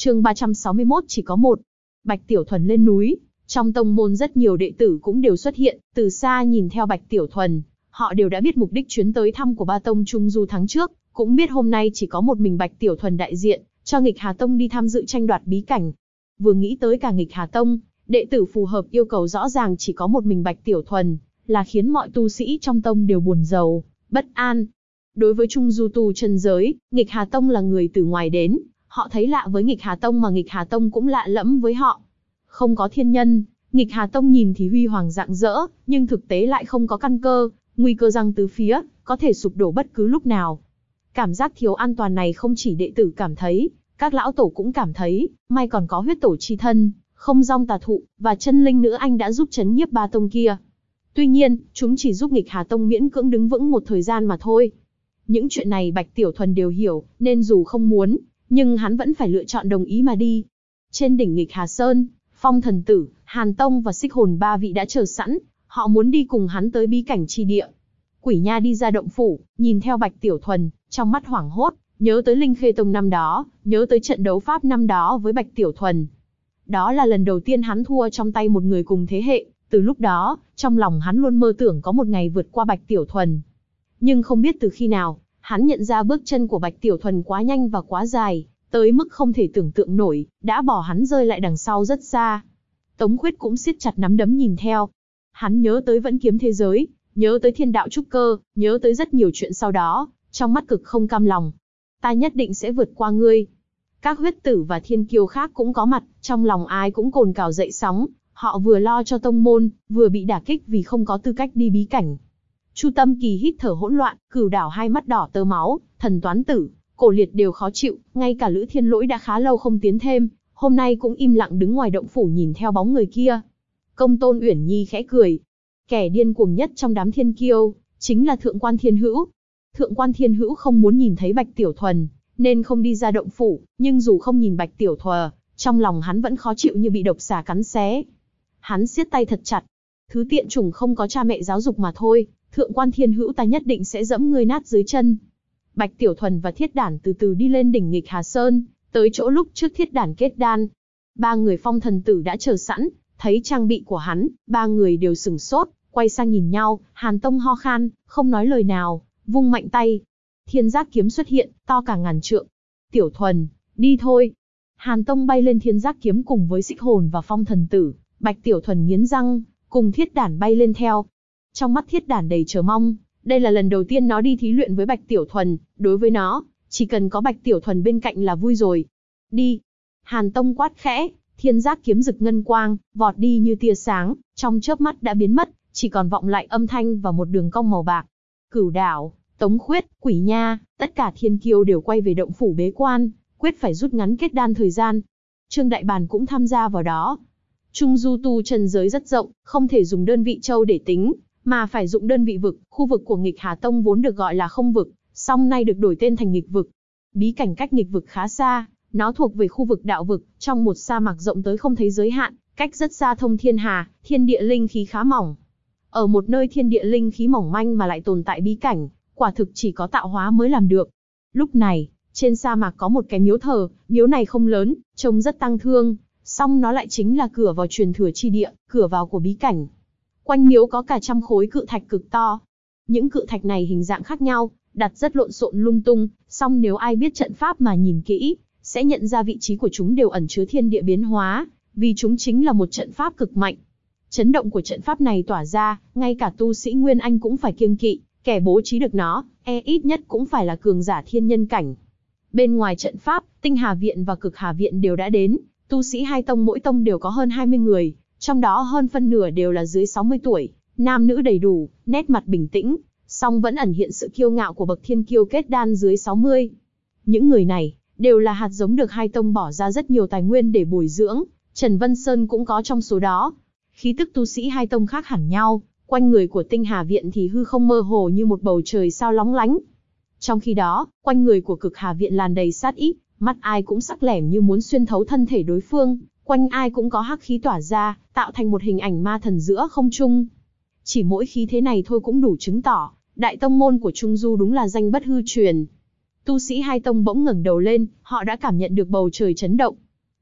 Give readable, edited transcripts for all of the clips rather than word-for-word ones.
Chương 361 chỉ có một. Bạch Tiểu Thuần lên núi. Trong tông môn rất nhiều đệ tử cũng đều xuất hiện, từ xa nhìn theo Bạch Tiểu Thuần. Họ đều đã biết mục đích chuyến tới thăm của ba tông Trung Du tháng trước, cũng biết hôm nay chỉ có một mình Bạch Tiểu Thuần đại diện, cho Nghịch Hà Tông đi tham dự tranh đoạt bí cảnh. Vừa nghĩ tới cả Nghịch Hà Tông, đệ tử phù hợp yêu cầu rõ ràng chỉ có một mình Bạch Tiểu Thuần, là khiến mọi tu sĩ trong tông đều buồn rầu, bất an. Đối với Trung Du tu chân giới, Nghịch Hà Tông là người từ ngoài đến, họ thấy lạ với Nghịch Hà Tông mà Nghịch Hà Tông cũng lạ lẫm với họ. Không có thiên nhân, Nghịch Hà Tông nhìn thì huy hoàng rạng rỡ, nhưng thực tế lại không có căn cơ, nguy cơ giăng tứ phía, có thể sụp đổ bất cứ lúc nào. Cảm giác thiếu an toàn này không chỉ đệ tử cảm thấy, các lão tổ cũng cảm thấy, may còn có huyết tổ chi thân, không dong tà thụ, và chân linh nữ anh đã giúp chấn nhiếp ba tông kia. Tuy nhiên, chúng chỉ giúp Nghịch Hà Tông miễn cưỡng đứng vững một thời gian mà thôi. Những chuyện này Bạch Tiểu Thuần đều hiểu, nên dù không muốn, nhưng hắn vẫn phải lựa chọn đồng ý mà đi. Trên đỉnh Nghịch Hà Sơn, Phong Thần Tử, Hàn Tông và Xích Hồn ba vị đã chờ sẵn, họ muốn đi cùng hắn tới bí cảnh chi địa. Quỷ Nha đi ra động phủ, nhìn theo Bạch Tiểu Thuần, trong mắt hoảng hốt, nhớ tới Linh Khê Tông năm đó, nhớ tới trận đấu pháp năm đó với Bạch Tiểu Thuần. Đó là lần đầu tiên hắn thua trong tay một người cùng thế hệ, từ lúc đó, trong lòng hắn luôn mơ tưởng có một ngày vượt qua Bạch Tiểu Thuần. Nhưng không biết từ khi nào, hắn nhận ra bước chân của Bạch Tiểu Thuần quá nhanh và quá dài, tới mức không thể tưởng tượng nổi, đã bỏ hắn rơi lại đằng sau rất xa. Tống Khuyết cũng siết chặt nắm đấm nhìn theo. Hắn nhớ tới Vẫn Kiếm thế giới, nhớ tới Thiên Đạo Trúc Cơ, nhớ tới rất nhiều chuyện sau đó, trong mắt cực không cam lòng. Ta nhất định sẽ vượt qua ngươi. Các huyết tử và thiên kiêu khác cũng có mặt, trong lòng ai cũng cồn cào dậy sóng, họ vừa lo cho tông môn, vừa bị đả kích vì không có tư cách đi bí cảnh. Chu Tâm Kỳ hít thở hỗn loạn, Cửu Đảo hai mắt đỏ tơ máu, Thần Toán Tử, Cổ Liệt đều khó chịu, ngay cả Lữ Thiên Lỗi đã khá lâu không tiến thêm, hôm nay cũng im lặng đứng ngoài động phủ nhìn theo bóng người kia. Công Tôn Uyển Nhi khẽ cười. Kẻ điên cuồng nhất trong đám thiên kiêu, chính là Thượng Quan Thiên Hữu. Thượng Quan Thiên Hữu không muốn nhìn thấy Bạch Tiểu Thuần, nên không đi ra động phủ, nhưng dù không nhìn Bạch Tiểu Thuần, trong lòng hắn vẫn khó chịu như bị độc xà cắn xé. Hắn siết tay thật chặt. Thứ tiện chủng không có cha mẹ giáo dục mà thôi, Thượng Quan Thiên Hữu ta nhất định sẽ giẫm ngươi nát dưới chân. Bạch Tiểu Thuần và Thiết Đản từ từ đi lên đỉnh Nghịch Hà Sơn, tới chỗ lúc trước Thiết Đản kết đan. Ba người Phong Thần Tử đã chờ sẵn, thấy trang bị của hắn, ba người đều sửng sốt, quay sang nhìn nhau. Hàn Tông ho khan, không nói lời nào, vung mạnh tay. Thiên Giác kiếm xuất hiện, to cả ngàn trượng. Tiểu Thuần, đi thôi. Hàn Tông bay lên Thiên Giác kiếm cùng với Xích Hồn và Phong Thần Tử. Bạch Tiểu Thuần nghiến răng, cùng Thiết Đản bay lên theo. Trong mắt Thiết Đản đầy chờ mong, đây là lần đầu tiên nó đi thí luyện với Bạch Tiểu Thuần, đối với nó, chỉ cần có Bạch Tiểu Thuần bên cạnh là vui rồi. Đi. Hàn Tông quát khẽ, Thiên Giác kiếm rực ngân quang, vọt đi như tia sáng, trong chớp mắt đã biến mất, chỉ còn vọng lại âm thanh và một đường cong màu bạc. Cửu Đảo, Tống Khuyết, Quỷ Nha, tất cả thiên kiêu đều quay về động phủ bế quan, quyết phải rút ngắn kết đan thời gian. Trương Đại Bàn cũng tham gia vào đó. Trung Du tu chân giới rất rộng, không thể dùng đơn vị châu để tính, mà phải dụng đơn vị vực. Khu vực của Nghịch Hà Tông vốn được gọi là không vực, song nay được đổi tên thành nghịch vực. Bí cảnh cách nghịch vực khá xa, nó thuộc về khu vực đạo vực, trong một sa mạc rộng tới không thấy giới hạn, cách rất xa thông thiên hà, thiên địa linh khí khá mỏng. Ở một nơi thiên địa linh khí mỏng manh mà lại tồn tại bí cảnh, quả thực chỉ có tạo hóa mới làm được. Lúc này, trên sa mạc có một cái miếu thờ, miếu này không lớn, trông rất tang thương, song nó lại chính là cửa vào truyền thừa chi địa, cửa vào của bí cảnh. Quanh miếu có cả trăm khối cự thạch cực to. Những cự thạch này hình dạng khác nhau, đặt rất lộn xộn lung tung, song nếu ai biết trận pháp mà nhìn kỹ, sẽ nhận ra vị trí của chúng đều ẩn chứa thiên địa biến hóa, vì chúng chính là một trận pháp cực mạnh. Chấn động của trận pháp này tỏa ra, ngay cả tu sĩ Nguyên Anh cũng phải kiêng kỵ, kẻ bố trí được nó, ít nhất cũng phải là cường giả thiên nhân cảnh. Bên ngoài trận pháp, Tinh Hà Viện và Cực Hà Viện đều đã đến, tu sĩ hai tông mỗi tông đều có hơn 20 người, trong đó hơn phân nửa đều là dưới 60 tuổi, nam nữ đầy đủ, nét mặt bình tĩnh, song vẫn ẩn hiện sự kiêu ngạo của bậc thiên kiêu kết đan dưới 60. Những người này đều là hạt giống được hai tông bỏ ra rất nhiều tài nguyên để bồi dưỡng, Trần Vân Sơn cũng có trong số đó. Khí tức tu sĩ hai tông khác hẳn nhau, quanh người của Tinh Hà Viện thì hư không mơ hồ như một bầu trời sao lóng lánh. Trong khi đó, quanh người của Cực Hà Viện làn đầy sát ý, mắt ai cũng sắc lẻm như muốn xuyên thấu thân thể đối phương, quanh ai cũng có hắc khí tỏa ra, tạo thành một hình ảnh ma thần giữa không trung. Chỉ mỗi khí thế này thôi cũng đủ chứng tỏ, đại tông môn của Trung Du đúng là danh bất hư truyền. Tu sĩ hai tông bỗng ngẩng đầu lên, họ đã cảm nhận được bầu trời chấn động.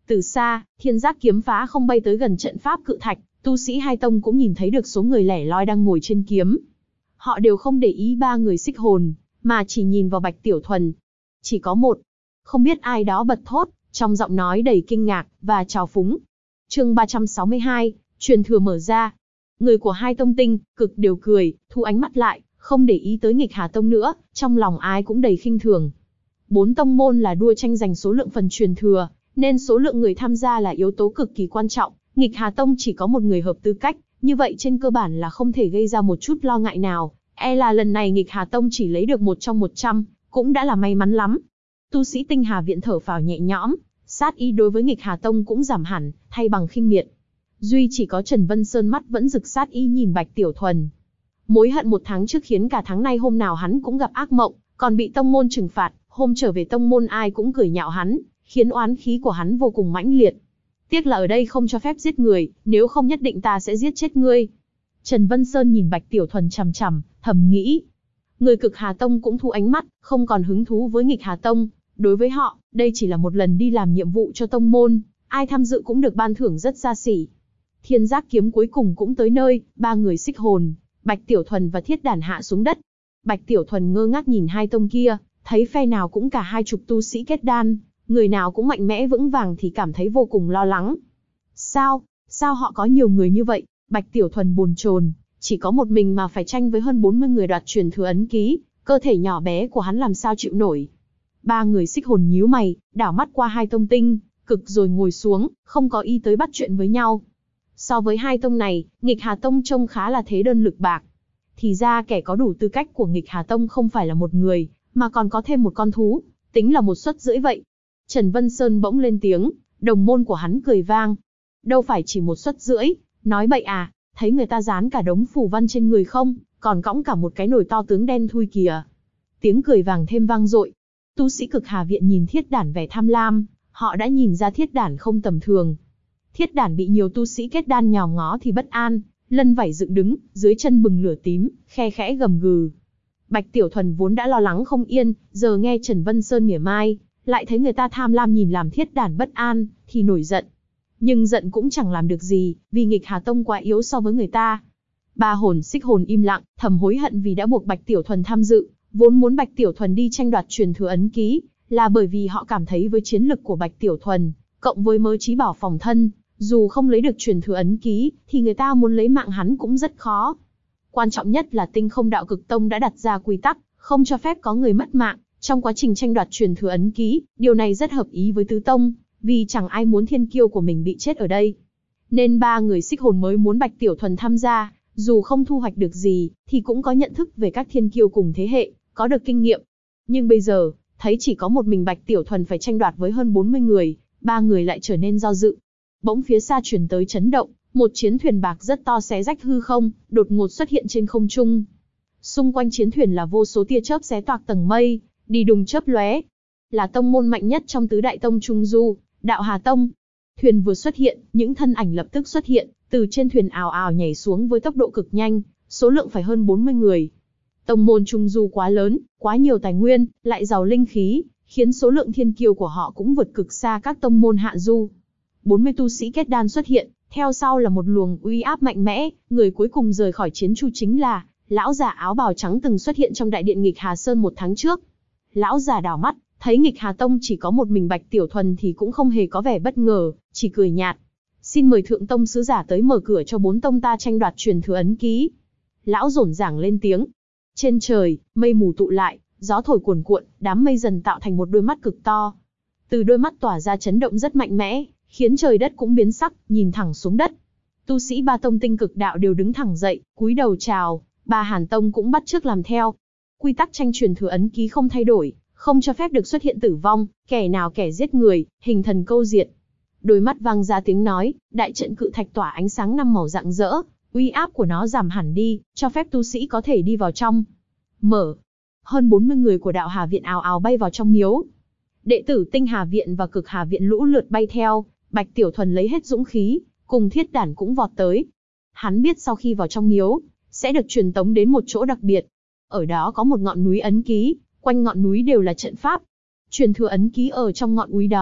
Từ xa, thiên giác kiếm phá không bay tới gần trận pháp cự thạch, tu sĩ hai tông cũng nhìn thấy được số người lẻ loi đang ngồi trên kiếm. Họ đều không để ý ba người xích hồn, mà chỉ nhìn vào Bạch Tiểu Thuần. Chỉ có một. Không biết ai đó bật thốt, trong giọng nói đầy kinh ngạc và trào phúng. Chương 362, truyền thừa mở ra. Người của hai tông tinh, cực đều cười, thu ánh mắt lại, không để ý tới Nghịch Hà Tông nữa, trong lòng ai cũng đầy khinh thường. 4 tông môn là đua tranh giành số lượng phần truyền thừa, nên số lượng người tham gia là yếu tố cực kỳ quan trọng. Nghịch Hà Tông chỉ có một người hợp tư cách, như vậy trên cơ bản là không thể gây ra một chút lo ngại nào. Là lần này Nghịch Hà Tông chỉ lấy được 1 trong 100, cũng đã là may mắn lắm. Tu sĩ Tinh Hà Viện thở phào nhẹ nhõm, sát ý đối với Nghịch Hà Tông cũng giảm hẳn, thay bằng khinh miệt. Duy chỉ có Trần Vân Sơn mắt vẫn rực sát ý nhìn Bạch Tiểu Thuần. Mối hận 1 tháng trước khiến cả tháng nay hôm nào hắn cũng gặp ác mộng, còn bị tông môn trừng phạt, hôm trở về tông môn ai cũng cười nhạo hắn, khiến oán khí của hắn vô cùng mãnh liệt. Tiếc là ở đây không cho phép giết người, nếu không nhất định ta sẽ giết chết ngươi. Trần Vân Sơn nhìn Bạch Tiểu Thuần chằm chằm, thầm nghĩ. Người Cực Hà Tông cũng thu ánh mắt, không còn hứng thú với Nghịch Hà Tông. Đối với họ, đây chỉ là một lần đi làm nhiệm vụ cho tông môn, ai tham dự cũng được ban thưởng rất xa xỉ. Thiên giác kiếm cuối cùng cũng tới nơi, 3 người xích hồn, Bạch Tiểu Thuần và Thiết Đản hạ xuống đất. Bạch Tiểu Thuần ngơ ngác nhìn hai tông kia, thấy phe nào cũng cả 20 tu sĩ kết đan, người nào cũng mạnh mẽ vững vàng thì cảm thấy vô cùng lo lắng. Sao họ có nhiều người như vậy? Bạch Tiểu Thuần bồn chồn, chỉ có một mình mà phải tranh với hơn 40 người đoạt truyền thừa ấn ký, cơ thể nhỏ bé của hắn làm sao chịu nổi. 3 người xích hồn nhíu mày, đảo mắt qua hai tông tinh, cực rồi ngồi xuống, không có ý tới bắt chuyện với nhau. So với hai tông này, Nghịch Hà Tông trông khá là thế đơn lực bạc. Thì ra kẻ có đủ tư cách của Nghịch Hà Tông không phải là một người, mà còn có thêm một con thú, tính là 1 suất rưỡi vậy. Trần Vân Sơn bỗng lên tiếng, đồng môn của hắn cười vang. Đâu phải chỉ 1 suất rưỡi, nói bậy à, thấy người ta dán cả đống phù văn trên người không, còn cõng cả một cái nồi to tướng đen thui kìa. Tiếng cười vàng thêm vang dội. Tu sĩ Cực Hà Viện nhìn Thiết Đản vẻ tham lam, họ đã nhìn ra Thiết Đản không tầm thường. Thiết Đản bị nhiều tu sĩ kết đan nhòm ngó thì bất an, lân vảy dựng đứng, dưới chân bừng lửa tím, khe khẽ gầm gừ. Bạch Tiểu Thuần vốn đã lo lắng không yên, giờ nghe Trần Vân Sơn mỉa mai, lại thấy người ta tham lam nhìn làm Thiết Đản bất an, thì nổi giận. Nhưng giận cũng chẳng làm được gì, vì Nghịch Hà Tông quá yếu so với người ta. 3 hồn xích hồn im lặng, thầm hối hận vì đã buộc Bạch Tiểu Thuần tham dự, vốn muốn Bạch Tiểu Thuần đi tranh đoạt truyền thừa ấn ký, là bởi vì họ cảm thấy với chiến lực của Bạch Tiểu Thuần, cộng với mớ trí bảo phòng thân, dù không lấy được truyền thừa ấn ký, thì người ta muốn lấy mạng hắn cũng rất khó. Quan trọng nhất là Tinh Không Đạo Cực Tông đã đặt ra quy tắc, không cho phép có người mất mạng trong quá trình tranh đoạt truyền thừa ấn ký, điều này rất hợp ý với tứ tông, vì chẳng ai muốn thiên kiêu của mình bị chết ở đây. Nên 3 người xích hồn mới muốn Bạch Tiểu Thuần tham gia, dù không thu hoạch được gì, thì cũng có nhận thức về các thiên kiêu cùng thế hệ, có được kinh nghiệm. Nhưng bây giờ, thấy chỉ có một mình Bạch Tiểu Thuần phải tranh đoạt với hơn 40 người, 3 người lại trở nên do dự. Bỗng phía xa truyền tới chấn động, một chiến thuyền bạc rất to xé rách hư không, đột ngột xuất hiện trên không trung. Xung quanh chiến thuyền là vô số tia chớp xé toạc tầng mây, đi đùng chớp lóe. Là tông môn mạnh nhất trong tứ đại tông Trung Du, Đạo Hà Tông. Thuyền vừa xuất hiện, những thân ảnh lập tức xuất hiện, từ trên thuyền ào ào nhảy xuống với tốc độ cực nhanh, số lượng phải hơn 40 người. Tông môn Trung Du quá lớn, quá nhiều tài nguyên, lại giàu linh khí, khiến số lượng thiên kiêu của họ cũng vượt cực xa các tông môn hạ du. 40 tu sĩ kết đan xuất hiện, theo sau là một luồng uy áp mạnh mẽ, người cuối cùng rời khỏi chiến chu chính là lão già áo bào trắng từng xuất hiện trong đại điện Nghịch Hà Sơn 1 tháng trước. Lão già đảo mắt, thấy Nghịch Hà Tông chỉ có một mình Bạch Tiểu Thuần thì cũng không hề có vẻ bất ngờ, chỉ cười nhạt. Xin mời thượng tông sứ giả tới mở cửa cho 4 tông ta tranh đoạt truyền thừa ấn ký. Lão rổn ràng lên tiếng. Trên trời, mây mù tụ lại, gió thổi cuồn cuộn, đám mây dần tạo thành một đôi mắt cực to. Từ đôi mắt tỏa ra chấn động rất mạnh mẽ, khiến trời đất cũng biến sắc, nhìn thẳng xuống đất. Tu sĩ 3 tông Tinh Cực Đạo đều đứng thẳng dậy, cúi đầu chào, 3 Hàn tông cũng bắt chước làm theo. Quy tắc tranh truyền thừa ấn ký không thay đổi, không cho phép được xuất hiện tử vong, kẻ nào kẻ giết người, hình thần câu diệt. Đôi mắt vang ra tiếng nói, đại trận cự thạch tỏa ánh sáng 5 màu rạng rỡ, uy áp của nó giảm hẳn đi, cho phép tu sĩ có thể đi vào trong. Mở. Hơn 40 người của Đạo Hà Viện ào ào bay vào trong miếu. Đệ tử Tinh Hà Viện và Cực Hà Viện lũ lượt bay theo, Bạch Tiểu Thuần lấy hết dũng khí, cùng Thiết Đản cũng vọt tới. Hắn biết sau khi vào trong miếu, sẽ được truyền tống đến một chỗ đặc biệt. Ở đó có một ngọn núi ấn ký, quanh ngọn núi đều là trận pháp. Truyền thừa ấn ký ở trong ngọn núi đó,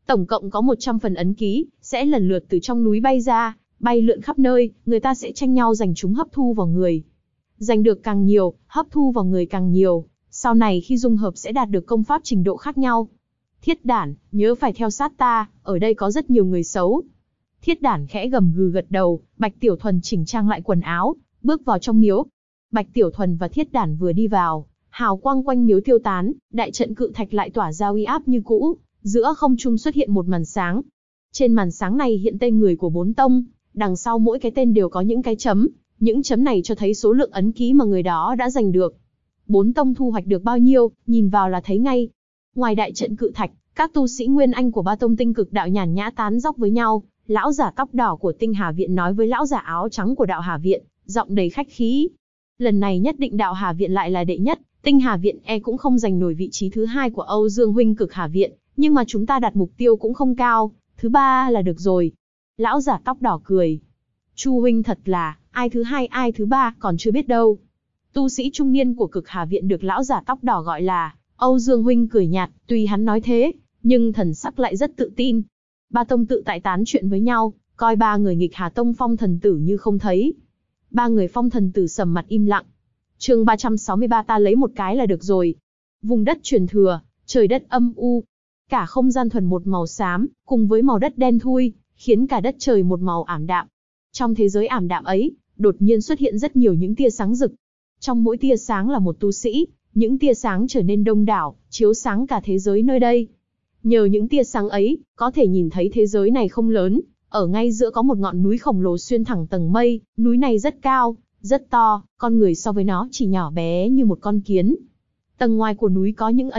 Tổng cộng có 100 phần ấn ký, sẽ lần lượt từ trong núi bay ra, bay lượn khắp nơi, người ta sẽ tranh nhau giành chúng hấp thu vào người. Giành được càng nhiều, hấp thu vào người càng nhiều, sau này khi dung hợp sẽ đạt được công pháp trình độ khác nhau. Thiết Đản, nhớ phải theo sát ta, ở đây có rất nhiều người xấu. Thiết Đản khẽ gầm gừ gật đầu, Bạch Tiểu Thuần chỉnh trang lại quần áo, bước vào trong miếu. Bạch Tiểu Thuần và Thiết Đản vừa đi vào, hào quang quanh miếu tiêu tán, đại trận cự thạch lại tỏa ra uy áp như cũ, giữa không trung xuất hiện một màn sáng. Trên màn sáng này hiện tên người của 4 tông, đằng sau mỗi cái tên đều có những cái chấm, những chấm này cho thấy số lượng ấn ký mà người đó đã giành được. 4 tông thu hoạch được bao nhiêu, nhìn vào là thấy ngay. Ngoài đại trận cự thạch, các tu sĩ nguyên anh của 3 tông tinh cực đạo nhàn nhã tán dóc với nhau. Lão giả tóc đỏ của Tinh Hà Viện nói với lão giả áo trắng của Đạo Hà Viện, giọng đầy khách khí. Lần này nhất định Đạo Hà Viện lại là đệ nhất, Tinh Hà Viện cũng không giành nổi vị trí thứ 2 của Âu Dương huynh Cực Hà Viện, nhưng mà chúng ta đặt mục tiêu cũng không cao, thứ 3 là được rồi. Lão giả tóc đỏ cười. Chu huynh thật là, ai thứ 2 ai thứ 3 còn chưa biết đâu. Tu sĩ trung niên của Cực Hà Viện được lão giả tóc đỏ gọi là Âu Dương huynh cười nhạt, tuy hắn nói thế, nhưng thần sắc lại rất tự tin. 3 tông tự tại tán chuyện với nhau, coi 3 người nghịch Hà Tông Phong Thần Tử như không thấy. 3 người Phong Thần Tử sầm mặt im lặng. Chương 363 ta lấy một cái là được rồi. Vùng đất truyền thừa, trời đất âm u, cả không gian thuần một màu xám, cùng với màu đất đen thui, khiến cả đất trời một màu ảm đạm. Trong thế giới ảm đạm ấy, đột nhiên xuất hiện rất nhiều những tia sáng rực. Trong mỗi tia sáng là một tu sĩ, những tia sáng trở nên đông đảo, chiếu sáng cả thế giới nơi đây. Nhờ những tia sáng ấy, có thể nhìn thấy thế giới này không lớn, ở ngay giữa có một ngọn núi khổng lồ xuyên thẳng tầng mây, núi này rất cao, rất to, con người so với nó chỉ nhỏ bé như một con kiến. Tầng ngoài của núi có những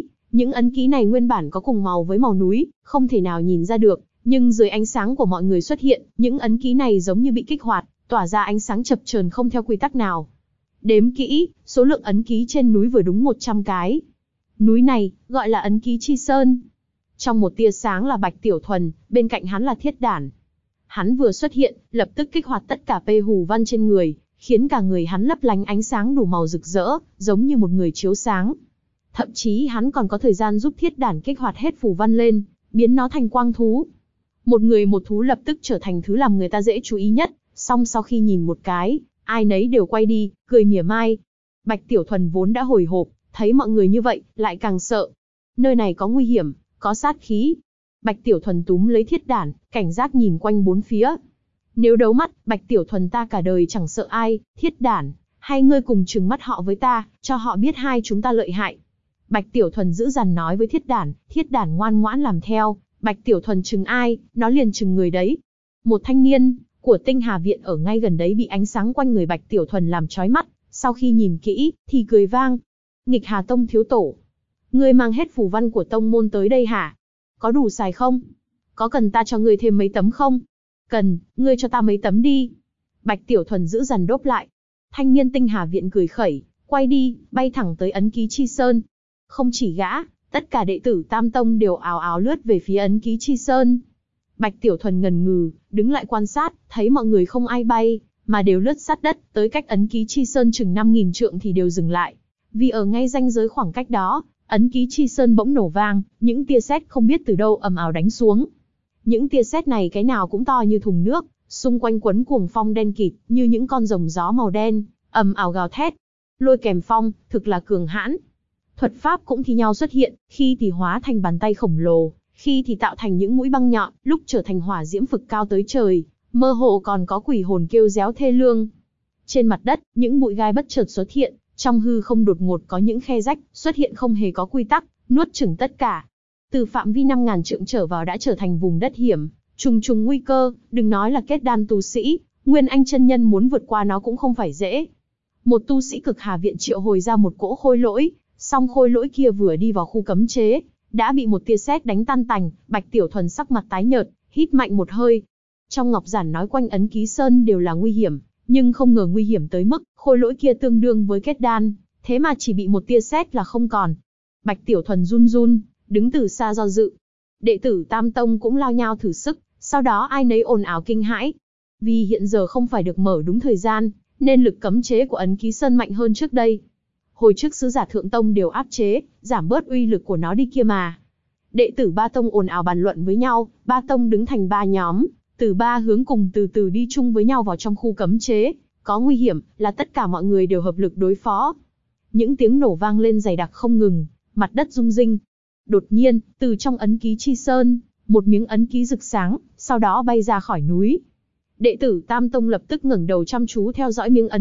ấn ký này nguyên bản có cùng màu với màu núi, không thể nào nhìn ra được, nhưng dưới ánh sáng của mọi người xuất hiện, những ấn ký này giống như bị kích hoạt, tỏa ra ánh sáng chập chờn không theo quy tắc nào. Đếm kỹ, số lượng ấn ký trên núi vừa đúng 100 cái. Núi này, gọi là ấn ký Chi Sơn. Trong một tia sáng là Bạch Tiểu Thuần, bên cạnh hắn là Thiết Đản. Hắn vừa xuất hiện, lập tức kích hoạt tất cả pê hù văn trên người, khiến cả người hắn lấp lánh ánh sáng đủ màu rực rỡ, giống như một người chiếu sáng. Thậm chí hắn còn có thời gian giúp Thiết Đản kích hoạt hết phù văn lên, biến nó thành quang thú. Một người một thú lập tức trở thành thứ làm người ta dễ chú ý nhất, song sau khi nhìn một cái, ai nấy đều quay đi, cười mỉa mai. Bạch Tiểu Thuần vốn đã hồi hộp, thấy mọi người như vậy, lại càng sợ. Nơi này có nguy hiểm, có sát khí. Bạch Tiểu Thuần túm lấy Thiết Đản, cảnh giác nhìn quanh bốn phía. Nếu đấu mắt, Bạch Tiểu Thuần ta cả đời chẳng sợ ai, Thiết Đản, hai ngươi cùng trừng mắt họ với ta, cho họ biết hai chúng ta lợi hại. Bạch Tiểu Thuần dữ dằn nói với Thiết Đản ngoan ngoãn làm theo, Bạch Tiểu Thuần trừng ai, nó liền trừng người đấy. Một thanh niên của Tinh Hà Viện ở ngay gần đấy bị ánh sáng quanh người Bạch Tiểu Thuần làm chói mắt, sau khi nhìn kỹ, thì cười vang. Nghịch Hà Tông thiếu tổ, ngươi mang hết phù văn của tông môn tới đây hả? Có đủ xài không? Có cần ta cho ngươi thêm mấy tấm không? Cần, ngươi cho ta mấy tấm đi. Bạch Tiểu Thuần dữ dằn đốp lại. Thanh niên Tinh Hà Viện cười khẩy, quay đi, bay thẳng tới ấn ký Chi Sơn. Không chỉ gã, tất cả đệ tử Tam Tông đều ào ào lướt về phía ấn ký Chi Sơn. Bạch Tiểu Thuần ngần ngừ, đứng lại quan sát, thấy mọi người không ai bay, mà đều lướt sát đất, tới cách ấn ký Chi Sơn chừng 5.000 trượng thì đều dừng lại. Vì ở ngay ranh giới khoảng cách đó, ấn ký Chi Sơn bỗng nổ vang, những tia sét không biết từ đâu ầm ào đánh xuống. Những tia sét này cái nào cũng to như thùng nước, xung quanh quấn cuồng phong đen kịt, như những con rồng gió màu đen, ầm ào gào thét. Lôi kèm phong, thực là cường hãn. Thuật pháp cũng thi nhau xuất hiện, khi thì hóa thành bàn tay khổng lồ, khi thì tạo thành những mũi băng nhọn, lúc trở thành hỏa diễm phực cao tới trời, mơ hồ còn có quỷ hồn kêu réo thê lương. Trên mặt đất, những bụi gai bất chợt xuất hiện, trong hư không đột ngột có những khe rách, xuất hiện không hề có quy tắc, nuốt chửng tất cả. Từ phạm vi 5.000 trượng trở vào đã trở thành vùng đất hiểm, trùng trùng nguy cơ, đừng nói là kết đan tu sĩ, Nguyên Anh chân nhân muốn vượt qua nó cũng không phải dễ. Một tu sĩ Cực Hà Viện triệu hồi ra một cỗ khôi lỗi, song khôi lỗi kia vừa đi vào khu cấm chế, đã bị một tia sét đánh tan tành. Bạch Tiểu Thuần sắc mặt tái nhợt, hít mạnh một hơi. Trong ngọc giản nói quanh ấn ký sơn đều là nguy hiểm, nhưng không ngờ nguy hiểm tới mức khôi lỗi kia tương đương với kết đan, thế mà chỉ bị một tia sét là không còn. Bạch Tiểu Thuần run run, đứng từ xa do dự. Đệ tử Tam Tông cũng lao nhau thử sức, sau đó ai nấy ồn ào kinh hãi. Vì hiện giờ không phải được mở đúng thời gian, nên lực cấm chế của ấn ký sơn mạnh hơn trước đây. Hồi trước sứ giả Thượng Tông đều áp chế, giảm bớt uy lực của nó đi kia mà. Đệ tử ba tông ồn ào bàn luận với nhau, ba tông đứng thành ba nhóm, từ ba hướng cùng từ từ đi chung với nhau vào trong khu cấm chế. Có nguy hiểm là tất cả mọi người đều hợp lực đối phó. Những tiếng nổ vang lên dày đặc không ngừng, mặt đất rung rinh. Đột nhiên, từ trong ấn ký chi sơn, một miếng ấn ký rực sáng, sau đó bay ra khỏi núi. Đệ tử Tam Tông lập tức ngẩng đầu chăm chú theo dõi miếng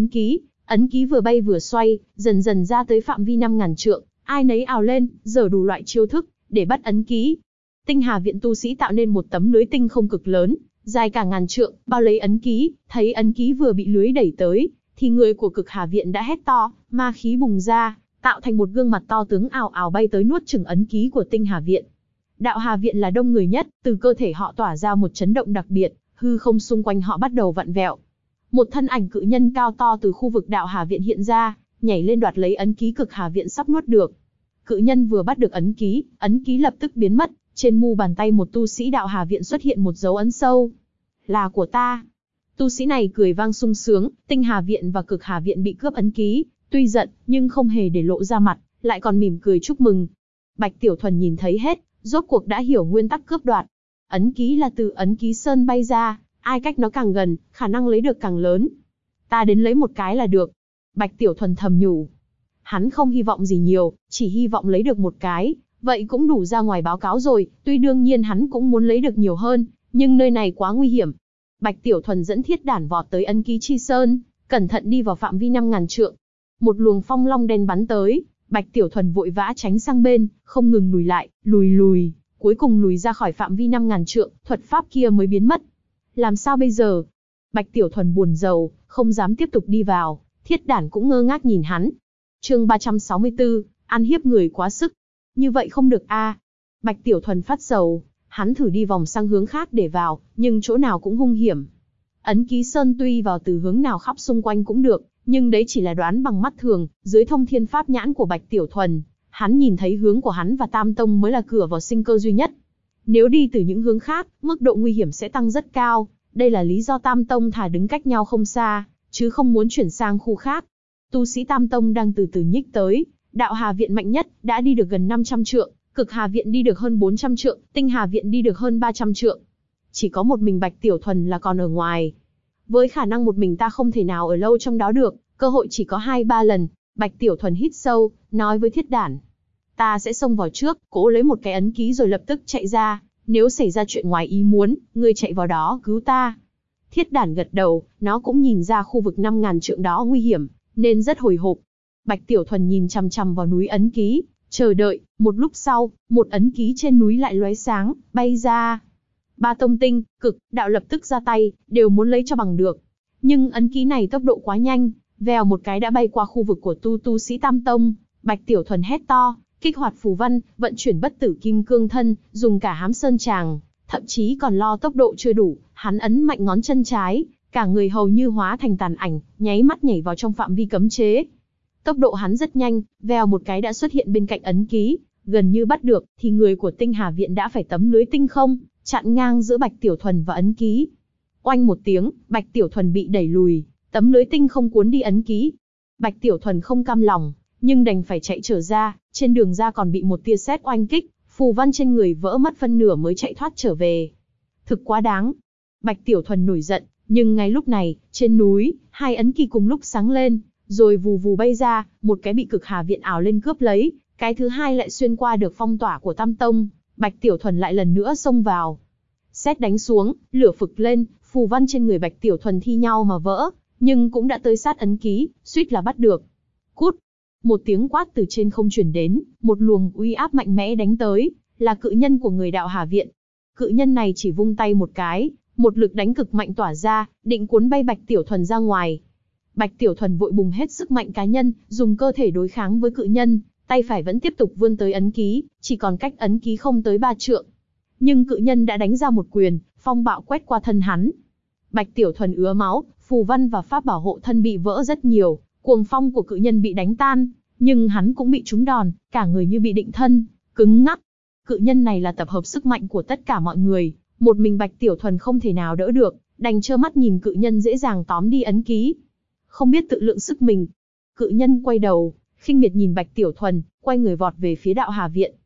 ấn ký vừa bay vừa xoay, dần dần ra tới phạm vi 5.000 trượng, ai nấy ào lên, giở đủ loại chiêu thức, để bắt ấn ký. Tinh Hà Viện tu sĩ tạo nên một tấm lưới tinh không cực lớn, dài cả ngàn trượng, bao lấy ấn ký, thấy ấn ký vừa bị lưới đẩy tới, thì người của Cực Hà Viện đã hét to, ma khí bùng ra, tạo thành một gương mặt to tướng ào ào bay tới nuốt chửng ấn ký của Tinh Hà Viện. Đạo Hà Viện là đông người nhất, từ cơ thể họ tỏa ra một chấn động đặc biệt, hư không xung quanh họ bắt đầu vặn vẹo. Một thân ảnh cự nhân cao to từ khu vực Đạo Hà Viện hiện ra, nhảy lên đoạt lấy ấn ký Cực Hà Viện sắp nuốt được. Cự nhân vừa bắt được ấn ký lập tức biến mất, trên mu bàn tay một tu sĩ Đạo Hà Viện xuất hiện một dấu ấn sâu. Là của ta. Tu sĩ này cười vang sung sướng, Tinh Hà Viện và Cực Hà Viện bị cướp ấn ký, tuy giận, nhưng không hề để lộ ra mặt, lại còn mỉm cười chúc mừng. Bạch Tiểu Thuần nhìn thấy hết, rốt cuộc đã hiểu nguyên tắc cướp đoạt. Ấn ký là từ ấn ký sơn bay ra, ai cách nó càng gần, khả năng lấy được càng lớn. Ta đến lấy một cái là được. Bạch Tiểu Thuần thầm nhủ. Hắn không hy vọng gì nhiều, chỉ hy vọng lấy được một cái, vậy cũng đủ ra ngoài báo cáo rồi, tuy đương nhiên hắn cũng muốn lấy được nhiều hơn, nhưng nơi này quá nguy hiểm. Bạch Tiểu Thuần dẫn thiết đản vọt tới ấn ký chi sơn, cẩn thận đi vào phạm vi 5.000 trượng. Một luồng phong long đen bắn tới, Bạch Tiểu Thuần vội vã tránh sang bên, không ngừng lùi lại, lùi, cuối cùng lùi ra khỏi phạm vi 5.000 trượng, thuật pháp kia mới biến mất. Làm sao bây giờ? Bạch Tiểu Thuần buồn rầu, không dám tiếp tục đi vào, thiết đản cũng ngơ ngác nhìn hắn. Chương 364, ăn hiếp người quá sức. Như vậy không được a. Bạch Tiểu Thuần phát sầu, hắn thử đi vòng sang hướng khác để vào, nhưng chỗ nào cũng hung hiểm. Ấn ký sơn tuy vào từ hướng nào khắp xung quanh cũng được, nhưng đấy chỉ là đoán bằng mắt thường, dưới thông thiên pháp nhãn của Bạch Tiểu Thuần, hắn nhìn thấy hướng của hắn và Tam Tông mới là cửa vào sinh cơ duy nhất. Nếu đi từ những hướng khác, mức độ nguy hiểm sẽ tăng rất cao, đây là lý do Tam Tông thà đứng cách nhau không xa, chứ không muốn chuyển sang khu khác. Tu sĩ Tam Tông đang từ từ nhích tới, Đạo Hà Viện mạnh nhất, đã đi được gần 500 trượng, Cực Hà Viện đi được hơn 400 trượng, Tinh Hà Viện đi được hơn 300 trượng. Chỉ có một mình Bạch Tiểu Thuần là còn ở ngoài. Với khả năng một mình ta không thể nào ở lâu trong đó được, cơ hội chỉ có 2-3 lần. Bạch Tiểu Thuần hít sâu, nói với thiết đản. Ta sẽ xông vào trước, cố lấy một cái ấn ký rồi lập tức chạy ra. Nếu xảy ra chuyện ngoài ý muốn, ngươi chạy vào đó cứu ta. Thiết đản gật đầu, nó cũng nhìn ra khu vực 5.000 trượng đó nguy hiểm, nên rất hồi hộp. Bạch Tiểu Thuần nhìn chằm chằm vào núi ấn ký, chờ đợi. Một lúc sau, một ấn ký trên núi lại lóe sáng, bay ra. Ba tông tinh, cực, đạo lập tức ra tay, đều muốn lấy cho bằng được. Nhưng ấn ký này tốc độ quá nhanh, vèo một cái đã bay qua khu vực của tu sĩ Tam Tông. Bạch Tiểu Thuần hét to, kích hoạt phù văn, vận chuyển bất tử kim cương thân, dùng cả hám sơn tràng, thậm chí còn lo tốc độ chưa đủ, hắn ấn mạnh ngón chân trái, cả người hầu như hóa thành tàn ảnh, nháy mắt nhảy vào trong phạm vi cấm chế. Tốc độ hắn rất nhanh, vèo một cái đã xuất hiện bên cạnh ấn ký, gần như bắt được, thì người của Tinh Hà Viện đã phải tấm lưới tinh không, chặn ngang giữa Bạch Tiểu Thuần và ấn ký. Oanh một tiếng, Bạch Tiểu Thuần bị đẩy lùi, tấm lưới tinh không cuốn đi ấn ký. Bạch Tiểu Thuần không cam lòng, nhưng đành phải chạy trở ra, trên đường ra còn bị một tia sét oanh kích, phù văn trên người vỡ mất phân nửa mới chạy thoát trở về. Thực quá đáng. Bạch Tiểu Thuần nổi giận, nhưng ngay lúc này, trên núi, hai ấn ký cùng lúc sáng lên, rồi vù vù bay ra, một cái bị Cực Hà Viện ảo lên cướp lấy, cái thứ hai lại xuyên qua được phong tỏa của Tam Tông. Bạch Tiểu Thuần lại lần nữa xông vào. Sét đánh xuống, lửa phực lên, phù văn trên người Bạch Tiểu Thuần thi nhau mà vỡ, nhưng cũng đã tới sát ấn ký, suýt là bắt được. Cút! Một tiếng quát từ trên không truyền đến, một luồng uy áp mạnh mẽ đánh tới, là cự nhân của người Đạo Hà Viện. Cự nhân này chỉ vung tay một cái, một lực đánh cực mạnh tỏa ra, định cuốn bay Bạch Tiểu Thuần ra ngoài. Bạch Tiểu Thuần vội bùng hết sức mạnh cá nhân, dùng cơ thể đối kháng với cự nhân, tay phải vẫn tiếp tục vươn tới ấn ký, chỉ còn cách ấn ký không tới 3 trượng. Nhưng cự nhân đã đánh ra một quyền, phong bạo quét qua thân hắn. Bạch Tiểu Thuần ứa máu, phù văn và pháp bảo hộ thân bị vỡ rất nhiều, cuồng phong của cự nhân bị đánh tan, nhưng hắn cũng bị trúng đòn, cả người như bị định thân, cứng ngắc. Cự nhân này là tập hợp sức mạnh của tất cả mọi người, một mình Bạch Tiểu Thuần không thể nào đỡ được, đành trơ mắt nhìn cự nhân dễ dàng tóm đi ấn ký. Không biết tự lượng sức mình, cự nhân quay đầu, khinh miệt nhìn Bạch Tiểu Thuần, quay người vọt về phía Đạo Hà Viện.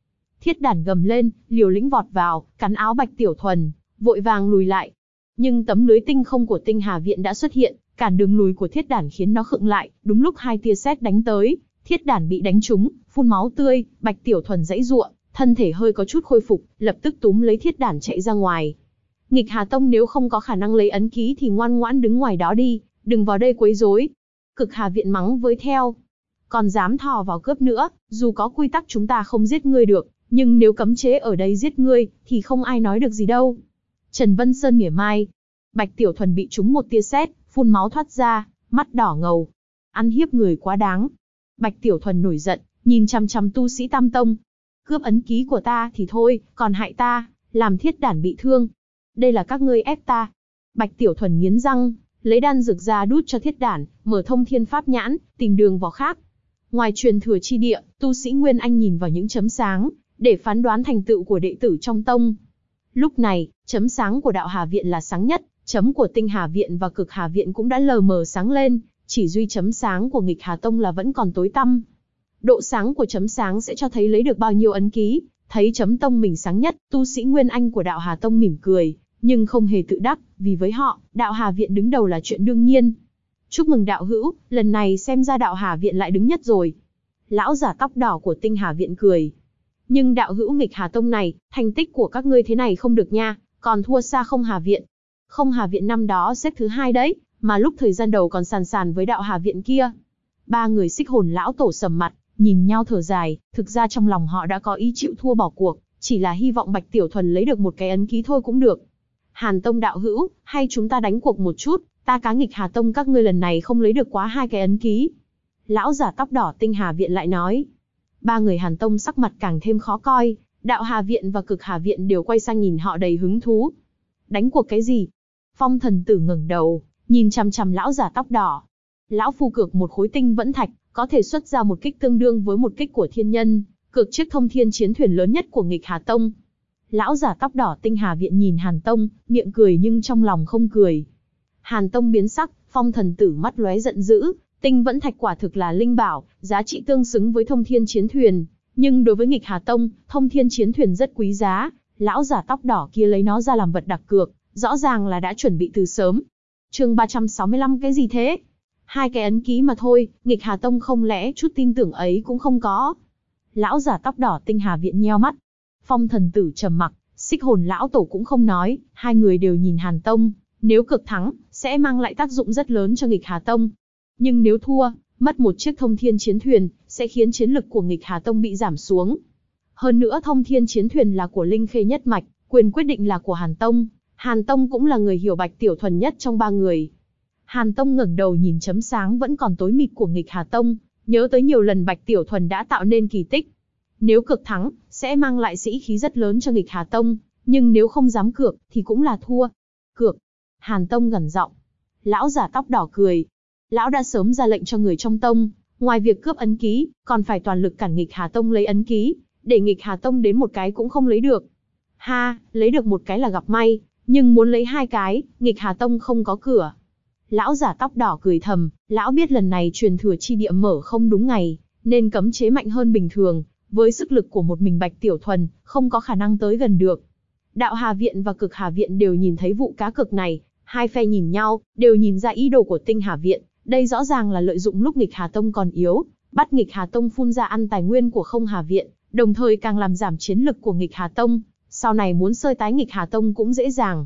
Thiết Đản gầm lên, liều lĩnh vọt vào, cắn áo Bạch Tiểu Thuần, vội vàng lùi lại. Nhưng tấm lưới tinh không của Tinh Hà Viện đã xuất hiện, cản đường lùi của Thiết Đản khiến nó khựng lại. Đúng lúc hai tia sét đánh tới, Thiết Đản bị đánh trúng, phun máu tươi. Bạch Tiểu Thuần giãy giụa, thân thể hơi có chút khôi phục, lập tức túm lấy Thiết Đản chạy ra ngoài. Nghịch Hà Tông nếu không có khả năng lấy ấn ký thì ngoan ngoãn đứng ngoài đó đi, đừng vào đây quấy rối. Cực Hà Viện mắng với theo. Còn dám thò vào cướp nữa, dù có quy tắc chúng ta không giết ngươi được, nhưng nếu cấm chế ở đây giết ngươi, thì không ai nói được gì đâu. Trần Vân Sơn mỉa mai. Bạch Tiểu Thuần bị trúng một tia sét, phun máu thoát ra, mắt đỏ ngầu. Ăn hiếp người quá đáng. Bạch Tiểu Thuần nổi giận, nhìn chằm chằm tu sĩ Tam Tông. Cướp ấn ký của ta thì thôi, còn hại ta, làm Thiết Đản bị thương. Đây là các ngươi ép ta. Bạch Tiểu Thuần nghiến răng, lấy đan dược ra đút cho Thiết Đản, mở thông thiên pháp nhãn, tìm đường vào khác. Ngoài truyền thừa chi địa, tu sĩ Nguyên Anh nhìn vào những chấm sáng, để phán đoán thành tựu của đệ tử trong tông. Lúc này, chấm sáng của Đạo Hà Viện là sáng nhất, chấm của Tinh Hà Viện và Cực Hà Viện cũng đã lờ mờ sáng lên, chỉ duy chấm sáng của Nghịch Hà Tông là vẫn còn tối tăm. Độ sáng của chấm sáng sẽ cho thấy lấy được bao nhiêu ấn ký, thấy chấm tông mình sáng nhất, tu sĩ Nguyên Anh của Đạo Hà Tông mỉm cười, nhưng không hề tự đắc, vì với họ, Đạo Hà Viện đứng đầu là chuyện đương nhiên. Chúc mừng đạo hữu, lần này xem ra Đạo Hà Viện lại đứng nhất rồi. Lão giả tóc đỏ của Tinh Hà Viện cười. Nhưng đạo hữu Nghịch Hà Tông này, thành tích của các ngươi thế này không được nha, còn thua xa Không Hà Viện. Không Hà Viện năm đó xếp thứ 2 đấy, mà lúc thời gian đầu còn sàn sàn với Đạo Hà Viện kia. Ba người Xích Hồn lão tổ sầm mặt, nhìn nhau thở dài, thực ra trong lòng họ đã có ý chịu thua bỏ cuộc, chỉ là hy vọng Bạch Tiểu Thuần lấy được một cái ấn ký thôi cũng được. Hàn Tông đạo hữu, hay chúng ta đánh cuộc một chút, ta cá Nghịch Hà Tông các ngươi lần này không lấy được quá 2 cái ấn ký. Lão giả tóc đỏ Tinh Hà Viện lại nói. Ba người Hàn Tông sắc mặt càng thêm khó coi, Đạo Hà Viện và Cực Hà Viện đều quay sang nhìn họ đầy hứng thú. Đánh cuộc cái gì? Phong Thần Tử ngẩng đầu, nhìn chằm chằm lão giả tóc đỏ. Lão phu cược một khối tinh vẫn thạch, có thể xuất ra một kích tương đương với một kích của thiên nhân, cược chiếc thông thiên chiến thuyền lớn nhất của Nghịch Hà Tông. Lão giả tóc đỏ Tinh Hà Viện nhìn Hàn Tông, miệng cười nhưng trong lòng không cười. Hàn Tông biến sắc, Phong Thần Tử mắt lóe giận dữ, tinh vẫn thạch quả thực là linh bảo, giá trị tương xứng với thông thiên chiến thuyền. Nhưng đối với Nghịch Hà Tông, thông thiên chiến thuyền rất quý giá, lão giả tóc đỏ kia lấy nó ra làm vật đặt cược, rõ ràng là đã chuẩn bị từ sớm. Chương 365 cái gì thế? 2 cái ấn ký mà thôi, Nghịch Hà Tông không lẽ chút tin tưởng ấy cũng không có? Lão giả tóc đỏ Tinh Hà Viện nheo mắt. Phong Thần Tử trầm mặc, Xích Hồn lão tổ cũng không nói, hai người đều nhìn Hàn Tông, nếu cực thắng, sẽ mang lại tác dụng rất lớn cho Nghịch Hà Tông. Nhưng nếu thua, mất một chiếc thông thiên chiến thuyền, sẽ khiến chiến lực của Nghịch Hà Tông bị giảm xuống. Hơn nữa thông thiên chiến thuyền là của Linh Khê nhất mạch, quyền quyết định là của Hàn Tông. Hàn Tông cũng là người hiểu Bạch Tiểu Thuần nhất trong ba người. Hàn Tông ngẩng đầu nhìn chấm sáng vẫn còn tối mịt của Nghịch Hà Tông, nhớ tới nhiều lần Bạch Tiểu Thuần đã tạo nên kỳ tích. Nếu cực thắng, sẽ mang lại sĩ khí rất lớn cho Nghịch Hà Tông, nhưng nếu không dám cược, thì cũng là thua. Cược. Hàn Tông gằn giọng. Lão giả tóc đỏ cười. Lão đã sớm ra lệnh cho người trong tông, ngoài việc cướp ấn ký, còn phải toàn lực cản Nghịch Hà Tông lấy ấn ký, để Nghịch Hà Tông đến một cái cũng không lấy được. Ha, lấy được một cái là gặp may, nhưng muốn lấy 2 cái, Nghịch Hà Tông không có cửa. Lão giả tóc đỏ cười thầm, lão biết lần này truyền thừa chi địa mở không đúng ngày, nên cấm chế mạnh hơn bình thường, với sức lực của một mình Bạch Tiểu Thuần, không có khả năng tới gần được. Đạo Hà Viện và Cực Hà Viện đều nhìn thấy vụ cá cược này, hai phe nhìn nhau, đều nhìn ra ý đồ của Tinh Hà Viện, đây rõ ràng là lợi dụng lúc Nghịch Hà Tông còn yếu, bắt Nghịch Hà Tông phun ra ăn tài nguyên của Không Hà Viện, đồng thời càng làm giảm chiến lực của Nghịch Hà Tông, sau này muốn sơi tái Nghịch Hà Tông cũng dễ dàng.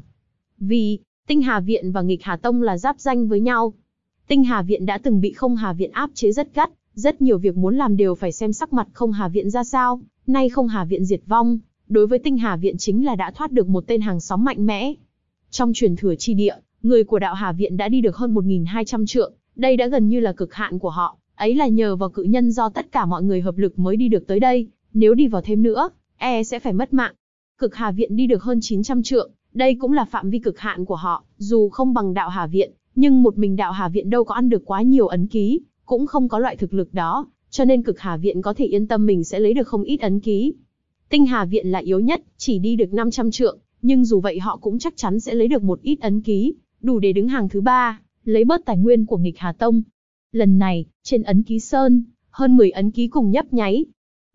Vì Tinh Hà Viện và Nghịch Hà Tông là giáp danh với nhau. Tinh Hà Viện đã từng bị Không Hà Viện áp chế rất gắt, rất nhiều việc muốn làm đều phải xem sắc mặt Không Hà Viện ra sao, nay Không Hà Viện diệt vong, đối với Tinh Hà Viện chính là đã thoát được một tên hàng xóm mạnh mẽ. Trong truyền thừa chi địa, người của Đạo Hà Viện đã đi được hơn 1.200 trượng, đây đã gần như là cực hạn của họ, ấy là nhờ vào cự nhân do tất cả mọi người hợp lực mới đi được tới đây, nếu đi vào thêm nữa, sẽ phải mất mạng. Cực Hà Viện đi được hơn 900 trượng, đây cũng là phạm vi cực hạn của họ, dù không bằng Đạo Hà Viện, nhưng một mình Đạo Hà Viện đâu có ăn được quá nhiều ấn ký, cũng không có loại thực lực đó, cho nên Cực Hà Viện có thể yên tâm mình sẽ lấy được không ít ấn ký. Tinh Hà Viện là yếu nhất, chỉ đi được 500 trượng, nhưng dù vậy họ cũng chắc chắn sẽ lấy được một ít ấn ký, đủ để đứng hàng thứ 3, lấy bớt tài nguyên của Nghịch Hà Tông. Lần này, trên ấn ký sơn, hơn 10 ấn ký cùng nhấp nháy.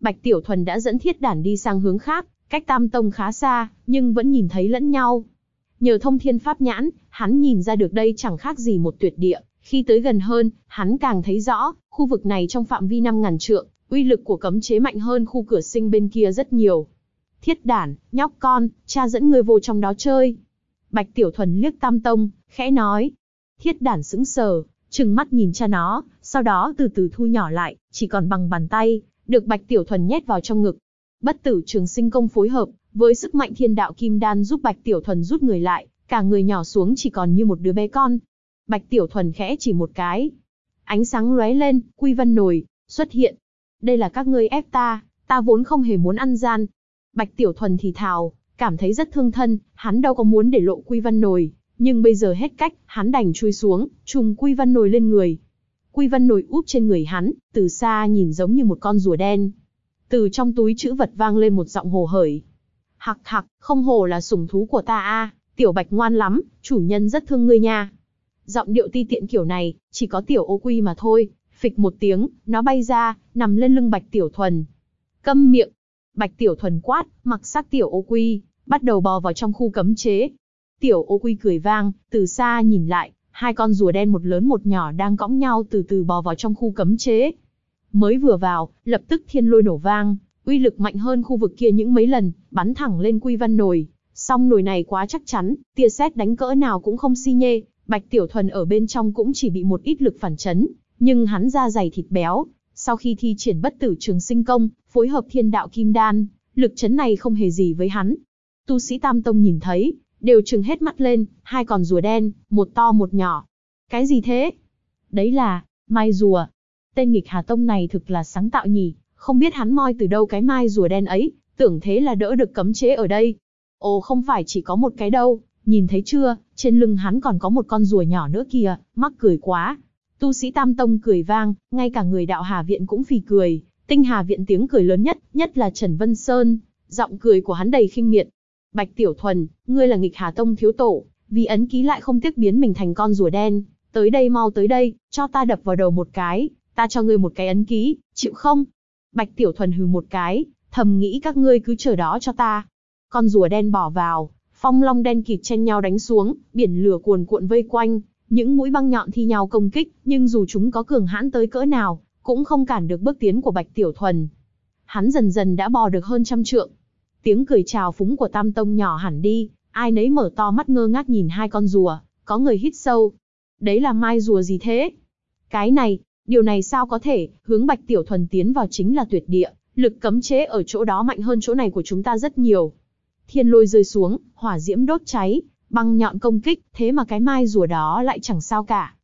Bạch Tiểu Thuần đã dẫn thiết đản đi sang hướng khác, cách Tam Tông khá xa, nhưng vẫn nhìn thấy lẫn nhau. Nhờ thông thiên pháp nhãn, hắn nhìn ra được đây chẳng khác gì một tuyệt địa. Khi tới gần hơn, hắn càng thấy rõ, khu vực này trong phạm vi 5.000 trượng, uy lực của cấm chế mạnh hơn khu cửa sinh bên kia rất nhiều. Thiết đản, nhóc con, cha dẫn ngươi vô trong đó chơi. Bạch Tiểu Thuần liếc Tam Tông, khẽ nói. Thiết đản sững sờ, trừng mắt nhìn cha nó, sau đó từ từ thu nhỏ lại, chỉ còn bằng bàn tay, được Bạch Tiểu Thuần nhét vào trong ngực. Bất tử trường sinh công phối hợp với sức mạnh thiên đạo kim đan giúp Bạch Tiểu Thuần rút người lại, cả người nhỏ xuống chỉ còn như một đứa bé con. Bạch Tiểu Thuần khẽ chỉ một cái, ánh sáng lóe lên, quy văn nồi xuất hiện. Đây là các ngươi ép ta vốn không hề muốn ăn gian. Bạch Tiểu Thuần thì thào, cảm thấy rất thương thân, hắn đâu có muốn để lộ quy văn nồi, nhưng bây giờ hết cách, hắn đành chui xuống, trùm quy văn nồi lên người. Quy văn nồi úp trên người hắn, từ xa nhìn giống như một con rùa đen. Từ trong túi trữ vật vang lên một giọng hồ hởi. Hặc hặc, không hổ là sủng thú của ta a, Tiểu Bạch ngoan lắm, chủ nhân rất thương ngươi nha. Giọng điệu ti tiện kiểu này, chỉ có Tiểu Ô Quy mà thôi. Phịch một tiếng, nó bay ra, nằm lên lưng Bạch Tiểu Thuần. Câm miệng! Bạch Tiểu Thuần quát, mặc xác Tiểu Ô Quy, bắt đầu bò vào trong khu cấm chế. Tiểu Ô Quy cười vang, từ xa nhìn lại, hai con rùa đen một lớn một nhỏ đang cõng nhau từ từ bò vào trong khu cấm chế. Mới vừa vào, lập tức thiên lôi nổ vang, uy lực mạnh hơn khu vực kia những mấy lần, bắn thẳng lên quy văn nồi. Song nồi này quá chắc chắn, tia sét đánh cỡ nào cũng không xi nhê. Bạch Tiểu Thuần ở bên trong cũng chỉ bị một ít lực phản chấn, nhưng hắn da dày thịt béo. Sau khi thi triển bất tử trường sinh công, phối hợp thiên đạo kim đan, lực chấn này không hề gì với hắn. Tu sĩ Tam Tông nhìn thấy, đều trừng hết mắt lên, hai con rùa đen, một to một nhỏ. Cái gì thế? Đấy là mai rùa. Tên nghịch Hà Tông này thực là sáng tạo nhỉ, không biết hắn moi từ đâu cái mai rùa đen ấy, tưởng thế là đỡ được cấm chế ở đây. Ồ, không phải chỉ có một cái đâu, nhìn thấy chưa, trên lưng hắn còn có một con rùa nhỏ nữa kìa, mắc cười quá. Tu sĩ Tam Tông cười vang, ngay cả người đạo Hà Viện cũng phì cười. Tinh Hà Viện tiếng cười lớn nhất là Trần Vân Sơn, giọng cười của hắn đầy khinh miệt. Bạch Tiểu Thuần, ngươi là nghịch Hà Tông thiếu tổ, vì ấn ký lại không tiếc biến mình thành con rùa đen. Tới đây, mau tới đây, cho ta đập vào đầu một cái, ta cho ngươi một cái ấn ký, chịu không? Bạch Tiểu Thuần hừ một cái, thầm nghĩ các ngươi cứ chờ đó cho ta. Con rùa đen bỏ vào, phong long đen kịt chen nhau đánh xuống, biển lửa cuồn cuộn vây quanh, những mũi băng nhọn thi nhau công kích, nhưng dù chúng có cường hãn tới cỡ nào, cũng không cản được bước tiến của Bạch Tiểu Thuần. Hắn dần dần đã bò được hơn 100 trượng. Tiếng cười chào phúng của Tam Tông nhỏ hẳn đi, ai nấy mở to mắt ngơ ngác nhìn hai con rùa, có người hít sâu. Đấy là mai rùa gì thế? Cái này, điều này sao có thể, hướng Bạch Tiểu Thuần tiến vào chính là tuyệt địa, lực cấm chế ở chỗ đó mạnh hơn chỗ này của chúng ta rất nhiều. Thiên lôi rơi xuống, hỏa diễm đốt cháy, băng nhọn công kích, thế mà cái mai rùa đó lại chẳng sao cả.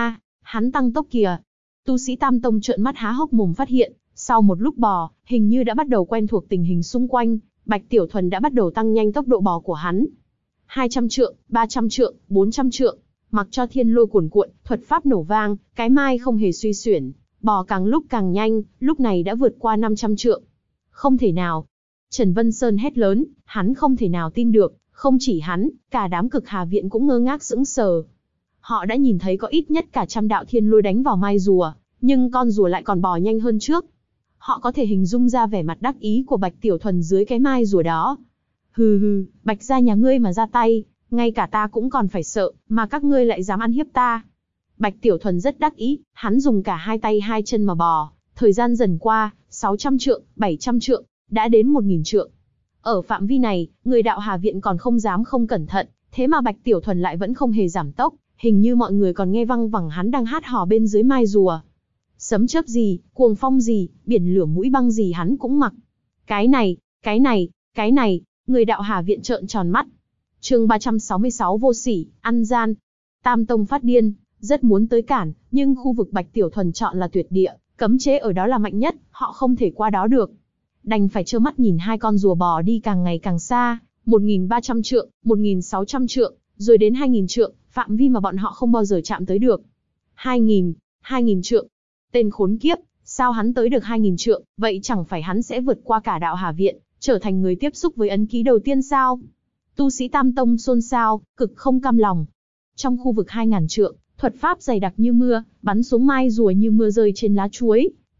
Hắn tăng tốc kìa. Tu sĩ Tam Tông trợn mắt há hốc mồm phát hiện, sau một lúc bò, hình như đã bắt đầu quen thuộc tình hình xung quanh, Bạch Tiểu Thuần đã bắt đầu tăng nhanh tốc độ bò của hắn. 200 trượng, 300 trượng, 400 trượng, mặc cho thiên lôi cuồn cuộn, thuật pháp nổ vang, cái mai không hề suy xuyển, bò càng lúc càng nhanh, lúc này đã vượt qua 500 trượng. Không thể nào. Trần Vân Sơn hét lớn, hắn không thể nào tin được, không chỉ hắn, cả đám Cực Hà Viện cũng ngơ ngác sững sờ. Họ đã nhìn thấy có ít nhất cả 100 đạo thiên lôi đánh vào mai rùa, nhưng con rùa lại còn bò nhanh hơn trước. Họ có thể hình dung ra vẻ mặt đắc ý của Bạch Tiểu Thuần dưới cái mai rùa đó. Hừ hừ, Bạch gia nhà ngươi mà ra tay, ngay cả ta cũng còn phải sợ, mà các ngươi lại dám ăn hiếp ta. Bạch Tiểu Thuần rất đắc ý, hắn dùng cả hai tay hai chân mà bò, thời gian dần qua, 600 trượng, 700 trượng, đã đến 1000 trượng. Ở phạm vi này, người đạo Hà Viện còn không dám không cẩn thận, thế mà Bạch Tiểu Thuần lại vẫn không hề giảm tốc, hình như mọi người còn nghe văng vẳng hắn đang hát hò bên dưới mai rùa. Sấm chớp gì, cuồng phong gì, biển lửa mũi băng gì hắn cũng mặc. Cái này, người đạo Hà Viện trợn tròn mắt. Chương 366 vô sỉ, ăn gian. Tam Tông phát điên, rất muốn tới cản, nhưng khu vực Bạch Tiểu Thuần chọn là tuyệt địa, cấm chế ở đó là mạnh nhất, họ không thể qua đó được. Đành phải trơ mắt nhìn hai con rùa bò đi càng ngày càng xa, 1300 trượng, 1600 trượng, rồi đến 2000 trượng, phạm vi mà bọn họ không bao giờ chạm tới được. 2000 trượng. Tên khốn kiếp, sao hắn tới được 2000 trượng, vậy chẳng phải hắn sẽ vượt qua cả đạo Hà Viện, trở thành người tiếp xúc với ấn ký đầu tiên sao? Tu sĩ Tam Tông xôn xao, cực không cam lòng. Trong khu vực 2000 trượng, thuật pháp dày đặc như mưa, bắn xuống mai rùa như mưa rơi trên lá chuối,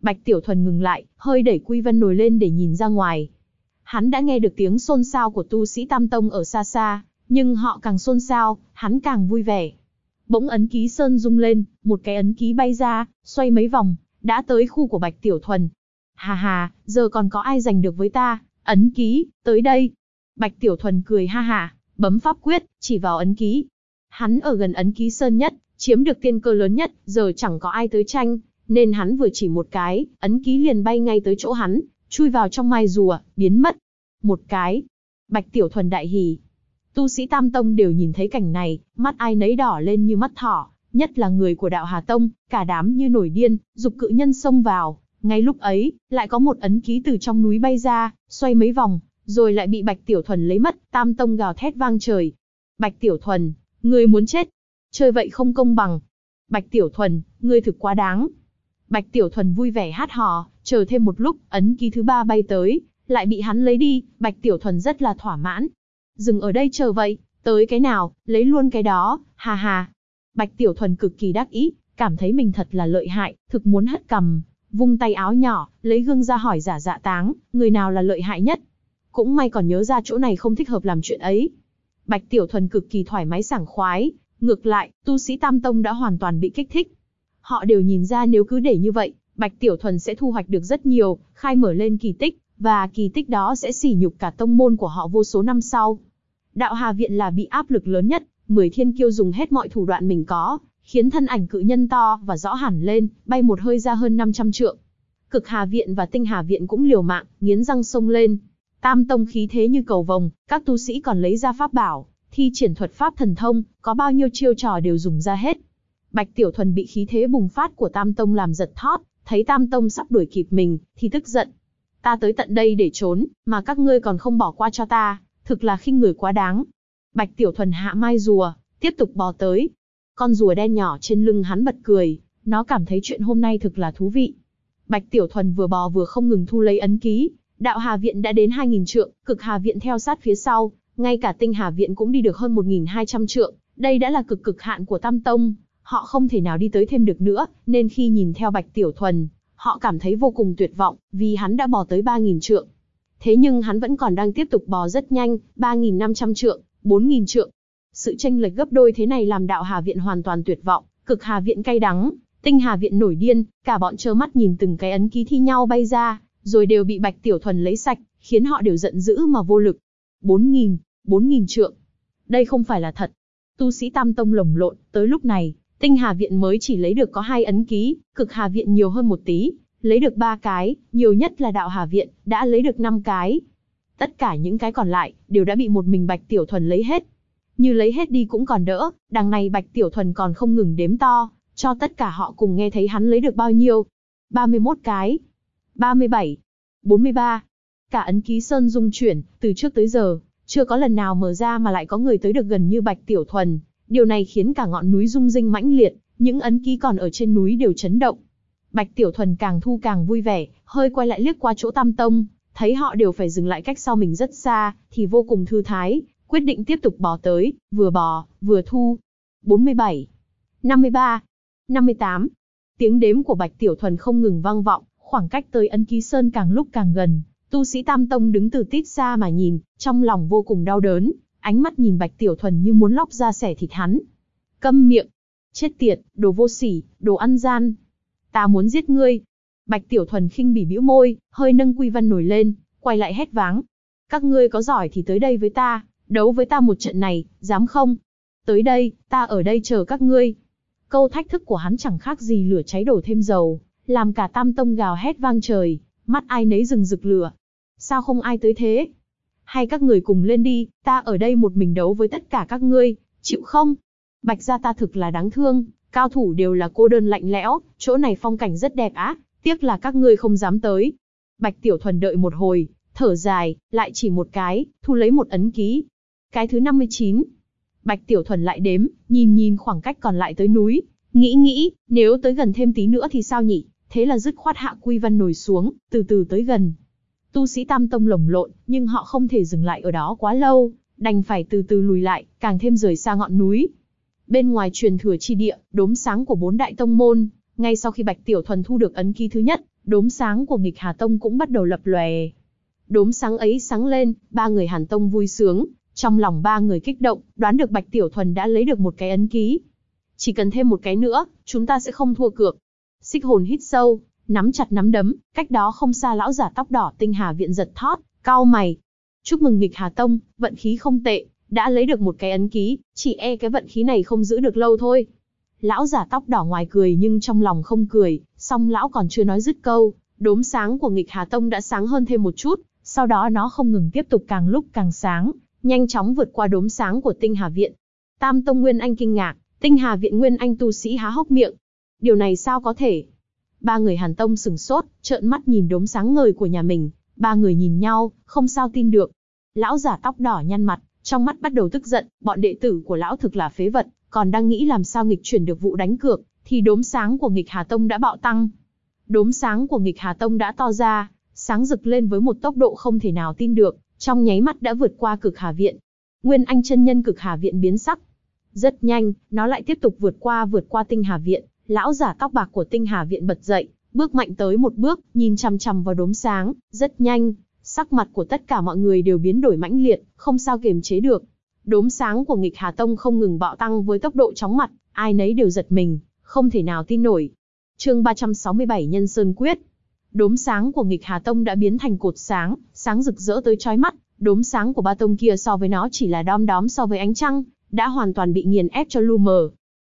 Bạch Tiểu Thuần ngừng lại, hơi đẩy quy vân nồi lên để nhìn ra ngoài. Hắn đã nghe được tiếng xôn xao của tu sĩ Tam Tông ở xa xa, nhưng họ càng xôn xao, hắn càng vui vẻ. Bỗng ấn ký sơn rung lên, một cái ấn ký bay ra, xoay mấy vòng, đã tới khu của Bạch Tiểu Thuần. Hà hà, giờ còn có ai giành được với ta, ấn ký, tới đây. Bạch Tiểu Thuần cười ha hả, bấm pháp quyết, chỉ vào ấn ký. Hắn ở gần ấn ký sơn nhất, chiếm được tiên cơ lớn nhất, giờ chẳng có ai tới tranh, nên hắn vừa chỉ một cái, ấn ký liền bay ngay tới chỗ hắn, chui vào trong mai rùa, biến mất. Một cái. Bạch Tiểu Thuần đại hỉ. Tu sĩ Tam Tông đều nhìn thấy cảnh này, mắt ai nấy đỏ lên như mắt thỏ, nhất là người của Đạo Hà Tông, cả đám như nổi điên, giục cự nhân xông vào. Ngay lúc ấy, lại có một ấn ký từ trong núi bay ra, xoay mấy vòng, rồi lại bị Bạch Tiểu Thuần lấy mất. Tam Tông gào thét vang trời. Bạch Tiểu Thuần, ngươi muốn chết. Chơi vậy không công bằng. Bạch Tiểu Thuần, ngươi thực quá đáng. Bạch Tiểu Thuần vui vẻ hát hò, chờ thêm một lúc, ấn ký thứ 3 bay tới, lại bị hắn lấy đi. Bạch Tiểu Thuần rất là thỏa mãn. Dừng ở đây chờ vậy, tới cái nào, lấy luôn cái đó, hà hà. Bạch Tiểu Thuần cực kỳ đắc ý, cảm thấy mình thật là lợi hại, thực muốn hất cằm, vung tay áo nhỏ, lấy gương ra hỏi Giả Dạ Táng, người nào là lợi hại nhất. Cũng may còn nhớ ra chỗ này không thích hợp làm chuyện ấy. Bạch Tiểu Thuần cực kỳ thoải mái sảng khoái, ngược lại, tu sĩ Tam Tông đã hoàn toàn bị kích thích. Họ đều nhìn ra nếu cứ để như vậy, Bạch Tiểu Thuần sẽ thu hoạch được rất nhiều, khai mở lên kỳ tích, và kỳ tích đó sẽ sỉ nhục cả tông môn của họ vô số năm sau. Đạo Hà Viện là bị áp lực lớn nhất, 10 thiên kiêu dùng hết mọi thủ đoạn mình có, khiến thân ảnh cự nhân to và rõ hẳn lên, bay một hơi ra hơn 500 trượng. Cực Hà Viện và Tinh Hà Viện cũng liều mạng, nghiến răng xông lên. Tam Tông khí thế như cầu vồng, các tu sĩ còn lấy ra pháp bảo, thi triển thuật pháp thần thông, có bao nhiêu chiêu trò đều dùng ra hết. Bạch Tiểu Thuần bị khí thế bùng phát của Tam Tông làm giật thót, thấy Tam Tông sắp đuổi kịp mình, thì tức giận. Ta tới tận đây để trốn, mà các ngươi còn không bỏ qua cho ta, thực là khinh người quá đáng. Bạch Tiểu Thuần hạ mai rùa, tiếp tục bò tới. Con rùa đen nhỏ trên lưng hắn bật cười, nó cảm thấy chuyện hôm nay thực là thú vị. Bạch Tiểu Thuần vừa bò vừa không ngừng thu lấy ấn ký. Đạo Hà Viện đã đến 2000 trượng, Cực Hà Viện theo sát phía sau, ngay cả Tinh Hà Viện cũng đi được hơn 1200 trượng, đây đã là cực hạn của Tam Tông, họ không thể nào đi tới thêm được nữa, nên khi nhìn theo Bạch Tiểu Thuần, họ cảm thấy vô cùng tuyệt vọng, vì hắn đã bò tới 3000 trượng. Thế nhưng hắn vẫn còn đang tiếp tục bò rất nhanh, 3500 trượng, 4000 trượng. Sự chênh lệch gấp đôi thế này làm Đạo Hà Viện hoàn toàn tuyệt vọng, Cực Hà Viện cay đắng, Tinh Hà Viện nổi điên, cả bọn trơ mắt nhìn từng cái ấn ký thi nhau bay ra, rồi đều bị Bạch Tiểu Thuần lấy sạch, khiến họ đều giận dữ mà vô lực. 4000 trượng. Đây không phải là thật. Tu sĩ Tam Tông lồng lộn, tới lúc này, Tinh Hà Viện mới chỉ lấy được có 2 ấn ký, Cực Hà Viện nhiều hơn một tí, lấy được 3 cái, nhiều nhất là Đạo Hà Viện, đã lấy được 5 cái. Tất cả những cái còn lại, đều đã bị một mình Bạch Tiểu Thuần lấy hết. Như lấy hết đi cũng còn đỡ, đằng này Bạch Tiểu Thuần còn không ngừng đếm to, cho tất cả họ cùng nghe thấy hắn lấy được bao nhiêu. 31 cái. 37. 43. Cả ấn ký sơn dung chuyển, từ trước tới giờ, chưa có lần nào mở ra mà lại có người tới được gần như Bạch Tiểu Thuần. Điều này khiến cả ngọn núi rung rinh mãnh liệt, những ấn ký còn ở trên núi đều chấn động. Bạch Tiểu Thuần càng thu càng vui vẻ, hơi quay lại liếc qua chỗ Tam Tông, thấy họ đều phải dừng lại cách sau mình rất xa, thì vô cùng thư thái, quyết định tiếp tục bò tới, vừa bò, vừa thu. 47. 53. 58. Tiếng đếm của Bạch Tiểu Thuần không ngừng vang vọng, khoảng cách tới ấn ký sơn càng lúc càng gần. Tu sĩ Tam Tông đứng từ tít xa mà nhìn, trong lòng vô cùng đau đớn, ánh mắt nhìn Bạch Tiểu Thuần như muốn lóc ra xẻ thịt hắn. Câm miệng! Chết tiệt, đồ vô sỉ, đồ ăn gian! Ta muốn giết ngươi! Bạch Tiểu Thuần khinh bỉ bĩu môi, hơi nâng quy văn nổi lên, quay lại hét váng. Các ngươi có giỏi thì tới đây với ta, đấu với ta một trận này, dám không? Tới đây, ta ở đây chờ các ngươi. Câu thách thức của hắn chẳng khác gì lửa cháy đổ thêm dầu, làm cả Tam Tông gào hét vang trời, mắt ai nấy rừng rực lửa. Sao không ai tới thế? Hay các người cùng lên đi, ta ở đây một mình đấu với tất cả các ngươi, chịu không? Bạch gia ta thực là đáng thương, cao thủ đều là cô đơn lạnh lẽo, chỗ này phong cảnh rất đẹp á, tiếc là các ngươi không dám tới. Bạch Tiểu Thuần đợi một hồi, thở dài, lại chỉ một cái, thu lấy một ấn ký. Cái thứ 59. Bạch Tiểu Thuần lại đếm, nhìn khoảng cách còn lại tới núi, nghĩ, nếu tới gần thêm tí nữa thì sao nhỉ? Thế là dứt khoát hạ quy văn nổi xuống, từ từ tới gần. Tu sĩ Tam Tông lồng lộn, nhưng họ không thể dừng lại ở đó quá lâu, đành phải từ từ lùi lại, càng thêm rời xa ngọn núi. Bên ngoài truyền thừa chi địa, đốm sáng của 4 đại tông môn, ngay sau khi Bạch Tiểu Thuần thu được ấn ký thứ nhất, đốm sáng của Nghịch Hà Tông cũng bắt đầu lập lòe. Đốm sáng ấy sáng lên, ba người Hàn Tông vui sướng, trong lòng ba người kích động, đoán được Bạch Tiểu Thuần đã lấy được một cái ấn ký. Chỉ cần thêm một cái nữa, chúng ta sẽ không thua cược. Xích Hồn hít sâu, nắm chặt nắm đấm, cách đó không xa lão giả tóc đỏ Tinh Hà Viện giật thót, cau mày. Chúc mừng Nghịch Hà Tông, vận khí không tệ, đã lấy được một cái ấn ký, chỉ e cái vận khí này không giữ được lâu thôi. Lão giả tóc đỏ ngoài cười nhưng trong lòng không cười, song lão còn chưa nói dứt câu, đốm sáng của Nghịch Hà Tông đã sáng hơn thêm một chút, sau đó nó không ngừng tiếp tục càng lúc càng sáng, nhanh chóng vượt qua đốm sáng của Tinh Hà Viện. Tam Tông Nguyên Anh kinh ngạc, Tinh Hà Viện Nguyên Anh tu sĩ há hốc miệng. Điều này sao có thể? Ba người Hàn Tông sửng sốt, trợn mắt nhìn đốm sáng ngời của nhà mình, ba người nhìn nhau, không sao tin được. Lão giả tóc đỏ nhăn mặt, trong mắt bắt đầu tức giận, bọn đệ tử của lão thực là phế vật, còn đang nghĩ làm sao nghịch chuyển được vụ đánh cược, thì đốm sáng của Nghịch Hà Tông đã bạo tăng. Đốm sáng của Nghịch Hà Tông đã to ra, sáng rực lên với một tốc độ không thể nào tin được, trong nháy mắt đã vượt qua Cực Hà Viện. Nguyên Anh chân nhân Cực Hà Viện biến sắc. Rất nhanh, nó lại tiếp tục vượt qua Tinh Hà Viện. Lão giả tóc bạc của Tinh Hà Viện bật dậy, bước mạnh tới một bước, nhìn chằm chằm vào đốm sáng. Rất nhanh, sắc mặt của tất cả mọi người đều biến đổi mãnh liệt, không sao kiềm chế được. Đốm sáng của Nghịch Hà Tông không ngừng bạo tăng với tốc độ chóng mặt, ai nấy đều giật mình, không thể nào tin nổi. Chương 367 Nhân Sơn Quyết. Đốm sáng của Nghịch Hà Tông đã biến thành cột sáng, sáng rực rỡ tới chói mắt. Đốm sáng của ba tông kia so với nó chỉ là đom đóm so với ánh trăng, đã hoàn toàn bị nghiền ép cho lu mờ.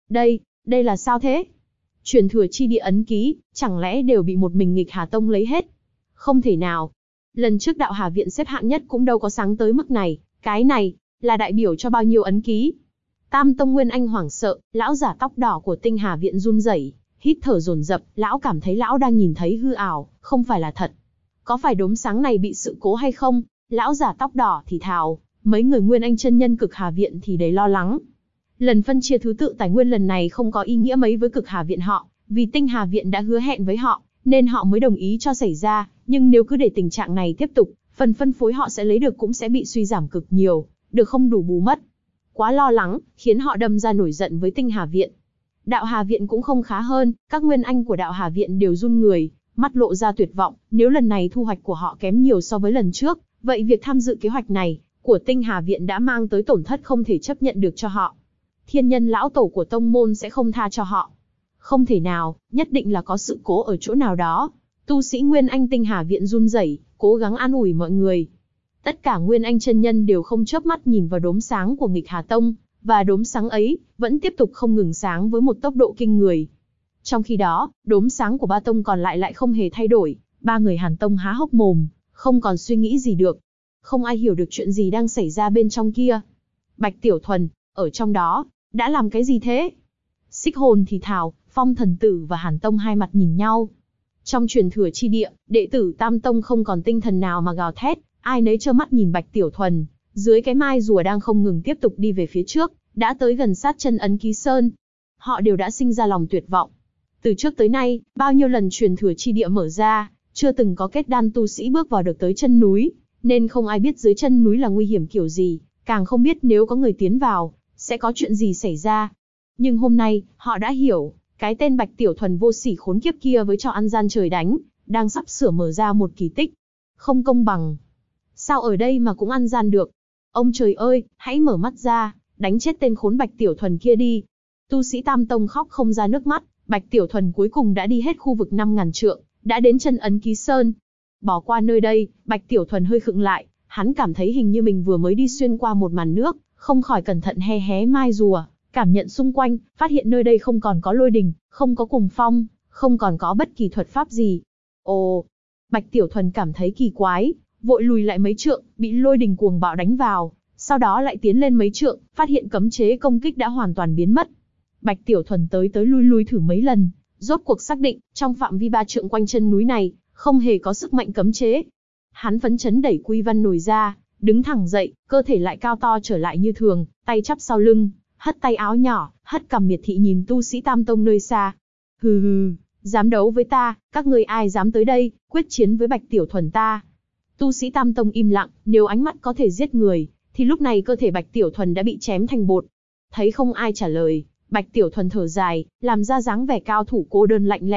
Đây là sao thế? Truyền thừa chi địa ấn ký, chẳng lẽ đều bị một mình Nghịch Hà Tông lấy hết? Không thể nào. Lần trước Đạo Hà Viện xếp hạng nhất cũng đâu có sáng tới mức này, cái này là đại biểu cho bao nhiêu ấn ký? Tam Tông Nguyên Anh hoảng sợ, lão giả tóc đỏ của Tinh Hà Viện run rẩy, hít thở dồn dập, lão cảm thấy lão đang nhìn thấy hư ảo, không phải là thật. Có phải đốm sáng này bị sự cố hay không? Lão giả tóc đỏ thì thào, mấy người Nguyên Anh chân nhân Cực Hà Viện thì đầy lo lắng. Lần phân chia thứ tự tài nguyên lần này không có ý nghĩa mấy với Cực Hà Viện họ, vì Tinh Hà Viện đã hứa hẹn với họ, nên họ mới đồng ý cho xảy ra, nhưng nếu cứ để tình trạng này tiếp tục, phần phân phối họ sẽ lấy được cũng sẽ bị suy giảm cực nhiều, được không đủ bù mất. Quá lo lắng, khiến họ đâm ra nổi giận với Tinh Hà Viện. Đạo Hà Viện cũng không khá hơn, các Nguyên Anh của Đạo Hà Viện đều run người, mắt lộ ra tuyệt vọng, nếu lần này thu hoạch của họ kém nhiều so với lần trước, vậy việc tham dự kế hoạch này của Tinh Hà Viện đã mang tới tổn thất không thể chấp nhận được cho họ. Thiên Nhân lão tổ của tông môn sẽ không tha cho họ. Không thể nào, nhất định là có sự cố ở chỗ nào đó. Tu sĩ Nguyên Anh Tinh Hà Viện run rẩy, cố gắng an ủi mọi người. Tất cả Nguyên Anh chân nhân đều không chớp mắt nhìn vào đốm sáng của Nghịch Hà Tông, và đốm sáng ấy vẫn tiếp tục không ngừng sáng với một tốc độ kinh người. Trong khi đó, đốm sáng của ba tông còn lại không hề thay đổi, ba người Hàn Tông há hốc mồm, không còn suy nghĩ gì được. Không ai hiểu được chuyện gì đang xảy ra bên trong kia. Bạch Tiểu Thuần, ở trong đó, đã làm cái gì thế? Xích Hồn thì thào, Phong Thần Tử và Hàn Tông hai mặt nhìn nhau. Trong truyền thừa chi địa, đệ tử Tam Tông không còn tinh thần nào mà gào thét, ai nấy trơ mắt nhìn Bạch Tiểu Thuần, dưới cái mai rùa đang không ngừng tiếp tục đi về phía trước, đã tới gần sát chân ấn ký sơn. Họ đều đã sinh ra lòng tuyệt vọng. Từ trước tới nay, bao nhiêu lần truyền thừa chi địa mở ra, chưa từng có kết đan tu sĩ bước vào được tới chân núi, nên không ai biết dưới chân núi là nguy hiểm kiểu gì, càng không biết nếu có người tiến vào, sẽ có chuyện gì xảy ra. Nhưng hôm nay, họ đã hiểu, cái tên Bạch Tiểu Thuần vô sỉ khốn kiếp kia với trò ăn gian trời đánh, đang sắp sửa mở ra một kỳ tích. Không công bằng. Sao ở đây mà cũng ăn gian được? Ông trời ơi, hãy mở mắt ra, đánh chết tên khốn Bạch Tiểu Thuần kia đi. Tu sĩ Tam Tông khóc không ra nước mắt, Bạch Tiểu Thuần cuối cùng đã đi hết khu vực 5.000 trượng, đã đến chân ấn ký sơn. Bỏ qua nơi đây, Bạch Tiểu Thuần hơi khựng lại, hắn cảm thấy hình như mình vừa mới đi xuyên qua một màn nước, không khỏi cẩn thận hé hé mai rùa, cảm nhận xung quanh, phát hiện nơi đây không còn có lôi đình, không có cuồng phong, không còn có bất kỳ thuật pháp gì. Ồ, Bạch Tiểu Thuần cảm thấy kỳ quái, vội lùi lại mấy trượng, bị lôi đình cuồng bạo đánh vào, sau đó lại tiến lên mấy trượng, phát hiện cấm chế công kích đã hoàn toàn biến mất. Bạch Tiểu Thuần tới lui thử mấy lần, rốt cuộc xác định, trong phạm vi 3 trượng quanh chân núi này, không hề có sức mạnh cấm chế. Hắn phấn chấn đẩy quy văn nồi ra, đứng thẳng dậy, cơ thể lại cao to trở lại như thường, tay chắp sau lưng, hất tay áo nhỏ, hất cằm miệt thị nhìn tu sĩ Tam Tông nơi xa. Hừ hừ, dám đấu với ta, các ngươi ai dám tới đây, quyết chiến với Bạch Tiểu Thuần ta. Tu sĩ Tam Tông im lặng, nếu ánh mắt có thể giết người, thì lúc này cơ thể Bạch Tiểu Thuần đã bị chém thành bột. Thấy không ai trả lời, Bạch Tiểu Thuần thở dài, làm ra dáng vẻ cao thủ cô đơn lạnh lẽo,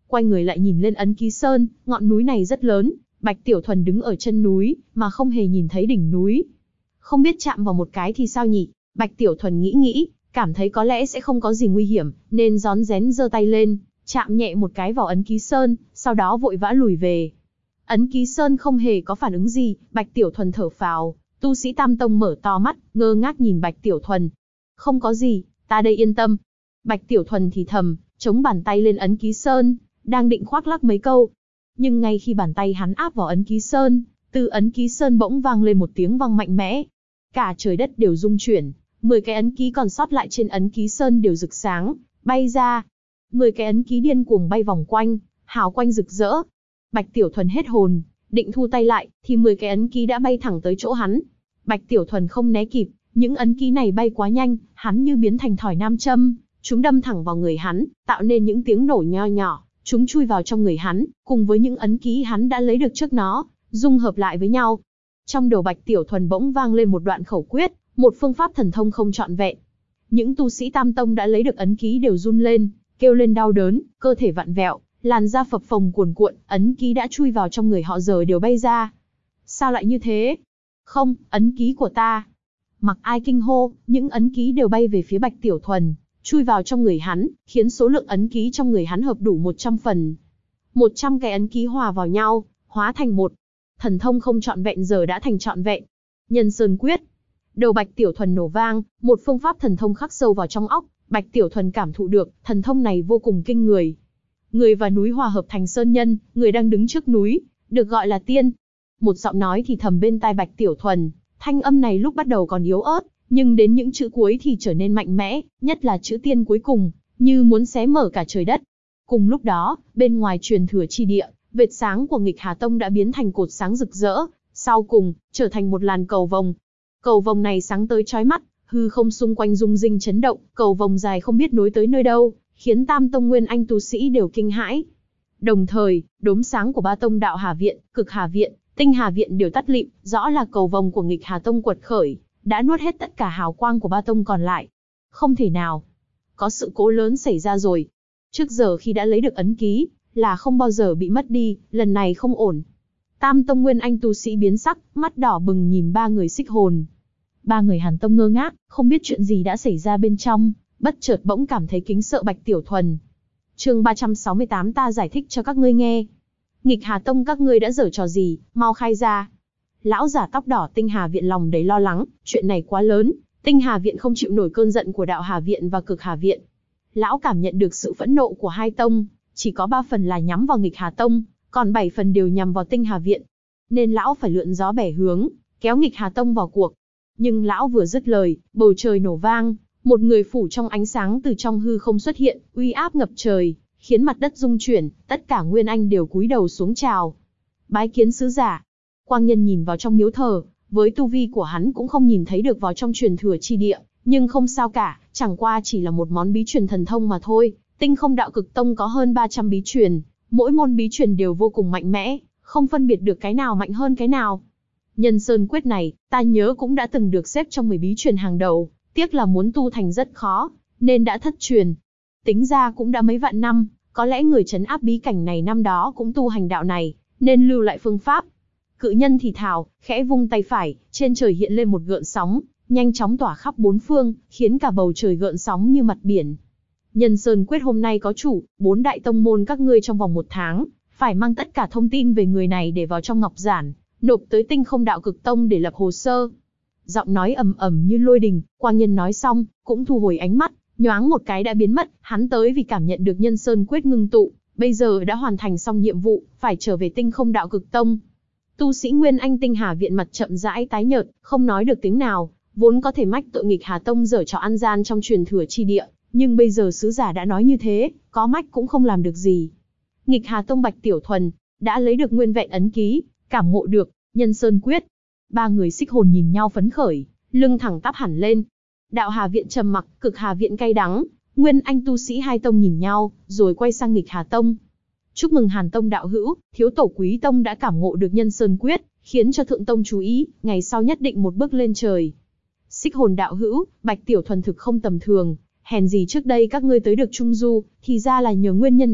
Quay người lại nhìn lên Ấn Ký Sơn, ngọn núi này rất lớn, Bạch Tiểu Thuần đứng ở chân núi, mà không hề nhìn thấy đỉnh núi. Không biết chạm vào một cái thì sao nhỉ? Bạch Tiểu Thuần nghĩ, cảm thấy có lẽ sẽ không có gì nguy hiểm, nên rón rén giơ tay lên, chạm nhẹ một cái vào Ấn Ký Sơn, sau đó vội vã lùi về. Ấn Ký Sơn không hề có phản ứng gì, Bạch Tiểu Thuần thở phào, tu sĩ Tam Tông mở to mắt, ngơ ngác nhìn Bạch Tiểu Thuần. Không có gì, ta đây yên tâm. Bạch Tiểu Thuần thì thầm, chống bàn tay lên Ấn Ký Sơn, đang định khoác lác mấy câu. Nhưng ngay khi bàn tay hắn áp vào Ấn Ký Sơn, từ Ấn Ký Sơn bỗng vang lên một tiếng vang mạnh mẽ. Cả trời đất đều rung chuyển, 10 cái ấn ký còn sót lại trên Ấn Ký Sơn đều rực sáng, bay ra. 10 cái ấn ký điên cuồng bay vòng quanh, hào quang rực rỡ. Bạch Tiểu Thuần hết hồn, định thu tay lại, thì 10 cái ấn ký đã bay thẳng tới chỗ hắn. Bạch Tiểu Thuần không né kịp, những ấn ký này bay quá nhanh, hắn như biến thành thỏi nam châm, chúng đâm thẳng vào người hắn, tạo nên những tiếng nổ nho nhỏ, chúng chui vào trong người hắn, cùng với những ấn ký hắn đã lấy được trước nó, dung hợp lại với nhau. Trong đầu Bạch Tiểu Thuần bỗng vang lên một đoạn khẩu quyết, một phương pháp thần thông không trọn vẹn. Những tu sĩ Tam Tông đã lấy được ấn ký đều run lên, kêu lên đau đớn, cơ thể vặn vẹo, làn da phập phồng cuồn cuộn, ấn ký đã chui vào trong người họ giờ đều bay ra. Sao lại như thế? Không, ấn ký của ta. Mặc ai kinh hô, những ấn ký đều bay về phía Bạch Tiểu Thuần, chui vào trong người hắn, khiến số lượng ấn ký trong người hắn hợp đủ 100 phần. 100 cái ấn ký hòa vào nhau, hóa thành một. Thần thông không trọn vẹn giờ đã thành trọn vẹn. Nhân Sơn Quyết. Đầu Bạch Tiểu Thuần nổ vang, một phương pháp thần thông khắc sâu vào trong óc, Bạch Tiểu Thuần cảm thụ được, thần thông này vô cùng kinh người. Người và núi hòa hợp thành sơn nhân, người đang đứng trước núi, được gọi là tiên. Một giọng nói thì thầm bên tai Bạch Tiểu Thuần, thanh âm này lúc bắt đầu còn yếu ớt, nhưng đến những chữ cuối thì trở nên mạnh mẽ, nhất là chữ tiên cuối cùng, như muốn xé mở cả trời đất. Cùng lúc đó, bên ngoài truyền thừa chi địa, vệt sáng của Nghịch Hà Tông đã biến thành cột sáng rực rỡ, sau cùng, trở thành một làn cầu vồng. Cầu vồng này sáng tới chói mắt, hư không xung quanh rung rinh chấn động, cầu vồng dài không biết nối tới nơi đâu, khiến Tam Tông Nguyên Anh tu sĩ đều kinh hãi. Đồng thời, đốm sáng của ba tông Đạo Hà Viện, Cực Hà Viện, Tinh Hà Viện đều tắt lịm, rõ là cầu vồng của Nghịch Hà Tông quật khởi, đã nuốt hết tất cả hào quang của ba tông còn lại. Không thể nào. Có sự cố lớn xảy ra rồi. Trước giờ khi đã lấy được ấn ký, là không bao giờ bị mất đi, lần này không ổn. Tam Tông Nguyên Anh tu sĩ biến sắc, mắt đỏ bừng nhìn ba người Xích Hồn. Ba người Hàn Tông ngơ ngác, không biết chuyện gì đã xảy ra bên trong, bất chợt bỗng cảm thấy kính sợ Bạch Tiểu Thuần. Chương 368 ta giải thích cho các ngươi nghe. Nghịch Hà Tông các ngươi đã giở trò gì, mau khai ra. Lão giả tóc đỏ Tinh Hà Viện lòng đầy lo lắng, chuyện này quá lớn, Tinh Hà Viện không chịu nổi cơn giận của Đạo Hà Viện và Cực Hà Viện. Lão cảm nhận được sự phẫn nộ của hai tông, chỉ có 3 phần là nhắm vào Nghịch Hà Tông, còn 7 phần đều nhằm vào Tinh Hà Viện. Nên lão phải lượn gió bẻ hướng, kéo Nghịch Hà Tông vào cuộc. Nhưng lão vừa dứt lời, bầu trời nổ vang, một người phủ trong ánh sáng từ trong hư không xuất hiện, uy áp ngập trời, khiến mặt đất rung chuyển, tất cả Nguyên Anh đều cúi đầu xuống chào. Bái kiến sứ giả. Quang Nhân nhìn vào trong miếu thờ, với tu vi của hắn cũng không nhìn thấy được vào trong truyền thừa chi địa, nhưng không sao cả, chẳng qua chỉ là một món bí truyền thần thông mà thôi. Tinh Không Đạo Cực Tông có hơn 300 bí truyền, mỗi môn bí truyền đều vô cùng mạnh mẽ, không phân biệt được cái nào mạnh hơn cái nào. Nhân Sơn Quyết này, ta nhớ cũng đã từng được xếp trong 10 bí truyền hàng đầu, tiếc là muốn tu thành rất khó, nên đã thất truyền. Tính ra cũng đã mấy vạn năm, có lẽ người trấn áp bí cảnh này năm đó cũng tu hành đạo này, nên lưu lại phương pháp. Cự nhân thì thào, khẽ vung tay phải, trên trời hiện lên một gợn sóng, nhanh chóng tỏa khắp bốn phương, khiến cả bầu trời gợn sóng như mặt biển. Nhân Sơn Quyết hôm nay có chủ, 4 đại tông môn các ngươi trong vòng 1 tháng, phải mang tất cả thông tin về người này để vào trong ngọc giản, nộp tới Tinh Không Đạo Cực Tông để lập hồ sơ. Giọng nói ầm ầm như lôi đình, Quang Nhân nói xong, cũng thu hồi ánh mắt, nhoáng một cái đã biến mất, hắn tới vì cảm nhận được Nhân Sơn Quyết ngưng tụ, bây giờ đã hoàn thành xong nhiệm vụ, phải trở về Tinh Không Đạo Cực Tông. Tu sĩ Nguyên Anh Tinh Hà Viện mặt chậm rãi tái nhợt, không nói được tiếng nào, vốn có thể mách tội Nghịch Hà Tông giở trò ăn gian trong truyền thừa chi địa, nhưng bây giờ sứ giả đã nói như thế, có mách cũng không làm được gì. Nghịch Hà Tông Bạch Tiểu Thuần đã lấy được nguyên vẹn ấn ký, cảm ngộ được Nhân Sơn Quyết. Ba người Xích Hồn nhìn nhau phấn khởi, lưng thẳng tắp hẳn lên. Đạo Hà Viện trầm mặc, Cực Hà Viện cay đắng, Nguyên Anh tu sĩ hai tông nhìn nhau, rồi quay sang Nghịch Hà Tông. Chúc mừng Hàn Tông đạo hữu, thiếu tổ Quý Tông đã cảm ngộ được Nhân Sơn Quyết, khiến cho Thượng Tông chú ý, ngày sau nhất định một bước lên trời. Xích Hồn đạo hữu, Bạch Tiểu Thuần thực không tầm thường, hèn gì trước đây các ngươi tới được Trung Du, thì ra là nhờ nguyên nhân này,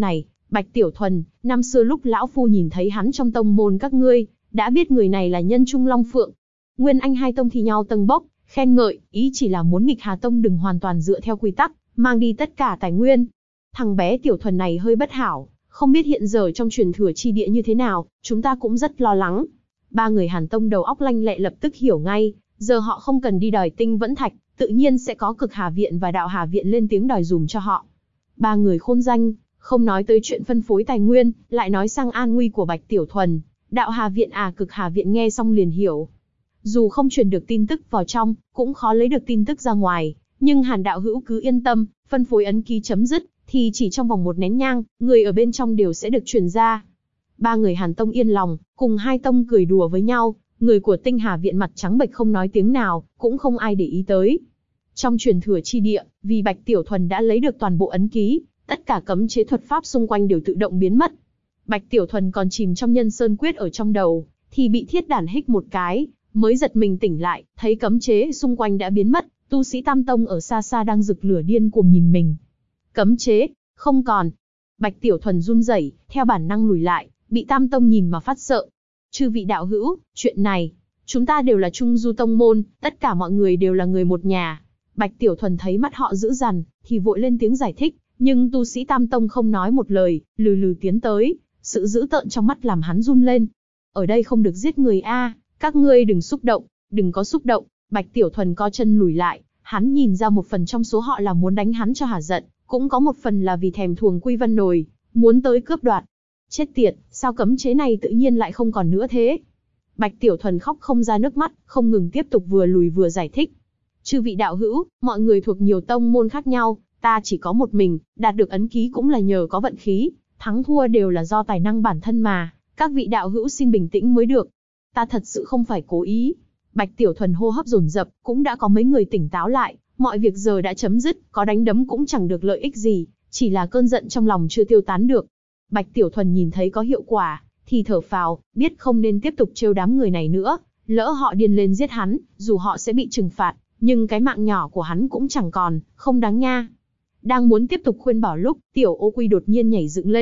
Bạch Tiểu Thuần, năm xưa lúc lão phu nhìn thấy hắn trong tông môn các ngươi, đã biết người này là nhân trung long phượng. Nguyên Anh hai tông thì nhau tâng bốc, khen ngợi, ý chỉ là muốn nghịch Hà tông đừng hoàn toàn dựa theo quy tắc, mang đi tất cả tài nguyên. Thằng bé Tiểu Thuần này hơi bất hảo, không biết hiện giờ trong truyền thừa chi địa như thế nào, chúng ta cũng rất lo lắng. Ba người Hàn tông đầu óc lanh lẹ lập tức hiểu ngay, giờ họ không cần đi đòi tinh vẫn thạch, tự nhiên sẽ có Cực Hà viện và Đạo Hà viện lên tiếng đòi dùm cho họ. Ba người khôn danh, không nói tới chuyện phân phối tài nguyên, lại nói sang an nguy của Bạch Tiểu Thuần. Đạo Hà viện Cực Hà viện nghe xong liền hiểu. Dù không truyền được tin tức vào trong, cũng khó lấy được tin tức ra ngoài, nhưng Hàn đạo hữu cứ yên tâm, phân phối ấn ký chấm dứt, thì chỉ trong vòng một nén nhang, người ở bên trong đều sẽ được truyền ra. Ba người Hàn tông yên lòng, cùng hai tông cười đùa với nhau, người của Tinh Hà viện mặt trắng bệch không nói tiếng nào, cũng không ai để ý tới. Trong truyền thừa chi địa, vì Bạch Tiểu Thuần đã lấy được toàn bộ ấn ký, tất cả cấm chế thuật pháp xung quanh đều tự động biến mất. Bạch Tiểu Thuần còn chìm trong nhân sơn quyết ở trong đầu, thì bị thiết đản hích một cái, mới giật mình tỉnh lại, thấy cấm chế xung quanh đã biến mất, tu sĩ Tam Tông ở xa xa đang rực lửa điên cuồng nhìn mình. Cấm chế, không còn. Bạch Tiểu Thuần run rẩy, theo bản năng lùi lại, bị Tam Tông nhìn mà phát sợ. Chư vị đạo hữu, chuyện này, chúng ta đều là Trung Du Tông môn, tất cả mọi người đều là người một nhà. Bạch Tiểu Thuần thấy mắt họ dữ dằn, thì vội lên tiếng giải thích, nhưng tu sĩ Tam Tông không nói một lời, lừ lừ tiến tới, sự dữ tợn trong mắt làm hắn run lên. Ở đây không được giết người a, các ngươi đừng xúc động, đừng có xúc động. Bạch Tiểu Thuần co chân lùi lại, hắn nhìn ra một phần trong số họ là muốn đánh hắn cho hả giận, cũng có một phần là vì thèm thuồng Quy Vân Nồi, muốn tới cướp đoạt. Chết tiệt, sao cấm chế này tự nhiên lại không còn nữa thế? Bạch Tiểu Thuần khóc không ra nước mắt, không ngừng tiếp tục vừa lùi vừa giải thích. Chư vị đạo hữu, mọi người thuộc nhiều tông môn khác nhau, ta chỉ có một mình, đạt được ấn ký cũng là nhờ có vận khí, thắng thua đều là do tài năng bản thân mà, các vị đạo hữu xin bình tĩnh mới được. Ta thật sự không phải cố ý. Bạch Tiểu Thuần hô hấp dồn dập, cũng đã có mấy người tỉnh táo lại, mọi việc giờ đã chấm dứt, có đánh đấm cũng chẳng được lợi ích gì, chỉ là cơn giận trong lòng chưa tiêu tán được. Bạch Tiểu Thuần nhìn thấy có hiệu quả, thì thở phào, biết không nên tiếp tục trêu đám người này nữa, lỡ họ điên lên giết hắn, dù họ sẽ bị trừng phạt, nhưng cái mạng nhỏ của hắn cũng chẳng còn, không đáng nha. Đang muốn tiếp tục khuyên bảo lúc, Tiểu Ô Quy đột nhiên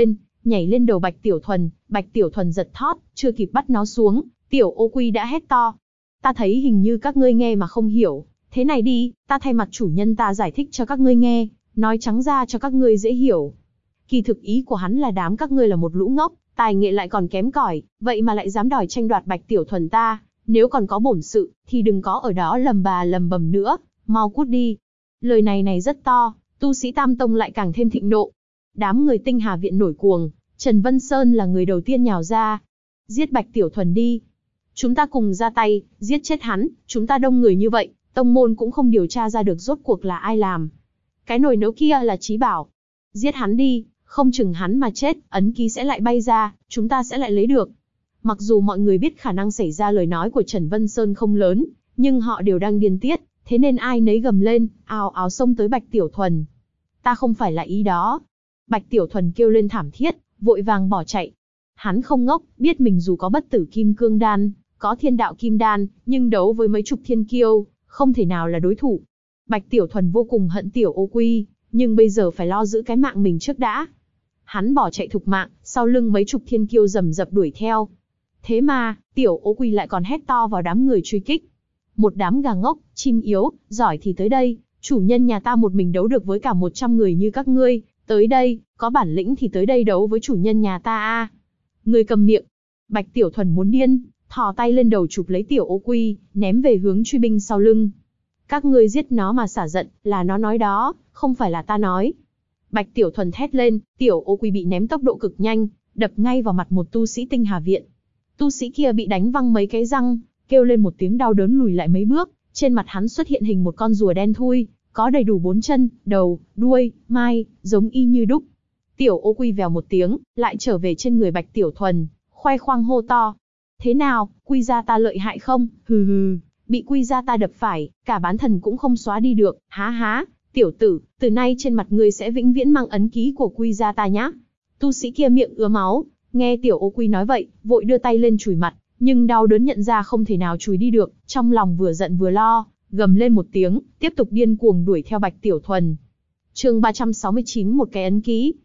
nhảy lên đầu Bạch Tiểu Thuần, Bạch Tiểu Thuần giật thót, chưa kịp bắt nó xuống, Tiểu Ô Quy đã hét to. Ta thấy hình như các ngươi nghe mà không hiểu, thế này đi, ta thay mặt chủ nhân ta giải thích cho các ngươi nghe, nói trắng ra cho các ngươi dễ hiểu. Kỳ thực ý của hắn là đám các ngươi là một lũ ngốc, tài nghệ lại còn kém cỏi, vậy mà lại dám đòi tranh đoạt Bạch Tiểu Thuần ta, nếu còn có bổn sự, thì đừng có ở đó lầm bà lầm bầm nữa, mau cút đi. Lời này rất to, tu sĩ Tam Tông lại càng thêm thịnh nộ. Đám người Tinh Hà viện nổi cuồng, Trần Vân Sơn là người đầu tiên nhào ra. Giết Bạch Tiểu Thuần đi. Chúng ta cùng ra tay, giết chết hắn, chúng ta đông người như vậy, tông môn cũng không điều tra ra được rốt cuộc là ai làm. Cái nồi nấu kia là Chí Bảo. Giết hắn đi, không chừng hắn mà chết, ấn ký sẽ lại bay ra, chúng ta sẽ lại lấy được. Mặc dù mọi người biết khả năng xảy ra lời nói của Trần Vân Sơn không lớn, nhưng họ đều đang điên tiết, thế nên ai nấy gầm lên, ào ào xông tới Bạch Tiểu Thuần. Ta không phải là ý đó. Bạch Tiểu Thuần kêu lên thảm thiết, vội vàng bỏ chạy. Hắn không ngốc, biết mình dù có bất tử kim cương đan, có thiên đạo kim đan, nhưng đấu với mấy chục thiên kiêu, không thể nào là đối thủ. Bạch Tiểu Thuần vô cùng hận Tiểu Ô Quy, nhưng bây giờ phải lo giữ cái mạng mình trước đã. Hắn bỏ chạy thục mạng, sau lưng mấy chục thiên kiêu rầm rập đuổi theo. Thế mà, Tiểu Ô Quy lại còn hét to vào đám người truy kích. Một đám gà ngốc, chim yếu, giỏi thì tới đây, chủ nhân nhà ta một mình đấu được với cả 100 người như các ngươi, tới đây, có bản lĩnh thì tới đây đấu với chủ nhân nhà ta a. Ngươi cầm miệng. Bạch Tiểu Thuần muốn điên, thò tay lên đầu chụp lấy Tiểu Ô Quy, ném về hướng truy binh sau lưng. Các ngươi giết nó mà xả giận, là nó nói đó, không phải là ta nói. Bạch Tiểu Thuần thét lên, Tiểu Ô Quy bị ném tốc độ cực nhanh, đập ngay vào mặt một tu sĩ Tinh Hà viện. Tu sĩ kia bị đánh văng mấy cái răng, kêu lên một tiếng đau đớn lùi lại mấy bước, trên mặt hắn xuất hiện hình một con rùa đen thui, có đầy đủ 4 chân, đầu, đuôi, mai, giống y như đúc. Tiểu Ô Quy vèo một tiếng, lại trở về trên người Bạch Tiểu Thuần, khoe khoang hô to. Thế nào, Quy gia ta lợi hại không? Hừ hừ, bị Quy gia ta đập phải, cả bán thần cũng không xóa đi được, há há. Tiểu tử, từ nay trên mặt ngươi sẽ vĩnh viễn mang ấn ký của Quy gia ta nhá. Tu sĩ kia miệng ứa máu, nghe Tiểu Ô Quy nói vậy, vội đưa tay lên chùi mặt, nhưng đau đớn nhận ra không thể nào chùi đi được, trong lòng vừa giận vừa lo, gầm lên một tiếng, tiếp tục điên cuồng đuổi theo Bạch Tiểu Thuần. Chương 369 một cái ấn ký.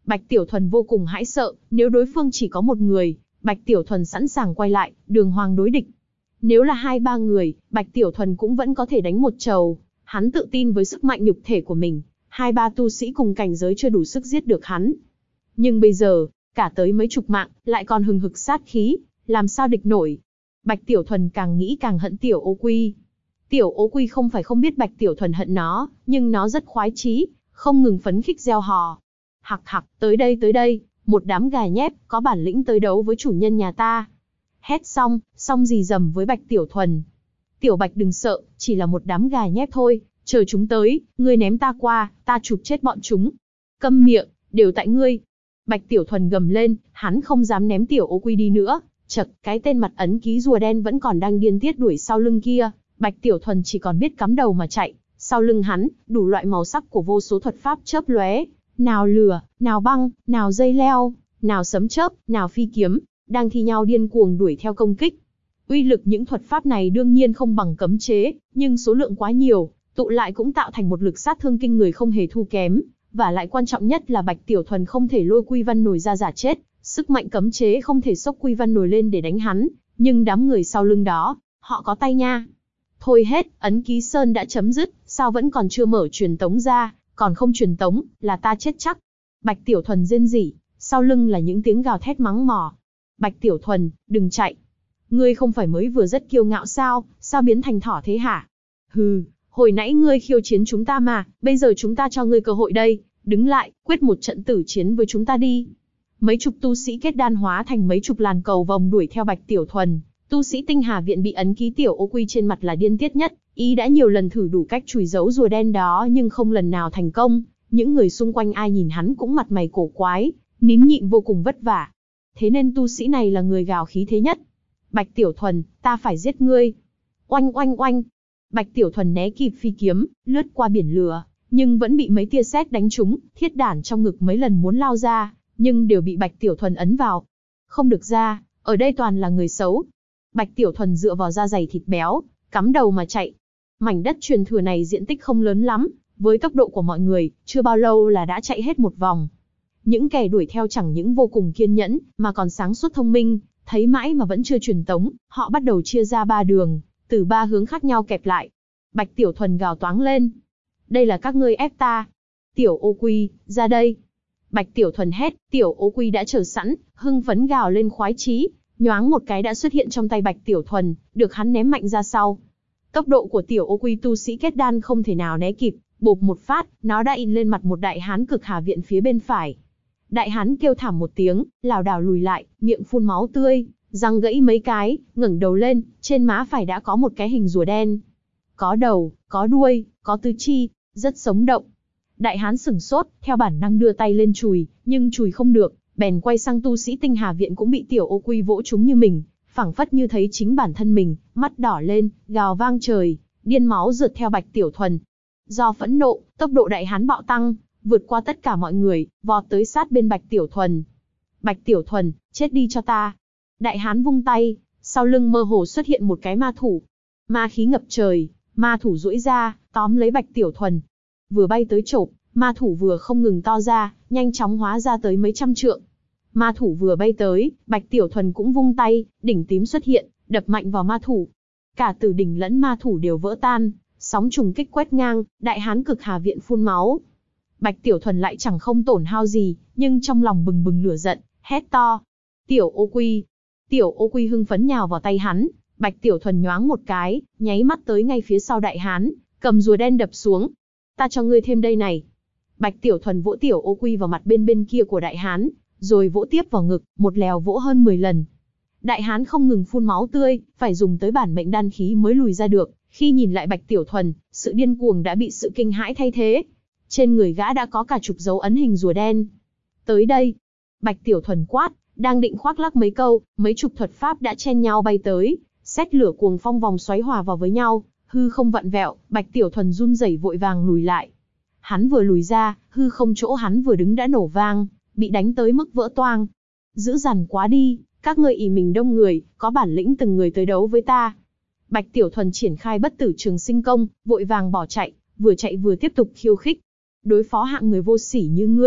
Bạch Tiểu Thuần vô cùng hãi sợ, nếu đối phương chỉ có một người, Bạch Tiểu Thuần sẵn sàng quay lại, đường hoàng đối địch. Nếu là 2-3 người, Bạch Tiểu Thuần cũng vẫn có thể đánh một trầu. Hắn tự tin với sức mạnh nhục thể của mình, 2-3 tu sĩ cùng cảnh giới chưa đủ sức giết được hắn. Nhưng bây giờ, cả tới mấy chục mạng, lại còn hừng hực sát khí, làm sao địch nổi. Bạch Tiểu Thuần càng nghĩ càng hận Tiểu Ô Quy. Tiểu Ô Quy không phải không biết Bạch Tiểu Thuần hận nó, nhưng nó rất khoái chí, không ngừng phấn khích reo hò. Hặc hặc, tới đây, một đám gà nhép, có bản lĩnh tới đấu với chủ nhân nhà ta. Hét xong rì rầm với Bạch Tiểu Thuần. Tiểu Bạch đừng sợ, chỉ là một đám gà nhép thôi, chờ chúng tới, ngươi ném ta qua, ta chụp chết bọn chúng. Câm miệng, đều tại ngươi. Bạch Tiểu Thuần gầm lên, hắn không dám ném Tiểu Ô Quy đi nữa. Chật, cái tên mặt ấn ký rùa đen vẫn còn đang điên tiết đuổi sau lưng kia, Bạch Tiểu Thuần chỉ còn biết cắm đầu mà chạy. Sau lưng hắn, đủ loại màu sắc của vô số thuật pháp chớp lóe, nào lửa, nào băng, nào dây leo, nào sấm chớp, nào phi kiếm, đang thi nhau điên cuồng đuổi theo công kích. Uy lực những thuật pháp này đương nhiên không bằng cấm chế, nhưng số lượng quá nhiều, tụ lại cũng tạo thành một lực sát thương kinh người không hề thua kém. Và lại quan trọng nhất là Bạch Tiểu Thuần không thể lôi Quy Văn Nồi ra giả chết, sức mạnh cấm chế không thể xốc Quy Văn Nồi lên để đánh hắn, nhưng đám người sau lưng đó, họ có tay nha. Thôi hết, ấn ký sơn đã chấm dứt, sao vẫn còn chưa mở truyền tống ra, còn không truyền tống, là ta chết chắc. Bạch Tiểu Thuần rên rỉ, sau lưng là những tiếng gào thét mắng mỏ. Bạch Tiểu Thuần, đừng chạy. Ngươi không phải mới vừa rất kiêu ngạo sao biến thành thỏ thế hả? Hừ, hồi nãy ngươi khiêu chiến chúng ta mà, bây giờ chúng ta cho ngươi cơ hội đây, đứng lại, quyết một trận tử chiến với chúng ta đi. Mấy chục tu sĩ kết đan hóa thành mấy chục làn cầu vòng đuổi theo Bạch Tiểu Thuần. Tu sĩ Tinh Hà Viện bị ấn ký Tiểu Ô Quy trên mặt là điên tiết nhất, y đã nhiều lần thử đủ cách chùi giấu rùa đen đó nhưng không lần nào thành công. Những người xung quanh ai nhìn hắn cũng mặt mày cổ quái, nín nhịn vô cùng vất vả. Thế nên tu sĩ này là người gào khí thế nhất. Bạch Tiểu Thuần, ta phải giết ngươi. Oanh oanh oanh. Bạch Tiểu Thuần né kịp phi kiếm, lướt qua biển lửa, nhưng vẫn bị mấy tia sét đánh trúng, thiết đản trong ngực mấy lần muốn lao ra, nhưng đều bị Bạch Tiểu Thuần ấn vào. Không được ra, ở đây toàn là người xấu. Bạch Tiểu Thuần dựa vào da dày thịt béo, cắm đầu mà chạy. Mảnh đất truyền thừa này diện tích không lớn lắm, với tốc độ của mọi người, chưa bao lâu là đã chạy hết một vòng. Những kẻ đuổi theo chẳng những vô cùng kiên nhẫn, mà còn sáng suốt thông minh, thấy mãi mà vẫn chưa truyền tống, họ bắt đầu chia ra 3 đường, từ 3 hướng khác nhau kẹp lại. Bạch Tiểu Thuần gào toáng lên. Đây là các ngươi ép ta. Tiểu Ô Quy, ra đây. Bạch Tiểu Thuần hét, Tiểu Ô Quy đã chờ sẵn, hưng phấn gào lên khoái chí, nhoáng một cái đã xuất hiện trong tay Bạch Tiểu Thuần, được hắn ném mạnh ra sau. Tốc độ của Tiểu Ô Quy tu sĩ kết đan không thể nào né kịp, bộp một phát, nó đã in lên mặt một đại hán Cực Hà Viện phía bên phải. Đại hán kêu thảm một tiếng, lảo đảo lùi lại, miệng phun máu tươi, răng gãy mấy cái, ngẩng đầu lên, trên má phải đã có một cái hình rùa đen. Có đầu, có đuôi, có tứ chi, rất sống động. Đại hán sửng sốt, theo bản năng đưa tay lên chùi, nhưng chùi không được, bèn quay sang tu sĩ Tinh Hà Viện cũng bị Tiểu Ô Quy vỗ trúng như mình, phảng phất như thấy chính bản thân mình, mắt đỏ lên, gào vang trời, điên máu rượt theo Bạch Tiểu Thuần. Do phẫn nộ, tốc độ đại hán bạo tăng, vượt qua tất cả mọi người, vọt tới sát bên Bạch Tiểu Thuần. Bạch Tiểu Thuần, chết đi cho ta. Đại hán vung tay, sau lưng mơ hồ xuất hiện một cái ma thủ. Ma khí ngập trời, ma thủ duỗi ra, tóm lấy Bạch Tiểu Thuần. Vừa bay tới chộp, ma thủ vừa không ngừng to ra, nhanh chóng hóa ra tới mấy trăm trượng. Ma thủ vừa bay tới, Bạch Tiểu Thuần cũng vung tay, đỉnh tím xuất hiện, đập mạnh vào ma thủ. Cả tử đỉnh lẫn ma thủ đều vỡ tan, sóng trùng kích quét ngang, đại hán Cực Hà Viện phun máu. Bạch Tiểu Thuần lại chẳng không tổn hao gì, nhưng trong lòng bừng bừng lửa giận, hét to. Tiểu Ô Quy. Tiểu Ô Quy hưng phấn nhào vào tay hắn, Bạch Tiểu Thuần nhoáng một cái, nháy mắt tới ngay phía sau đại hán, cầm rùa đen đập xuống. Ta cho ngươi thêm đây này. Bạch Tiểu Thuần vỗ Tiểu Ô Quy vào mặt bên kia của đại hán, rồi vỗ tiếp vào ngực, một lèo vỗ hơn 10 lần. Đại hán không ngừng phun máu tươi, phải dùng tới bản mệnh đan khí mới lùi ra được. Khi nhìn lại Bạch Tiểu Thuần, sự điên cuồng đã bị sự kinh hãi thay thế. Trên người gã đã có cả chục dấu ấn hình rùa đen. Tới đây. Bạch Tiểu Thuần quát, đang định khoác lác mấy câu, mấy chục thuật pháp đã chen nhau bay tới, sét lửa cuồng phong vòng xoáy hòa vào với nhau, hư không vặn vẹo, Bạch Tiểu Thuần run rẩy vội vàng lùi lại. Hắn vừa lùi ra, hư không chỗ hắn vừa đứng đã nổ vang, bị đánh tới mức vỡ toang. Dữ dằn quá đi, các ngươi ỷ mình đông người, có bản lĩnh từng người tới đấu với ta. Bạch Tiểu Thuần triển khai Bất Tử Trường Sinh Công, vội vàng bỏ chạy vừa tiếp tục khiêu khích. Đối phó hạng người vô sỉ như ngươi,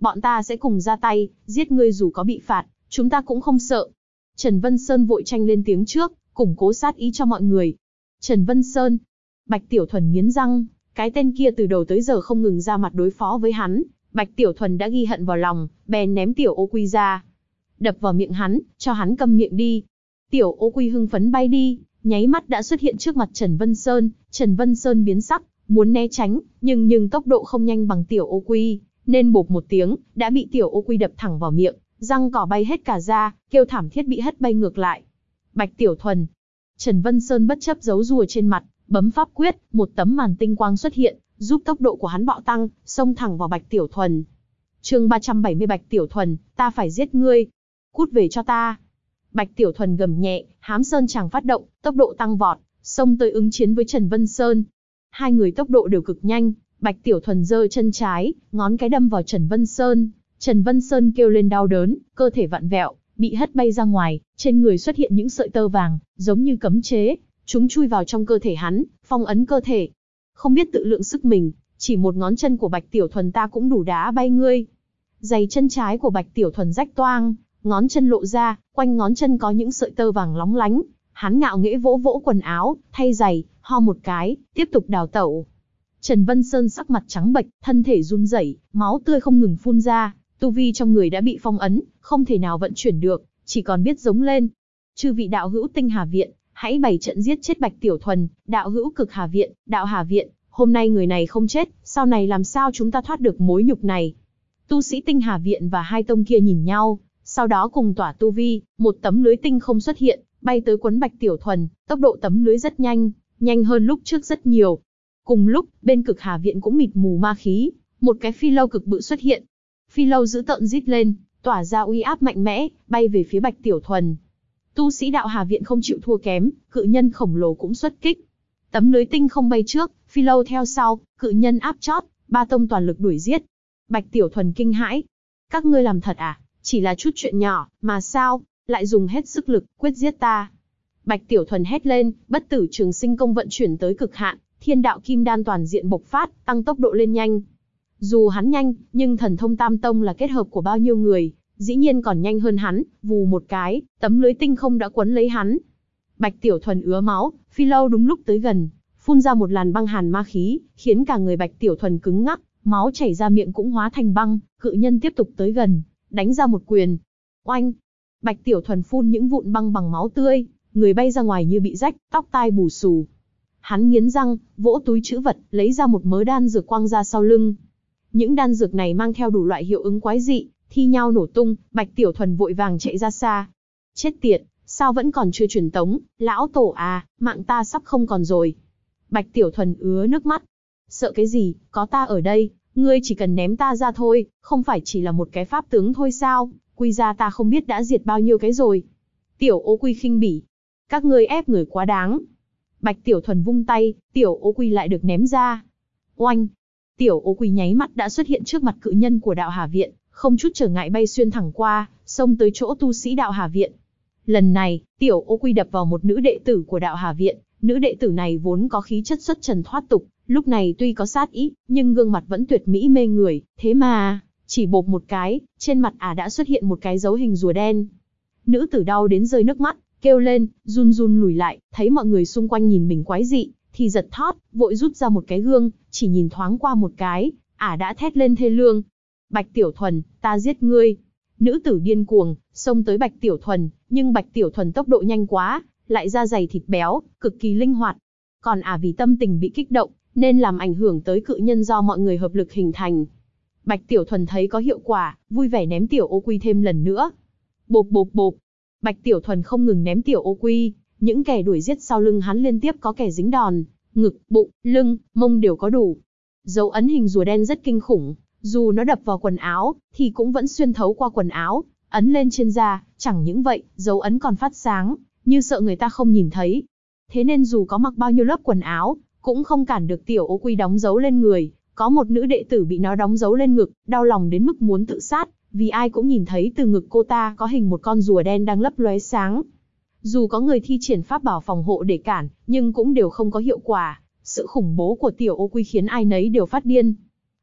Bọn ta sẽ cùng ra tay, giết ngươi dù có bị phạt, chúng ta cũng không sợ. Trần Vân Sơn vội tranh lên tiếng trước, củng cố sát ý cho mọi người. Trần Vân Sơn. Bạch Tiểu Thuần nghiến răng, cái tên kia từ đầu tới giờ không ngừng ra mặt đối phó với hắn. Bạch Tiểu Thuần đã ghi hận vào lòng, bèn ném Tiểu Ô Quy ra. Đập vào miệng hắn, cho hắn câm miệng đi. Tiểu Ô Quy hưng phấn bay đi, nháy mắt đã xuất hiện trước mặt Trần Vân Sơn. Trần Vân Sơn biến sắc, muốn né tránh, nhưng tốc độ không nhanh bằng Tiểu Ô Quy, nên bộp một tiếng, đã bị Tiểu Ô Quy đập thẳng vào miệng, răng cỏ bay hết cả ra, kêu thảm thiết bị hất bay ngược lại. Bạch Tiểu Thuần. Trần Vân Sơn bất chấp giấu rùa trên mặt, bấm pháp quyết, một tấm màn tinh quang xuất hiện, giúp tốc độ của hắn bạo tăng, xông thẳng vào Bạch Tiểu Thuần. Chương 370 Bạch Tiểu Thuần, ta phải giết ngươi. Cút về cho ta. Bạch Tiểu Thuần gầm nhẹ, hám sơn chàng phát động, tốc độ tăng vọt, xông tới ứng chiến với Trần Vân Sơn. Hai người tốc độ đều cực nhanh, Bạch Tiểu Thuần giơ chân trái, ngón cái đâm vào Trần Vân Sơn. Trần Vân Sơn kêu lên đau đớn, cơ thể vặn vẹo, bị hất bay ra ngoài, trên người xuất hiện những sợi tơ vàng, giống như cấm chế, chúng chui vào trong cơ thể hắn, phong ấn cơ thể. Không biết tự lượng sức mình, chỉ một ngón chân của Bạch Tiểu Thuần ta cũng đủ đá bay ngươi. Giày chân trái của Bạch Tiểu Thuần rách toang, ngón chân lộ ra, quanh ngón chân có những sợi tơ vàng lóng lánh. Hắn ngạo nghễ vỗ vỗ quần áo, thay giày, ho một cái, tiếp tục đào tẩu. Trần Vân Sơn sắc mặt trắng bệch, thân thể run rẩy, máu tươi không ngừng phun ra, tu vi trong người đã bị phong ấn, không thể nào vận chuyển được, chỉ còn biết giống lên. Chư vị đạo hữu Tinh Hà Viện, hãy bày trận giết chết Bạch Tiểu Thuần, đạo hữu Cực Hà Viện, Đạo Hà Viện, hôm nay người này không chết, sau này làm sao chúng ta thoát được mối nhục này? Tu sĩ Tinh Hà Viện và hai tông kia nhìn nhau, sau đó cùng tỏa tu vi, một tấm lưới tinh không xuất hiện, bay tới quấn Bạch Tiểu Thuần, tốc độ tấm lưới rất nhanh, nhanh hơn lúc trước rất nhiều. Cùng lúc, bên Cực Hà Viện cũng mịt mù ma khí, một cái phi lâu cực bự xuất hiện. Phi lâu dữ tợn rít lên, tỏa ra uy áp mạnh mẽ, bay về phía Bạch Tiểu Thuần. Tu sĩ Đạo Hà Viện không chịu thua kém, cự nhân khổng lồ cũng xuất kích. Tấm lưới tinh không bay trước, phi lâu theo sau, cự nhân áp chót, ba tông toàn lực đuổi giết. Bạch Tiểu Thuần kinh hãi. Các ngươi làm thật à? Chỉ là chút chuyện nhỏ, mà sao, lại dùng hết sức lực, quyết giết ta. Bạch Tiểu Thuần hét lên, bất tử trường sinh công vận chuyển tới cực hạn, thiên đạo kim đan toàn diện bộc phát, tăng tốc độ lên nhanh. Dù hắn nhanh, nhưng thần thông tam tông là kết hợp của bao nhiêu người, dĩ nhiên còn nhanh hơn hắn, vù một cái, tấm lưới tinh không đã quấn lấy hắn. Bạch Tiểu Thuần ứa máu, phi lâu đúng lúc tới gần, phun ra một làn băng hàn ma khí, khiến cả người Bạch Tiểu Thuần cứng ngắc, máu chảy ra miệng cũng hóa thành băng, cự nhân tiếp tục tới gần, đánh ra một quyền. Oanh! Bạch Tiểu Thuần phun những vụn băng bằng máu tươi, người bay ra ngoài như bị rách, tóc tai bù xù. Hắn nghiến răng, vỗ túi trữ vật, lấy ra một mớ đan dược quăng ra sau lưng. Những đan dược này mang theo đủ loại hiệu ứng quái dị, thi nhau nổ tung, Bạch Tiểu Thuần vội vàng chạy ra xa. Chết tiệt, sao vẫn còn chưa truyền tống, lão tổ à, mạng ta sắp không còn rồi. Bạch Tiểu Thuần ứa nước mắt. Sợ cái gì, có ta ở đây, ngươi chỉ cần ném ta ra thôi, không phải chỉ là một cái pháp tướng thôi sao, quy ra ta không biết đã diệt bao nhiêu cái rồi. Tiểu Ô Quy khinh bỉ. Các ngươi ép người quá đáng. Bạch Tiểu Thuần vung tay, Tiểu Ô Quy lại được ném ra. Oanh! Tiểu Ô Quy nháy mắt đã xuất hiện trước mặt cự nhân của Đạo Hà Viện, không chút trở ngại bay xuyên thẳng qua, xông tới chỗ tu sĩ Đạo Hà Viện. Lần này, Tiểu Ô Quy đập vào một nữ đệ tử của Đạo Hà Viện, nữ đệ tử này vốn có khí chất xuất trần thoát tục, lúc này tuy có sát ý, nhưng gương mặt vẫn tuyệt mỹ mê người, thế mà, chỉ bộp một cái, trên mặt ả đã xuất hiện một cái dấu hình rùa đen. Nữ tử đau đến rơi nước mắt, kêu lên, run run lùi lại, thấy mọi người xung quanh nhìn mình quái dị, thì giật thót, vội rút ra một cái gương, chỉ nhìn thoáng qua một cái, ả đã thét lên thê lương. Bạch Tiểu Thuần, ta giết ngươi. Nữ tử điên cuồng, xông tới Bạch Tiểu Thuần, nhưng Bạch Tiểu Thuần tốc độ nhanh quá, lại da dày thịt béo, cực kỳ linh hoạt. Còn ả vì tâm tình bị kích động, nên làm ảnh hưởng tới cự nhân do mọi người hợp lực hình thành. Bạch Tiểu Thuần thấy có hiệu quả, vui vẻ ném Tiểu Ô Quy thêm lần nữa. Bộp bộp bộp. Bạch Tiểu Thuần không ngừng ném Tiểu Ô Quy, những kẻ đuổi giết sau lưng hắn liên tiếp có kẻ dính đòn, ngực, bụng, lưng, mông đều có đủ. Dấu ấn hình rùa đen rất kinh khủng, dù nó đập vào quần áo, thì cũng vẫn xuyên thấu qua quần áo, ấn lên trên da, chẳng những vậy, dấu ấn còn phát sáng, như sợ người ta không nhìn thấy. Thế nên dù có mặc bao nhiêu lớp quần áo, cũng không cản được Tiểu Ô Quy đóng dấu lên người. Có một nữ đệ tử bị nó đóng dấu lên ngực, đau lòng đến mức muốn tự sát, vì ai cũng nhìn thấy từ ngực cô ta có hình một con rùa đen đang lấp lóe sáng. Dù có người thi triển pháp bảo phòng hộ để cản, nhưng cũng đều không có hiệu quả. Sự khủng bố của Tiểu Ô Quy khiến ai nấy đều phát điên.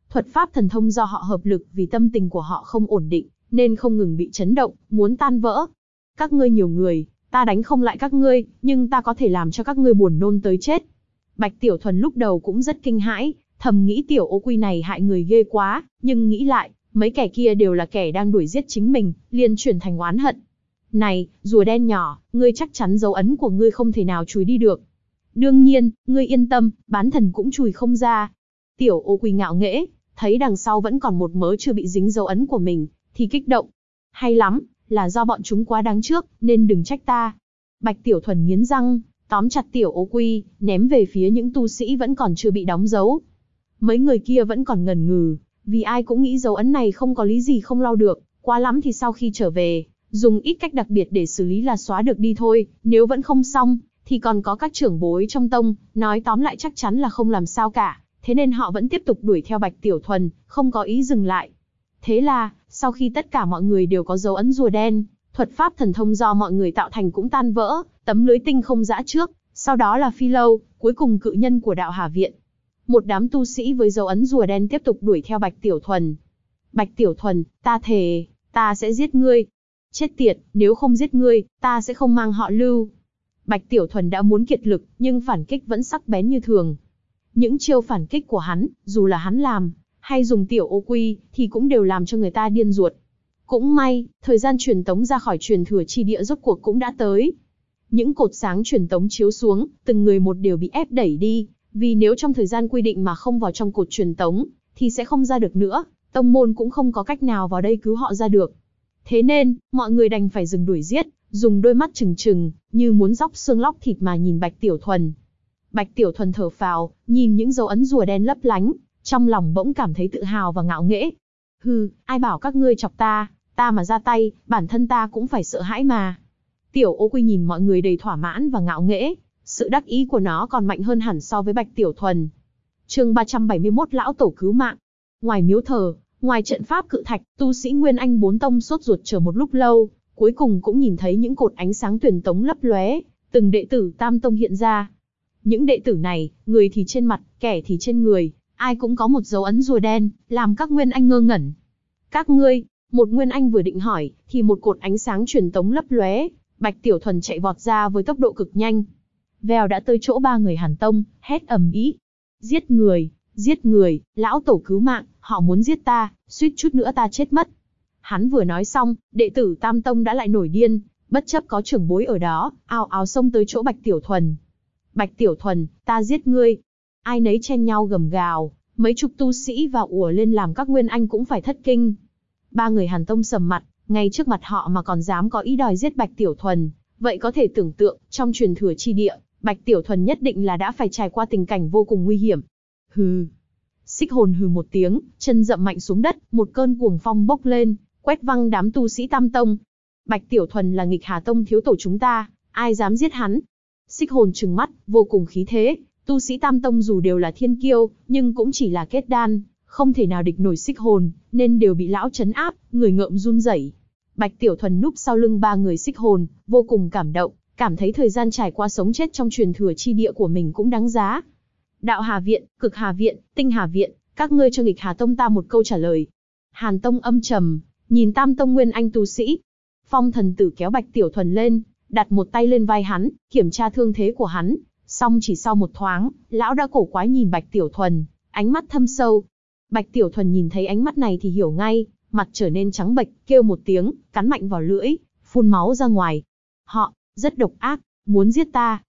Thuật pháp thần thông do họ hợp lực vì tâm tình của họ không ổn định, nên không ngừng bị chấn động, muốn tan vỡ. Các ngươi nhiều người, ta đánh không lại các ngươi, nhưng ta có thể làm cho các ngươi buồn nôn tới chết. Bạch Tiểu Thuần lúc đầu cũng rất kinh hãi, thầm nghĩ tiểu ô quy này hại người ghê quá, nhưng nghĩ lại, mấy kẻ kia đều là kẻ đang đuổi giết chính mình, liền chuyển thành oán hận. Này, rùa đen nhỏ, ngươi chắc chắn dấu ấn của ngươi không thể nào chùi đi được. Đương nhiên, ngươi yên tâm, bán thần cũng chùi không ra. Tiểu ô quy ngạo nghễ, thấy đằng sau vẫn còn một mớ chưa bị dính dấu ấn của mình, thì kích động. Hay lắm, là do bọn chúng quá đáng trước, nên đừng trách ta. Bạch Tiểu Thuần nghiến răng, tóm chặt tiểu ô quy, ném về phía những tu sĩ vẫn còn chưa bị đóng dấu. Mấy người kia vẫn còn ngần ngừ, vì ai cũng nghĩ dấu ấn này không có lý gì không lau được, quá lắm thì sau khi trở về, dùng ít cách đặc biệt để xử lý là xóa được đi thôi, nếu vẫn không xong, thì còn có các trưởng bối trong tông, nói tóm lại chắc chắn là không làm sao cả, thế nên họ vẫn tiếp tục đuổi theo Bạch Tiểu Thuần, không có ý dừng lại. Thế là, sau khi tất cả mọi người đều có dấu ấn rùa đen, thuật pháp thần thông do mọi người tạo thành cũng tan vỡ, tấm lưới tinh không giã trước, sau đó là Phi Lâu, cuối cùng cự nhân của đạo Hà Viện. Một đám tu sĩ với dấu ấn rùa đen tiếp tục đuổi theo Bạch Tiểu Thuần. Bạch Tiểu Thuần, ta thề, ta sẽ giết ngươi. Chết tiệt, nếu không giết ngươi, ta sẽ không mang họ Lưu. Bạch Tiểu Thuần đã muốn kiệt lực, nhưng phản kích vẫn sắc bén như thường. Những chiêu phản kích của hắn, dù là hắn làm, hay dùng tiểu ô quy, thì cũng đều làm cho người ta điên ruột. Cũng may, thời gian truyền tống ra khỏi truyền thừa chi địa rốt cuộc cũng đã tới. Những cột sáng truyền tống chiếu xuống, từng người một đều bị ép đẩy đi, vì nếu trong thời gian quy định mà không vào trong cột truyền tống, thì sẽ không ra được nữa, tông môn cũng không có cách nào vào đây cứu họ ra được. Thế nên, mọi người đành phải dừng đuổi giết, dùng đôi mắt trừng trừng, như muốn róc xương lóc thịt mà nhìn Bạch Tiểu Thuần. Bạch Tiểu Thuần thở phào, nhìn những dấu ấn rùa đen lấp lánh, trong lòng bỗng cảm thấy tự hào và ngạo nghễ. Hừ, ai bảo các ngươi chọc ta mà ra tay, bản thân ta cũng phải sợ hãi mà. Tiểu ô quy nhìn mọi người đầy thỏa mãn và ngạo nghễ, sự đắc ý của nó còn mạnh hơn hẳn so với Bạch Tiểu Thuần. Chương 371 Lão Tổ cứu mạng. Ngoài miếu thờ, ngoài trận pháp cự thạch, tu sĩ Nguyên Anh 4 tông sốt ruột chờ một lúc lâu, cuối cùng cũng nhìn thấy những cột ánh sáng truyền tống lấp lóe, từng đệ tử Tam tông hiện ra. Những đệ tử này, người thì trên mặt, kẻ thì trên người, ai cũng có một dấu ấn rùa đen, làm các Nguyên Anh ngơ ngẩn. Các ngươi, một Nguyên Anh vừa định hỏi, thì một cột ánh sáng truyền tống lấp lóe, Bạch Tiểu Thuần chạy vọt ra với tốc độ cực nhanh. Vèo đã tới chỗ ba người Hàn Tông, hét ầm ĩ. Giết người, lão tổ cứu mạng, họ muốn giết ta, suýt chút nữa ta chết mất. Hắn vừa nói xong, đệ tử Tam Tông đã lại nổi điên, bất chấp có trưởng bối ở đó, ào ào xông tới chỗ Bạch Tiểu Thuần. Bạch Tiểu Thuần, ta giết ngươi. Ai nấy chen nhau gầm gào, mấy chục tu sĩ vào ùa lên làm các Nguyên Anh cũng phải thất kinh. Ba người Hàn Tông sầm mặt, ngay trước mặt họ mà còn dám có ý đòi giết Bạch Tiểu Thuần. Vậy có thể tưởng tượng, trong truyền thừa chi địa, Bạch Tiểu Thuần nhất định là đã phải trải qua tình cảnh vô cùng nguy hiểm. Hừ. Xích Hồn hừ một tiếng, chân dậm mạnh xuống đất, một cơn cuồng phong bốc lên, quét văng đám tu sĩ Tam Tông. Bạch Tiểu Thuần là nghịch Hà Tông thiếu tổ chúng ta, ai dám giết hắn? Xích Hồn trừng mắt, vô cùng khí thế, tu sĩ Tam Tông dù đều là thiên kiêu, nhưng cũng chỉ là kết đan, không thể nào địch nổi Xích Hồn, nên đều bị lão trấn áp, người ngợm run rẩy. Bạch Tiểu Thuần núp sau lưng ba người Xích Hồn, vô cùng cảm động, cảm thấy thời gian trải qua sống chết trong truyền thừa chi địa của mình cũng đáng giá. Đạo Hà Viện, Cực Hà Viện, Tinh Hà Viện, các ngươi cho nghịch Hà Tông ta một câu trả lời. Hàn Tông âm trầm, nhìn Tam Tông Nguyên Anh tu sĩ. Phong Thần Tử kéo Bạch Tiểu Thuần lên, đặt một tay lên vai hắn, kiểm tra thương thế của hắn. Xong chỉ sau một thoáng, lão đã cổ quái nhìn Bạch Tiểu Thuần, ánh mắt thâm sâu. Bạch Tiểu Thuần nhìn thấy ánh mắt này thì hiểu ngay, mặt trở nên trắng bệch, kêu một tiếng, cắn mạnh vào lưỡi, phun máu ra ngoài. Họ, rất độc ác, muốn giết ta.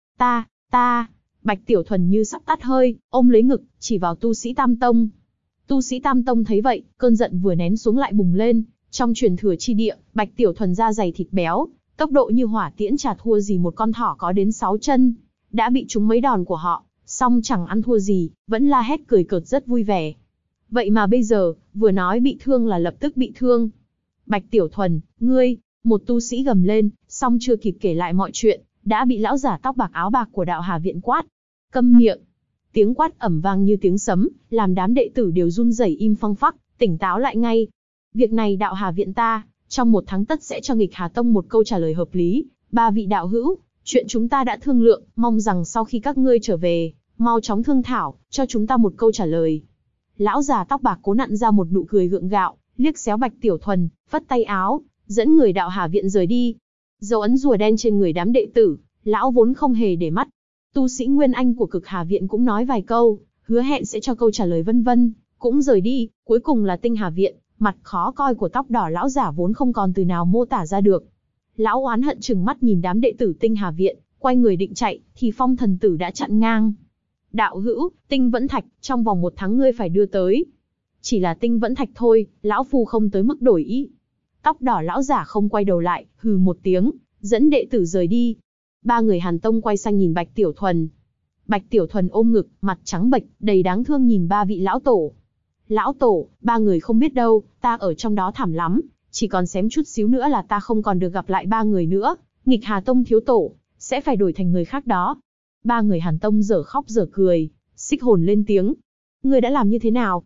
Bạch Tiểu Thuần như sắp tắt hơi, ôm lấy ngực, chỉ vào tu sĩ Tam Tông. Tu sĩ Tam Tông thấy vậy, cơn giận vừa nén xuống lại bùng lên. Trong truyền thừa chi địa, Bạch Tiểu Thuần da dày thịt béo, tốc độ như hỏa tiễn chả thua gì một con thỏ có đến 6 chân. Đã bị trúng mấy đòn của họ, song chẳng ăn thua gì, vẫn la hét cười cợt rất vui vẻ. Vậy mà bây giờ, vừa nói bị thương là lập tức bị thương. Bạch Tiểu Thuần, ngươi, một tu sĩ gầm lên, song chưa kịp kể lại mọi chuyện, đã bị lão giả tóc bạc áo bạc của đạo Hà Viện quát. Câm miệng. Tiếng quát ầm vang như tiếng sấm, làm đám đệ tử đều run rẩy im phăng phắc, tỉnh táo lại ngay. Việc này đạo Hà Viện ta, trong 1 tháng tất sẽ cho nghịch Hà Tông một câu trả lời hợp lý. Ba vị đạo hữu, chuyện chúng ta đã thương lượng, mong rằng sau khi các ngươi trở về, mau chóng thương thảo, cho chúng ta một câu trả lời. Lão già tóc bạc cố nặn ra một nụ cười gượng gạo, liếc xéo Bạch Tiểu Thuần, phất tay áo, dẫn người Đạo Hà viện rời đi. Dấu ấn rùa đen trên người đám đệ tử, lão vốn không hề để mắt. Tu sĩ Nguyên Anh của Cực Hà viện cũng nói vài câu, hứa hẹn sẽ cho câu trả lời vân vân, cũng rời đi. Cuối cùng là Tinh Hà viện, mặt khó coi của tóc đỏ lão giả vốn không còn từ nào mô tả ra được. Lão oán hận trừng mắt nhìn đám đệ tử Tinh Hà viện, quay người định chạy, thì Phong Thần Tử đã chặn ngang. Đạo hữu, Tinh Vẫn Thạch, trong vòng 1 tháng ngươi phải đưa tới. Chỉ là Tinh Vẫn Thạch thôi, lão phu không tới mức đổi ý. Tóc đỏ lão giả không quay đầu lại, hừ một tiếng, dẫn đệ tử rời đi. 3 người Hàn Tông quay sang nhìn Bạch Tiểu Thuần. Bạch Tiểu Thuần ôm ngực, mặt trắng bệch, đầy đáng thương nhìn 3 vị lão tổ. Lão tổ, 3 người không biết đâu, ta ở trong đó thảm lắm, chỉ còn xém chút xíu nữa là ta không còn được gặp lại 3 người nữa. Nghịch Hà Tông thiếu tổ, sẽ phải đổi thành người khác đó. 3 người Hàn Tông dở khóc dở cười, Xích Hồn lên tiếng. Ngươi đã làm như thế nào?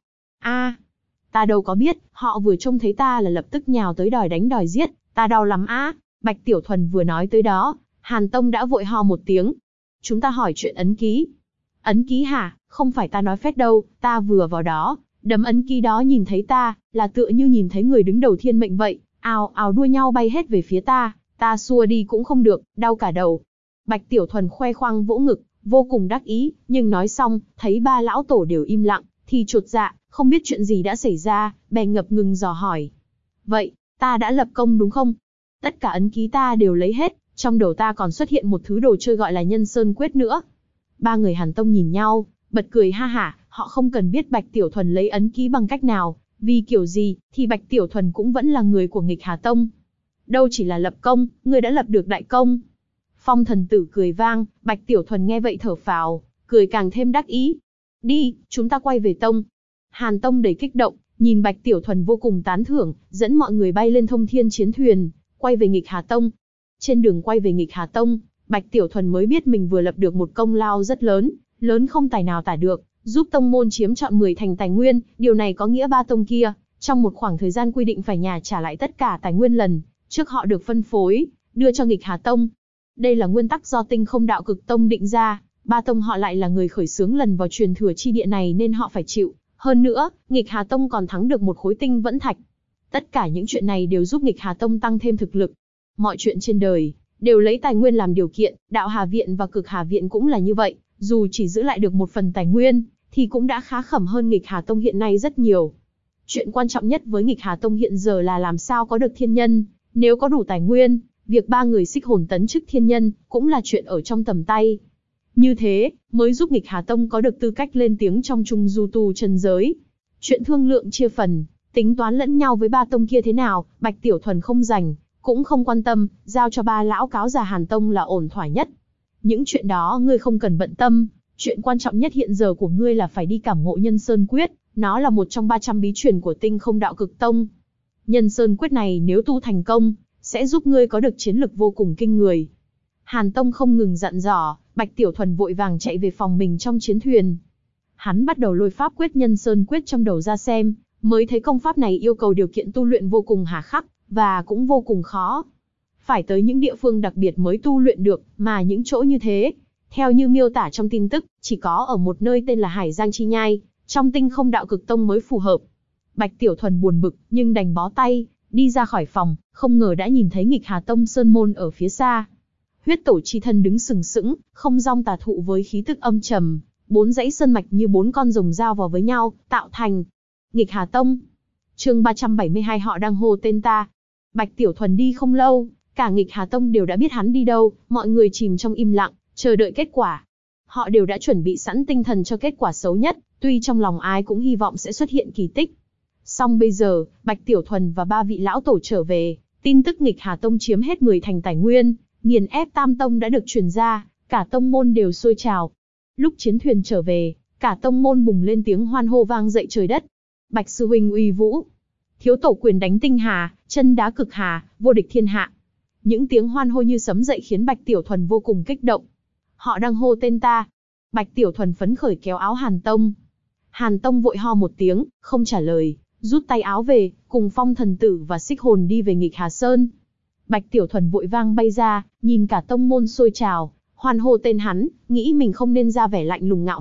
Ta đâu có biết, họ vừa trông thấy ta là lập tức nhào tới đòi đánh đòi giết, ta đau lắm á. Bạch Tiểu Thuần vừa nói tới đó, Hàn Tông đã vội ho một tiếng. Chúng ta hỏi chuyện ấn ký. Ấn ký hả? Không phải ta nói phét đâu, ta vừa vào đó, đấm ấn ký đó nhìn thấy ta, là tựa như nhìn thấy người đứng đầu thiên mệnh vậy, ào ào đua nhau bay hết về phía ta xua đi cũng không được, đau cả đầu. Bạch Tiểu Thuần khoe khoang vỗ ngực, vô cùng đắc ý, nhưng nói xong, thấy 3 lão tổ đều im lặng, thì chột dạ, không biết chuyện gì đã xảy ra, bèn ngập ngừng dò hỏi. Vậy, ta đã lập công đúng không? Tất cả ấn ký ta đều lấy hết, trong đầu ta còn xuất hiện một thứ đồ chơi gọi là Nhân Sơn Quyết nữa. 3 người Hàn Tông nhìn nhau, bật cười ha hả, họ không cần biết Bạch Tiểu Thuần lấy ấn ký bằng cách nào, vì kiểu gì, thì Bạch Tiểu Thuần cũng vẫn là người của Nghịch Hà Tông. Đâu chỉ là lập công, người đã lập được đại công. Phong Thần Tử cười vang, Bạch Tiểu Thuần nghe vậy thở phào, cười càng thêm đắc ý. Đi, chúng ta quay về tông. Hàn Tông đầy kích động, nhìn Bạch Tiểu Thuần vô cùng tán thưởng, dẫn mọi người bay lên thông thiên chiến thuyền, quay về Nghịch Hà Tông. Trên đường quay về Nghịch Hà Tông, Bạch Tiểu Thuần mới biết mình vừa lập được một công lao rất lớn, lớn không tài nào tả được, giúp tông môn chiếm trọn 10 thành tài nguyên, điều này có nghĩa 3 tông kia, trong một khoảng thời gian quy định phải nhà trả lại tất cả tài nguyên lần trước họ được phân phối, đưa cho Nghịch Hà Tông. Đây là nguyên tắc do Tinh Không Đạo Cực Tông định ra, 3 tông họ lại là người khởi xướng lần vào truyền thừa chi địa này nên họ phải chịu. Hơn nữa, Nghịch Hà Tông còn thắng được một khối tinh vẫn thạch. Tất cả những chuyện này đều giúp Nghịch Hà Tông tăng thêm thực lực. Mọi chuyện trên đời đều lấy tài nguyên làm điều kiện, Đạo Hà viện và Cực Hà viện cũng là như vậy, dù chỉ giữ lại được một phần tài nguyên, thì cũng đã khá khẩm hơn Nghịch Hà Tông hiện nay rất nhiều. Chuyện quan trọng nhất với Nghịch Hà Tông hiện giờ là làm sao có được thiên nhân, nếu có đủ tài nguyên, việc 3 người Xích Hồn tấn chức thiên nhân cũng là chuyện ở trong tầm tay. Như thế, mới giúp Nghịch Hà Tông có được tư cách lên tiếng trong Trung Du tu chân giới. Chuyện thương lượng chia phần, tính toán lẫn nhau với 3 tông kia thế nào, Bạch Tiểu Thuần không rảnh, cũng không quan tâm, giao cho 3 lão cáo già Hàn Tông là ổn thỏa nhất. Những chuyện đó ngươi không cần bận tâm, chuyện quan trọng nhất hiện giờ của ngươi là phải đi cảm ngộ Nhân Sơn Quyết, nó là một trong 300 bí truyền của Tinh Không Đạo Cực Tông. Nhân Sơn Quyết này nếu tu thành công, sẽ giúp ngươi có được chiến lực vô cùng kinh người. Hàn Tông không ngừng dặn dò, Bạch Tiểu Thuần vội vàng chạy về phòng mình trong chiến thuyền. Hắn bắt đầu lôi pháp quyết Nhân Sơn Quyết trong đầu ra xem, mới thấy công pháp này yêu cầu điều kiện tu luyện vô cùng hà khắc, và cũng vô cùng khó. Phải tới những địa phương đặc biệt mới tu luyện được, mà những chỗ như thế, theo như miêu tả trong tin tức, chỉ có ở một nơi tên là Hải Giang Chi Nhai, trong Tinh Không Đạo Cực Tông mới phù hợp. Bạch Tiểu Thuần buồn bực, nhưng đành bó tay, đi ra khỏi phòng, không ngờ đã nhìn thấy Nghịch Hà Tông Sơn Môn ở phía xa. Huyết Tổ chi thân đứng sừng sững, không rong tà thụ với khí tức âm trầm, 4 dãy sơn mạch như 4 con rồng giao vào với nhau, tạo thành Nghịch Hà Tông. Chương 372 họ đang hô tên ta. Bạch Tiểu Thuần đi không lâu, cả Nghịch Hà Tông đều đã biết hắn đi đâu, mọi người chìm trong im lặng, chờ đợi kết quả. Họ đều đã chuẩn bị sẵn tinh thần cho kết quả xấu nhất, tuy trong lòng ai cũng hy vọng sẽ xuất hiện kỳ tích. Song bây giờ, Bạch Tiểu Thuần và 3 vị lão tổ trở về, tin tức Nghịch Hà Tông chiếm hết 10 thành tài nguyên, nghiền ép Tam Tông đã được truyền ra, cả tông môn đều sôi trào. Lúc chiến thuyền trở về, cả tông môn bùng lên tiếng hoan hô vang dậy trời đất. Bạch sư huynh uy vũ, thiếu tổ quyền đánh tinh hà, chân đá cực hà, vô địch thiên hạ. Những tiếng hoan hô như sấm dậy khiến Bạch Tiểu Thuần vô cùng kích động. Họ đang hô tên ta. Bạch Tiểu Thuần phấn khởi kéo áo Hàn Tông. Hàn Tông vội ho một tiếng, không trả lời, rút tay áo về, cùng Phong Thần Tử và Xích Hồn đi về Nghịch Hà Sơn. Bạch Tiểu Thuần vội vang bay ra, nhìn cả tông môn sôi trào, hoan hô tên hắn, nghĩ mình không nên ra vẻ lạnh lùng ngạo mạn,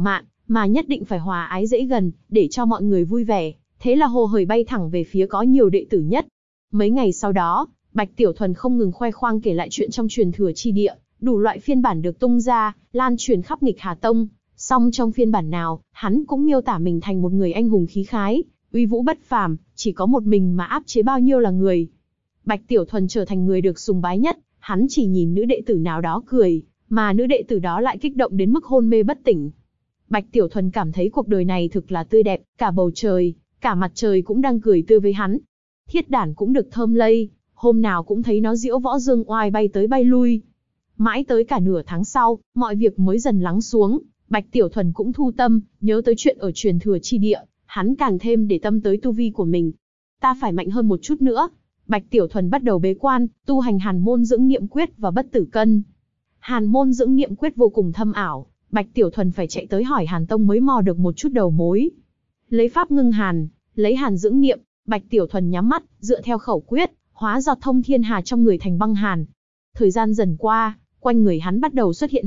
mà nhất định phải hòa ái dễ gần, để cho mọi người vui vẻ. Thế là hồ hởi bay thẳng về phía có nhiều đệ tử nhất. Mấy ngày sau đó, Bạch Tiểu Thuần không ngừng khoe khoang kể lại chuyện trong truyền thừa chi địa, đủ loại phiên bản được tung ra, lan truyền khắp Nghịch Hà Tông. Song trong phiên bản nào, hắn cũng miêu tả mình thành một người anh hùng khí khái, uy vũ bất phàm, chỉ có một mình mà áp chế bao nhiêu là người. Bạch Tiểu Thuần trở thành người được sùng bái nhất, hắn chỉ nhìn nữ đệ tử nào đó cười, mà nữ đệ tử đó lại kích động đến mức hôn mê bất tỉnh. Bạch Tiểu Thuần cảm thấy cuộc đời này thực là tươi đẹp, cả bầu trời, cả mặt trời cũng đang cười tươi với hắn. Thiết đản cũng được thơm lây, hôm nào cũng thấy nó diễu võ dương oai bay tới bay lui. Mãi tới cả nửa tháng sau, mọi việc mới dần lắng xuống, Bạch Tiểu Thuần cũng thu tâm, nhớ tới chuyện ở truyền thừa chi địa, hắn càng thêm để tâm tới tu vi của mình. Ta phải mạnh hơn một chút nữa. Bạch Tiểu Thuần bắt đầu bế quan, tu hành Hàn Môn Dưỡng Niệm Quyết và Bất Tử Cân. Hàn Môn Dưỡng Niệm Quyết vô cùng thâm ảo, Bạch Tiểu Thuần phải chạy tới hỏi Hàn Tông mới mò được một chút đầu mối. Lấy pháp ngưng hàn, lấy hàn dưỡng niệm, Bạch Tiểu Thuần nhắm mắt, dựa theo khẩu quyết, hóa giọt thông thiên hà trong người thành băng hàn. Thời gian dần qua, quanh người hắn bắt đầu xuất hiện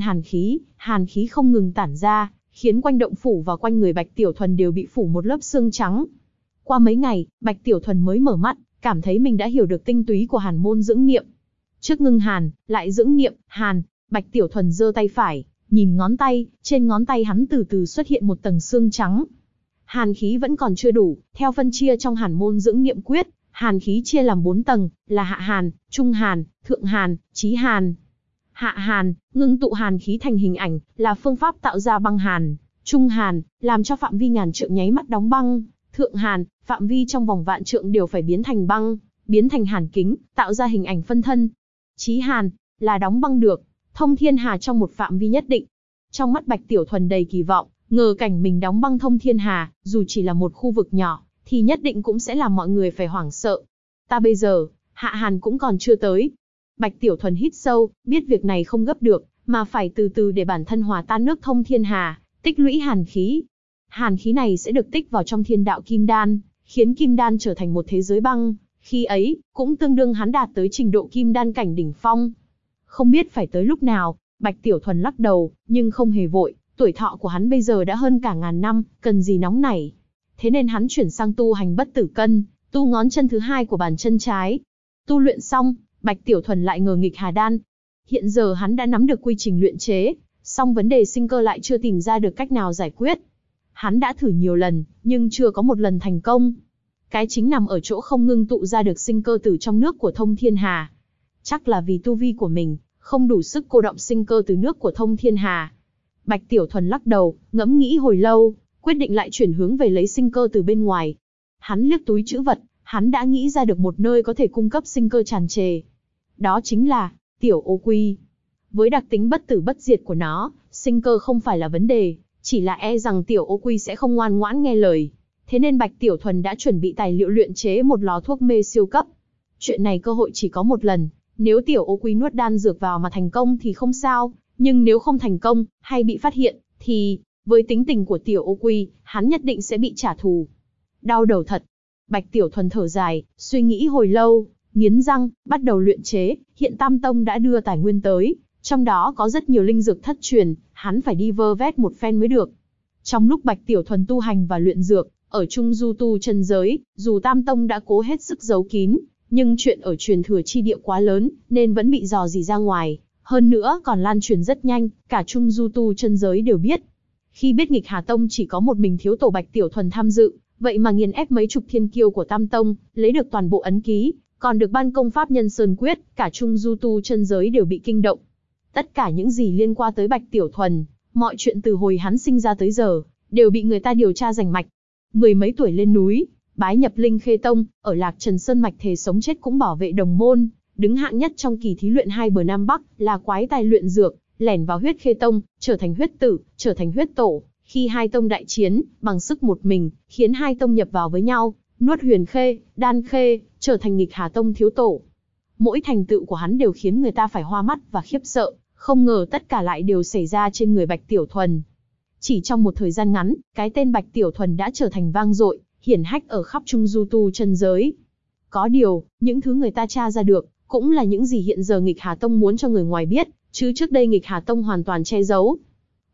hàn khí không ngừng tản ra, khiến quanh động phủ và quanh người Bạch Tiểu Thuần đều bị phủ một lớp sương trắng. Qua mấy ngày, Bạch Tiểu Thuần mới mở mắt, cảm thấy mình đã hiểu được tinh túy của Hàn Môn Dưỡng Niệm. Trước ngưng hàn, lại dưỡng niệm, hàn, Bạch Tiểu Thuần giơ tay phải, nhìn ngón tay, trên ngón tay hắn từ từ xuất hiện một tầng sương trắng. Hàn khí vẫn còn chưa đủ, theo phân chia trong Hàn Môn Dưỡng Niệm Quyết, hàn khí chia làm 4 tầng, là hạ hàn, trung hàn, thượng hàn, chí hàn. Hạ hàn, ngưng tụ hàn khí thành hình ảnh, là phương pháp tạo ra băng hàn. Trung hàn, làm cho phạm vi ngàn trượng nháy mắt đóng băng. Thượng hàn, phạm vi trong vòng vạn trượng đều phải biến thành băng, biến thành hàn kính, tạo ra hình ảnh phân thân. Chí hàn, là đóng băng được, thông thiên hà trong một phạm vi nhất định. Trong mắt Bạch Tiểu Thuần đầy kỳ vọng, ngờ cảnh mình đóng băng thông thiên hà, dù chỉ là một khu vực nhỏ, thì nhất định cũng sẽ làm mọi người phải hoảng sợ. Ta bây giờ, hạ hàn cũng còn chưa tới. Bạch Tiểu Thuần hít sâu, biết việc này không gấp được, mà phải từ từ để bản thân hòa tan nước thông thiên hà, tích lũy hàn khí. Hàn khí này sẽ được tích vào trong thiên đạo kim đan, khiến kim đan trở thành một thế giới băng. Khi ấy, cũng tương đương hắn đạt tới trình độ kim đan cảnh đỉnh phong. Không biết phải tới lúc nào, Bạch Tiểu Thuần lắc đầu, nhưng không hề vội, tuổi thọ của hắn bây giờ đã hơn cả ngàn năm, cần gì nóng nảy. Thế nên hắn chuyển sang tu hành Bất Tử Cân, tu ngón chân thứ 2 của bàn chân trái. Tu luyện xong, Bạch Tiểu Thuần lại ngờ nghịch Hà Đan. Hiện giờ hắn đã nắm được quy trình luyện chế, song vấn đề sinh cơ lại chưa tìm ra được cách nào giải quyết. Hắn đã thử nhiều lần, nhưng chưa có một lần thành công. Cái chính nằm ở chỗ không ngưng tụ ra được sinh cơ từ trong nước của thông thiên hà. Chắc là vì tu vi của mình, không đủ sức cô động sinh cơ từ nước của thông thiên hà. Bạch Tiểu Thuần lắc đầu, ngẫm nghĩ hồi lâu, quyết định lại chuyển hướng về lấy sinh cơ từ bên ngoài. Hắn liếc túi trữ vật, hắn đã nghĩ ra được một nơi có thể cung cấp sinh cơ tràn trề. Đó chính là Tiểu Ô Quy. Với đặc tính bất tử bất diệt của nó, sinh cơ không phải là vấn đề, chỉ là e rằng Tiểu Ô Quy sẽ không ngoan ngoãn nghe lời. Thế nên Bạch Tiểu Thuần đã chuẩn bị tài liệu luyện chế một lò thuốc mê siêu cấp. Chuyện này cơ hội chỉ có một lần, nếu Tiểu Ô Quy nuốt đan dược vào mà thành công thì không sao, nhưng nếu không thành công, hay bị phát hiện, thì, với tính tình của Tiểu Ô Quy, hắn nhất định sẽ bị trả thù. Đau đầu thật. Bạch Tiểu Thuần thở dài, suy nghĩ hồi lâu, nghiến răng, bắt đầu luyện chế. Hiện Tam Tông đã đưa tài nguyên tới, trong đó có rất nhiều linh dược thất truyền, hắn phải đi vơ vét một phen mới được. Trong lúc Bạch Tiểu Thuần tu hành và luyện dược, ở Trung Du tu chân giới, dù Tam Tông đã cố hết sức giấu kín, nhưng chuyện ở truyền thừa chi địa quá lớn, nên vẫn bị dò dỉ ra ngoài. Hơn nữa còn lan truyền rất nhanh, cả Trung Du tu chân giới đều biết. Khi biết Nghịch Hà Tông chỉ có một mình thiếu tổ Bạch Tiểu Thuần tham dự, vậy mà nghiền ép mấy chục thiên kiêu của Tam Tông, lấy được toàn bộ ấn ký, còn được ban công pháp Nhân Sơn Quyết, cả Trung Du tu chân giới đều bị kinh động. Tất cả những gì liên quan tới Bạch Tiểu Thuần, mọi chuyện từ hồi hắn sinh ra tới giờ, đều bị người ta điều tra rành mạch. Mười mấy tuổi lên núi, bái nhập Linh Khê Tông, ở Lạc Trần Sơn mạch thề sống chết cũng bảo vệ đồng môn, đứng hạng nhất trong kỳ thí luyện 2 bờ Nam Bắc, là quái tài luyện dược, lẻn vào Huyết Khê Tông, trở thành huyết tử, trở thành huyết tổ. Khi hai tông đại chiến, bằng sức một mình, khiến hai tông nhập vào với nhau, nuốt Huyền Khê, Đan Khê, trở thành Nghịch Hà Tông thiếu tổ. Mỗi thành tựu của hắn đều khiến người ta phải hoa mắt và khiếp sợ, không ngờ tất cả lại đều xảy ra trên người Bạch Tiểu Thuần. Chỉ trong một thời gian ngắn, cái tên Bạch Tiểu Thuần đã trở thành vang dội, hiển hách ở khắp Trung Du tu chân giới. Có điều, những thứ người ta tra ra được, cũng là những gì hiện giờ Nghịch Hà Tông muốn cho người ngoài biết, chứ trước đây Nghịch Hà Tông hoàn toàn che giấu.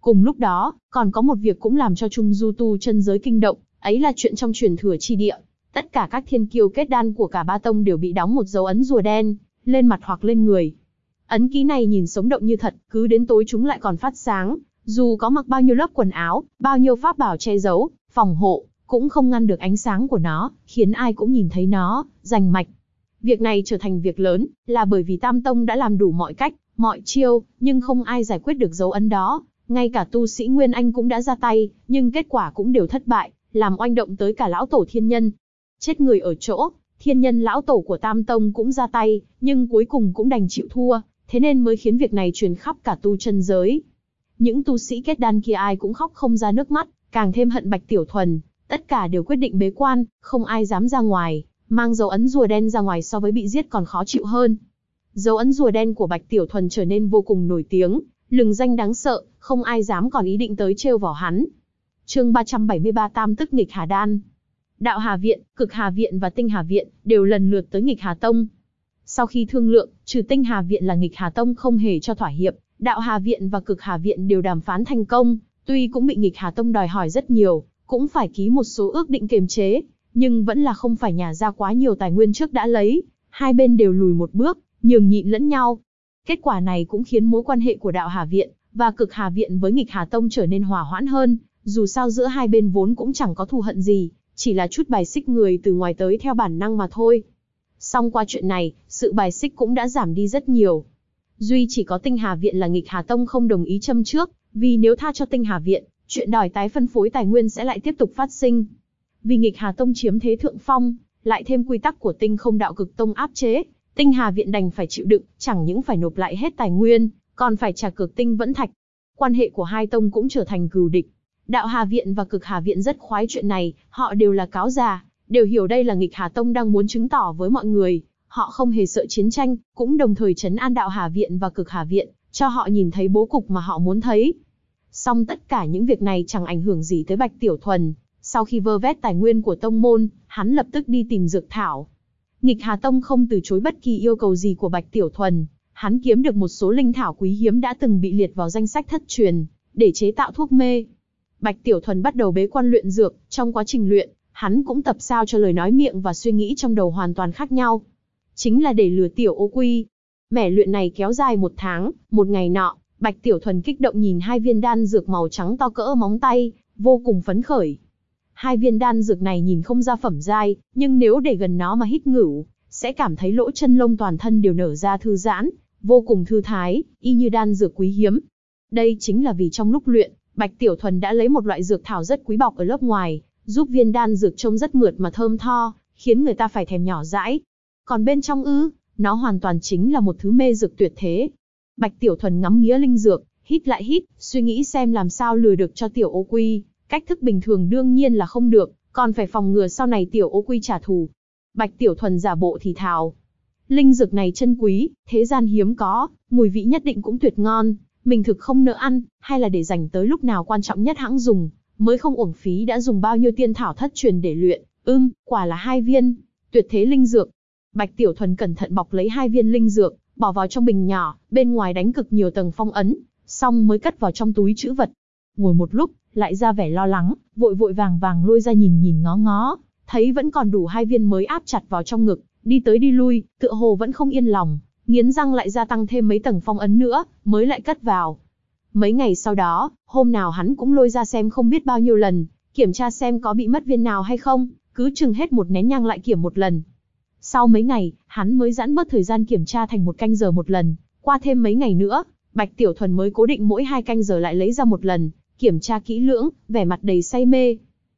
Cùng lúc đó, còn có một việc cũng làm cho Trung Du tu chân giới kinh động, ấy là chuyện trong truyền thừa chi địa. Tất cả các thiên kiêu kết đan của cả ba tông đều bị đóng một dấu ấn rùa đen, lên mặt hoặc lên người. Ấn ký này nhìn sống động như thật, cứ đến tối chúng lại còn phát sáng, dù có mặc bao nhiêu lớp quần áo, bao nhiêu pháp bảo che giấu, phòng hộ, cũng không ngăn được ánh sáng của nó, khiến ai cũng nhìn thấy nó, rành mạch. Việc này trở thành việc lớn, là bởi vì Tam Tông đã làm đủ mọi cách, mọi chiêu, nhưng không ai giải quyết được dấu ấn đó. Ngay cả tu sĩ Nguyên Anh cũng đã ra tay, nhưng kết quả cũng đều thất bại, làm oanh động tới cả lão tổ thiên nhân. Chết người ở chỗ, thiên nhân lão tổ của Tam Tông cũng ra tay, nhưng cuối cùng cũng đành chịu thua, thế nên mới khiến việc này truyền khắp cả tu chân giới. Những tu sĩ kết đan kia ai cũng khóc không ra nước mắt, càng thêm hận Bạch Tiểu Thuần, tất cả đều quyết định bế quan, không ai dám ra ngoài, mang dấu ấn rùa đen ra ngoài so với bị giết còn khó chịu hơn. Dấu ấn rùa đen của Bạch Tiểu Thuần trở nên vô cùng nổi tiếng, lừng danh đáng sợ, không ai dám còn ý định tới trêu vào hắn. Chương 373 Tam tức nghịch Hà Đan. Đạo Hà Viện, Cực Hà Viện và Tinh Hà Viện đều lần lượt tới nghịch Hà Tông. Sau khi thương lượng, trừ Tinh Hà Viện là nghịch Hà Tông không hề cho thỏa hiệp, Đạo Hà Viện và Cực Hà Viện đều đàm phán thành công, tuy cũng bị nghịch Hà Tông đòi hỏi rất nhiều, cũng phải ký một số ước định kiềm chế, nhưng vẫn là không phải nhả ra quá nhiều tài nguyên trước đã lấy, hai bên đều lùi một bước, nhường nhịn lẫn nhau. Kết quả này cũng khiến mối quan hệ của Đạo Hà Viện và Cực Hà Viện với nghịch Hà Tông trở nên hòa hoãn hơn, dù sao giữa hai bên vốn cũng chẳng có thù hận gì, chỉ là chút bài xích người từ ngoài tới theo bản năng mà thôi. Song qua chuyện này, sự bài xích cũng đã giảm đi rất nhiều. Duy chỉ có Tinh Hà Viện là nghịch Hà Tông không đồng ý châm trước, vì nếu tha cho Tinh Hà Viện, chuyện đòi tái phân phối tài nguyên sẽ lại tiếp tục phát sinh. Vì nghịch Hà Tông chiếm thế thượng phong, lại thêm quy tắc của Tinh Không Đạo Cực Tông áp chế, Tinh Hà Viện đành phải chịu đựng, chẳng những phải nộp lại hết tài nguyên, còn phải trả cược tinh vẫn thạch. Quan hệ của hai tông cũng trở thành cừu địch. Đạo Hà Viện và Cực Hà Viện rất khoái chuyện này, họ đều là cáo già, đều hiểu đây là nghịch Hà Tông đang muốn chứng tỏ với mọi người, họ không hề sợ chiến tranh, cũng đồng thời trấn an Đạo Hà Viện và Cực Hà Viện, cho họ nhìn thấy bố cục mà họ muốn thấy. Song tất cả những việc này chẳng ảnh hưởng gì tới Bạch Tiểu Thuần, sau khi vơ vét tài nguyên của tông môn, hắn lập tức đi tìm dược thảo. Nghịch Hà Tông không từ chối bất kỳ yêu cầu gì của Bạch Tiểu Thuần, hắn kiếm được một số linh thảo quý hiếm đã từng bị liệt vào danh sách thất truyền, để chế tạo thuốc mê. Bạch Tiểu Thuần bắt đầu bế quan luyện dược, trong quá trình luyện, hắn cũng tập sao cho lời nói miệng và suy nghĩ trong đầu hoàn toàn khác nhau. Chính là để lừa Tiểu Ô Quy. Mẻ luyện này kéo dài 1 tháng, một ngày nọ, Bạch Tiểu Thuần kích động nhìn 2 viên đan dược màu trắng to cỡ móng tay, vô cùng phấn khởi. 2 viên đan dược này nhìn không ra phẩm giai, nhưng nếu để gần nó mà hít ngửu, sẽ cảm thấy lỗ chân lông toàn thân đều nở ra thư giãn, vô cùng thư thái, y như đan dược quý hiếm. Đây chính là vì trong lúc luyện, Bạch Tiểu Thuần đã lấy một loại dược thảo rất quý bọc ở lớp ngoài, giúp viên đan dược trông rất mượt mà thơm tho, khiến người ta phải thèm nhỏ dãi. Còn bên trong nó hoàn toàn chính là một thứ mê dược tuyệt thế. Bạch Tiểu Thuần ngắm nghía linh dược, hít lại hít, suy nghĩ xem làm sao lừa được cho Tiểu Ô Quy. Cách thức bình thường đương nhiên là không được, còn phải phòng ngừa sau này Tiểu Ô Quy trả thù. Bạch Tiểu Thuần giả bộ thì thào. Linh dược này chân quý, thế gian hiếm có, mùi vị nhất định cũng tuyệt ngon. Mình thực không nỡ ăn, hay là để dành tới lúc nào quan trọng nhất hãng dùng, mới không uổng phí đã dùng bao nhiêu tiên thảo thất truyền để luyện. Quả là 2 viên, tuyệt thế linh dược. Bạch Tiểu Thuần cẩn thận bọc lấy 2 viên linh dược, bỏ vào trong bình nhỏ, bên ngoài đánh cực nhiều tầng phong ấn, xong mới cất vào trong túi trữ vật. Ngồi một lúc, lại ra vẻ lo lắng, vội vội vàng vàng lôi ra nhìn ngó ngó, thấy vẫn còn đủ 2 viên mới áp chặt vào trong ngực, đi tới đi lui, tựa hồ vẫn không yên lòng, nghiến răng lại gia tăng thêm mấy tầng phong ấn nữa, mới lại cất vào. Mấy ngày sau đó, hôm nào hắn cũng lôi ra xem không biết bao nhiêu lần, kiểm tra xem có bị mất viên nào hay không, cứ chừng hết 1 nén nhang lại kiểm 1 lần. Sau mấy ngày, hắn mới giãn bớt thời gian kiểm tra thành 1 canh giờ 1 lần, qua thêm mấy ngày nữa, Bạch Tiểu Thuần mới cố định mỗi 2 canh giờ lại lấy ra 1 lần, kiểm tra kỹ lưỡng, vẻ mặt đầy say mê.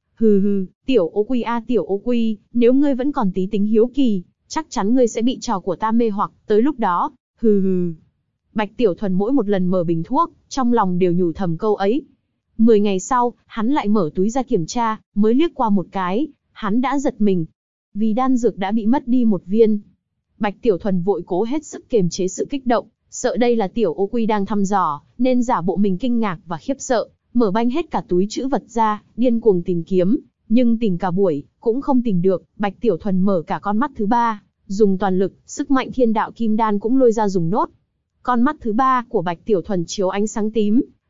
Hừ, Tiểu Ô Quy Tiểu Ô Quy, nếu ngươi vẫn còn tí tính hiếu kỳ, chắc chắn ngươi sẽ bị trò của ta mê hoặc, tới lúc đó, hừ. Bạch Tiểu Thuần mỗi một lần mở bình thuốc, trong lòng đều nhủ thầm câu ấy. 10 ngày sau, hắn lại mở túi ra kiểm tra, mới liếc qua một cái, hắn đã giật mình. Vì đan dược đã bị mất đi 1 viên. Bạch Tiểu Thuần vội cố hết sức kiềm chế sự kích động, sợ đây là Tiểu Ô Quy đang thăm dò, nên giả bộ mình kinh ngạc và khiếp sợ, mở banh hết cả túi trữ vật ra, điên cuồng tìm kiếm, nhưng tìm cả buổi, cũng không tìm được. Bạch Tiểu Thuần mở cả con mắt thứ 3, dùng toàn lực, sức mạnh thiên đạo kim đan cũng lôi ra dùng nốt. Con mắt thứ 3 của Bạch Tiểu Thuần chiếu ánh sáng tím,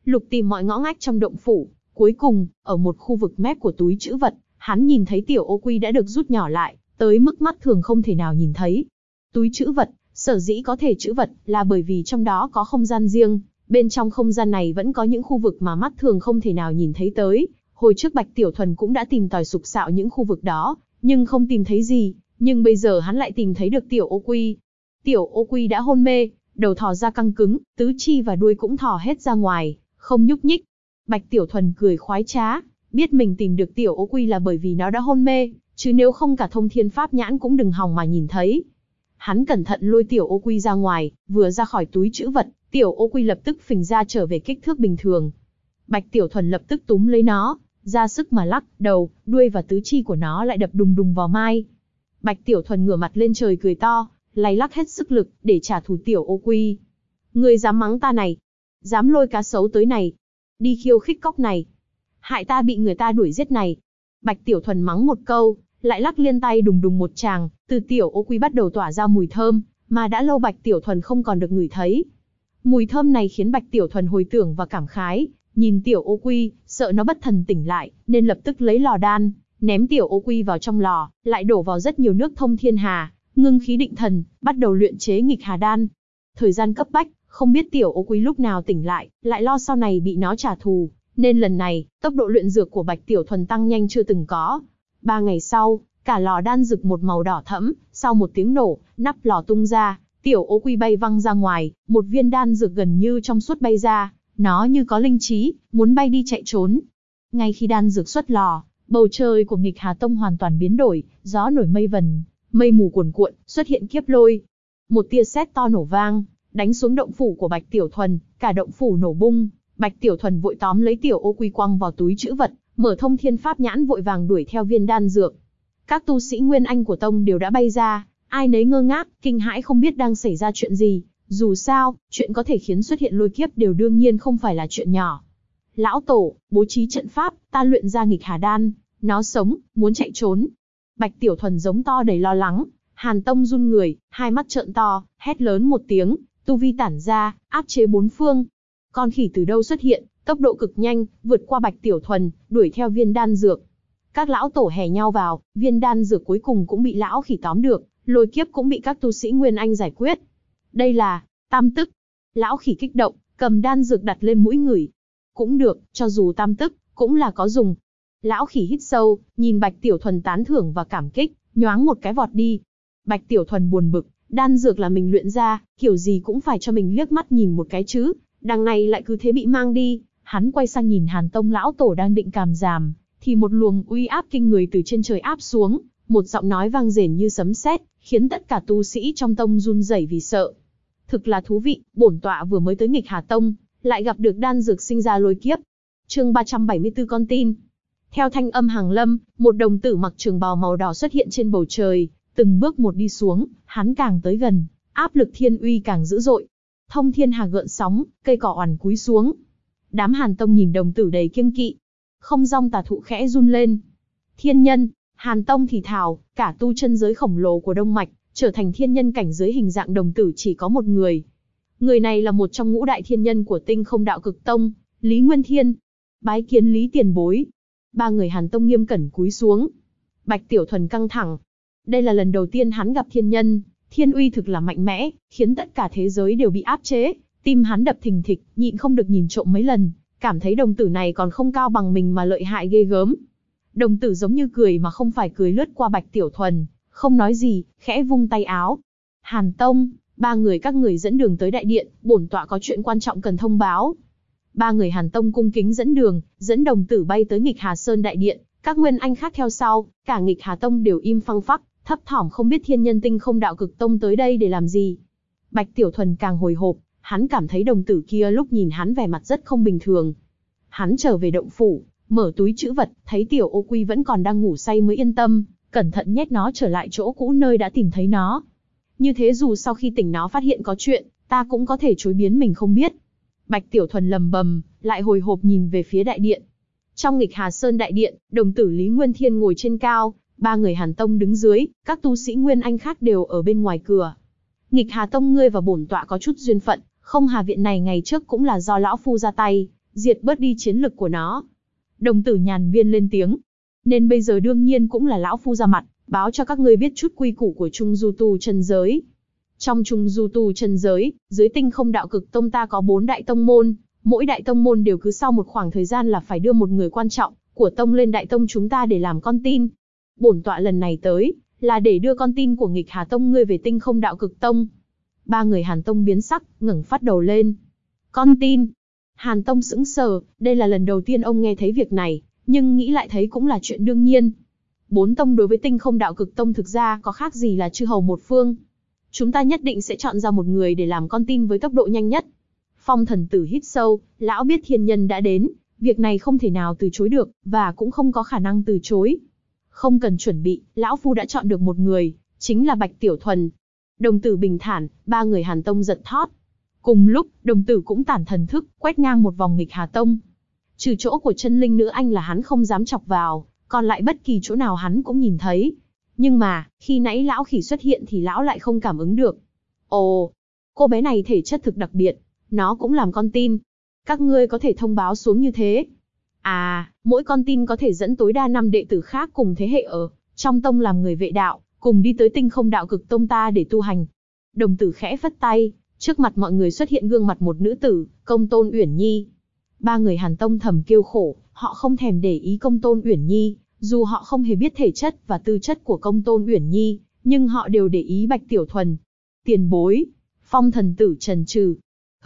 lục tìm mọi ngõ ngách trong động phủ. Cuối cùng, ở một khu vực mép của túi trữ vật, hắn nhìn thấy tiểu ô quy đã được rút nhỏ lại, tới mức mắt thường không thể nào nhìn thấy. Túi trữ vật, sở dĩ có thể trữ vật là bởi vì trong đó có không gian riêng, bên trong không gian này vẫn có những khu vực mà mắt thường không thể nào nhìn thấy tới. Hồi trước Bạch Tiểu Thuần cũng đã tìm tòi sục sạo những khu vực đó, nhưng không tìm thấy gì, nhưng bây giờ hắn lại tìm thấy được tiểu ô quy. Tiểu ô quy đã hôn mê, đầu thò ra căng cứng, tứ chi và đuôi cũng thò hết ra ngoài, không nhúc nhích. Bạch Tiểu Thuần cười khoái trá, biết mình tìm được tiểu ô quy là bởi vì nó đã hôn mê, chứ nếu không cả thông thiên pháp nhãn cũng đừng hòng mà nhìn thấy. Hắn cẩn thận lôi tiểu ô quy ra ngoài, vừa ra khỏi túi trữ vật, tiểu ô quy lập tức phình ra trở về kích thước bình thường. Bạch Tiểu Thuần lập tức túm lấy nó, ra sức mà lắc, đầu, đuôi và tứ chi của nó lại đập đùng đùng vào mai. Bạch Tiểu Thuần ngửa mặt lên trời cười to, lay lắc hết sức lực để trả thù tiểu ô quy. Ngươi dám mắng ta này, dám lôi cá sấu tới này, đi khiêu khích cóc này, hại ta bị người ta đuổi giết này. Bạch Tiểu Thuần mắng một câu, lại lắc liên tay đùng đùng một tràng, từ tiểu ô quy bắt đầu tỏa ra mùi thơm, mà đã lâu Bạch Tiểu Thuần không còn được ngửi thấy. Mùi thơm này khiến Bạch Tiểu Thuần hồi tưởng và cảm khái, nhìn tiểu ô quy, sợ nó bất thần tỉnh lại, nên lập tức lấy lò đan, ném tiểu ô quy vào trong lò, lại đổ vào rất nhiều nước thông thiên hà, ngưng khí định thần, bắt đầu luyện chế nghịch hà đan. Thời gian cấp bách, không biết tiểu ô quy lúc nào tỉnh lại lo sau này bị nó trả thù, nên lần này, tốc độ luyện dược của Bạch Tiểu Thuần tăng nhanh chưa từng có. 3 ngày sau, cả lò đan rực một màu đỏ thẫm, sau một tiếng nổ, nắp lò tung ra, tiểu ô quy bay văng ra ngoài, một viên đan dược gần như trong suốt bay ra, nó như có linh trí, muốn bay đi chạy trốn. Ngay khi đan dược xuất lò, bầu trời của Nghịch Hà Tông hoàn toàn biến đổi, gió nổi mây vần, mây mù cuồn cuộn, xuất hiện kiếp lôi. Một tia sét to nổ vang, đánh xuống động phủ của Bạch Tiểu Thuần, cả động phủ nổ bung. Bạch Tiểu Thuần vội tóm lấy tiểu ô quy quăng vào túi trữ vật, mở thông thiên pháp nhãn vội vàng đuổi theo viên đan dược. Các tu sĩ Nguyên Anh của tông đều đã bay ra, ai nấy ngơ ngác, kinh hãi không biết đang xảy ra chuyện gì. Dù sao, chuyện có thể khiến xuất hiện lôi kiếp đều đương nhiên không phải là chuyện nhỏ. Lão Tổ, bố trí trận pháp, ta luyện ra nghịch hà đan, nó sống, muốn chạy trốn. Bạch Tiểu Thuần giống to đầy lo lắng, Hàn Tông run người, hai mắt trợn to, hét lớn một tiếng, tu vi tản ra, áp chế bốn phương. Con khỉ từ đâu xuất hiện, tốc độ cực nhanh, vượt qua Bạch Tiểu Thuần, đuổi theo viên đan dược. Các lão tổ hè nhau vào, viên đan dược cuối cùng cũng bị lão khỉ tóm được, lôi kiếp cũng bị các tu sĩ Nguyên Anh giải quyết. Đây là tam tức. Lão khỉ kích động, cầm đan dược đặt lên mũi ngửi. Cũng được, cho dù tam tức, cũng là có dùng. Lão khỉ hít sâu, nhìn Bạch Tiểu Thuần tán thưởng và cảm kích, nhoáng một cái vọt đi. Bạch Tiểu Thuần buồn bực, đan dược là mình luyện ra, kiểu gì cũng phải cho mình liếc mắt nhìn một cái chứ. Đằng này lại cứ thế bị mang đi. Hắn quay sang nhìn Hàn Tông lão tổ đang định càm giảm, thì một luồng uy áp kinh người từ trên trời áp xuống, một giọng nói vang rền như sấm sét, khiến tất cả tu sĩ trong tông run rẩy vì sợ. Thực là thú vị, bổn tọa vừa mới tới Nghịch Hà Tông, lại gặp được đan dược sinh ra lôi kiếp. Chương 374 con tin. Theo thanh âm hàng lâm, một đồng tử mặc trường bào màu đỏ xuất hiện trên bầu trời, từng bước một đi xuống, hắn càng tới gần, áp lực thiên uy càng dữ dội. Thông thiên hà gợn sóng, cây cỏ oằn cúi xuống. Đám Hàn Tông nhìn đồng tử đầy kiêng kỵ. Không rong tà thụ khẽ run lên. Thiên nhân, Hàn Tông thì thào, cả tu chân giới khổng lồ của Đông Mạch, trở thành thiên nhân cảnh giới hình dạng đồng tử chỉ có một người. Người này là một trong ngũ đại thiên nhân của Tinh Không Đạo Cực Tông, Lý Nguyên Thiên. Bái kiến Lý tiền bối. 3 người Hàn Tông nghiêm cẩn cúi xuống. Bạch Tiểu Thuần căng thẳng. Đây là lần đầu tiên hắn gặp thiên nhân, thiên uy thực là mạnh mẽ, khiến tất cả thế giới đều bị áp chế. Tim hắn đập thình thịch, nhịn không được nhìn trộm mấy lần, cảm thấy đồng tử này còn không cao bằng mình mà lợi hại ghê gớm. Đồng tử giống như cười mà không phải cười lướt qua Bạch Tiểu Thuần, không nói gì, khẽ vung tay áo. Hàn Tông, 3 người các người dẫn đường tới đại điện, bổn tọa có chuyện quan trọng cần thông báo. 3 người Hàn Tông cung kính dẫn đường, dẫn đồng tử bay tới Nghịch Hà Sơn đại điện, các nguyên anh khác theo sau, cả Nghịch Hà Tông đều im phăng phắc, thấp thỏm không biết thiên nhân Tinh Không Đạo Cực Tông tới đây để làm gì. Bạch Tiểu Thuần càng hồi hộp, hắn cảm thấy đồng tử kia lúc nhìn hắn vẻ mặt rất không bình thường. Hắn trở về động phủ, mở túi trữ vật, thấy tiểu ô quy vẫn còn đang ngủ say mới yên tâm, cẩn thận nhét nó trở lại chỗ cũ nơi đã tìm thấy nó. Như thế dù sau khi tỉnh nó phát hiện có chuyện, ta cũng có thể chối biến mình không biết. Bạch Tiểu Thuần lầm bầm, lại hồi hộp nhìn về phía đại điện. Trong Nghịch Hà Sơn đại điện, đồng tử Lý Nguyên Thiên ngồi trên cao, 3 người Hàn Tông đứng dưới, các tu sĩ Nguyên Anh khác đều ở bên ngoài cửa. Nghịch Hà Tông ngươi và bổn tọa có chút duyên phận, không Hà viện này ngày trước cũng là do lão phu ra tay, diệt bớt đi chiến lực của nó. Đồng tử Nhàn Viên lên tiếng. Nên bây giờ đương nhiên cũng là lão phu ra mặt, báo cho các ngươi biết chút quy củ của Trung Du Tu Chân giới. Trong Trung Du Tu Chân giới, dưới Tinh Không Đạo Cực Tông ta có 4 đại tông môn, mỗi đại tông môn đều cứ sau một khoảng thời gian là phải đưa một người quan trọng của tông lên đại tông chúng ta để làm con tin. Bổn tọa lần này tới, là để đưa con tin của Nghịch Hà Tông ngươi về Tinh Không Đạo Cực Tông. Ba người Hàn Tông biến sắc, ngẩng phát đầu lên. Con tin? Hàn Tông sững sờ, đây là lần đầu tiên ông nghe thấy việc này, nhưng nghĩ lại thấy cũng là chuyện đương nhiên. 4 tông đối với Tinh Không Đạo Cực Tông thực ra có khác gì là chư hầu một phương. Chúng ta nhất định sẽ chọn ra một người để làm con tin với tốc độ nhanh nhất. Phong Thần Tử hít sâu, lão biết thiên nhân đã đến, việc này không thể nào từ chối được, và cũng không có khả năng từ chối. Không cần chuẩn bị, lão phu đã chọn được một người, chính là Bạch Tiểu Thuần. Đồng tử bình thản, ba người Hàn Tông giật thót. Cùng lúc, đồng tử cũng tản thần thức, quét ngang một vòng Nghịch Hà Tông. Trừ chỗ của chân linh nữ anh là hắn không dám chọc vào, còn lại bất kỳ chỗ nào hắn cũng nhìn thấy. Nhưng mà, khi nãy lão khỉ xuất hiện thì lão lại không cảm ứng được. Ồ, cô bé này thể chất thực đặc biệt, nó cũng làm con tin. Các ngươi có thể thông báo xuống như thế. À, mỗi con tin có thể dẫn tối đa 5 đệ tử khác cùng thế hệ ở trong tông làm người vệ đạo, cùng đi tới Tinh Không Đạo Cực Tông ta để tu hành. Đồng tử khẽ phất tay, trước mặt mọi người xuất hiện gương mặt một nữ tử, Công Tôn Uyển Nhi. Ba người Hàn Tông thầm kêu khổ, họ không thèm để ý Công Tôn Uyển Nhi, dù họ không hề biết thể chất và tư chất của Công Tôn Uyển Nhi, nhưng họ đều để ý Bạch Tiểu Thuần. Tiền bối. Phong Thần Tử chần chừ.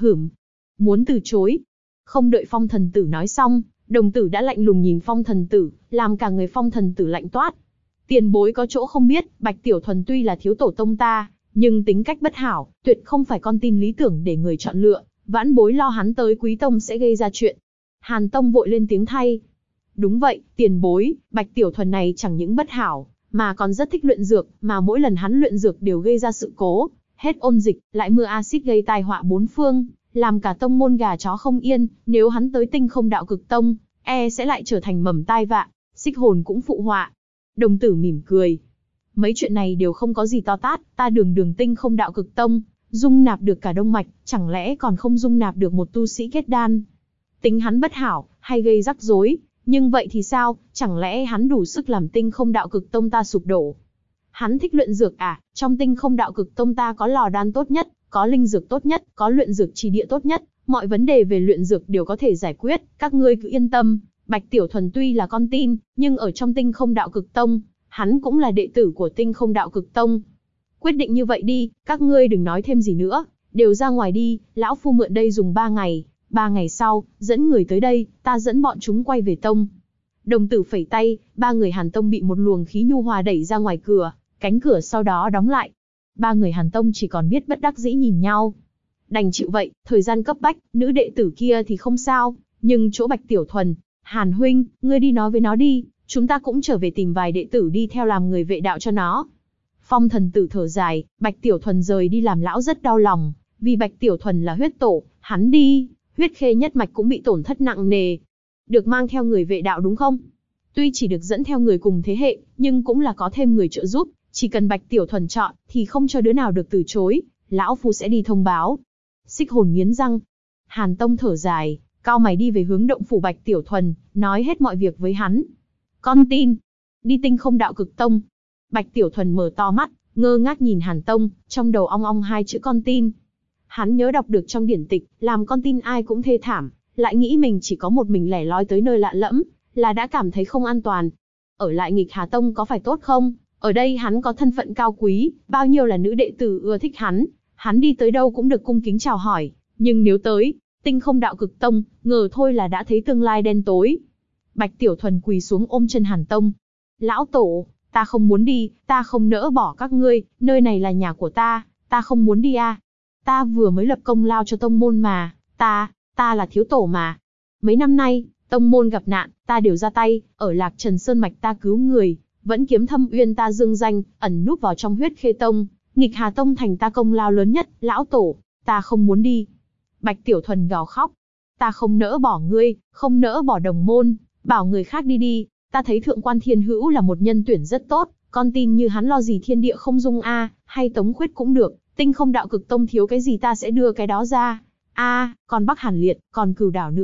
Muốn từ chối. Không đợi Phong Thần Tử nói xong, đồng tử đã lạnh lùng nhìn Phong Thần Tử, làm cả người Phong Thần Tử lạnh toát. Tiền bối có chỗ không biết, Bạch Tiểu Thuần tuy là thiếu tổ tông ta, nhưng tính cách bất hảo, tuyệt không phải con tin lý tưởng để người chọn lựa, vãn bối lo hắn tới Quý Tông sẽ gây ra chuyện. Hàn Tông vội lên tiếng thay. Đúng vậy, tiền bối, Bạch Tiểu Thuần này chẳng những bất hảo, mà còn rất thích luyện dược, mà mỗi lần hắn luyện dược đều gây ra sự cố, hết ôn dịch, lại mưa axit gây tai họa bốn phương, làm cả tông môn gà chó không yên, nếu hắn tới Tinh Không Đạo Cực Tông, sẽ lại trở thành mầm tai vạ, Xích Hồn cũng phụ họa. Đồng tử mỉm cười. Mấy chuyện này đều không có gì to tát, ta đường Tinh Không Đạo Cực Tông, dung nạp được cả Đông Mạch, chẳng lẽ còn không dung nạp được một tu sĩ kết đan. Tính hắn bất hảo, hay gây rắc rối, nhưng vậy thì sao, chẳng lẽ hắn đủ sức làm Tinh Không Đạo Cực Tông ta sụp đổ? Hắn thích luyện dược à, trong Tinh Không Đạo Cực Tông ta có lò đan tốt nhất, có linh dược tốt nhất, có luyện dược trì địa tốt nhất, mọi vấn đề về luyện dược đều có thể giải quyết, các ngươi cứ yên tâm. Bạch Tiểu Thuần tuy là con tin, nhưng ở trong Tinh Không Đạo Cực Tông, hắn cũng là đệ tử của Tinh Không Đạo Cực Tông. Quyết định như vậy đi, các ngươi đừng nói thêm gì nữa, đều ra ngoài đi, lão phu mượn đây dùng 3 ngày, 3 ngày sau, dẫn người tới đây, ta dẫn bọn chúng quay về tông. Đồng tử phẩy tay, ba người Hàn Tông bị một luồng khí nhu hòa đẩy ra ngoài cửa, cánh cửa sau đó đóng lại. Ba người Hàn Tông chỉ còn biết bất đắc dĩ nhìn nhau. Đành chịu vậy, thời gian cấp bách, nữ đệ tử kia thì không sao, nhưng chỗ Bạch Tiểu Thuần, Hàn huynh, ngươi đi nói với nó đi, chúng ta cũng trở về tìm vài đệ tử đi theo làm người vệ đạo cho nó. Phong Thần Tử thở dài, Bạch Tiểu Thuần rời đi làm lão rất đau lòng, vì Bạch Tiểu Thuần là huyết tổ, hắn đi, huyết khê nhất mạch cũng bị tổn thất nặng nề. Được mang theo người vệ đạo đúng không? Tuy chỉ được dẫn theo người cùng thế hệ, nhưng cũng là có thêm người trợ giúp, chỉ cần Bạch Tiểu Thuần chọn, thì không cho đứa nào được từ chối, lão phu sẽ đi thông báo. Xích Hồn nghiến răng. Hàn Tông thở dài, cau mày đi về hướng động phủ Bạch Tiểu Thuần, nói hết mọi việc với hắn. Con tin, đi Tinh Không Đạo Cực Tông. Bạch Tiểu Thuần mở to mắt, ngơ ngác nhìn Hàn Tông, trong đầu ong ong hai chữ con tin. Hắn nhớ đọc được trong điển tịch, làm con tin ai cũng thê thảm, lại nghĩ mình chỉ có một mình lẻ loi tới nơi lạ lẫm, là đã cảm thấy không an toàn. Ở lại Nghịch Hà Tông có phải tốt không? Ở đây hắn có thân phận cao quý, bao nhiêu là nữ đệ tử ưa thích hắn đi tới đâu cũng được cung kính chào hỏi, nhưng nếu tới Tinh Không Đạo Cực Tông, ngờ thôi là đã thấy tương lai đen tối. Bạch Tiểu Thuần quỳ xuống ôm chân Hàn Tông. Lão tổ, ta không muốn đi, ta không nỡ bỏ các ngươi, nơi này là nhà của ta không muốn đi à. Ta vừa mới lập công lao cho tông môn mà, ta là thiếu tổ mà. Mấy năm nay, tông môn gặp nạn, ta đều ra tay, ở Lạc Trần Sơn Mạch ta cứu người, vẫn kiếm Thâm Uyên ta dương danh, ẩn núp vào trong Huyết Khê Tông, Nghịch Hà Tông thành ta công lao lớn nhất, lão tổ, ta không muốn đi. Bạch Tiểu Thuần gào khóc, ta không nỡ bỏ ngươi, không nỡ bỏ đồng môn, bảo người khác đi đi, ta thấy Thượng Quan Thiên Hữu là một nhân tuyển rất tốt, con tin như hắn lo gì thiên địa không dung a, hay Tống Khuyết cũng được, Tinh Không Đạo Cực Tông thiếu cái gì ta sẽ đưa cái đó ra. Còn Bắc Hàn Liệt, còn Cửu Đảo nữa,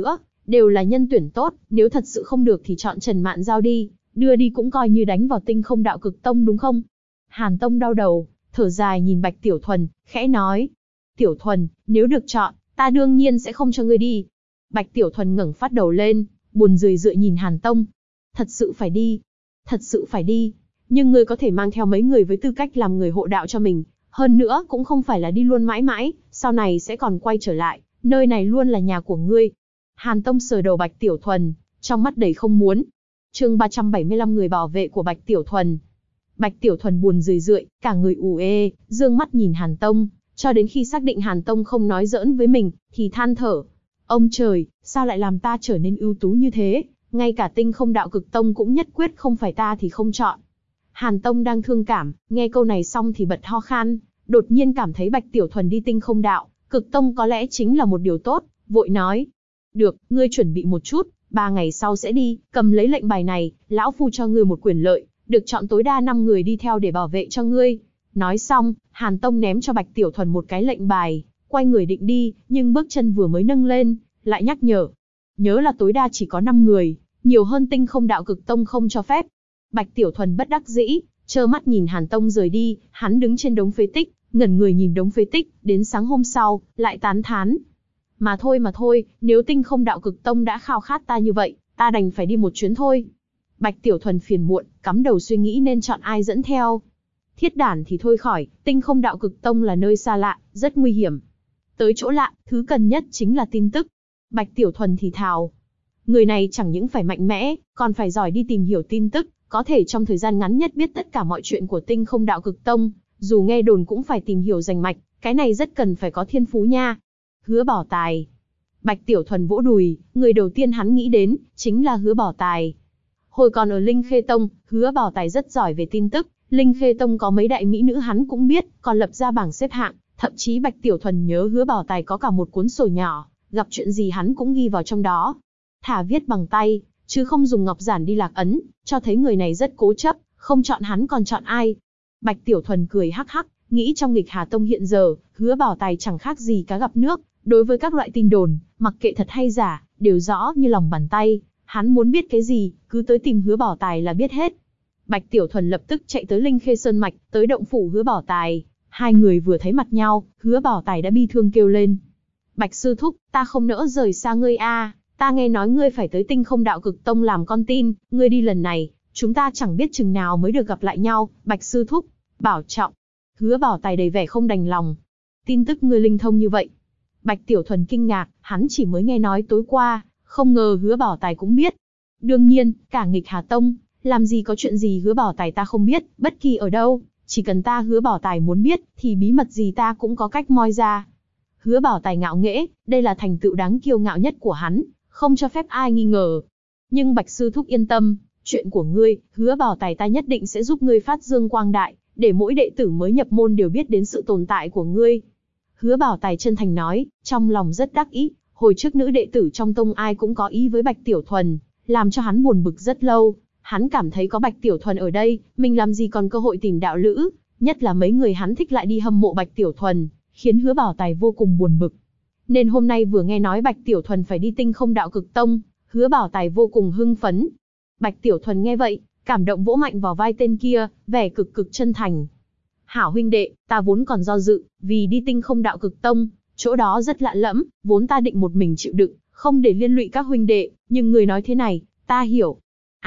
đều là nhân tuyển tốt, nếu thật sự không được thì chọn Trần Mạn Giao đi, đưa đi cũng coi như đánh vào Tinh Không Đạo Cực Tông đúng không? Hàn Tông đau đầu, thở dài nhìn Bạch Tiểu Thuần, khẽ nói. Tiểu Thuần, nếu được chọn, ta đương nhiên sẽ không cho ngươi đi. Bạch Tiểu Thuần ngẩng phát đầu lên, buồn rười rượi nhìn Hàn Tông. Thật sự phải đi. Thật sự phải đi. Nhưng ngươi có thể mang theo mấy người với tư cách làm người hộ đạo cho mình. Hơn nữa cũng không phải là đi luôn mãi mãi, sau này sẽ còn quay trở lại. Nơi này luôn là nhà của ngươi. Hàn Tông sờ đầu Bạch Tiểu Thuần, trong mắt đầy không muốn. Chương 375 người bảo vệ của Bạch Tiểu Thuần. Bạch Tiểu Thuần buồn rười rượi, cả người ù ê, dương mắt nhìn Hàn Tông, cho đến khi xác định Hàn Tông không nói giỡn với mình, thì than thở. Ông trời, sao lại làm ta trở nên ưu tú như thế, ngay cả Tinh Không Đạo Cực Tông cũng nhất quyết không phải ta thì không chọn. Hàn Tông đang thương cảm, nghe câu này xong thì bật ho khan, đột nhiên cảm thấy Bạch Tiểu Thuần đi Tinh Không Đạo Cực Tông có lẽ chính là một điều tốt, vội nói. Được, ngươi chuẩn bị một chút, 3 ngày sau sẽ đi, cầm lấy lệnh bài này, lão phu cho ngươi một quyền lợi, được chọn tối đa 5 người đi theo để bảo vệ cho ngươi. Nói xong, Hàn Tông ném cho Bạch Tiểu Thuần một cái lệnh bài, quay người định đi, nhưng bước chân vừa mới nâng lên, lại nhắc nhở. Nhớ là tối đa chỉ có 5 người, nhiều hơn Tinh Không Đạo Cực Tông không cho phép. Bạch Tiểu Thuần bất đắc dĩ, trơ mắt nhìn Hàn Tông rời đi, hắn đứng trên đống phế tích, ngẩn người nhìn đống phế tích, đến sáng hôm sau, lại tán thán. Mà thôi, nếu Tinh Không Đạo Cực Tông đã khao khát ta như vậy, ta đành phải đi một chuyến thôi. Bạch Tiểu Thuần phiền muộn, cắm đầu suy nghĩ nên chọn ai dẫn theo. Thiết Đản thì thôi khỏi, Tinh Không Đạo Cực Tông là nơi xa lạ, rất nguy hiểm. Tới chỗ lạ, thứ cần nhất chính là tin tức. Bạch Tiểu Thuần thì thào. Người này chẳng những phải mạnh mẽ, còn phải giỏi đi tìm hiểu tin tức, có thể trong thời gian ngắn nhất biết tất cả mọi chuyện của Tinh Không Đạo Cực Tông, dù nghe đồn cũng phải tìm hiểu rành mạch, cái này rất cần phải có thiên phú nha. Hứa Bảo Tài. Bạch Tiểu Thuần vỗ đùi, người đầu tiên hắn nghĩ đến, chính là Hứa Bảo Tài. Hồi còn ở Linh Khê Tông, Hứa Bảo Tài rất giỏi về tin tức, Linh Khê Tông có mấy đại mỹ nữ hắn cũng biết, còn lập ra bảng xếp hạng, thậm chí Bạch Tiểu Thuần nhớ Hứa Bảo Tài có cả một cuốn sổ nhỏ, gặp chuyện gì hắn cũng ghi vào trong đó. Thả viết bằng tay, chứ không dùng ngọc giản đi lạc ấn, cho thấy người này rất cố chấp, không chọn hắn còn chọn ai. Bạch Tiểu Thuần cười hắc hắc, nghĩ trong nghịch Hà Tông hiện giờ, Hứa Bảo Tài chẳng khác gì cá gặp nước, đối với các loại tin đồn, mặc kệ thật hay giả, đều rõ như lòng bàn tay, hắn muốn biết cái gì, cứ tới tìm Hứa Bảo Tài là biết hết. Bạch Tiểu Thuần lập tức chạy tới Linh Khê Sơn Mạch, tới động phủ Hứa Bảo Tài, hai người vừa thấy mặt nhau, Hứa Bảo Tài đã bi thương kêu lên. Bạch sư thúc, ta không nỡ rời xa ngươi a, ta nghe nói ngươi phải tới Tinh Không Đạo Cực Tông làm con tin, ngươi đi lần này, chúng ta chẳng biết chừng nào mới được gặp lại nhau, Bạch sư thúc, bảo trọng. Hứa Bảo Tài đầy vẻ không đành lòng. Tin tức ngươi linh thông như vậy. Bạch Tiểu Thuần kinh ngạc, hắn chỉ mới nghe nói tối qua, không ngờ Hứa Bảo Tài cũng biết. Đương nhiên, cả nghịch Hà Tông, làm gì có chuyện gì Hứa Bảo Tài ta không biết, bất kỳ ở đâu, chỉ cần ta Hứa Bảo Tài muốn biết, thì bí mật gì ta cũng có cách moi ra. Hứa Bảo Tài ngạo nghễ, đây là thành tựu đáng kiêu ngạo nhất của hắn, không cho phép ai nghi ngờ. Nhưng Bạch sư thúc yên tâm, chuyện của ngươi, Hứa Bảo Tài ta nhất định sẽ giúp ngươi phát dương quang đại, để mỗi đệ tử mới nhập môn đều biết đến sự tồn tại của ngươi. Hứa Bảo Tài chân thành nói, trong lòng rất đắc ý, hồi trước nữ đệ tử trong tông ai cũng có ý với Bạch Tiểu Thuần, làm cho hắn buồn bực rất lâu. Hắn cảm thấy có Bạch Tiểu Thuần ở đây, mình làm gì còn cơ hội tìm đạo lữ, nhất là mấy người hắn thích lại đi hâm mộ Bạch Tiểu Thuần, khiến Hứa Bảo Tài vô cùng buồn bực. Nên hôm nay vừa nghe nói Bạch Tiểu Thuần phải đi Tinh Không Đạo Cực Tông, Hứa Bảo Tài vô cùng hưng phấn. Bạch Tiểu Thuần nghe vậy, cảm động vỗ mạnh vào vai tên kia, vẻ cực cực chân thành. Hảo huynh đệ, ta vốn còn do dự, vì đi Tinh Không Đạo Cực Tông, chỗ đó rất lạ lẫm, vốn ta định một mình chịu đựng, không để liên lụy các huynh đệ, nhưng người nói thế này, ta hiểu.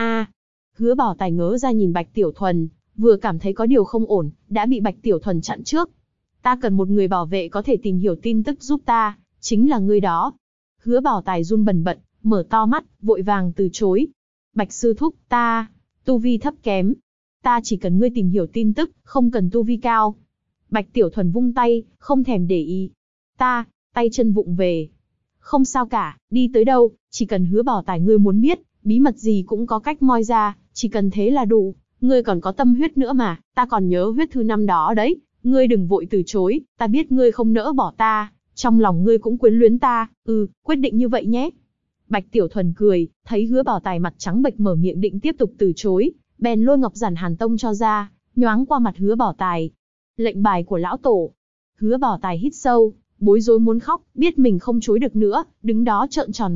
Hứa Bảo Tài ngớ ra nhìn Bạch Tiểu Thuần, vừa cảm thấy có điều không ổn, đã bị Bạch Tiểu Thuần chặn trước. Ta cần một người bảo vệ có thể tìm hiểu tin tức giúp ta, chính là ngươi đó. Hứa Bảo Tài run bần bật, mở to mắt, vội vàng từ chối. Bạch sư thúc, ta, tu vi thấp kém. Ta chỉ cần ngươi tìm hiểu tin tức, không cần tu vi cao. Bạch Tiểu Thuần vung tay, không thèm để ý. Ta, tay chân vụng về. Không sao cả, đi tới đâu, chỉ cần Hứa Bảo Tài ngươi muốn biết, bí mật gì cũng có cách moi ra, chỉ cần thế là đủ. Ngươi còn có tâm huyết nữa mà, ta còn nhớ huyết thư năm đó đấy. Ngươi đừng vội từ chối, ta biết ngươi không nỡ bỏ ta, trong lòng ngươi cũng quyến luyến ta, quyết định như vậy nhé. Bạch Tiểu Thuần cười, thấy Hứa Bảo Tài mặt trắng bệch mở miệng định tiếp tục từ chối, bèn lôi ngọc giản Hàn Tông cho ra, nhoáng qua mặt Hứa Bảo Tài. Lệnh bài của lão tổ. Hứa Bảo Tài hít sâu, bối rối muốn khóc, biết mình không chối được nữa, đứng đó trợn tròn mắt,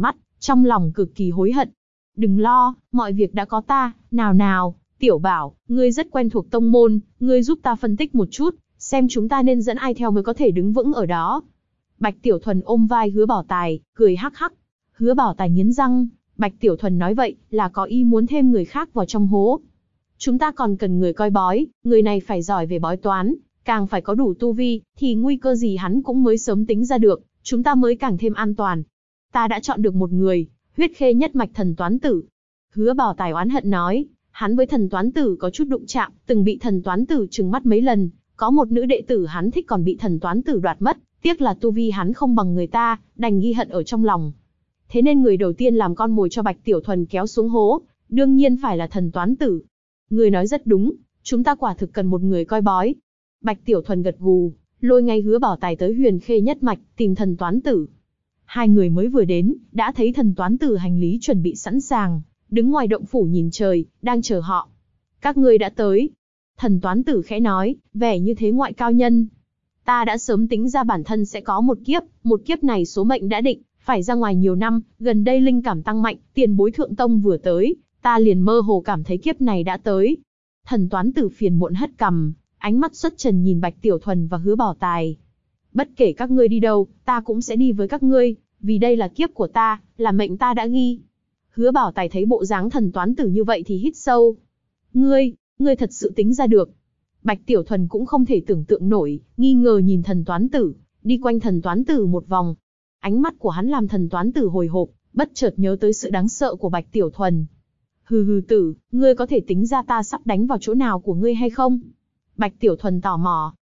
trong lòng cực kỳ hối hận. Đừng lo, mọi việc đã có ta, nào nào, Tiểu Bảo, ngươi rất quen thuộc tông môn, ngươi giúp ta phân tích một chút, xem chúng ta nên dẫn ai theo mới có thể đứng vững ở đó. Bạch Tiểu Thuần ôm vai Hứa Bảo Tài, cười hắc hắc. Hứa Bảo Tài nghiến răng, Bạch Tiểu Thuần nói vậy, là có ý muốn thêm người khác vào trong hố. Chúng ta còn cần người coi bói, người này phải giỏi về bói toán, càng phải có đủ tu vi, thì nguy cơ gì hắn cũng mới sớm tính ra được, chúng ta mới càng thêm an toàn. Ta đã chọn được một người, huyết khê nhất mạch Thần Toán Tử. Hứa Bảo Tài oán hận nói, hắn với Thần Toán Tử có chút đụng chạm, từng bị Thần Toán Tử trừng mắt mấy lần, có một nữ đệ tử hắn thích còn bị Thần Toán Tử đoạt mất, tiếc là tu vi hắn không bằng người ta, đành ghi hận ở trong lòng. Thế nên người đầu tiên làm con mồi cho Bạch Tiểu Thuần kéo xuống hố, đương nhiên phải là Thần Toán Tử. Người nói rất đúng, chúng ta quả thực cần một người coi bói. Bạch Tiểu Thuần gật gù, lôi ngay Hứa Bảo Tài tới Huyền Khê nhất mạch, tìm Thần Toán Tử. Hai người mới vừa đến, đã thấy Thần Toán Tử hành lý chuẩn bị sẵn sàng, đứng ngoài động phủ nhìn trời, đang chờ họ. Các ngươi đã tới. Thần Toán Tử khẽ nói, vẻ như thế ngoại cao nhân. Ta đã sớm tính ra bản thân sẽ có một kiếp này số mệnh đã định, phải ra ngoài nhiều năm, gần đây linh cảm tăng mạnh, tiền bối thượng tông vừa tới, ta liền mơ hồ cảm thấy kiếp này đã tới. Thần Toán Tử phiền muộn hất cằm, ánh mắt xuất trần nhìn Bạch Tiểu Thuần và Hứa Bảo Tài. Bất kể các ngươi đi đâu, ta cũng sẽ đi với các ngươi, vì đây là kiếp của ta, là mệnh ta đã ghi. Hứa Bảo Tài thấy bộ dáng Thần Toán Tử như vậy thì hít sâu. Ngươi thật sự tính ra được. Bạch Tiểu Thuần cũng không thể tưởng tượng nổi, nghi ngờ nhìn Thần Toán Tử, đi quanh Thần Toán Tử một vòng. Ánh mắt của hắn làm Thần Toán Tử hồi hộp, bất chợt nhớ tới sự đáng sợ của Bạch Tiểu Thuần. Hừ tử, ngươi có thể tính ra ta sắp đánh vào chỗ nào của ngươi hay không? Bạch Tiểu Thuần tò mò.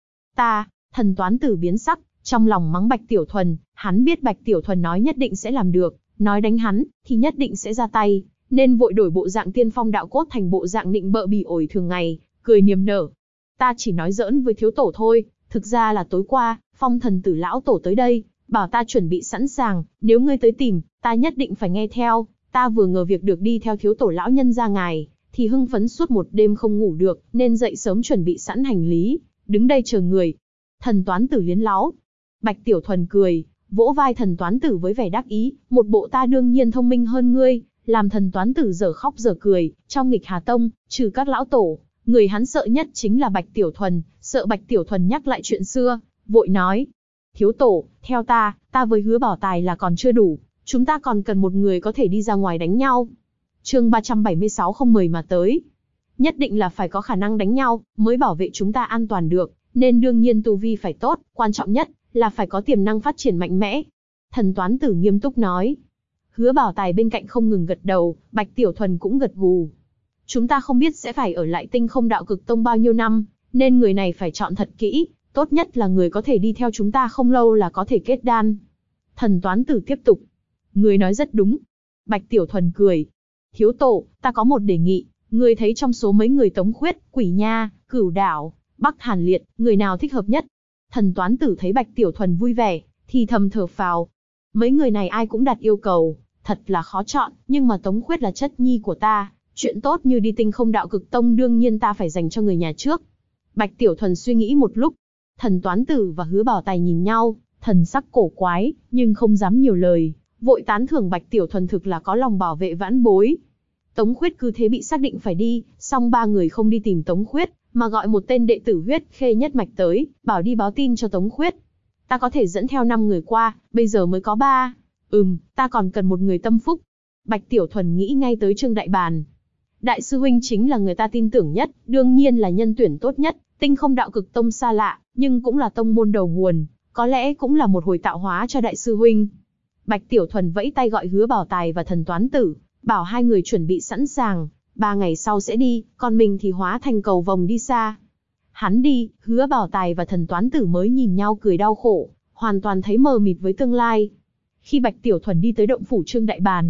Thần Toán Tử biến sắc, trong lòng mắng Bạch Tiểu Thuần, hắn biết Bạch Tiểu Thuần nói nhất định sẽ làm được, nói đánh hắn, thì nhất định sẽ ra tay, nên vội đổi bộ dạng tiên phong đạo cốt thành bộ dạng nịnh bợ bỉ ổi thường ngày, cười niềm nở. Ta chỉ nói giỡn với thiếu tổ thôi, thực ra là tối qua, Phong Thần Tử lão tổ tới đây, bảo ta chuẩn bị sẵn sàng, nếu ngươi tới tìm, ta nhất định phải nghe theo. Ta vừa ngờ việc được đi theo thiếu tổ lão nhân ra ngài, thì hưng phấn suốt một đêm không ngủ được, nên dậy sớm chuẩn bị sẵn hành lý, đứng đây chờ người. Thần Toán Tử liến láu. Bạch Tiểu Thuần cười, vỗ vai Thần Toán Tử với vẻ đắc ý, một bộ ta đương nhiên thông minh hơn ngươi, làm Thần Toán Tử dở khóc dở cười. Trong Nghịch Hà Tông, trừ các lão tổ, người hắn sợ nhất chính là Bạch Tiểu Thuần, sợ Bạch Tiểu Thuần nhắc lại chuyện xưa, vội nói. Thiếu tổ, theo ta với Hứa Bảo Tài là còn chưa đủ, chúng ta còn cần một người có thể đi ra ngoài đánh nhau. Chương 376 không mời mà tới. Nhất định là phải có khả năng đánh nhau, mới bảo vệ chúng ta an toàn được, nên đương nhiên tu vi phải tốt, quan trọng nhất là phải có tiềm năng phát triển mạnh mẽ. Thần Toán Tử nghiêm túc nói. Hứa Bảo Tài bên cạnh không ngừng gật đầu, Bạch Tiểu Thuần cũng gật gù. Chúng ta không biết sẽ phải ở lại Tinh Không Đạo Cực Tông bao nhiêu năm, nên người này phải chọn thật kỹ, tốt nhất là người có thể đi theo chúng ta không lâu là có thể kết đan. Thần Toán Tử tiếp tục. Người nói rất đúng. Bạch Tiểu Thuần cười. Thiếu tổ, ta có một đề nghị, người thấy trong số mấy người Tống Khuyết, Quỷ Nha, Cửu Đảo, Bắc Hàn Liệt, người nào thích hợp nhất? Thần Toán Tử thấy Bạch Tiểu Thuần vui vẻ, thì thầm thở phào. Mấy người này ai cũng đặt yêu cầu, thật là khó chọn, nhưng mà Tống Khuyết là chất nhi của ta, chuyện tốt như đi Tinh Không Đạo Cực Tông đương nhiên ta phải dành cho người nhà trước. Bạch Tiểu Thuần suy nghĩ một lúc, Thần Toán Tử và Hứa Bảo Tài nhìn nhau, thần sắc cổ quái, nhưng không dám nhiều lời, vội tán thưởng Bạch Tiểu Thuần thực là có lòng bảo vệ vãn bối. Tống Khuyết cứ thế bị xác định phải đi, song ba người không đi tìm Tống Khuyết, mà gọi một tên đệ tử huyết khê nhất mạch tới, bảo đi báo tin cho Tống Khuyết. Ta có thể dẫn theo 5 người qua, bây giờ mới có 3. Ta còn cần một người tâm phúc. Bạch Tiểu Thuần nghĩ ngay tới Trương Đại Bàn. Đại sư huynh chính là người ta tin tưởng nhất, đương nhiên là nhân tuyển tốt nhất. Tinh Không Đạo Cực Tông xa lạ, nhưng cũng là tông môn đầu nguồn, có lẽ cũng là một hồi tạo hóa cho đại sư huynh. Bạch Tiểu Thuần vẫy tay gọi Hứa Bảo Tài và Thần Toán Tử, bảo hai người chuẩn bị sẵn sàng, 3 ngày sau sẽ đi, còn mình thì hóa thành cầu vồng đi xa. Hắn đi, Hứa Bảo Tài và Thần Toán Tử mới nhìn nhau cười đau khổ, hoàn toàn thấy mờ mịt với tương lai. Khi Bạch Tiểu Thuần đi tới động phủ Trương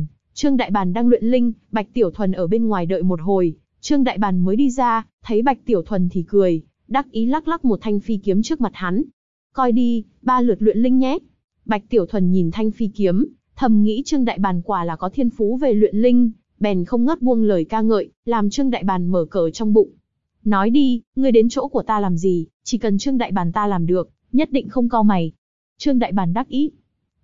Đại Bàn đang luyện linh, Bạch Tiểu Thuần ở bên ngoài đợi một hồi, Trương Đại Bàn mới đi ra, thấy Bạch Tiểu Thuần thì cười, đắc ý lắc lắc một thanh phi kiếm trước mặt hắn. Coi đi, 3 lượt luyện linh nhé. Bạch Tiểu Thuần nhìn thanh phi kiếm, thầm nghĩ Trương Đại Bàn quả là có thiên phú về luyện linh, bèn không ngớt buông lời ca ngợi, làm Trương Đại Bàn mở cờ trong bụng. Nói đi, ngươi đến chỗ của ta làm gì, chỉ cần Trương Đại Bàn ta làm được, nhất định không cau mày. Trương Đại Bàn đắc ý.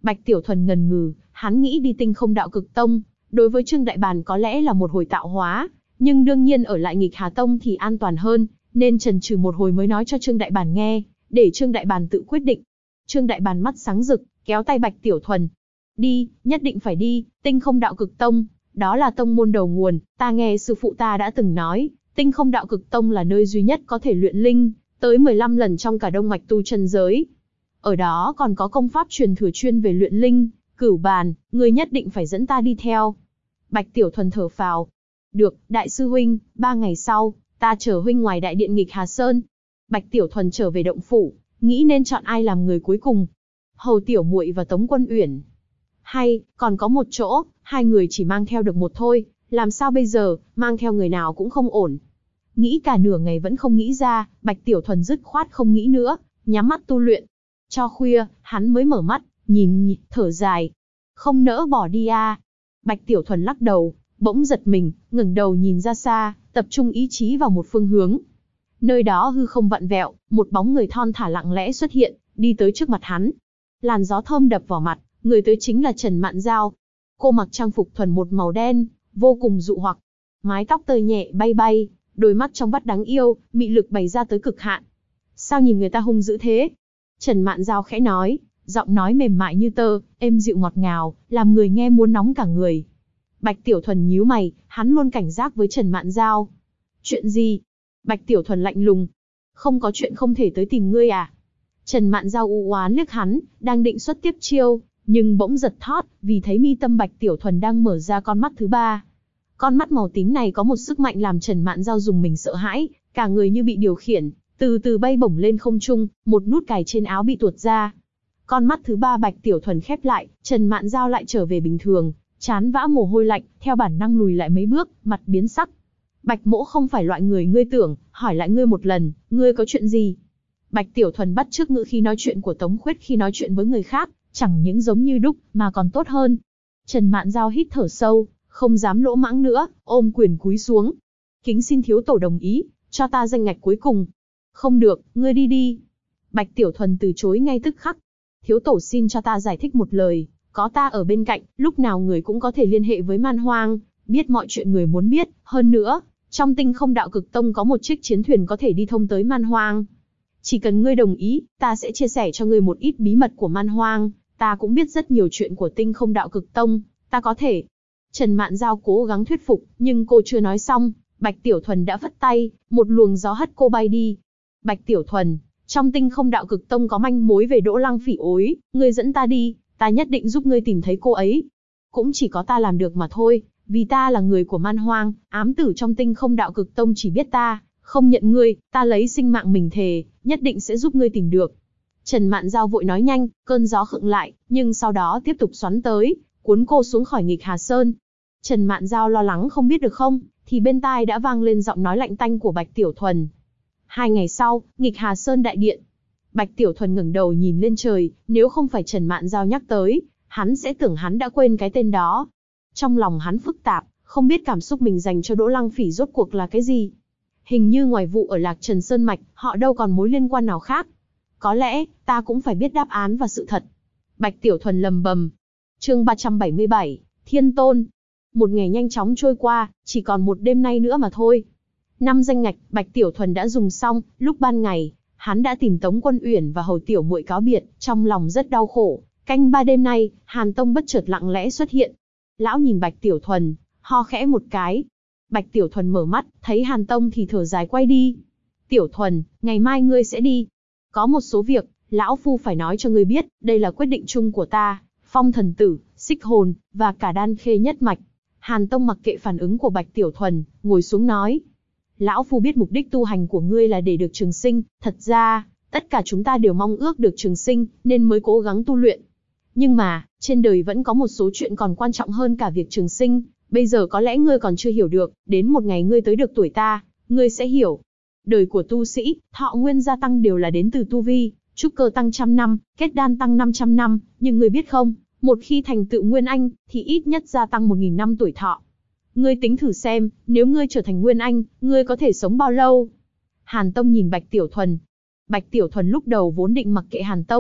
Bạch Tiểu Thuần ngần ngừ, hắn nghĩ đi Tinh Không Đạo Cực Tông, đối với Trương Đại Bàn có lẽ là một hồi tạo hóa, nhưng đương nhiên ở lại Nghịch Hà Tông thì an toàn hơn, nên chần chừ một hồi mới nói cho Trương Đại Bàn nghe, để Trương Đại Bàn tự quyết định. Trương Đại Bàn mắt sáng rực, kéo tay Bạch Tiểu Thuần. Đi, nhất định phải đi, Tinh Không Đạo Cực Tông, đó là tông môn đầu nguồn, ta nghe sư phụ ta đã từng nói, Tinh Không Đạo Cực Tông là nơi duy nhất có thể luyện linh, tới 15 lần trong cả đông mạch tu chân giới. Ở đó còn có công pháp truyền thừa chuyên về luyện linh, Cửu Bàn, ngươi nhất định phải dẫn ta đi theo. Bạch Tiểu Thuần thở phào. Được, đại sư huynh, 3 ngày sau, ta chờ huynh ngoài đại điện Nghịch Hà Sơn. Bạch Tiểu Thuần trở về động phủ, nghĩ nên chọn ai làm người cuối cùng. Hầu Tiểu Muội và Tống Quân Uyển. Hay, còn có một chỗ, hai người chỉ mang theo được một thôi, làm sao bây giờ, mang theo người nào cũng không ổn. Nghĩ cả nửa ngày vẫn không nghĩ ra, Bạch Tiểu Thuần dứt khoát không nghĩ nữa, nhắm mắt tu luyện. Cho khuya, hắn mới mở mắt, nhìn, thở dài. Không nỡ bỏ đi à. Bạch Tiểu Thuần lắc đầu, bỗng giật mình, ngẩng đầu nhìn ra xa, tập trung ý chí vào một phương hướng. Nơi đó hư không vặn vẹo, một bóng người thon thả lặng lẽ xuất hiện, đi tới trước mặt hắn. Làn gió thơm đập vào mặt, người tới chính là Trần Mạn Giao. Cô mặc trang phục thuần một màu đen, vô cùng dụ hoặc. Mái tóc tơi nhẹ bay bay, đôi mắt trong vắt đáng yêu, mị lực bày ra tới cực hạn. Sao nhìn người ta hung dữ thế? Trần Mạn Giao khẽ nói, giọng nói mềm mại như tơ, êm dịu ngọt ngào, làm người nghe muốn nóng cả người. Bạch Tiểu Thuần nhíu mày, hắn luôn cảnh giác với Trần Mạn Giao. Chuyện gì? Bạch Tiểu Thuần lạnh lùng. Không có chuyện không thể tới tìm ngươi à? Trần Mạn Giao u oán liếc hắn, đang định xuất tiếp chiêu, nhưng bỗng giật thót, vì thấy mi tâm Bạch Tiểu Thuần đang mở ra con mắt thứ ba. Con mắt màu tím này có một sức mạnh làm Trần Mạn Giao dùng mình sợ hãi, cả người như bị điều khiển, từ từ bay bổng lên không trung, một nút cài trên áo bị tuột ra. Con mắt thứ ba Bạch Tiểu Thuần khép lại, Trần Mạn Giao lại trở về bình thường, trán vã mồ hôi lạnh, theo bản năng lùi lại mấy bước, mặt biến sắc. Bạch Mỗ không phải loại người ngươi tưởng, hỏi lại ngươi một lần, ngươi có chuyện gì? Bạch Tiểu Thuần bắt chước ngữ khí nói chuyện của Tống Khuyết khi nói chuyện với người khác, chẳng những giống như đúc, mà còn tốt hơn. Trần Mạn Giao hít thở sâu, không dám lỗ mãng nữa, ôm quyền cúi xuống. Kính xin thiếu tổ đồng ý, cho ta danh ngạch cuối cùng. Không được, ngươi đi đi. Bạch Tiểu Thuần từ chối ngay tức khắc. Thiếu tổ xin cho ta giải thích một lời, có ta ở bên cạnh, lúc nào người cũng có thể liên hệ với Man Hoang, biết mọi chuyện người muốn biết, hơn nữa, trong Tinh Không Đạo Cực Tông có một chiếc chiến thuyền có thể đi thông tới Man Hoang. Chỉ cần ngươi đồng ý, ta sẽ chia sẻ cho ngươi một ít bí mật của Man Hoang, ta cũng biết rất nhiều chuyện của Tinh Không Đạo Cực Tông, ta có thể. Trần Mạn Giao cố gắng thuyết phục, nhưng cô chưa nói xong, Bạch Tiểu Thuần đã phất tay, một luồng gió hất cô bay đi. Bạch Tiểu Thuần, trong Tinh Không Đạo Cực Tông có manh mối về Đỗ Lăng Phỉ Ối, ngươi dẫn ta đi, ta nhất định giúp ngươi tìm thấy cô ấy. Cũng chỉ có ta làm được mà thôi, vì ta là người của Man Hoang, ám tử trong Tinh Không Đạo Cực Tông chỉ biết ta, không nhận ngươi, ta lấy sinh mạng mình thề, nhất định sẽ giúp ngươi tìm được. Trần Mạn Giao vội nói nhanh, cơn gió khựng lại, nhưng sau đó tiếp tục xoắn tới, cuốn cô xuống khỏi Nghịch Hà Sơn. Trần Mạn Giao lo lắng không biết được không, thì bên tai đã vang lên giọng nói lạnh tanh của Bạch Tiểu Thuần. 2 ngày sau, Nghịch Hà Sơn đại điện. Bạch Tiểu Thuần ngẩng đầu nhìn lên trời, nếu không phải Trần Mạn Giao nhắc tới, hắn sẽ tưởng hắn đã quên cái tên đó. Trong lòng hắn phức tạp, không biết cảm xúc mình dành cho Đỗ Lăng Phỉ rốt cuộc là cái gì. Hình như ngoài vụ ở Lạc Trần Sơn Mạch, họ đâu còn mối liên quan nào khác. Có lẽ, ta cũng phải biết đáp án và sự thật. Bạch Tiểu Thuần lầm bầm. Chương 377, Thiên Tôn. Một ngày nhanh chóng trôi qua, chỉ còn một đêm nay nữa mà thôi. 5 danh ngạch, Bạch Tiểu Thuần đã dùng xong, lúc ban ngày, hắn đã tìm Tống Quân Uyển và Hầu Tiểu Muội cáo biệt, trong lòng rất đau khổ. Canh 3 đêm nay, Hàn Tông bất chợt lặng lẽ xuất hiện. Lão nhìn Bạch Tiểu Thuần, ho khẽ một cái. Bạch Tiểu Thuần mở mắt, thấy Hàn Tông thì thở dài quay đi. Tiểu Thuần, ngày mai ngươi sẽ đi. Có một số việc, lão phu phải nói cho ngươi biết, đây là quyết định chung của ta, Phong Thần Tử, Xích Hồn, và cả Đan Khê nhất mạch. Hàn Tông mặc kệ phản ứng của Bạch Tiểu Thuần, ngồi xuống nói. Lão phu biết mục đích tu hành của ngươi là để được trường sinh, thật ra, tất cả chúng ta đều mong ước được trường sinh, nên mới cố gắng tu luyện. Nhưng mà, trên đời vẫn có một số chuyện còn quan trọng hơn cả việc trường sinh, bây giờ có lẽ ngươi còn chưa hiểu được, đến một ngày ngươi tới được tuổi ta, ngươi sẽ hiểu. Đời của tu sĩ, thọ nguyên gia tăng đều là đến từ tu vi, trúc cơ tăng 100 năm, kết đan tăng 500 năm, nhưng ngươi biết không, một khi thành tựu Nguyên Anh, thì ít nhất gia tăng 1000 năm tuổi thọ. Ngươi tính thử xem, nếu ngươi trở thành Nguyên Anh, ngươi có thể sống bao lâu? Hàn Tông nhìn Bạch Tiểu Thuần. Bạch Tiểu Thuần lúc đầu vốn định mặc kệ Hàn Tông,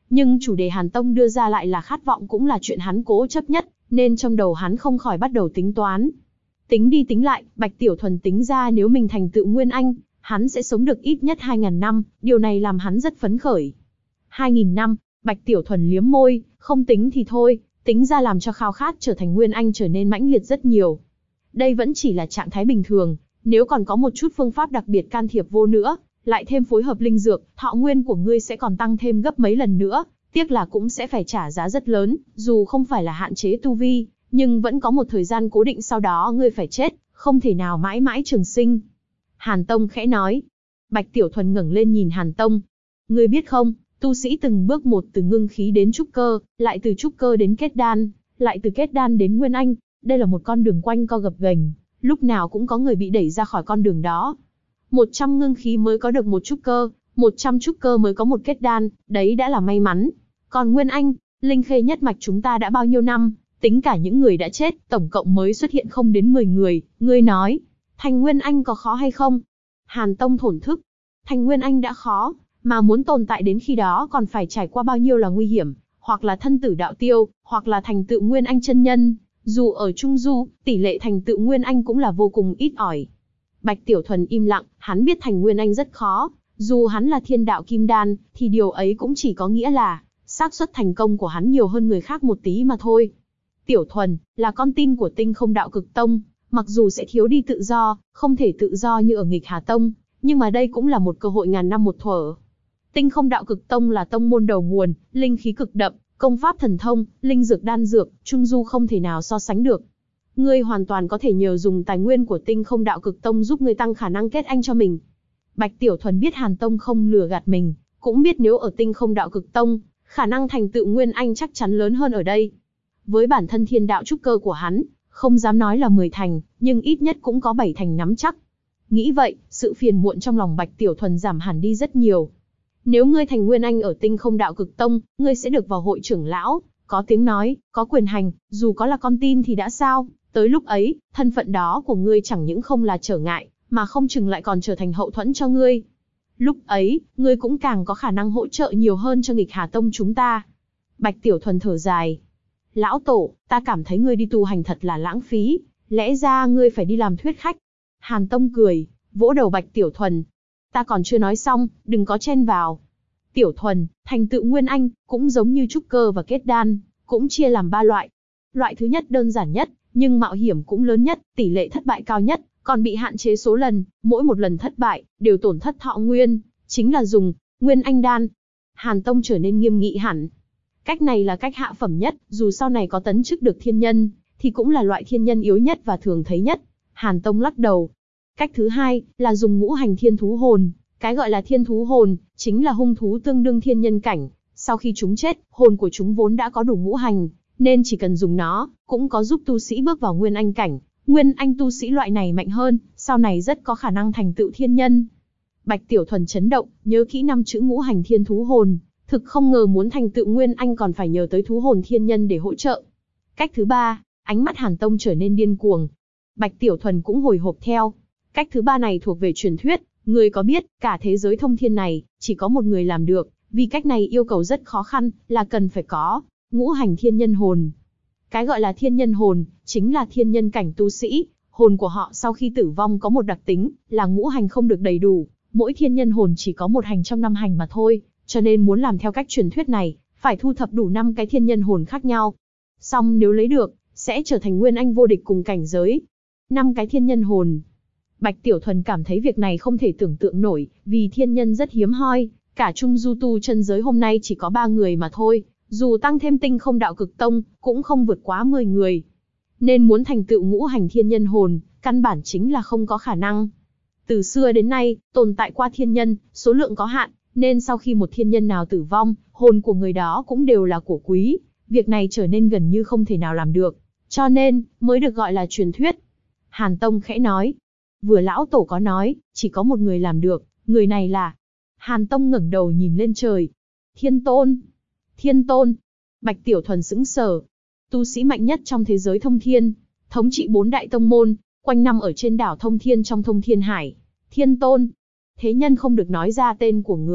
Nhưng chủ đề Hàn Tông đưa ra lại là khát vọng cũng là chuyện hắn cố chấp nhất, nên trong đầu hắn không khỏi bắt đầu tính toán. Tính đi tính lại, Bạch Tiểu Thuần tính ra nếu mình thành tựu Nguyên Anh, hắn sẽ sống được ít nhất 2.000 năm, điều này làm hắn rất phấn khởi. 2.000 năm, Bạch Tiểu Thuần liếm môi, không tính thì thôi, tính ra làm cho khao khát trở thành Nguyên Anh trở nên mãnh liệt rất nhiều. Đây vẫn chỉ là trạng thái bình thường, nếu còn có một chút phương pháp đặc biệt can thiệp vô nữa, lại thêm phối hợp linh dược, thọ nguyên của ngươi sẽ còn tăng thêm gấp mấy lần nữa, tiếc là cũng sẽ phải trả giá rất lớn, dù không phải là hạn chế tu vi, nhưng vẫn có một thời gian cố định sau đó ngươi phải chết, không thể nào mãi mãi trường sinh. Hàn Tông khẽ nói. Bạch Tiểu Thuần ngẩng lên nhìn Hàn Tông. Ngươi biết không, tu sĩ từng bước một từ ngưng khí đến trúc cơ, lại từ trúc cơ đến kết đan, lại từ kết đan đến Nguyên Anh, đây là một con đường quanh co gập ghềnh, lúc nào cũng có người bị đẩy ra khỏi con đường đó. 100 ngưng khí mới có được một trúc cơ, 100 trúc cơ mới có một kết đan, đấy đã là may mắn. Còn Nguyên Anh, Linh Khê nhất mạch chúng ta đã bao nhiêu năm, tính cả những người đã chết, tổng cộng mới xuất hiện không đến 10 người, ngươi nói, thành Nguyên Anh có khó hay không? Hàn Tông thổn thức, thành Nguyên Anh đã khó, mà muốn tồn tại đến khi đó còn phải trải qua bao nhiêu là nguy hiểm, hoặc là thân tử đạo tiêu, hoặc là thành tựu Nguyên Anh chân nhân, dù ở Trung Du, tỷ lệ thành tựu Nguyên Anh cũng là vô cùng ít ỏi. Bạch Tiểu Thuần im lặng, hắn biết thành Nguyên Anh rất khó, dù hắn là thiên đạo kim đan, thì điều ấy cũng chỉ có nghĩa là, xác suất thành công của hắn nhiều hơn người khác một tí mà thôi. Tiểu Thuần, là con tin của Tinh Không Đạo Cực Tông, mặc dù sẽ thiếu đi tự do, không thể tự do như ở Nghịch Hà Tông, nhưng mà đây cũng là một cơ hội ngàn năm một thuở. Tinh Không Đạo Cực Tông là tông môn đầu nguồn, linh khí cực đậm, công pháp thần thông, linh dược đan dược, Trung Du không thể nào so sánh được. Ngươi hoàn toàn có thể nhờ dùng tài nguyên của Tinh Không Đạo Cực Tông giúp ngươi tăng khả năng kết anh cho mình. Bạch Tiểu Thuần biết Hàn Tông không lừa gạt mình, cũng biết nếu ở Tinh Không Đạo Cực Tông, khả năng thành tựu Nguyên Anh chắc chắn lớn hơn ở đây. Với bản thân thiên đạo trúc cơ của hắn, không dám nói là 10 thành, nhưng ít nhất cũng có 7 thành nắm chắc. Nghĩ vậy, sự phiền muộn trong lòng Bạch Tiểu Thuần giảm hẳn đi rất nhiều. Nếu ngươi thành Nguyên Anh ở Tinh Không Đạo Cực Tông, ngươi sẽ được vào hội trưởng lão, có tiếng nói, có quyền hành, dù có là con tin thì đã sao? Tới lúc ấy, thân phận đó của ngươi chẳng những không là trở ngại, mà không chừng lại còn trở thành hậu thuẫn cho ngươi. Lúc ấy, ngươi cũng càng có khả năng hỗ trợ nhiều hơn cho Nghịch Hà Tông chúng ta. Bạch Tiểu Thuần thở dài. Lão Tổ, ta cảm thấy ngươi đi tu hành thật là lãng phí, lẽ ra ngươi phải đi làm thuyết khách. Hàn Tông cười, vỗ đầu Bạch Tiểu Thuần. Ta còn chưa nói xong, đừng có chen vào. Tiểu Thuần, thành tựu Nguyên Anh, cũng giống như trúc cơ và kết đan, cũng chia làm 3 loại. Loại thứ nhất đơn giản nhất, nhưng mạo hiểm cũng lớn nhất, tỷ lệ thất bại cao nhất, còn bị hạn chế số lần, mỗi một lần thất bại, đều tổn thất thọ nguyên, chính là dùng Nguyên Anh đan. Hàn Tông trở nên nghiêm nghị hẳn. Cách này là cách hạ phẩm nhất, dù sau này có tấn chức được thiên nhân, thì cũng là loại thiên nhân yếu nhất và thường thấy nhất. Hàn Tông lắc đầu. Cách thứ hai, là dùng ngũ hành thiên thú hồn. Cái gọi là thiên thú hồn, chính là hung thú tương đương thiên nhân cảnh. Sau khi chúng chết, hồn của chúng vốn đã có đủ ngũ hành, nên chỉ cần dùng nó, cũng có giúp tu sĩ bước vào Nguyên Anh cảnh. Nguyên Anh tu sĩ loại này mạnh hơn, sau này rất có khả năng thành tựu thiên nhân. Bạch Tiểu Thuần chấn động, nhớ kỹ 5 chữ ngũ hành thiên thú hồn. Thực không ngờ muốn thành tựu Nguyên Anh còn phải nhờ tới thú hồn thiên nhân để hỗ trợ. Cách thứ ba, ánh mắt Hàn Tông trở nên điên cuồng. Bạch Tiểu Thuần cũng hồi hộp theo. Cách thứ ba này thuộc về truyền thuyết, người có biết, cả thế giới thông thiên này, chỉ có một người làm được, vì cách này yêu cầu rất khó khăn, là cần phải có ngũ hành thiên nhân hồn. Cái gọi là thiên nhân hồn, chính là thiên nhân cảnh tu sĩ, hồn của họ sau khi tử vong có một đặc tính, là ngũ hành không được đầy đủ, mỗi thiên nhân hồn chỉ có một hành trong 5 hành mà thôi, cho nên muốn làm theo cách truyền thuyết này, phải thu thập đủ 5 cái thiên nhân hồn khác nhau. Xong nếu lấy được, sẽ trở thành Nguyên Anh vô địch cùng cảnh giới. 5 cái thiên nhân hồn. Bạch Tiểu Thuần cảm thấy việc này không thể tưởng tượng nổi, vì thiên nhân rất hiếm hoi, cả Trung Du tu chân giới hôm nay chỉ có 3 người mà thôi, dù tăng thêm Tinh Không Đạo Cực Tông, cũng không vượt quá 10 người. Nên muốn thành tựu ngũ hành thiên nhân hồn, căn bản chính là không có khả năng. Từ xưa đến nay, tồn tại qua thiên nhân, số lượng có hạn, nên sau khi một thiên nhân nào tử vong, hồn của người đó cũng đều là của quý. Việc này trở nên gần như không thể nào làm được, cho nên, mới được gọi là truyền thuyết. Hàn Tông khẽ nói. Vừa lão tổ có nói, chỉ có một người làm được, người này là... Hàn Tông ngẩng đầu nhìn lên trời. Thiên Tôn. Thiên Tôn. Bạch Tiểu Thuần sững sờ. Tu sĩ mạnh nhất trong thế giới thông thiên, thống trị 4 đại tông môn, quanh năm ở trên đảo Thông Thiên trong Thông Thiên Hải. Thiên Tôn. Thế nhân không được nói ra tên của người,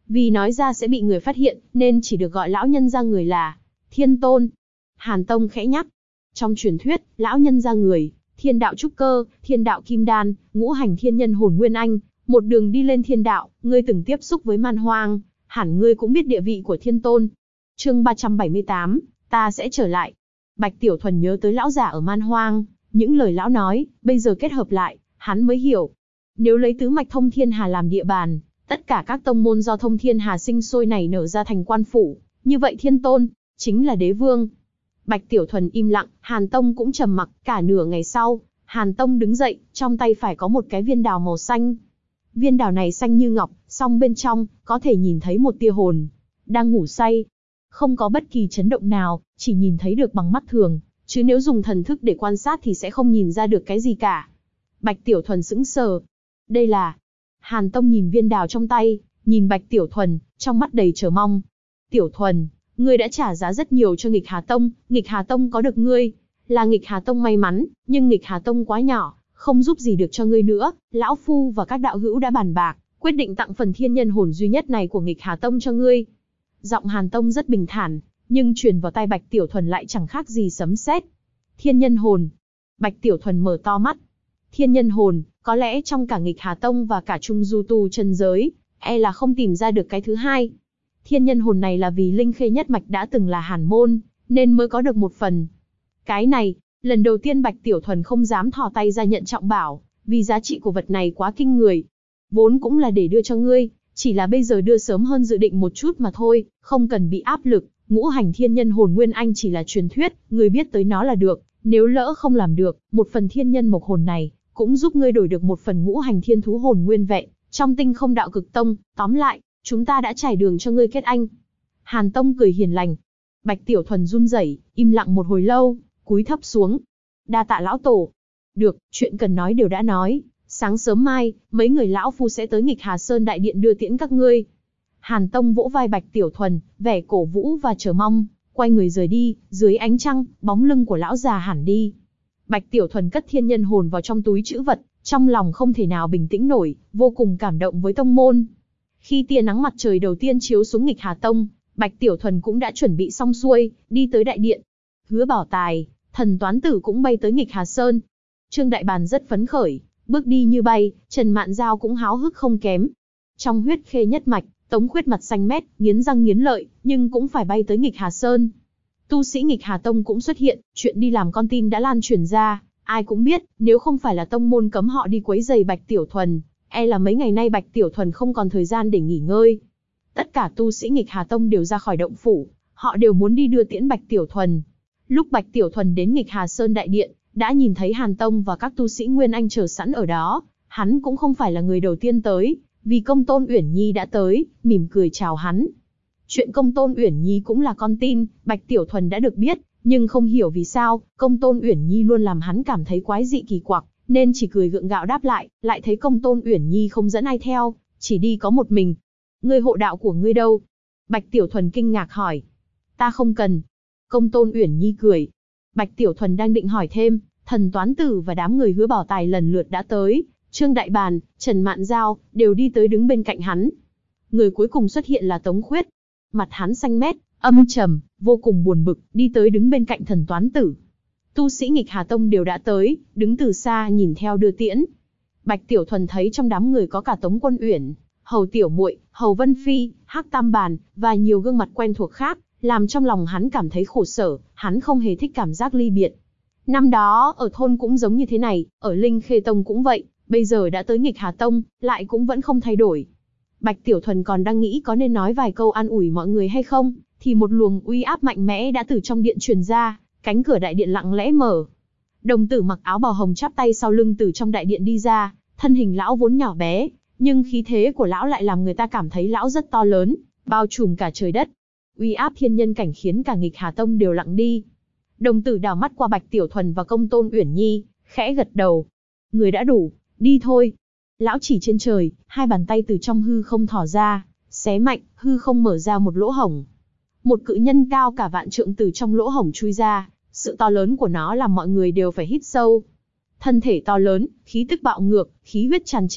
Vì nói ra sẽ bị người phát hiện, nên chỉ được gọi lão nhân ra người là Thiên Tôn. Hàn Tông khẽ nhắc. Trong truyền thuyết, lão nhân ra người, thiên đạo trúc cơ, thiên đạo kim đan, ngũ hành thiên nhân hồn nguyên anh, một đường đi lên thiên đạo, ngươi từng tiếp xúc với man hoang, hẳn ngươi cũng biết địa vị của Thiên Tôn. Chương 378, ta sẽ trở lại. Bạch Tiểu Thuần nhớ tới lão giả ở man hoang, những lời lão nói, bây giờ kết hợp lại, hắn mới hiểu. Nếu lấy tứ mạch thông thiên hà làm địa bàn, tất cả các tông môn do thông thiên hà sinh sôi nảy nở ra thành quan phủ, như vậy Thiên Tôn chính là đế vương. Bạch Tiểu Thuần im lặng, Hàn Tông cũng trầm mặc. Cả nửa ngày sau, Hàn Tông đứng dậy, trong tay phải có một cái viên đào màu xanh. Viên đào này xanh như ngọc, song bên trong có thể nhìn thấy một tia hồn đang ngủ say, không có bất kỳ chấn động nào, chỉ nhìn thấy được bằng mắt thường, chứ nếu dùng thần thức để quan sát thì sẽ không nhìn ra được cái gì cả. Bạch Tiểu Thuần sững sờ. Đây là... Hàn Tông nhìn viên đào trong tay, nhìn Bạch Tiểu Thuần, trong mắt đầy chờ mong. Tiểu Thuần, ngươi đã trả giá rất nhiều cho Nghịch Hà Tông, Nghịch Hà Tông có được ngươi, là Nghịch Hà Tông may mắn, nhưng Nghịch Hà Tông quá nhỏ, không giúp gì được cho ngươi nữa. Lão Phu và các đạo hữu đã bàn bạc, quyết định tặng phần thiên nhân hồn duy nhất này của Nghịch Hà Tông cho ngươi. Giọng Hàn Tông rất bình thản, nhưng truyền vào tai Bạch Tiểu Thuần lại chẳng khác gì sấm sét. Thiên nhân hồn. Bạch Tiểu Thuần mở to mắt. Thiên nhân hồn, có lẽ trong cả Nghịch Hà Tông và cả Trung Du tu chân giới, là không tìm ra được cái thứ hai. Thiên nhân hồn này là vì Linh Khê nhất mạch đã từng là Hàn môn, nên mới có được một phần. Cái này, lần đầu tiên Bạch Tiểu Thuần không dám thò tay ra nhận trọng bảo, vì giá trị của vật này quá kinh người. Vốn cũng là để đưa cho ngươi, chỉ là bây giờ đưa sớm hơn dự định một chút mà thôi, không cần bị áp lực. Ngũ hành thiên nhân hồn nguyên anh chỉ là truyền thuyết, ngươi biết tới nó là được. Nếu lỡ không làm được, một phần thiên nhân mộc hồn này cũng giúp ngươi đổi được một phần ngũ hành thiên thú hồn nguyên vẹn trong Tinh Không Đạo Cực Tông. Tóm lại, chúng ta đã trải đường cho ngươi kết anh. Hàn Tông cười hiền lành. Bạch Tiểu Thuần run rẩy, im lặng một hồi lâu, cúi thấp xuống. Đa tạ lão tổ. Được, chuyện cần nói đều đã nói. Sáng sớm mai, mấy người lão phu sẽ tới Nghịch Hà Sơn đại điện đưa tiễn các ngươi. Hàn Tông vỗ vai Bạch Tiểu Thuần, vẻ cổ vũ và chờ mong, quay người rời đi. Dưới ánh trăng, bóng lưng của lão già hẳn đi. Bạch Tiểu Thuần cất thiên nhân hồn vào trong túi trữ vật, trong lòng không thể nào bình tĩnh nổi, vô cùng cảm động với tông môn. Khi tia nắng mặt trời đầu tiên chiếu xuống Nghịch Hà Tông, Bạch Tiểu Thuần cũng đã chuẩn bị xong xuôi, đi tới đại điện. Hứa Bảo Tài, Thần Toán Tử cũng bay tới Nghịch Hà Sơn. Trương Đại Bàn rất phấn khởi, bước đi như bay. Trần Mạn Giao cũng háo hức không kém. Trong Huyết Khê nhất mạch, Tống Khuyết mặt xanh mét, nghiến răng nghiến lợi, nhưng cũng phải bay tới Nghịch Hà Sơn. Tu sĩ Nghịch Hà Tông cũng xuất hiện, chuyện đi làm con tin đã lan truyền ra. Ai cũng biết, nếu không phải là tông môn cấm họ đi quấy rầy Bạch Tiểu Thuần, là mấy ngày nay Bạch Tiểu Thuần không còn thời gian để nghỉ ngơi. Tất cả tu sĩ Nghịch Hà Tông đều ra khỏi động phủ, họ đều muốn đi đưa tiễn Bạch Tiểu Thuần. Lúc Bạch Tiểu Thuần đến Nghịch Hà Sơn đại điện, đã nhìn thấy Hàn Tông và các tu sĩ Nguyên Anh chờ sẵn ở đó. Hắn cũng không phải là người đầu tiên tới, vì Công Tôn Uyển Nhi đã tới, mỉm cười chào hắn. Chuyện Công Tôn Uyển Nhi cũng là con tin, Bạch Tiểu Thuần đã được biết, nhưng không hiểu vì sao, Công Tôn Uyển Nhi luôn làm hắn cảm thấy quái dị kỳ quặc, nên chỉ cười gượng gạo đáp lại thấy Công Tôn Uyển Nhi không dẫn ai theo, chỉ đi có một mình. Ngươi hộ đạo của ngươi đâu? Bạch Tiểu Thuần kinh ngạc hỏi. Ta không cần. Công Tôn Uyển Nhi cười. Bạch Tiểu Thuần đang định hỏi thêm, Thần Toán Tử và đám người Hứa Bảo Tài lần lượt đã tới. Trương Đại Bàn, Trần Mạn Giao đều đi tới đứng bên cạnh hắn. Người cuối cùng xuất hiện là Tống Khuyết. Mặt hắn xanh mét, âm trầm, vô cùng buồn bực, đi tới đứng bên cạnh Thần Toán Tử. Tu sĩ Nghịch Hà Tông đều đã tới, đứng từ xa nhìn theo đưa tiễn. Bạch Tiểu Thuần thấy trong đám người có cả Tống Quân Uyển, Hầu Tiểu Muội, Hầu Vân Phi, Hắc Tam Bàn và nhiều gương mặt quen thuộc khác, làm trong lòng hắn cảm thấy khổ sở. Hắn không hề thích cảm giác ly biệt. Năm đó ở thôn cũng giống như thế này, ở Linh Khê Tông cũng vậy, bây giờ đã tới Nghịch Hà Tông, lại cũng vẫn không thay đổi. Bạch Tiểu Thuần còn đang nghĩ có nên nói vài câu an ủi mọi người hay không, thì một luồng uy áp mạnh mẽ đã từ trong điện truyền ra, cánh cửa đại điện lặng lẽ mở. Đồng tử mặc áo bào hồng chắp tay sau lưng từ trong đại điện đi ra, thân hình lão vốn nhỏ bé, nhưng khí thế của lão lại làm người ta cảm thấy lão rất to lớn, bao trùm cả trời đất. Uy áp thiên nhân cảnh khiến cả Nghịch Hà Tông đều lặng đi. Đồng tử đảo mắt qua Bạch Tiểu Thuần và Công Tôn Uyển Nhi, khẽ gật đầu. Người đã đủ, đi thôi. Lão chỉ trên trời, hai bàn tay từ trong hư không thò ra, xé mạnh, hư không mở ra một lỗ hổng. Một cự nhân cao cả vạn trượng từ trong lỗ hổng chui ra, sự to lớn của nó làm mọi người đều phải hít sâu. Thân thể to lớn, khí tức bạo ngược, khí huyết tràn trề,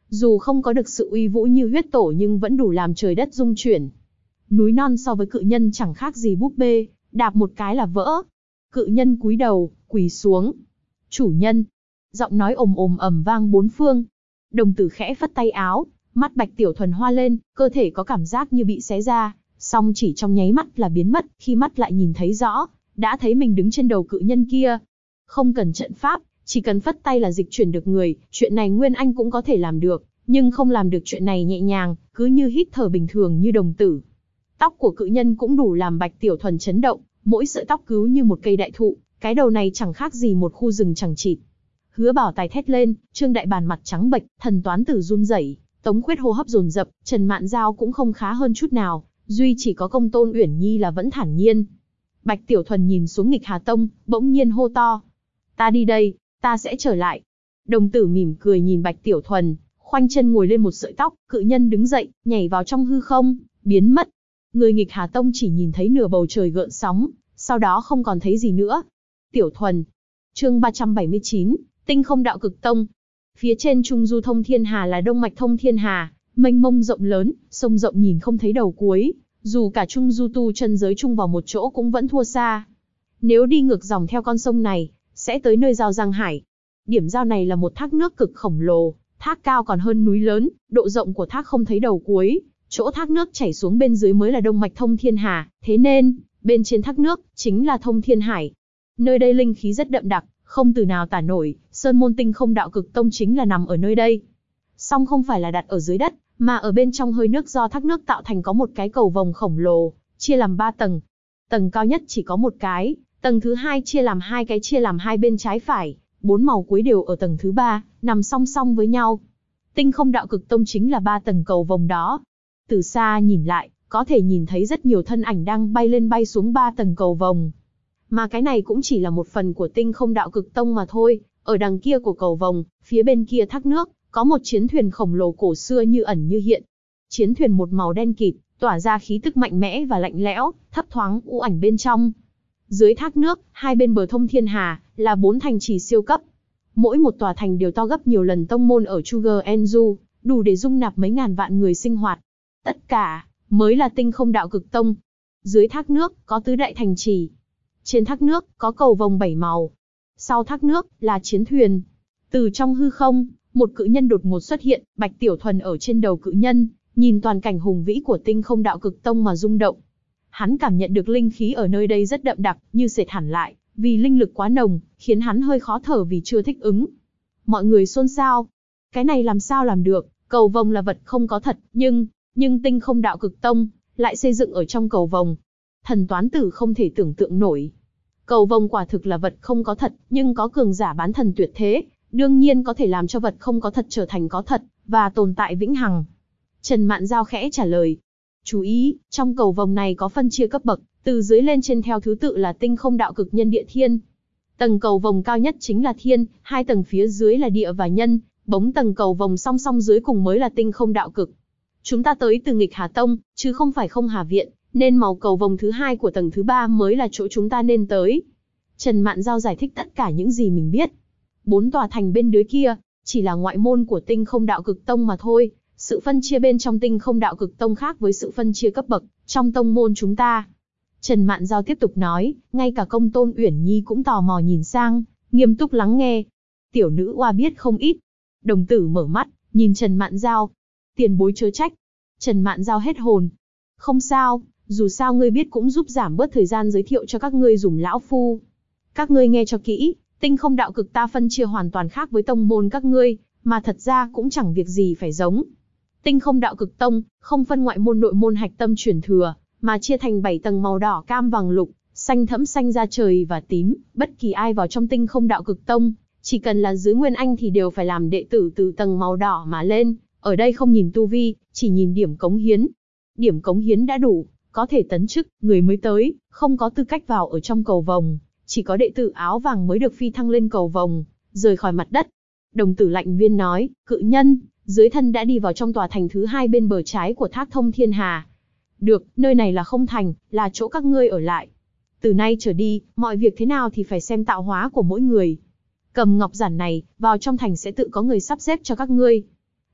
dù không có được sự uy vũ như huyết tổ nhưng vẫn đủ làm trời đất rung chuyển. Núi non so với cự nhân chẳng khác gì búp bê, đạp một cái là vỡ. Cự nhân cúi đầu, quỳ xuống. Chủ nhân. Giọng nói ồm ồm ầm vang bốn phương. Đồng tử khẽ phất tay áo, mắt Bạch Tiểu Thuần hoa lên, cơ thể có cảm giác như bị xé ra, song chỉ trong nháy mắt là biến mất, khi mắt lại nhìn thấy rõ, đã thấy mình đứng trên đầu cự nhân kia. Không cần trận pháp, chỉ cần phất tay là dịch chuyển được người, chuyện này Nguyên Anh cũng có thể làm được, nhưng không làm được chuyện này nhẹ nhàng, cứ như hít thở bình thường như đồng tử. Tóc của cự nhân cũng đủ làm Bạch Tiểu Thuần chấn động, mỗi sợi tóc cứ như một cây đại thụ, cái đầu này chẳng khác gì một khu rừng chằng chịt. Hứa Bảo Tài thét lên, Trương Đại Bàn mặt trắng bệch, Thần Toán Tử run rẩy, Tống Khuyết hô hấp dồn dập, Trần Mạn Giao cũng không khá hơn chút nào, duy chỉ có Công Tôn Uyển Nhi là vẫn thản nhiên. Bạch Tiểu Thuần nhìn xuống Nghịch Hà Tông, bỗng nhiên hô to: "Ta đi đây, ta sẽ trở lại." Đồng tử mỉm cười nhìn Bạch Tiểu Thuần, khoanh chân ngồi lên một sợi tóc, cự nhân đứng dậy, nhảy vào trong hư không, biến mất. Người Nghịch Hà Tông chỉ nhìn thấy nửa bầu trời gợn sóng, sau đó không còn thấy gì nữa. Tiểu Thuần. Chương 379, Tinh Không Đạo Cực Tông. Phía trên Trung Du thông thiên hà là Đông Mạch thông thiên hà, mênh mông rộng lớn, sông rộng nhìn không thấy đầu cuối, dù cả Trung Du tu chân giới chung vào một chỗ cũng vẫn thua xa. Nếu đi ngược dòng theo con sông này, sẽ tới nơi giao Giang Hải. Điểm giao này là một thác nước cực khổng lồ, thác cao còn hơn núi lớn, độ rộng của thác không thấy đầu cuối, chỗ thác nước chảy xuống bên dưới mới là Đông Mạch thông thiên hà, thế nên bên trên thác nước chính là thông thiên hải. Nơi đây linh khí rất đậm đặc, không từ nào tả nổi, Sơn môn Tinh Không Đạo Cực Tông chính là nằm ở nơi đây. Song không phải là đặt ở dưới đất, mà ở bên trong hơi nước do thác nước tạo thành có một cái cầu vồng khổng lồ, chia làm 3 tầng. Tầng cao nhất chỉ có một cái, tầng thứ hai chia làm 2 cái, chia làm hai bên trái phải, 4 màu cuối đều ở tầng thứ 3, nằm song song với nhau. Tinh Không Đạo Cực Tông chính là 3 tầng cầu vồng đó. Từ xa nhìn lại, có thể nhìn thấy rất nhiều thân ảnh đang bay lên bay xuống 3 tầng cầu vồng. Mà cái này cũng chỉ là một phần của Tinh Không Đạo Cực Tông mà thôi. Ở đằng kia của cầu vồng, phía bên kia thác nước, có một chiến thuyền khổng lồ cổ xưa như ẩn như hiện. Chiến thuyền một màu đen kịt, tỏa ra khí tức mạnh mẽ và lạnh lẽo, thấp thoáng u ảnh bên trong. Dưới thác nước, hai bên bờ thông thiên hà, là 4 thành trì siêu cấp. Mỗi một tòa thành đều to gấp nhiều lần tông môn ở Sugar Enzu, đủ để dung nạp mấy ngàn vạn người sinh hoạt. Tất cả, mới là Tinh Không Đạo Cực Tông. Dưới thác nước, có tứ đại thành trì. Trên thác nước, có cầu vồng 7 màu. Sau thác nước, là chiến thuyền. Từ trong hư không, một cự nhân đột ngột xuất hiện, Bạch Tiểu Thuần ở trên đầu cự nhân, nhìn toàn cảnh hùng vĩ của Tinh Không Đạo Cực Tông mà rung động. Hắn cảm nhận được linh khí ở nơi đây rất đậm đặc, như sệt hẳn lại, vì linh lực quá nồng, khiến hắn hơi khó thở vì chưa thích ứng. Mọi người xôn xao. Cái này làm sao làm được, cầu vồng là vật không có thật, nhưng Tinh Không Đạo Cực Tông lại xây dựng ở trong cầu vồng. Thần Toán Tử không thể tưởng tượng nổi. Cầu vồng quả thực là vật không có thật, nhưng có cường giả bán thần tuyệt thế, đương nhiên có thể làm cho vật không có thật trở thành có thật, và tồn tại vĩnh hằng. Trần Mạn Giao khẽ trả lời. Chú ý, trong cầu vồng này có phân chia cấp bậc, từ dưới lên trên theo thứ tự là Tinh Không Đạo Cực, Nhân, Địa, Thiên. Tầng cầu vồng cao nhất chính là Thiên, 2 tầng phía dưới là Địa và Nhân, bóng tầng cầu vồng song song dưới cùng mới là Tinh Không Đạo Cực. Chúng ta tới từ Nghịch Hà Tông, chứ không phải Không Hà Viện, nên màu cầu vồng thứ 2 của tầng thứ 3 mới là chỗ chúng ta nên tới. Trần Mạn Giao giải thích tất cả những gì mình biết. 4 tòa thành bên dưới kia, chỉ là ngoại môn của Tinh Không Đạo Cực Tông mà thôi. Sự phân chia bên trong Tinh Không Đạo Cực Tông khác với sự phân chia cấp bậc trong tông môn chúng ta. Trần Mạn Giao tiếp tục nói, ngay cả Công Tôn Uyển Nhi cũng tò mò nhìn sang, nghiêm túc lắng nghe. Tiểu nữ oa biết không ít. Đồng tử mở mắt, nhìn Trần Mạn Giao. Tiền bối chớ trách. Trần Mạn Giao hết hồn. Không sao, dù sao ngươi biết cũng giúp giảm bớt thời gian giới thiệu cho các ngươi dùng lão phu. Các ngươi nghe cho kỹ, Tinh Không Đạo Cực ta phân chia hoàn toàn khác với tông môn các ngươi, mà thật ra cũng chẳng việc gì phải giống. Tinh Không Đạo Cực Tông, không phân ngoại môn nội môn hạch tâm truyền thừa, mà chia thành 7 tầng màu đỏ cam vàng lục, xanh thẫm xanh da trời và tím, bất kỳ ai vào trong Tinh Không Đạo Cực Tông, chỉ cần là dưới Nguyên Anh thì đều phải làm đệ tử từ tầng màu đỏ mà lên, ở đây không nhìn tu vi, chỉ nhìn điểm cống hiến. Điểm cống hiến đã đủ, có thể tấn chức, người mới tới, không có tư cách vào ở trong cầu vồng, chỉ có đệ tử áo vàng mới được phi thăng lên cầu vồng, rời khỏi mặt đất. Đồng tử Lạnh Viên nói, cự nhân, dưới thân đã đi vào trong tòa thành thứ 2 bên bờ trái của thác thông thiên hà. Được, nơi này là không thành, là chỗ các ngươi ở lại. Từ nay trở đi, mọi việc thế nào thì phải xem tạo hóa của mỗi người. Cầm ngọc giản này, vào trong thành sẽ tự có người sắp xếp cho các ngươi.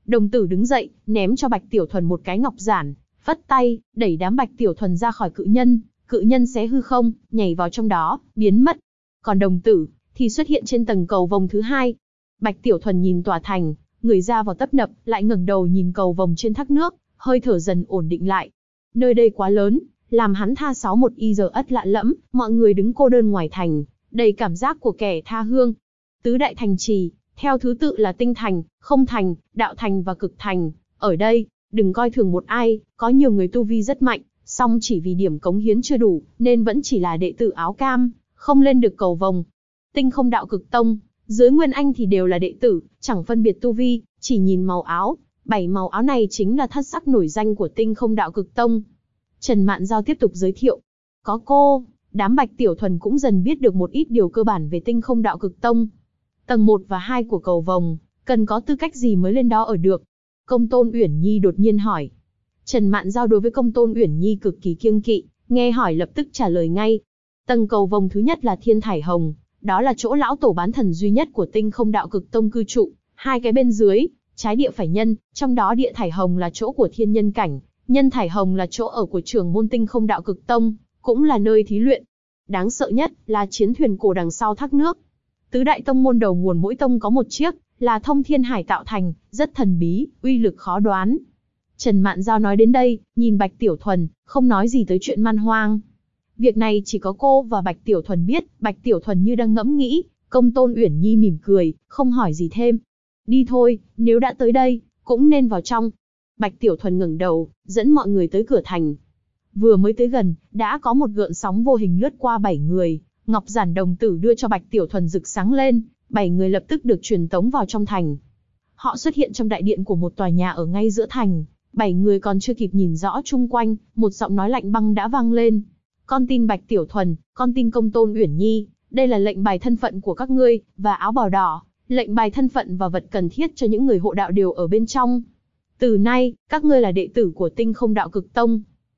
Đồng tử đứng dậy, ném cho Bạch Tiểu Thuần một cái ngọc giản, phất tay, đẩy đám Bạch Tiểu Thuần ra khỏi cự nhân xé hư không, nhảy vào trong đó, biến mất. Còn đồng tử, thì xuất hiện trên tầng cầu vồng thứ hai. Bạch Tiểu Thuần nhìn tòa thành, người ra vào tấp nập, lại ngẩng đầu nhìn cầu vồng trên thác nước, hơi thở dần ổn định lại. Nơi đây quá lớn, làm hắn tha 61 y giờ ất lạ lẫm, mọi người đứng cô đơn ngoài thành, đầy cảm giác của kẻ tha hương. Tứ đại thành trì, theo thứ tự là tinh thành, không thành, đạo thành và cực thành. Ở đây, đừng coi thường một ai, có nhiều người tu vi rất mạnh, song chỉ vì điểm cống hiến chưa đủ, nên vẫn chỉ là đệ tử áo cam, không lên được cầu vồng. Tinh không đạo cực tông, dưới Nguyên Anh thì đều là đệ tử, chẳng phân biệt tu vi, chỉ nhìn màu áo. 7 màu áo này chính là thất sắc nổi danh của tinh không đạo cực tông. Trần Mạn Giao tiếp tục giới thiệu. Có cô, đám Bạch Tiểu Thuần cũng dần biết được một ít điều cơ bản về tinh không đạo cực tông. Tầng 1 và 2 của cầu vồng, cần có tư cách gì mới lên đó ở được? Công Tôn Uyển Nhi đột nhiên hỏi. Trần Mạn Giao đối với Công Tôn Uyển Nhi cực kỳ kiêng kỵ, nghe hỏi lập tức trả lời ngay. Tầng cầu vồng thứ nhất là Thiên Thải Hồng, đó là chỗ lão tổ bán thần duy nhất của tinh không đạo cực tông cư trụ, hai cái bên dưới, trái địa phải nhân, trong đó địa Thải Hồng là chỗ của thiên nhân cảnh, nhân Thải Hồng là chỗ ở của trưởng môn tinh không đạo cực tông, cũng là nơi thí luyện. Đáng sợ nhất là chiến thuyền cổ đằng sau thác nước. Tứ đại tông môn đầu nguồn mỗi tông có một chiếc, là thông thiên hải tạo thành, rất thần bí, uy lực khó đoán. Trần Mạn Giao nói đến đây, nhìn Bạch Tiểu Thuần, không nói gì tới chuyện man hoang. Việc này chỉ có cô và Bạch Tiểu Thuần biết. Bạch Tiểu Thuần như đang ngẫm nghĩ, Công Tôn Uyển Nhi mỉm cười, không hỏi gì thêm. Đi thôi, nếu đã tới đây, cũng nên vào trong. Bạch Tiểu Thuần ngẩng đầu, dẫn mọi người tới cửa thành. Vừa mới tới gần, đã có một gợn sóng vô hình lướt qua 7 người. Ngọc giản đồng tử đưa cho Bạch Tiểu Thuần rực sáng lên, 7 người lập tức được truyền tống vào trong thành. Họ xuất hiện trong đại điện của một tòa nhà ở ngay giữa thành. 7 người còn chưa kịp nhìn rõ chung quanh, một giọng nói lạnh băng đã vang lên. Con tin Bạch Tiểu Thuần, con tin Công Tôn Uyển Nhi, đây là lệnh bài thân phận của các ngươi, và áo bào đỏ, lệnh bài thân phận và vật cần thiết cho những người hộ đạo đều ở bên trong. Từ nay, các ngươi là đệ tử của tinh không đạo cực tông.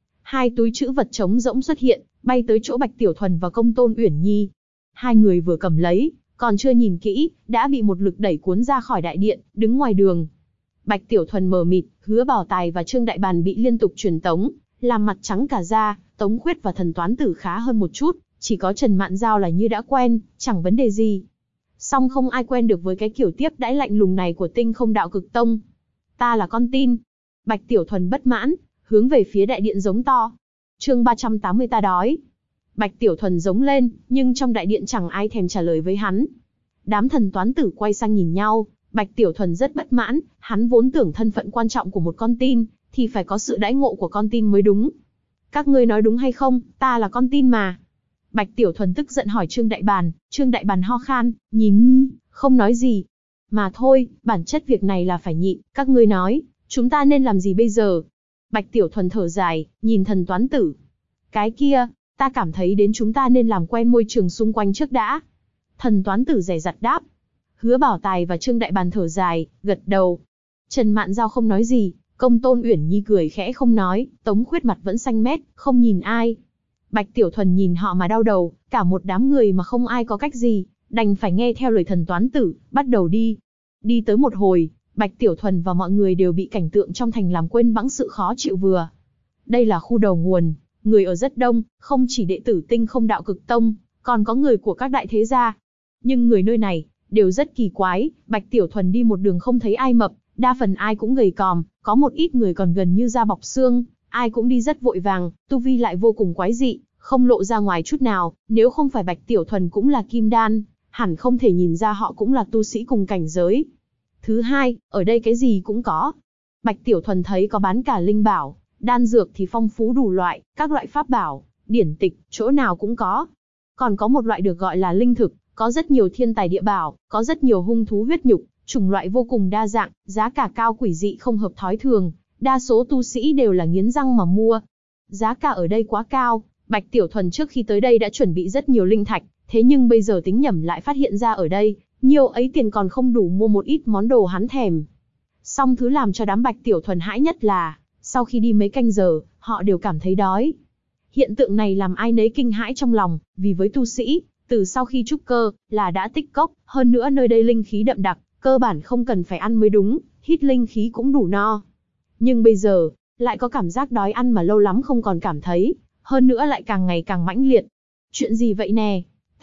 2 túi trữ vật trống rỗng xuất hiện, bay tới chỗ Bạch Tiểu Thuần và Công Tôn Uyển Nhi. 2 người vừa cầm lấy, còn chưa nhìn kỹ, đã bị một lực đẩy cuốn ra khỏi đại điện, đứng ngoài đường. Bạch Tiểu Thuần mờ mịt, Hứa Bảo Tài và Trương Đại Bàn bị liên tục truyền tống, làm mặt trắng cả da. Tống Khuyết và Thần Toán Tử khá hơn một chút, chỉ có Trần Mạn Giao là như đã quen, chẳng vấn đề gì. Song không ai quen được với cái kiểu tiếp đãi lạnh lùng này của tinh không đạo cực tông. Ta là con tin. Bạch Tiểu Thuần bất mãn, hướng về phía đại điện giống to. Chương 380 ta đói. Bạch Tiểu Thuần giống lên, nhưng trong đại điện chẳng ai thèm trả lời với hắn. Đám Thần Toán Tử quay sang nhìn nhau, Bạch Tiểu Thuần rất bất mãn, hắn vốn tưởng thân phận quan trọng của một con tin, thì phải có sự đãi ngộ của con tin mới đúng. Các ngươi nói đúng hay không, ta là con tin mà. Bạch Tiểu Thuần tức giận hỏi Trương Đại Bàn ho khan, nhìn, không nói gì. Mà thôi, bản chất việc này là phải nhịn, các ngươi nói, chúng ta nên làm gì bây giờ? Bạch Tiểu Thuần thở dài, nhìn Thần Toán Tử. Cái kia, ta cảm thấy đến chúng ta nên làm quen môi trường xung quanh trước đã. Thần Toán Tử dè dặt đáp. Hứa Bảo Tài và Trương Đại Bàn thở dài, gật đầu. Trần Mạn Giao không nói gì, Công Tôn Uyển Nhi cười khẽ không nói, Tống Khuyết mặt vẫn xanh mét, không nhìn ai. Bạch Tiểu Thuần nhìn họ mà đau đầu, cả một đám người mà không ai có cách gì, đành phải nghe theo lời Thần Toán Tử, bắt đầu đi. Đi tới một hồi, Bạch Tiểu Thuần và mọi người đều bị cảnh tượng trong thành làm quên bẵng sự khó chịu vừa. Đây là khu đầu nguồn, người ở rất đông, không chỉ đệ tử tinh không đạo cực tông, còn có người của các đại thế gia. Nhưng người nơi này, đều rất kỳ quái, Bạch Tiểu Thuần đi một đường không thấy ai mập, đa phần ai cũng gầy còm, có một ít người còn gần như da bọc xương, ai cũng đi rất vội vàng, tu vi lại vô cùng quái dị, không lộ ra ngoài chút nào, nếu không phải Bạch Tiểu Thuần cũng là kim đan, hẳn không thể nhìn ra họ cũng là tu sĩ cùng cảnh giới. Thứ hai, ở đây cái gì cũng có. Bạch Tiểu Thuần thấy có bán cả linh bảo, đan dược thì phong phú đủ loại, các loại pháp bảo, điển tịch, chỗ nào cũng có. Còn có một loại được gọi là linh thực, có rất nhiều thiên tài địa bảo, có rất nhiều hung thú huyết nhục, chủng loại vô cùng đa dạng, giá cả cao quỷ dị không hợp thói thường, đa số tu sĩ đều là nghiến răng mà mua. Giá cả ở đây quá cao, Bạch Tiểu Thuần trước khi tới đây đã chuẩn bị rất nhiều linh thạch, thế nhưng bây giờ tính nhẩm lại phát hiện ra ở đây, nhiều ấy tiền còn không đủ mua một ít món đồ hắn thèm. Song thứ làm cho đám Bạch Tiểu Thuần hãi nhất là, sau khi đi mấy canh giờ, họ đều cảm thấy đói. Hiện tượng này làm ai nấy kinh hãi trong lòng, vì với tu sĩ, từ sau khi trúc cơ, là đã tích cốc, hơn nữa nơi đây linh khí đậm đặc, cơ bản không cần phải ăn mới đúng, hít linh khí cũng đủ no. Nhưng bây giờ, lại có cảm giác đói ăn mà lâu lắm không còn cảm thấy, hơn nữa lại càng ngày càng mãnh liệt. Chuyện gì vậy nè?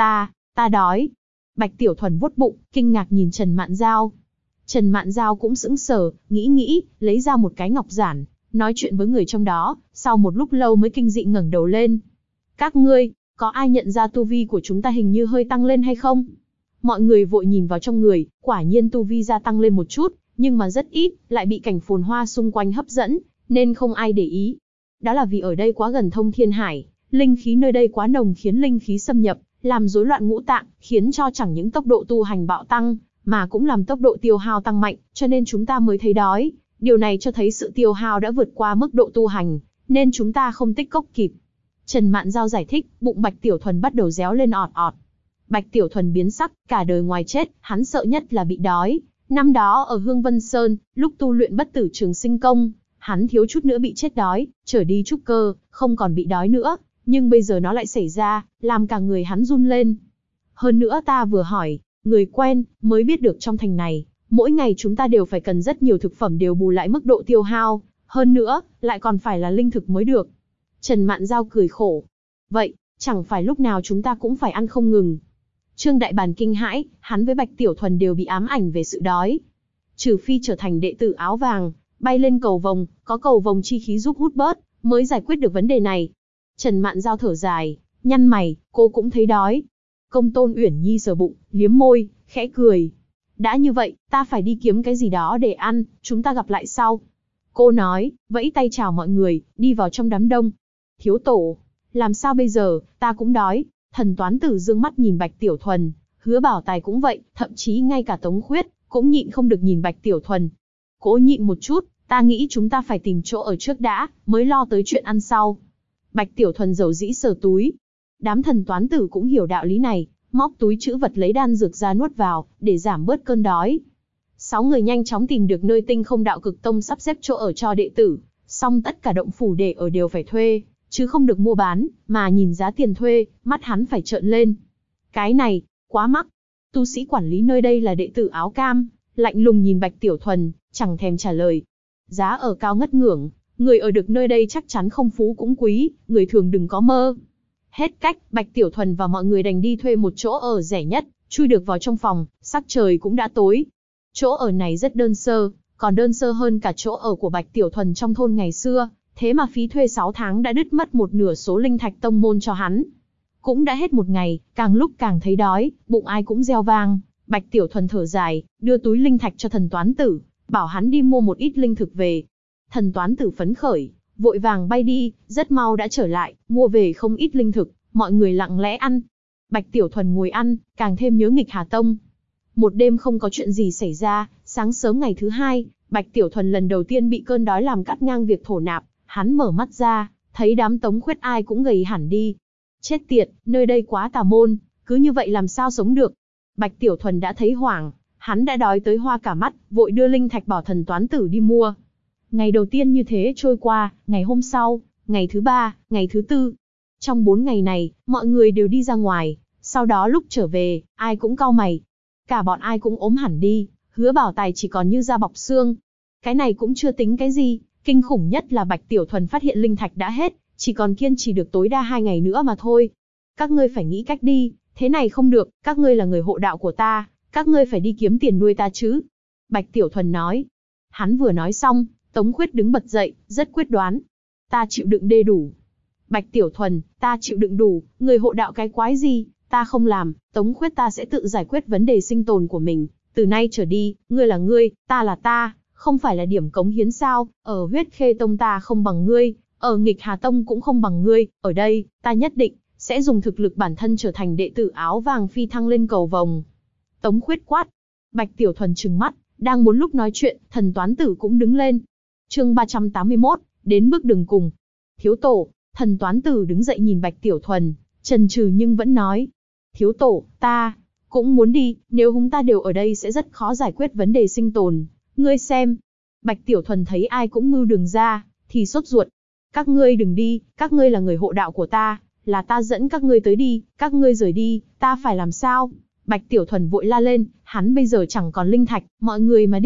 Ta đói. Bạch Tiểu Thuần vuốt bụng, kinh ngạc nhìn Trần Mạn Giao. Trần Mạn Giao cũng sững sờ, nghĩ, lấy ra một cái ngọc giản, nói chuyện với người trong đó, sau một lúc lâu mới kinh dị ngẩng đầu lên. Các ngươi, có ai nhận ra tu vi của chúng ta hình như hơi tăng lên hay không? Mọi người vội nhìn vào trong người, quả nhiên tu vi gia tăng lên một chút, nhưng mà rất ít, lại bị cảnh phồn hoa xung quanh hấp dẫn, nên không ai để ý. Đó là vì ở đây quá gần Thông Thiên Hải, linh khí nơi đây quá nồng khiến linh khí xâm nhập, làm rối loạn ngũ tạng, khiến cho chẳng những tốc độ tu hành bạo tăng, mà cũng làm tốc độ tiêu hao tăng mạnh, cho nên chúng ta mới thấy đói. Điều này cho thấy sự tiêu hao đã vượt qua mức độ tu hành, nên chúng ta không tích cốc kịp. Trần Mạn Giao giải thích, bụng Bạch Tiểu Thuần bắt đầu réo lên ọt ọt. Bạch Tiểu Thuần biến sắc, cả đời ngoài chết, hắn sợ nhất là bị đói. Năm đó ở Hương Vân Sơn, lúc tu luyện bất tử trường sinh công, hắn thiếu chút nữa bị chết đói, trở đi trúc cơ, không còn bị đói nữa. Nhưng bây giờ nó lại xảy ra, làm cả người hắn run lên. Hơn nữa ta vừa hỏi, người quen, mới biết được trong thành này, mỗi ngày chúng ta đều phải cần rất nhiều thực phẩm đều bù lại mức độ tiêu hao, hơn nữa, lại còn phải là linh thực mới được. Trần Mạn Giao cười khổ. Vậy, chẳng phải lúc nào chúng ta cũng phải ăn không ngừng. Trương Đại Bàn kinh hãi, hắn với Bạch Tiểu Thuần đều bị ám ảnh về sự đói. Trừ phi trở thành đệ tử áo vàng, bay lên cầu vồng, có cầu vồng chi khí giúp hút bớt, mới giải quyết được vấn đề này. Trần Mạn Giao thở dài, nhăn mày, cô cũng thấy đói. Công Tôn Uyển Nhi sờ bụng, liếm môi, khẽ cười. Đã như vậy, ta phải đi kiếm cái gì đó để ăn, chúng ta gặp lại sau. Cô nói, vẫy tay chào mọi người, đi vào trong đám đông. Thiếu tổ, làm sao bây giờ, ta cũng đói. Thần Toán Tử dương mắt nhìn Bạch Tiểu Thuần, Hứa Bảo Tài cũng vậy, thậm chí ngay cả Tống Khuyết, cũng nhịn không được nhìn Bạch Tiểu Thuần. Cố nhịn một chút, ta nghĩ chúng ta phải tìm chỗ ở trước đã, mới lo tới chuyện ăn sau. Bạch Tiểu Thuần dầu dĩ sờ túi. Đám Thần Toán Tử cũng hiểu đạo lý này, móc túi trữ vật lấy đan dược ra nuốt vào, để giảm bớt cơn đói. 6 người nhanh chóng tìm được nơi Tinh Không Đạo Cực Tông sắp xếp chỗ ở cho đệ tử, song tất cả động phủ để ở đều phải thuê, chứ không được mua bán, mà nhìn giá tiền thuê, mắt hắn phải trợn lên. Cái này, quá mắc. Tu sĩ quản lý nơi đây là đệ tử áo cam, lạnh lùng nhìn Bạch Tiểu Thuần, chẳng thèm trả lời. Giá ở cao ngất ngưỡng, người ở được nơi đây chắc chắn không phú cũng quý, người thường đừng có mơ. Hết cách, Bạch Tiểu Thuần và mọi người đành đi thuê một chỗ ở rẻ nhất, chui được vào trong phòng, sắc trời cũng đã tối. Chỗ ở này rất đơn sơ, còn đơn sơ hơn cả chỗ ở của Bạch Tiểu Thuần trong thôn ngày xưa, thế mà phí thuê 6 tháng đã đứt mất một nửa số linh thạch tông môn cho hắn. Cũng đã hết một ngày, càng lúc càng thấy đói, bụng ai cũng reo vang. Bạch Tiểu Thuần thở dài, đưa túi linh thạch cho Thần Toán Tử, bảo hắn đi mua một ít linh thực về. Thần Toán Tử phấn khởi, vội vàng bay đi, rất mau đã trở lại, mua về không ít linh thực, mọi người lặng lẽ ăn. Bạch Tiểu Thuần ngồi ăn, càng thêm nhớ Nghịch Hà Tông. Một đêm không có chuyện gì xảy ra, sáng sớm ngày thứ hai, Bạch Tiểu Thuần lần đầu tiên bị cơn đói làm cắt ngang việc thổ nạp, hắn mở mắt ra, thấy đám Tống Khuyết ai cũng gầy hẳn đi. Chết tiệt, nơi đây quá tà môn, cứ như vậy làm sao sống được. Bạch Tiểu Thuần đã thấy hoảng, hắn đã đói tới hoa cả mắt, vội đưa linh thạch bảo Thần Toán Tử đi mua. Ngày đầu tiên như thế trôi qua, ngày hôm sau, ngày thứ 3, ngày thứ 4. Trong 4 ngày này, mọi người đều đi ra ngoài, sau đó lúc trở về, ai cũng cau mày. Cả bọn ai cũng ốm hẳn đi, Hứa Bảo Tài chỉ còn như da bọc xương. Cái này cũng chưa tính cái gì, kinh khủng nhất là Bạch Tiểu Thuần phát hiện linh thạch đã hết, chỉ còn kiên trì được tối đa 2 ngày nữa mà thôi. Các ngươi phải nghĩ cách đi, thế này không được, các ngươi là người hộ đạo của ta, các ngươi phải đi kiếm tiền nuôi ta chứ. Bạch Tiểu Thuần nói. Hắn vừa nói xong, Tống Khuyết đứng bật dậy, rất quyết đoán. Ta chịu đựng đê đủ. Bạch Tiểu Thuần, ta chịu đựng đủ, người hộ đạo cái quái gì, ta không làm, Tống Khuyết ta sẽ tự giải quyết vấn đề sinh tồn của mình. Từ nay trở đi, ngươi là ngươi, ta là ta, không phải là điểm cống hiến sao, ở Huyết Khê Tông ta không bằng ngươi, ở Nghịch Hà Tông cũng không bằng ngươi, ở đây, ta nhất định sẽ dùng thực lực bản thân trở thành đệ tử áo vàng phi thăng lên cầu vồng. Tống Khuyết quát. Bạch Tiểu Thuần trừng mắt, đang muốn lúc nói chuyện, Thần Toán Tử cũng đứng lên. Chương 381, đến bước đường cùng. Thiếu tổ, Thần Toán Tử đứng dậy nhìn Bạch Tiểu Thuần, chần chừ nhưng vẫn nói. Thiếu tổ, ta cũng muốn đi, nếu chúng ta đều ở đây sẽ rất khó giải quyết vấn đề sinh tồn. Ngươi xem. Bạch Tiểu Thuần thấy ai cũng mưu đường ra, thì sốt ruột. Các ngươi đừng đi, các ngươi là người hộ đạo của ta, là ta dẫn các ngươi tới đi, các ngươi rời đi, ta phải làm sao? Bạch Tiểu Thuần vội la lên, hắn bây giờ chẳng còn linh thạch, mọi người mà đi,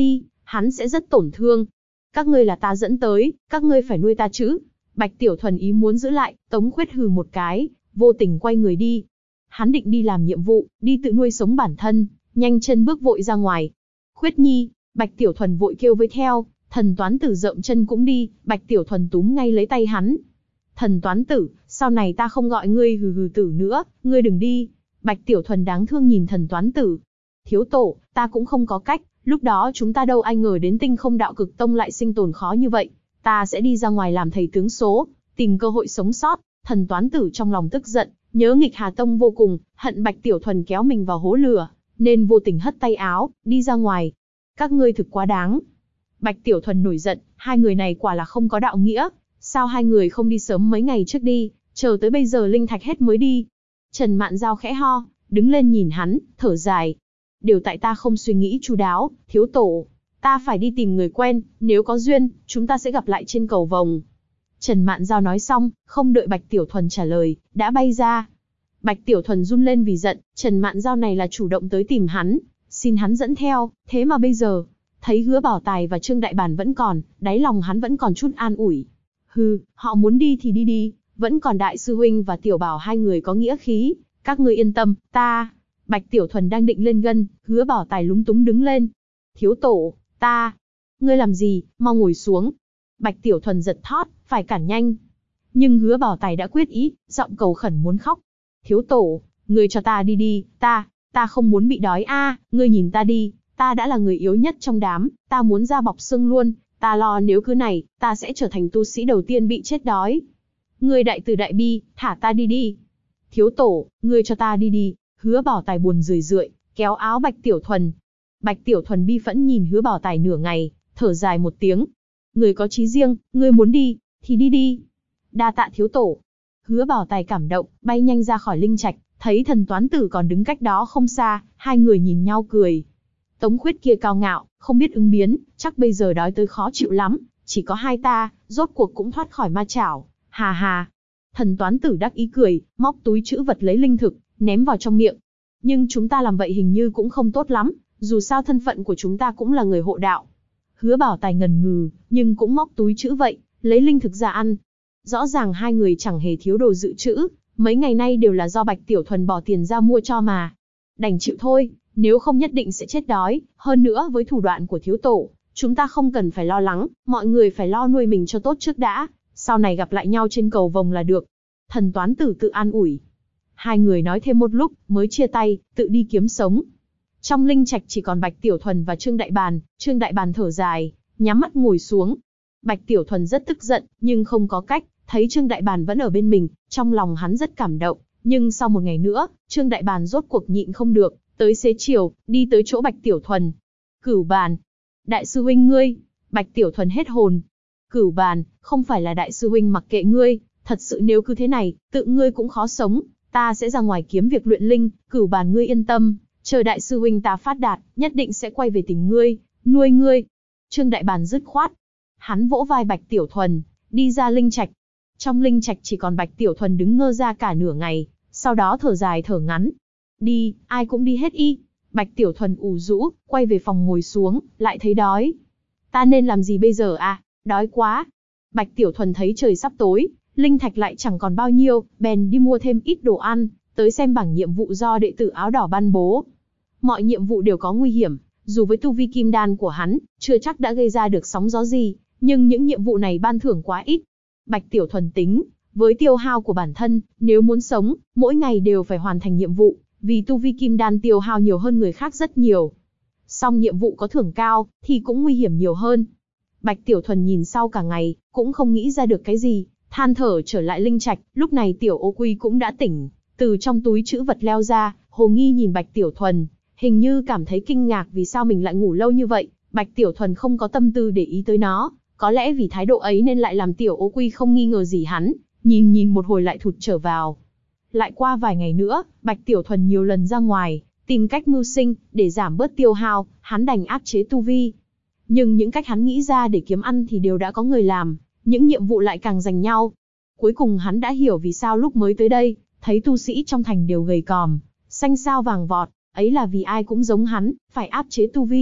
hắn sẽ rất tổn thương. Các ngươi là ta dẫn tới, các ngươi phải nuôi ta chứ. Bạch Tiểu Thuần ý muốn giữ lại, Tống Khuyết hừ một cái, vô tình quay người đi. Hắn định đi làm nhiệm vụ, đi tự nuôi sống bản thân, nhanh chân bước vội ra ngoài. Khuyết Nhi, Bạch Tiểu Thuần vội kêu với theo, Thần Toán Tử rộng chân cũng đi, Bạch Tiểu Thuần túm ngay lấy tay hắn. Thần Toán Tử, sau này ta không gọi ngươi hừ hừ tử nữa, ngươi đừng đi. Bạch Tiểu Thuần đáng thương nhìn Thần Toán Tử. Thiếu tổ, ta cũng không có cách, lúc đó chúng ta đâu ai ngờ đến Tinh Không Đạo Cực Tông lại sinh tồn khó như vậy. Ta sẽ đi ra ngoài làm thầy tướng số, tìm cơ hội sống sót. Thần Toán Tử trong lòng tức giận, nhớ nghịch Hà Tông vô cùng, hận Bạch Tiểu Thuần kéo mình vào hố lửa, nên vô tình hất tay áo, đi ra ngoài. Các ngươi thực quá đáng. Bạch Tiểu Thuần nổi giận, hai người này quả là không có đạo nghĩa. Sao hai người không đi sớm mấy ngày trước đi, chờ tới bây giờ linh thạch hết mới đi. Trần Mạn Giao khẽ ho, đứng lên nhìn hắn, thở dài. Đều tại ta không suy nghĩ chu đáo, thiếu tổ. Ta phải đi tìm người quen, nếu có duyên, chúng ta sẽ gặp lại trên cầu vồng. Trần Mạn Giao nói xong, không đợi Bạch Tiểu Thuần trả lời, đã bay ra. Bạch Tiểu Thuần run lên vì giận, Trần Mạn Giao này là chủ động tới tìm hắn, xin hắn dẫn theo, thế mà bây giờ, thấy Hứa Bảo Tài và Trương Đại Bản vẫn còn, đáy lòng hắn vẫn còn chút an ủi. Hừ, họ muốn đi thì đi đi, vẫn còn Đại sư huynh và Tiểu Bảo hai người có nghĩa khí, các ngươi yên tâm, ta. Bạch Tiểu Thuần đang định lên gân, Hứa Bảo Tài lúng túng đứng lên. Thiếu tổ, ta. Ngươi làm gì, mau ngồi xuống. Bạch Tiểu Thuần giật thót, phải cản nhanh. Nhưng Hứa Bảo Tài đã quyết ý, giọng cầu khẩn muốn khóc. Thiếu tổ, ngươi cho ta đi đi, ta không muốn bị đói ngươi nhìn ta đi, ta đã là người yếu nhất trong đám, ta muốn ra bọc xương luôn, ta lo nếu cứ này, ta sẽ trở thành tu sĩ đầu tiên bị chết đói. Ngươi đại từ đại bi, thả ta đi đi. Thiếu tổ, ngươi cho ta đi đi. Hứa Bảo Tài buồn rười rượi, kéo áo Bạch Tiểu Thuần. Bạch Tiểu Thuần bi phẫn nhìn Hứa Bảo Tài nửa ngày, thở dài một tiếng. Ngươi có chí riêng, ngươi muốn đi, thì đi đi. Đa tạ thiếu tổ. Hứa Bảo Tài cảm động, bay nhanh ra khỏi linh trạch, thấy Thần Toán Tử còn đứng cách đó không xa, hai người nhìn nhau cười. Tống Khuyết kia cao ngạo, không biết ứng biến, chắc bây giờ đói tới khó chịu lắm, chỉ có hai ta, rốt cuộc cũng thoát khỏi ma chảo, hà hà. Thần Toán Tử đắc ý cười, móc túi trữ vật lấy linh thực, ném vào trong miệng. Nhưng chúng ta làm vậy hình như cũng không tốt lắm, dù sao thân phận của chúng ta cũng là người hộ đạo. Hứa Bảo Tài ngần ngừ, nhưng cũng móc túi trữ vậy, lấy linh thực ra ăn. Rõ ràng hai người chẳng hề thiếu đồ dự trữ, mấy ngày nay đều là do Bạch Tiểu Thuần bỏ tiền ra mua cho mà. Đành chịu thôi, nếu không nhất định sẽ chết đói, hơn nữa với thủ đoạn của thiếu tổ, chúng ta không cần phải lo lắng, mọi người phải lo nuôi mình cho tốt trước đã, sau này gặp lại nhau trên cầu vồng là được. Thần Toán Tử tự an ủi. Hai người nói thêm một lúc, mới chia tay, tự đi kiếm sống. Trong linh trạch chỉ còn Bạch Tiểu Thuần và Trương Đại Bàn thở dài, nhắm mắt ngồi xuống. Bạch Tiểu Thuần rất tức giận, nhưng không có cách, thấy Trương Đại Bàn vẫn ở bên mình, trong lòng hắn rất cảm động. Nhưng sau một ngày nữa, Trương Đại Bàn rốt cuộc nhịn không được, tới xế chiều, đi tới chỗ Bạch Tiểu Thuần. Cửu Bàn, đại sư huynh ngươi. Bạch Tiểu Thuần hết hồn. Cửu Bàn, không phải là đại sư huynh mặc kệ ngươi, thật sự nếu cứ thế này, tự ngươi cũng khó sống. Ta sẽ ra ngoài kiếm việc luyện linh, Cửu Bàn ngươi yên tâm, chờ đại sư huynh ta phát đạt, nhất định sẽ quay về tìm ngươi, nuôi ngươi. Trương Đại Bàn dứt khoát. Hắn vỗ vai Bạch Tiểu Thuần, đi ra linh trạch. Trong linh trạch chỉ còn Bạch Tiểu Thuần đứng ngơ ra cả nửa ngày, sau đó thở dài thở ngắn. Đi, ai cũng đi hết y. Bạch Tiểu Thuần ủ rũ, quay về phòng ngồi xuống, lại thấy đói. Ta nên làm gì bây giờ à, đói quá. Bạch Tiểu Thuần thấy trời sắp tối, linh thạch lại chẳng còn bao nhiêu, bèn đi mua thêm ít đồ ăn, tới xem bảng nhiệm vụ do đệ tử áo đỏ ban bố. Mọi nhiệm vụ đều có nguy hiểm, dù với tu vi kim đan của hắn, chưa chắc đã gây ra được sóng gió gì, nhưng những nhiệm vụ này ban thưởng quá ít. Bạch Tiểu Thuần tính, với tiêu hao của bản thân, nếu muốn sống, mỗi ngày đều phải hoàn thành nhiệm vụ, vì tu vi kim đan tiêu hao nhiều hơn người khác rất nhiều. Song nhiệm vụ có thưởng cao, thì cũng nguy hiểm nhiều hơn. Bạch Tiểu Thuần nhìn sau cả ngày, cũng không nghĩ ra được cái gì, than thở trở lại linh trạch. Lúc này Tiểu Ô Quy cũng đã tỉnh, từ trong túi trữ vật leo ra, hồ nghi nhìn Bạch Tiểu Thuần, hình như cảm thấy kinh ngạc vì sao mình lại ngủ lâu như vậy. Bạch Tiểu Thuần không có tâm tư để ý tới nó, có lẽ vì thái độ ấy nên lại làm Tiểu Ô Quy không nghi ngờ gì hắn, nhìn một hồi lại thụt trở vào. Lại qua vài ngày nữa, Bạch Tiểu Thuần nhiều lần ra ngoài, tìm cách mưu sinh, để giảm bớt tiêu hao, hắn đành áp chế tu vi. Nhưng những cách hắn nghĩ ra để kiếm ăn thì đều đã có người làm, những nhiệm vụ lại càng giành nhau. Cuối cùng hắn đã hiểu vì sao lúc mới tới đây, thấy tu sĩ trong thành đều gầy còm, xanh xao vàng vọt, ấy là vì ai cũng giống hắn, phải áp chế tu vi,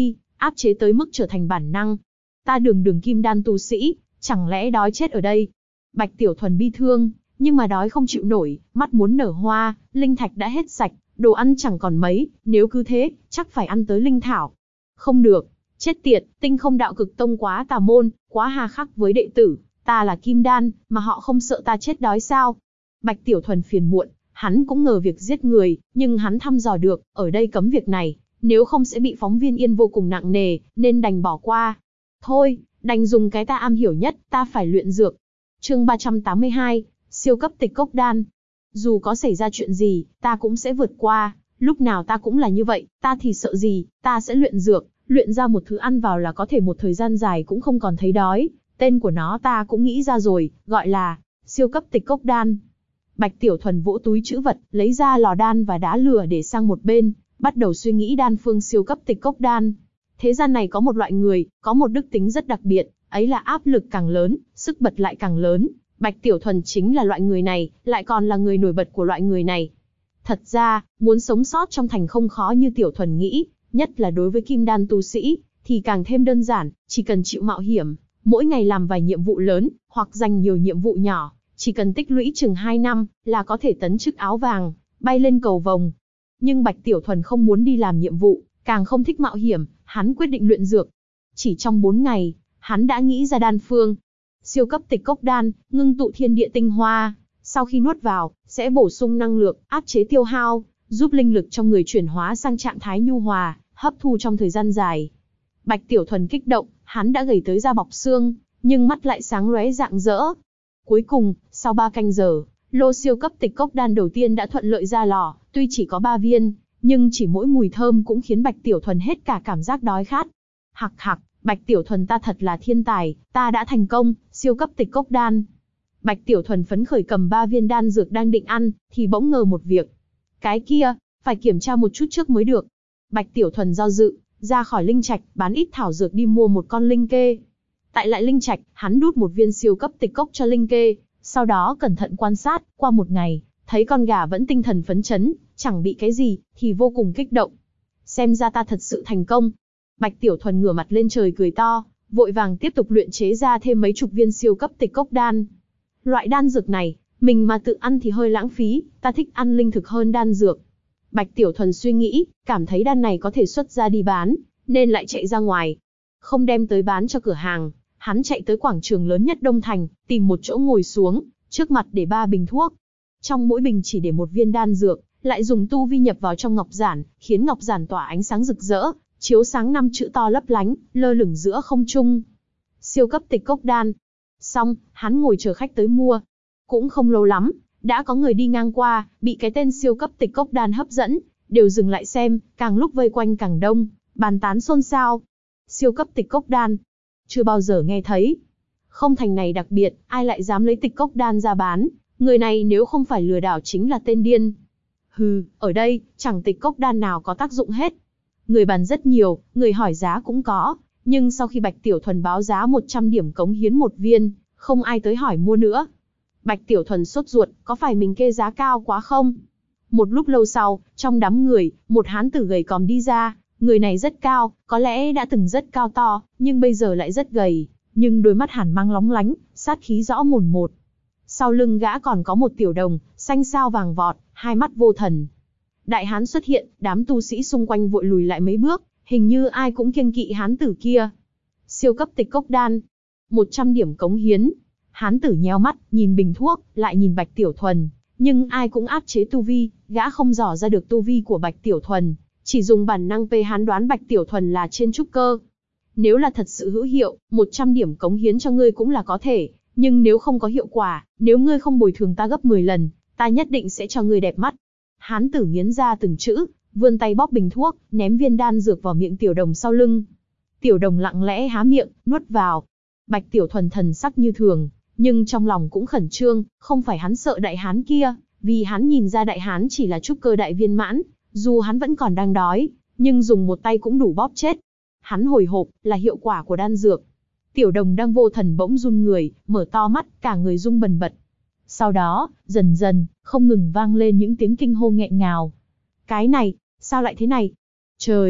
áp chế tới mức trở thành bản năng. Ta đường kim đan tu sĩ, chẳng lẽ đói chết ở đây? Bạch Tiểu Thuần bi thương, nhưng mà đói không chịu nổi, mắt muốn nở hoa, linh thạch đã hết sạch, đồ ăn chẳng còn mấy, nếu cứ thế, chắc phải ăn tới linh thảo. Không được, chết tiệt, Tinh Không Đạo Cực Tông quá tà môn, quá hà khắc với đệ tử, ta là kim đan, mà họ không sợ ta chết đói sao? Bạch Tiểu Thuần phiền muộn, hắn cũng ngờ việc giết người, nhưng hắn thăm dò được, ở đây cấm việc này, nếu không sẽ bị phóng viên yên vô cùng nặng nề, nên đành bỏ qua. Thôi, đành dùng cái ta am hiểu nhất, ta phải luyện dược. Chương 382, siêu cấp tịch cốc đan. Dù có xảy ra chuyện gì, ta cũng sẽ vượt qua, lúc nào ta cũng là như vậy, ta thì sợ gì, ta sẽ luyện dược, luyện ra một thứ ăn vào là có thể một thời gian dài cũng không còn thấy đói. Tên của nó ta cũng nghĩ ra rồi, gọi là siêu cấp tịch cốc đan. Bạch Tiểu Thuần vỗ túi trữ vật, lấy ra lò đan và đá lửa để sang một bên, bắt đầu suy nghĩ đan phương siêu cấp tịch cốc đan. Thế gian này có một loại người, có một đức tính rất đặc biệt, ấy là áp lực càng lớn, sức bật lại càng lớn. Bạch Tiểu Thuần chính là loại người này, lại còn là người nổi bật của loại người này. Thật ra, muốn sống sót trong thành không khó như Tiểu Thuần nghĩ, nhất là đối với kim đan tu sĩ, thì càng thêm đơn giản, chỉ cần chịu mạo hiểm, mỗi ngày làm vài nhiệm vụ lớn, hoặc dành nhiều nhiệm vụ nhỏ, chỉ cần tích lũy chừng 2 năm, là có thể tấn chức áo vàng, bay lên cầu vồng. Nhưng Bạch Tiểu Thuần không muốn đi làm nhiệm vụ, càng không thích mạo hiểm, hắn quyết định luyện dược. Chỉ trong 4 ngày, hắn đã nghĩ ra đan phương. Siêu cấp tịch cốc đan, ngưng tụ thiên địa tinh hoa, sau khi nuốt vào, sẽ bổ sung năng lượng, áp chế tiêu hao, giúp linh lực trong người chuyển hóa sang trạng thái nhu hòa, hấp thu trong thời gian dài. Bạch Tiểu Thuần kích động, hắn đã gầy tới da bọc xương, nhưng mắt lại sáng lóe rạng rỡ. Cuối cùng, sau 3 canh giờ, lô siêu cấp tịch cốc đan đầu tiên đã thuận lợi ra lò, tuy chỉ có 3 viên, nhưng chỉ mỗi mùi thơm cũng khiến Bạch Tiểu Thuần hết cả cảm giác đói khát. Hặc hặc, Bạch Tiểu Thuần ta thật là thiên tài, ta đã thành công, siêu cấp tịch cốc đan. Bạch Tiểu Thuần phấn khởi cầm 3 viên đan dược đang định ăn, thì bỗng ngờ một việc. Cái kia, phải kiểm tra một chút trước mới được. Bạch Tiểu Thuần do dự, ra khỏi linh trạch, bán ít thảo dược đi mua một con linh kê. Tại lại linh trạch, hắn đút một viên siêu cấp tịch cốc cho linh kê, sau đó cẩn thận quan sát, qua một ngày, thấy con gà vẫn tinh thần phấn chấn, chẳng bị cái gì, thì vô cùng kích động. Xem ra ta thật sự thành công. Bạch Tiểu Thuần ngửa mặt lên trời cười to, vội vàng tiếp tục luyện chế ra thêm mấy chục viên siêu cấp tịch cốc đan. Loại đan dược này, mình mà tự ăn thì hơi lãng phí, ta thích ăn linh thực hơn đan dược. Bạch Tiểu Thuần suy nghĩ, cảm thấy đan này có thể xuất ra đi bán, nên lại chạy ra ngoài. Không đem tới bán cho cửa hàng, hắn chạy tới quảng trường lớn nhất Đông Thành, tìm một chỗ ngồi xuống, trước mặt để 3 bình thuốc. Trong mỗi bình chỉ để một viên đan dược, lại dùng tu vi nhập vào trong ngọc giản, khiến ngọc giản tỏa ánh sáng rực rỡ, chiếu sáng 5 chữ to lấp lánh, lơ lửng giữa không trung. Siêu cấp tịch cốc đan. Xong, hắn ngồi chờ khách tới mua. Cũng không lâu lắm, đã có người đi ngang qua, bị cái tên siêu cấp tịch cốc đan hấp dẫn, đều dừng lại xem, càng lúc vây quanh càng đông, bàn tán xôn xao. Siêu cấp tịch cốc đan, chưa bao giờ nghe thấy. Không thành này đặc biệt, ai lại dám lấy tịch cốc đan ra bán, người này nếu không phải lừa đảo chính là tên điên. Hừ, ở đây, chẳng tịch cốc đan nào có tác dụng hết. Người bàn rất nhiều, người hỏi giá cũng có, nhưng sau khi Bạch Tiểu Thuần báo giá 100 điểm cống hiến một viên, không ai tới hỏi mua nữa. Bạch Tiểu Thuần sốt ruột, có phải mình kê giá cao quá không? Một lúc lâu sau, trong đám người, một hán tử gầy còm đi ra, người này rất cao, có lẽ đã từng rất cao to, nhưng bây giờ lại rất gầy, nhưng đôi mắt hàn mang lóng lánh, sát khí rõ mồn một. Sau lưng gã còn có một tiểu đồng, xanh xao vàng vọt, hai mắt vô thần. Đại hán xuất hiện, đám tu sĩ xung quanh vội lùi lại mấy bước, hình như ai cũng kiêng kỵ hán tử kia. Siêu cấp tịch cốc đan, 100 điểm cống hiến. Hán tử nheo mắt, nhìn bình thuốc, lại nhìn Bạch Tiểu Thuần, nhưng ai cũng áp chế tu vi, gã không dò ra được tu vi của Bạch Tiểu Thuần, chỉ dùng bản năng hán đoán Bạch Tiểu Thuần là trên trúc cơ. Nếu là thật sự hữu hiệu, 100 điểm cống hiến cho ngươi cũng là có thể, nhưng nếu không có hiệu quả, nếu ngươi không bồi thường ta gấp 10 lần, ta nhất định sẽ cho ngươi đẹp mắt. Hán tử nghiến ra từng chữ, vươn tay bóp bình thuốc, ném viên đan dược vào miệng tiểu đồng sau lưng. Tiểu đồng lặng lẽ há miệng, nuốt vào. Bạch Tiểu Thuần thần sắc như thường, nhưng trong lòng cũng khẩn trương, không phải hắn sợ đại hán kia, vì hắn nhìn ra đại hán chỉ là trúc cơ đại viên mãn, dù hắn vẫn còn đang đói, nhưng dùng một tay cũng đủ bóp chết. Hắn hồi hộp, là hiệu quả của đan dược. Tiểu đồng đang vô thần bỗng run người, mở to mắt, cả người rung bần bật. Sau đó, dần dần, không ngừng vang lên những tiếng kinh hô nghẹn ngào. Cái này, sao lại thế này? Trời,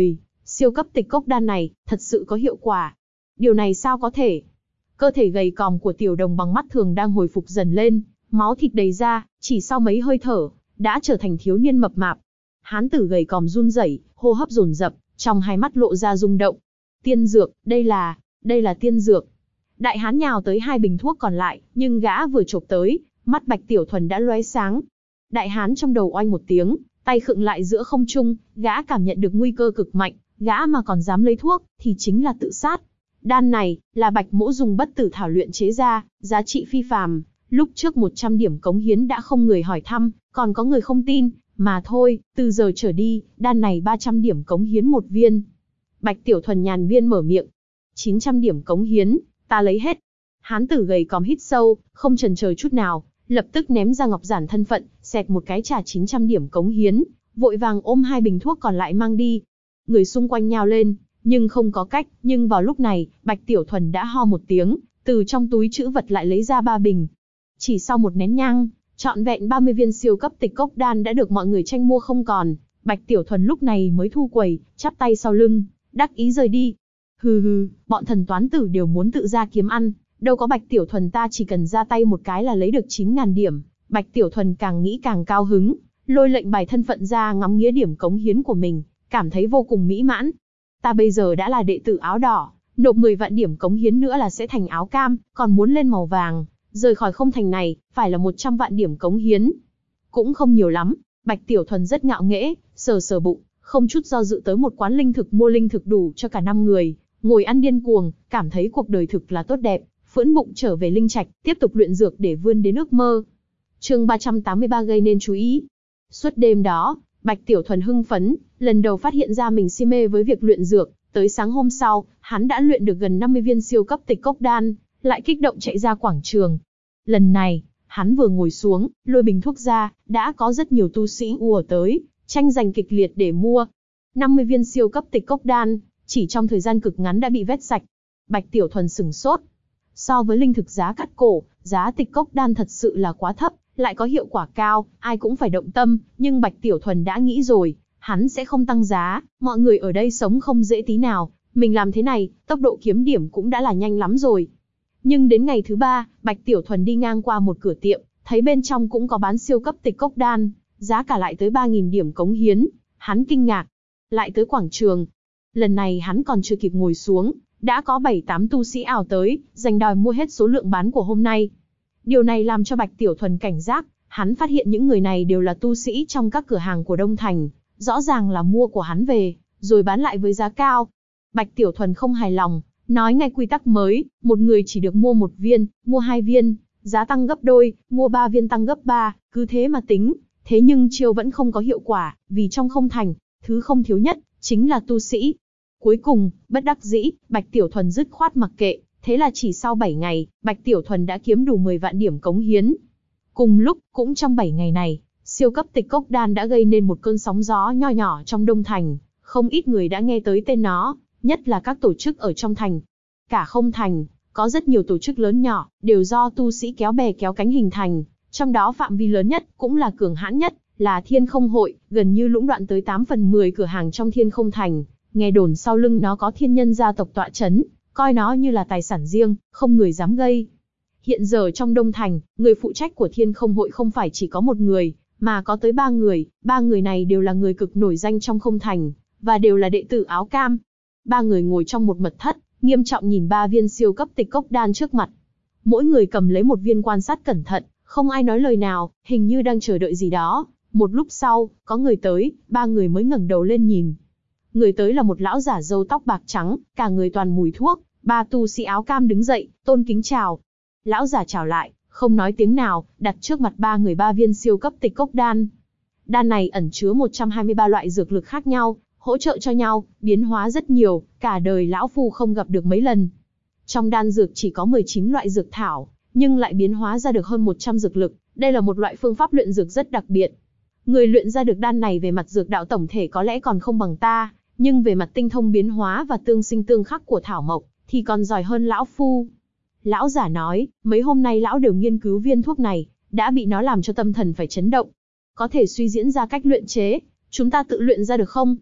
Siêu cấp tịch cốc đan này, thật sự có hiệu quả. Điều này sao có thể? Cơ thể gầy còm của Tiểu Đồng bằng mắt thường đang hồi phục dần lên, máu thịt đầy ra, chỉ sau mấy hơi thở, đã trở thành thiếu niên mập mạp. Hán tử gầy còm run rẩy, hô hấp dồn dập, trong hai mắt lộ ra rung động. Tiên dược, đây là tiên dược. Đại hán nhào tới 2 bình thuốc còn lại, nhưng gã vừa chộp tới, mắt Bạch Tiểu Thuần đã lóe sáng. Đại hán trong đầu oanh một tiếng, tay khựng lại giữa không trung, gã cảm nhận được nguy cơ cực mạnh, gã mà còn dám lấy thuốc, thì chính là tự sát. Đan này, là Bạch Mỗ dùng bất tử thảo luyện chế ra, giá trị phi phàm. Lúc trước 100 điểm cống hiến đã không người hỏi thăm, còn có người không tin, mà thôi, từ giờ trở đi, đan này 300 điểm cống hiến 1 viên. Bạch Tiểu Thuần nhàn viên mở miệng. 900 điểm cống hiến, ta lấy hết. Hán tử gầy còm hít sâu, không chần chờ chút nào, lập tức ném ra ngọc giản thân phận, xẹt một cái trả 900 điểm cống hiến, vội vàng ôm 2 bình thuốc còn lại mang đi. Người xung quanh nhao lên, nhưng không có cách, nhưng vào lúc này, Bạch Tiểu Thuần đã ho một tiếng, từ trong túi trữ vật lại lấy ra 3 bình. Chỉ sau một nén nhang, trọn vẹn 30 viên siêu cấp tịch cốc đan đã được mọi người tranh mua không còn. Bạch Tiểu Thuần lúc này mới thu quầy, chắp tay sau lưng, đắc ý rời đi. Hừ hừ, bọn thần toán tử đều muốn tự ra kiếm ăn, đâu có Bạch Tiểu Thuần ta chỉ cần ra tay một cái là lấy được 9.000 điểm. Bạch Tiểu Thuần càng nghĩ càng cao hứng, lôi lệnh bài thân phận ra ngắm nghía điểm cống hiến của mình, cảm thấy vô cùng mỹ mãn. Ta bây giờ đã là đệ tử áo đỏ, nộp 10 vạn điểm cống hiến nữa là sẽ thành áo cam, còn muốn lên màu vàng, rời khỏi không thành này, phải là 100 vạn điểm cống hiến. Cũng không nhiều lắm, Bạch Tiểu Thuần rất ngạo nghễ, sờ sờ bụng, không chút do dự tới một quán linh thực mua linh thực đủ cho cả 5 người, ngồi ăn điên cuồng, cảm thấy cuộc đời thực là tốt đẹp, phưỡn bụng trở về linh trạch, tiếp tục luyện dược để vươn đến ước mơ. Chương 383 gây nên chú ý. Suốt đêm đó, Bạch Tiểu Thuần hưng phấn, lần đầu phát hiện ra mình si mê với việc luyện dược, tới sáng hôm sau, hắn đã luyện được gần 50 viên siêu cấp tịch cốc đan, lại kích động chạy ra quảng trường. Lần này, hắn vừa ngồi xuống, lôi bình thuốc ra, đã có rất nhiều tu sĩ ùa tới, tranh giành kịch liệt để mua. 50 viên siêu cấp tịch cốc đan, chỉ trong thời gian cực ngắn đã bị vét sạch. Bạch Tiểu Thuần sửng sốt. So với linh thực giá cắt cổ, giá tịch cốc đan thật sự là quá thấp, lại có hiệu quả cao, ai cũng phải động tâm, nhưng Bạch Tiểu Thuần đã nghĩ rồi, hắn sẽ không tăng giá, mọi người ở đây sống không dễ tí nào, mình làm thế này, tốc độ kiếm điểm cũng đã là nhanh lắm rồi. Nhưng đến ngày thứ 3, Bạch Tiểu Thuần đi ngang qua một cửa tiệm, thấy bên trong cũng có bán siêu cấp tịch cốc đan, giá cả lại tới 3.000 điểm cống hiến, hắn kinh ngạc. Lại tới quảng trường. Lần này hắn còn chưa kịp ngồi xuống, đã có 7-8 tu sĩ ảo tới, giành đòi mua hết số lượng bán của hôm nay. Điều này làm cho Bạch Tiểu Thuần cảnh giác, hắn phát hiện những người này đều là tu sĩ trong các cửa hàng của Đông Thành, rõ ràng là mua của hắn về, rồi bán lại với giá cao. Bạch Tiểu Thuần không hài lòng, nói ngay quy tắc mới, một người chỉ được mua 1 viên, mua 2 viên, giá tăng gấp đôi, mua 3 viên tăng gấp 3, cứ thế mà tính. Thế nhưng chiêu vẫn không có hiệu quả, vì trong không thành, thứ không thiếu nhất, chính là tu sĩ. Cuối cùng, bất đắc dĩ, Bạch Tiểu Thuần dứt khoát mặc kệ, thế là chỉ sau 7 ngày, Bạch Tiểu Thuần đã kiếm đủ 10 vạn điểm cống hiến. Cùng lúc, cũng trong 7 ngày này, siêu cấp tịch cốc đan đã gây nên một cơn sóng gió nho nhỏ trong Đông Thành, không ít người đã nghe tới tên nó, nhất là các tổ chức ở trong thành. Cả không thành, có rất nhiều tổ chức lớn nhỏ, đều do tu sĩ kéo bè kéo cánh hình thành, trong đó phạm vi lớn nhất, cũng là cường hãn nhất, là Thiên Không Hội, gần như lũng đoạn tới 8/10 cửa hàng trong Thiên Không Thành. Nghe đồn sau lưng nó có thiên nhân gia tộc tọa chấn, coi nó như là tài sản riêng, không người dám gây. Hiện giờ trong Đông Thành, người phụ trách của Thiên Không Hội không phải chỉ có một người, mà có tới 3 người, 3 người này đều là người cực nổi danh trong không thành, và đều là đệ tử áo cam. 3 người ngồi trong một mật thất, nghiêm trọng nhìn 3 viên siêu cấp tịch cốc đan trước mặt. Mỗi người cầm lấy một viên quan sát cẩn thận, không ai nói lời nào, hình như đang chờ đợi gì đó. Một lúc sau, có người tới, 3 người mới ngẩng đầu lên nhìn. Người tới là một lão giả râu tóc bạc trắng, cả người toàn mùi thuốc. 3 tu sĩ áo cam đứng dậy, tôn kính chào. Lão giả chào lại, không nói tiếng nào, đặt trước mặt 3 người 3 viên siêu cấp tịch cốc đan. Đan này ẩn chứa 123 loại dược lực khác nhau, hỗ trợ cho nhau, biến hóa rất nhiều, cả đời lão phu không gặp được mấy lần. Trong đan dược chỉ có 19 loại dược thảo, nhưng lại biến hóa ra được hơn 100 dược lực, đây là một loại phương pháp luyện dược rất đặc biệt. Người luyện ra được đan này về mặt dược đạo tổng thể có lẽ còn không bằng ta, nhưng về mặt tinh thông biến hóa và tương sinh tương khắc của thảo mộc, thì còn giỏi hơn lão phu. Lão giả nói, mấy hôm nay lão đều nghiên cứu viên thuốc này, đã bị nó làm cho tâm thần phải chấn động. Có thể suy diễn ra cách luyện chế, chúng ta tự luyện ra được không?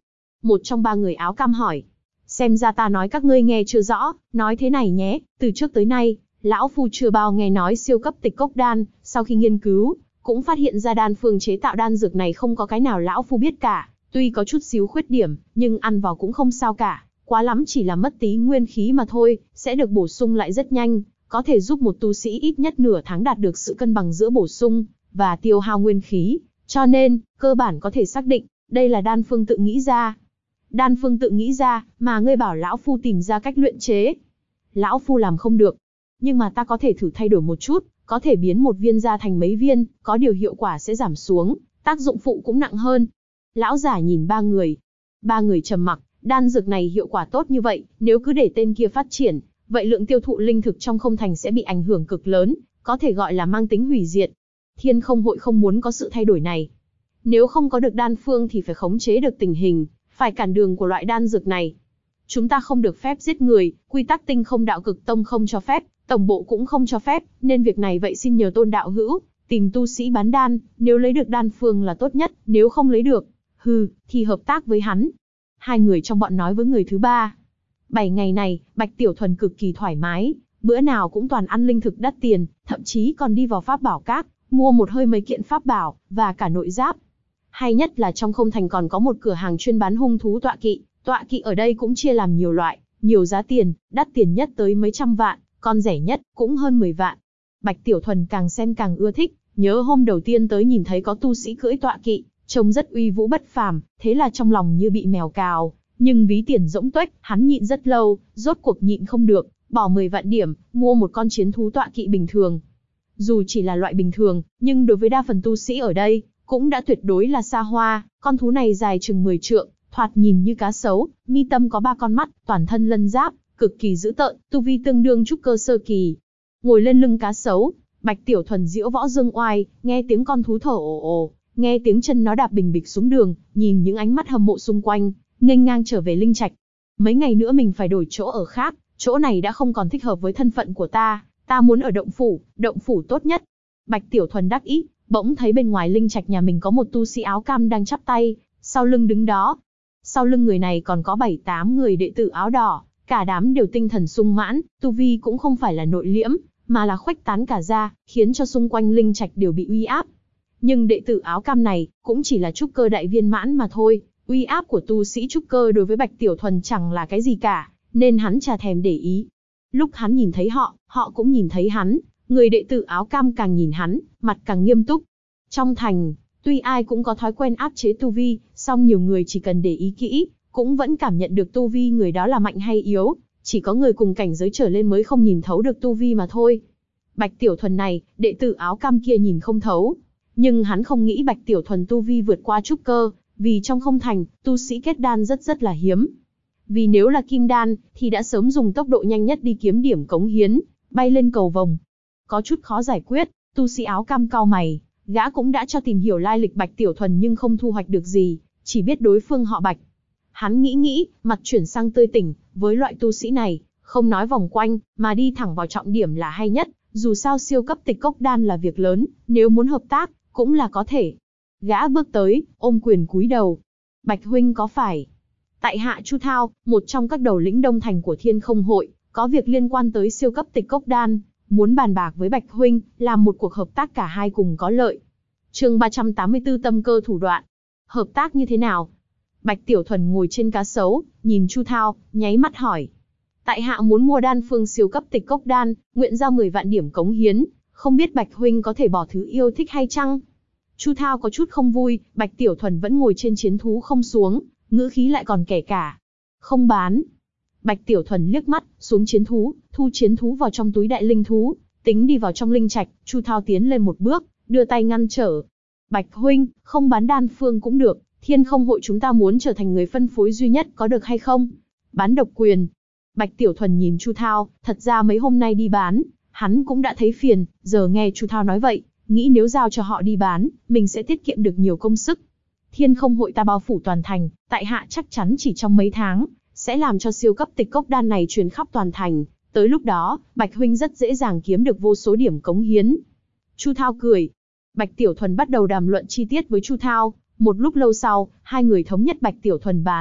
Một trong ba người áo cam hỏi. Xem ra ta nói các ngươi nghe chưa rõ, nói thế này nhé, từ trước tới nay, lão phu chưa bao nghe nói siêu cấp tịch cốc đan, sau khi nghiên cứu, cũng phát hiện ra đan phương chế tạo đan dược này không có cái nào lão phu biết cả, tuy có chút xíu khuyết điểm, nhưng ăn vào cũng không sao cả, quá lắm chỉ là mất tí nguyên khí mà thôi, sẽ được bổ sung lại rất nhanh, có thể giúp một tu sĩ ít nhất nửa tháng đạt được sự cân bằng giữa bổ sung và tiêu hao nguyên khí, cho nên, cơ bản có thể xác định, đây là đan phương tự nghĩ ra. Đan phương tự nghĩ ra, mà ngươi bảo lão phu tìm ra cách luyện chế. Lão phu làm không được. Nhưng mà ta có thể thử thay đổi một chút, có thể biến một viên ra thành mấy viên, có điều hiệu quả sẽ giảm xuống, tác dụng phụ cũng nặng hơn. Lão giả nhìn ba người. Ba người trầm mặc, đan dược này hiệu quả tốt như vậy, nếu cứ để tên kia phát triển, vậy lượng tiêu thụ linh thực trong không thành sẽ bị ảnh hưởng cực lớn, có thể gọi là mang tính hủy diệt. Thiên không hội không muốn có sự thay đổi này. Nếu không có được đan phương thì phải khống chế được tình hình, phải cản đường của loại đan dược này. Chúng ta không được phép giết người, quy tắc Tinh Không Đạo Cực Tông không cho phép, tổng bộ cũng không cho phép, nên việc này vậy xin nhờ Tôn đạo hữu, tìm tu sĩ bán đan, nếu lấy được đan phương là tốt nhất, nếu không lấy được, thì hợp tác với hắn. Hai người trong bọn nói với người thứ ba. 7 ngày này, Bạch Tiểu Thuần cực kỳ thoải mái, bữa nào cũng toàn ăn linh thực đắt tiền, thậm chí còn đi vào pháp bảo các, mua một hơi mấy kiện pháp bảo, và cả nội giáp. Hay nhất là trong không thành còn có một cửa hàng chuyên bán hung thú tọa kỵ ở đây cũng chia làm nhiều loại, nhiều giá tiền, đắt tiền nhất tới mấy trăm vạn, còn rẻ nhất cũng hơn 10 vạn. Bạch Tiểu Thuần càng xem càng ưa thích, nhớ hôm đầu tiên tới nhìn thấy có tu sĩ cưỡi tọa kỵ, trông rất uy vũ bất phàm, thế là trong lòng như bị mèo cào, nhưng ví tiền rỗng tuếch, hắn nhịn rất lâu, rốt cuộc nhịn không được, bỏ 10 vạn điểm, mua một con chiến thú tọa kỵ bình thường. Dù chỉ là loại bình thường, nhưng đối với đa phần tu sĩ ở đây, cũng đã tuyệt đối là xa hoa, con thú này dài chừng 10 trượng, thoạt nhìn như cá sấu, mi tâm có 3 con mắt, toàn thân lân giáp, cực kỳ dữ tợn, tu vi tương đương trúc cơ sơ kỳ. Ngồi lên lưng cá sấu, Bạch Tiểu Thuần diễu võ dương oai, nghe tiếng con thú thở ồ ồ, nghe tiếng chân nó đạp bình bịch xuống đường, nhìn những ánh mắt hâm mộ xung quanh, nghênh ngang trở về linh trạch. Mấy ngày nữa mình phải đổi chỗ ở khác, chỗ này đã không còn thích hợp với thân phận của ta muốn ở động phủ tốt nhất. Bạch Tiểu Thuần đắc ý, bỗng thấy bên ngoài linh trạch nhà mình có một tu sĩ áo cam đang chắp tay, sau lưng đứng đó. Sau lưng người này còn có 7-8 người đệ tử áo đỏ, cả đám đều tinh thần sung mãn, tu vi cũng không phải là nội liễm, mà là khuếch tán cả ra, khiến cho xung quanh linh trạch đều bị uy áp. Nhưng đệ tử áo cam này cũng chỉ là trúc cơ đại viên mãn mà thôi, uy áp của tu sĩ trúc cơ đối với Bạch Tiểu Thuần chẳng là cái gì cả, nên hắn chả thèm để ý. Lúc hắn nhìn thấy họ, họ cũng nhìn thấy hắn, người đệ tử áo cam càng nhìn hắn, mặt càng nghiêm túc. Trong thành, tuy ai cũng có thói quen áp chế tu vi, song nhiều người chỉ cần để ý kỹ, cũng vẫn cảm nhận được tu vi người đó là mạnh hay yếu, chỉ có người cùng cảnh giới trở lên mới không nhìn thấu được tu vi mà thôi. Bạch Tiểu Thuần này, đệ tử áo cam kia nhìn không thấu, nhưng hắn không nghĩ Bạch Tiểu Thuần tu vi vượt qua trúc cơ, vì trong không thành, tu sĩ kết đan rất là hiếm. Vì nếu là kim đan, thì đã sớm dùng tốc độ nhanh nhất đi kiếm điểm cống hiến, bay lên cầu vồng. Có chút khó giải quyết, tu sĩ áo cam cau mày, gã cũng đã cho tìm hiểu lai lịch Bạch Tiểu Thuần nhưng không thu hoạch được gì, chỉ biết đối phương họ Bạch. Hắn nghĩ, mặt chuyển sang tươi tỉnh, với loại tu sĩ này, không nói vòng quanh, mà đi thẳng vào trọng điểm là hay nhất, dù sao siêu cấp tịch cốc đan là việc lớn, nếu muốn hợp tác, cũng là có thể. Gã bước tới, ôm quyền cúi đầu. Bạch huynh có phải? Tại hạ Chu Thao, một trong các đầu lĩnh đông thành của Thiên Không Hội, có việc liên quan tới siêu cấp tịch cốc đan, muốn bàn bạc với Bạch huynh, làm một cuộc hợp tác cả hai cùng có lợi. Chương 384 tâm cơ thủ đoạn. Hợp tác như thế nào? Bạch Tiểu Thuần ngồi trên cá sấu, nhìn Chu Thao, nháy mắt hỏi. Tại hạ muốn mua đan phương siêu cấp tịch cốc đan, nguyện giao 10 vạn điểm cống hiến, không biết Bạch huynh có thể bỏ thứ yêu thích hay chăng? Chu Thao có chút không vui, Bạch Tiểu Thuần vẫn ngồi trên chiến thú không xuống, ngữ khí lại còn kể cả. Không bán. Bạch Tiểu Thuần liếc mắt, xuống chiến thú, thu chiến thú vào trong túi đại linh thú, tính đi vào trong linh trạch. Chu Thao tiến lên một bước, đưa tay ngăn trở. Bạch huynh, không bán đan phương cũng được, Thiên Không Hội chúng ta muốn trở thành người phân phối duy nhất có được hay không? Bán độc quyền. Bạch Tiểu Thuần nhìn Chu Thao, thật ra mấy hôm nay đi bán, hắn cũng đã thấy phiền, giờ nghe Chu Thao nói vậy, nghĩ nếu giao cho họ đi bán, mình sẽ tiết kiệm được nhiều công sức. Thiên Không Hội ta bao phủ toàn thành, tại hạ chắc chắn chỉ trong mấy tháng, sẽ làm cho siêu cấp tịch cốc đan này truyền khắp toàn thành, tới lúc đó, Bạch huynh rất dễ dàng kiếm được vô số điểm cống hiến. Chu Thao cười. Bạch Tiểu Thuần bắt đầu đàm luận chi tiết với Chu Thao, một lúc lâu sau, hai người thống nhất Bạch Tiểu Thuần bán,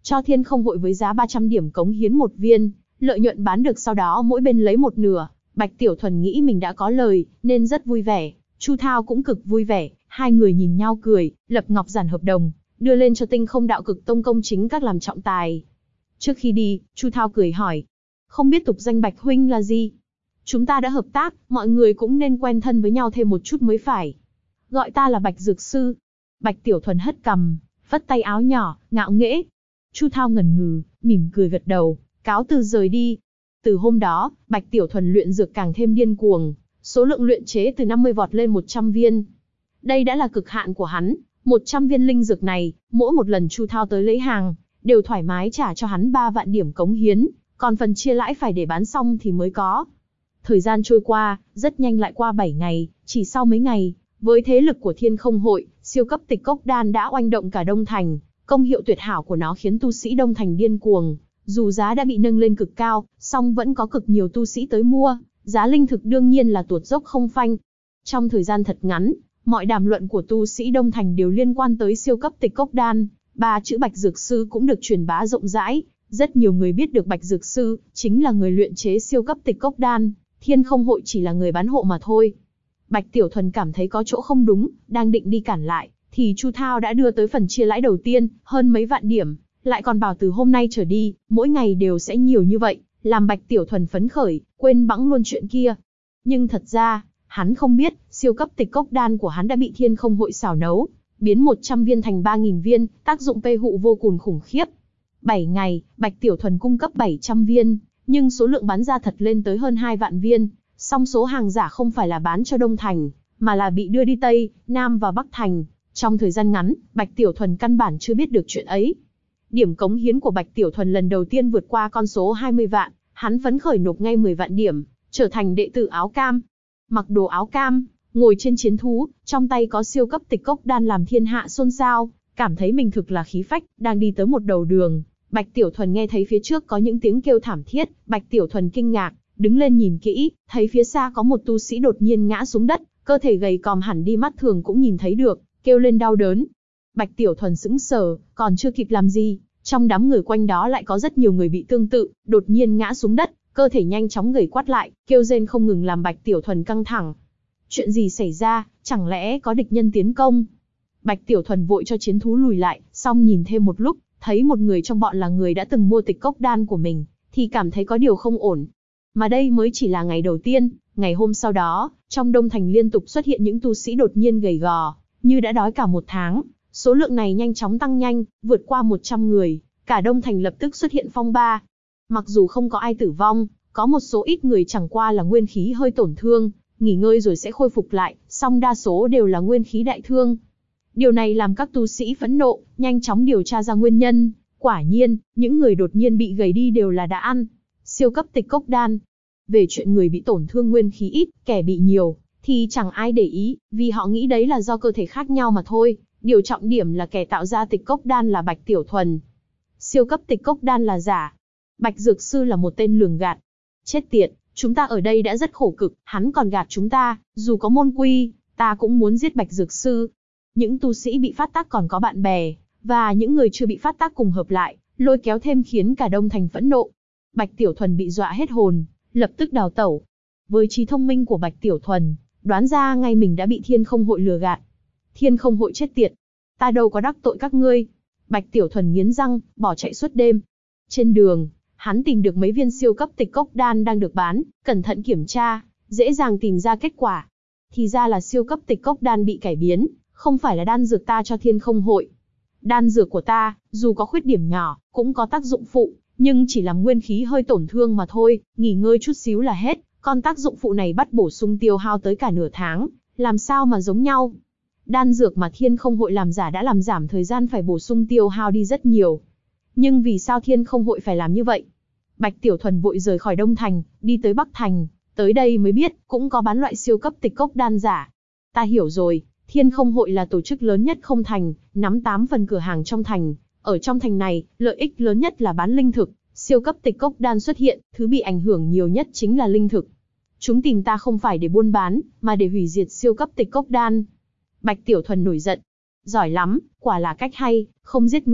cho Thiên Không Hội với giá 300 điểm cống hiến một viên, lợi nhuận bán được sau đó mỗi bên lấy một nửa. Bạch Tiểu Thuần nghĩ mình đã có lời, nên rất vui vẻ. Chu Thao cũng cực vui vẻ, hai người nhìn nhau cười, lập ngọc giản hợp đồng, đưa lên cho Tinh Không Đạo Cực Tông công chính các làm trọng tài. Trước khi đi, Chu Thao cười hỏi, không biết tục danh Bạch huynh là gì? Chúng ta đã hợp tác, mọi người cũng nên quen thân với nhau thêm một chút mới phải. Gọi ta là Bạch Dược Sư. Bạch Tiểu Thuần hất cằm, phất tay áo nhỏ, ngạo nghễ. Chu Thao ngần ngừ, mỉm cười gật đầu, cáo từ rời đi. Từ hôm đó, Bạch Tiểu Thuần luyện dược càng thêm điên cuồng, số lượng luyện chế từ 50 vọt lên 100 viên. Đây đã là cực hạn của hắn, 100 viên linh dược này, mỗi một lần Chu Thao tới lấy hàng, đều thoải mái trả cho hắn 3 vạn điểm cống hiến, còn phần chia lãi phải để bán xong thì mới có. Thời gian trôi qua, rất nhanh lại qua 7 ngày, chỉ sau mấy ngày, với thế lực của Thiên Không Hội, siêu cấp tịch cốc đan đã oanh động cả Đông Thành, công hiệu tuyệt hảo của nó khiến tu sĩ Đông Thành điên cuồng. Dù giá đã bị nâng lên cực cao, song vẫn có cực nhiều tu sĩ tới mua, giá linh thực đương nhiên là tuột dốc không phanh. Trong thời gian thật ngắn, mọi đàm luận của tu sĩ Đông Thành đều liên quan tới siêu cấp tịch cốc đan, 3 chữ Bạch Dược Sư cũng được truyền bá rộng rãi, rất nhiều người biết được Bạch Dược Sư chính là người luyện chế siêu cấp tịch cốc đan, Thiên Không Hội chỉ là người bán hộ mà thôi. Bạch Tiểu Thuần cảm thấy có chỗ không đúng, đang định đi cản lại, thì Chu Thao đã đưa tới phần chia lãi đầu tiên, hơn mấy vạn điểm, lại còn bảo từ hôm nay trở đi, mỗi ngày đều sẽ nhiều như vậy, làm Bạch Tiểu Thuần phấn khởi, quên bẵng luôn chuyện kia. Nhưng thật ra, hắn không biết, siêu cấp tịch cốc đan của hắn đã bị Thiên Không Hội xào nấu, biến 100 viên thành 3.000 viên, tác dụng pê hụ vô cùng khủng khiếp. 7 ngày, Bạch Tiểu Thuần cung cấp 700 viên, nhưng số lượng bán ra thật lên tới hơn 2 vạn viên, song số hàng giả không phải là bán cho Đông Thành, mà là bị đưa đi Tây, Nam và Bắc Thành. Trong thời gian ngắn, Bạch Tiểu Thuần căn bản chưa biết được chuyện ấy. Điểm cống hiến của Bạch Tiểu Thuần lần đầu tiên vượt qua con số 20 vạn, hắn phấn khởi nộp ngay 10 vạn điểm, trở thành đệ tử áo cam. Mặc đồ áo cam, ngồi trên chiến thú, trong tay có siêu cấp tịch cốc đan làm thiên hạ xôn xao, cảm thấy mình thực là khí phách, đang đi tới một đầu đường. Bạch Tiểu Thuần nghe thấy phía trước có những tiếng kêu thảm thiết, Bạch Tiểu Thuần kinh ngạc, đứng lên nhìn kỹ, thấy phía xa có một tu sĩ đột nhiên ngã xuống đất, cơ thể gầy còm hẳn đi mắt thường cũng nhìn thấy được, kêu lên đau đớn. Bạch Tiểu Thuần sững sờ, còn chưa kịp làm gì, trong đám người quanh đó lại có rất nhiều người bị tương tự, đột nhiên ngã xuống đất, cơ thể nhanh chóng gầy quắt lại, kêu rên không ngừng làm Bạch Tiểu Thuần căng thẳng. Chuyện gì xảy ra, chẳng lẽ có địch nhân tiến công? Bạch Tiểu Thuần vội cho chiến thú lùi lại, xong nhìn thêm một lúc, thấy một người trong bọn là người đã từng mua tịch cốc đan của mình, thì cảm thấy có điều không ổn. Mà đây mới chỉ là ngày đầu tiên, ngày hôm sau đó, trong Đông Thành liên tục xuất hiện những tu sĩ đột nhiên gầy gò, như đã đói cả một tháng. Số lượng này nhanh chóng tăng nhanh, vượt qua 100 người, cả Đông Thành lập tức xuất hiện phong ba. Mặc dù không có ai tử vong, có một số ít người chẳng qua là nguyên khí hơi tổn thương, nghỉ ngơi rồi sẽ khôi phục lại, song đa số đều là nguyên khí đại thương. Điều này làm các tu sĩ phẫn nộ, nhanh chóng điều tra ra nguyên nhân. Quả nhiên, những người đột nhiên bị gầy đi đều là đã ăn siêu cấp tịch cốc đan. Về chuyện người bị tổn thương nguyên khí ít, kẻ bị nhiều, thì chẳng ai để ý, vì họ nghĩ đấy là do cơ thể khác nhau mà thôi. Điều trọng điểm là kẻ tạo ra tịch cốc đan là Bạch Tiểu Thuần. Siêu cấp tịch cốc đan là giả. Bạch Dược Sư là một tên lường gạt. Chết tiệt, chúng ta ở đây đã rất khổ cực, hắn còn gạt chúng ta, dù có môn quy, ta cũng muốn giết Bạch Dược Sư. Những tu sĩ bị phát tác còn có bạn bè, và những người chưa bị phát tác cùng hợp lại, lôi kéo thêm khiến cả Đông Thành phẫn nộ. Bạch Tiểu Thuần bị dọa hết hồn, lập tức đào tẩu. Với trí thông minh của Bạch Tiểu Thuần, đoán ra ngay mình đã bị Thiên Không Hội lừa gạt. Thiên Không Hội chết tiệt, ta đâu có đắc tội các ngươi. Bạch Tiểu Thuần nghiến răng, bỏ chạy suốt đêm. Trên đường, hắn tìm được mấy viên siêu cấp tịch cốc đan đang được bán, cẩn thận kiểm tra, dễ dàng tìm ra kết quả. Thì ra là siêu cấp tịch cốc đan bị cải biến, không phải là đan dược ta cho Thiên Không Hội. Đan dược của ta, dù có khuyết điểm nhỏ, cũng có tác dụng phụ, nhưng chỉ làm nguyên khí hơi tổn thương mà thôi, nghỉ ngơi chút xíu là hết, còn tác dụng phụ này bắt bổ sung tiêu hao tới cả nửa tháng, làm sao mà giống nhau. Đan dược mà Thiên Không Hội làm giả đã làm giảm thời gian phải bổ sung tiêu hao đi rất nhiều. Nhưng vì sao Thiên Không Hội phải làm như vậy? Bạch Tiểu Thuần vội rời khỏi Đông Thành, đi tới Bắc Thành, tới đây mới biết, cũng có bán loại siêu cấp tịch cốc đan giả. Ta hiểu rồi, Thiên Không Hội là tổ chức lớn nhất không thành, nắm 8 phần cửa hàng trong thành. Ở trong thành này, lợi ích lớn nhất là bán linh thực, siêu cấp tịch cốc đan xuất hiện, thứ bị ảnh hưởng nhiều nhất chính là linh thực. Chúng tìm ta không phải để buôn bán, mà để hủy diệt siêu cấp tịch cốc đan. Bạch Tiểu Thuần nổi giận. Giỏi lắm, quả là cách hay, không giết ngươi,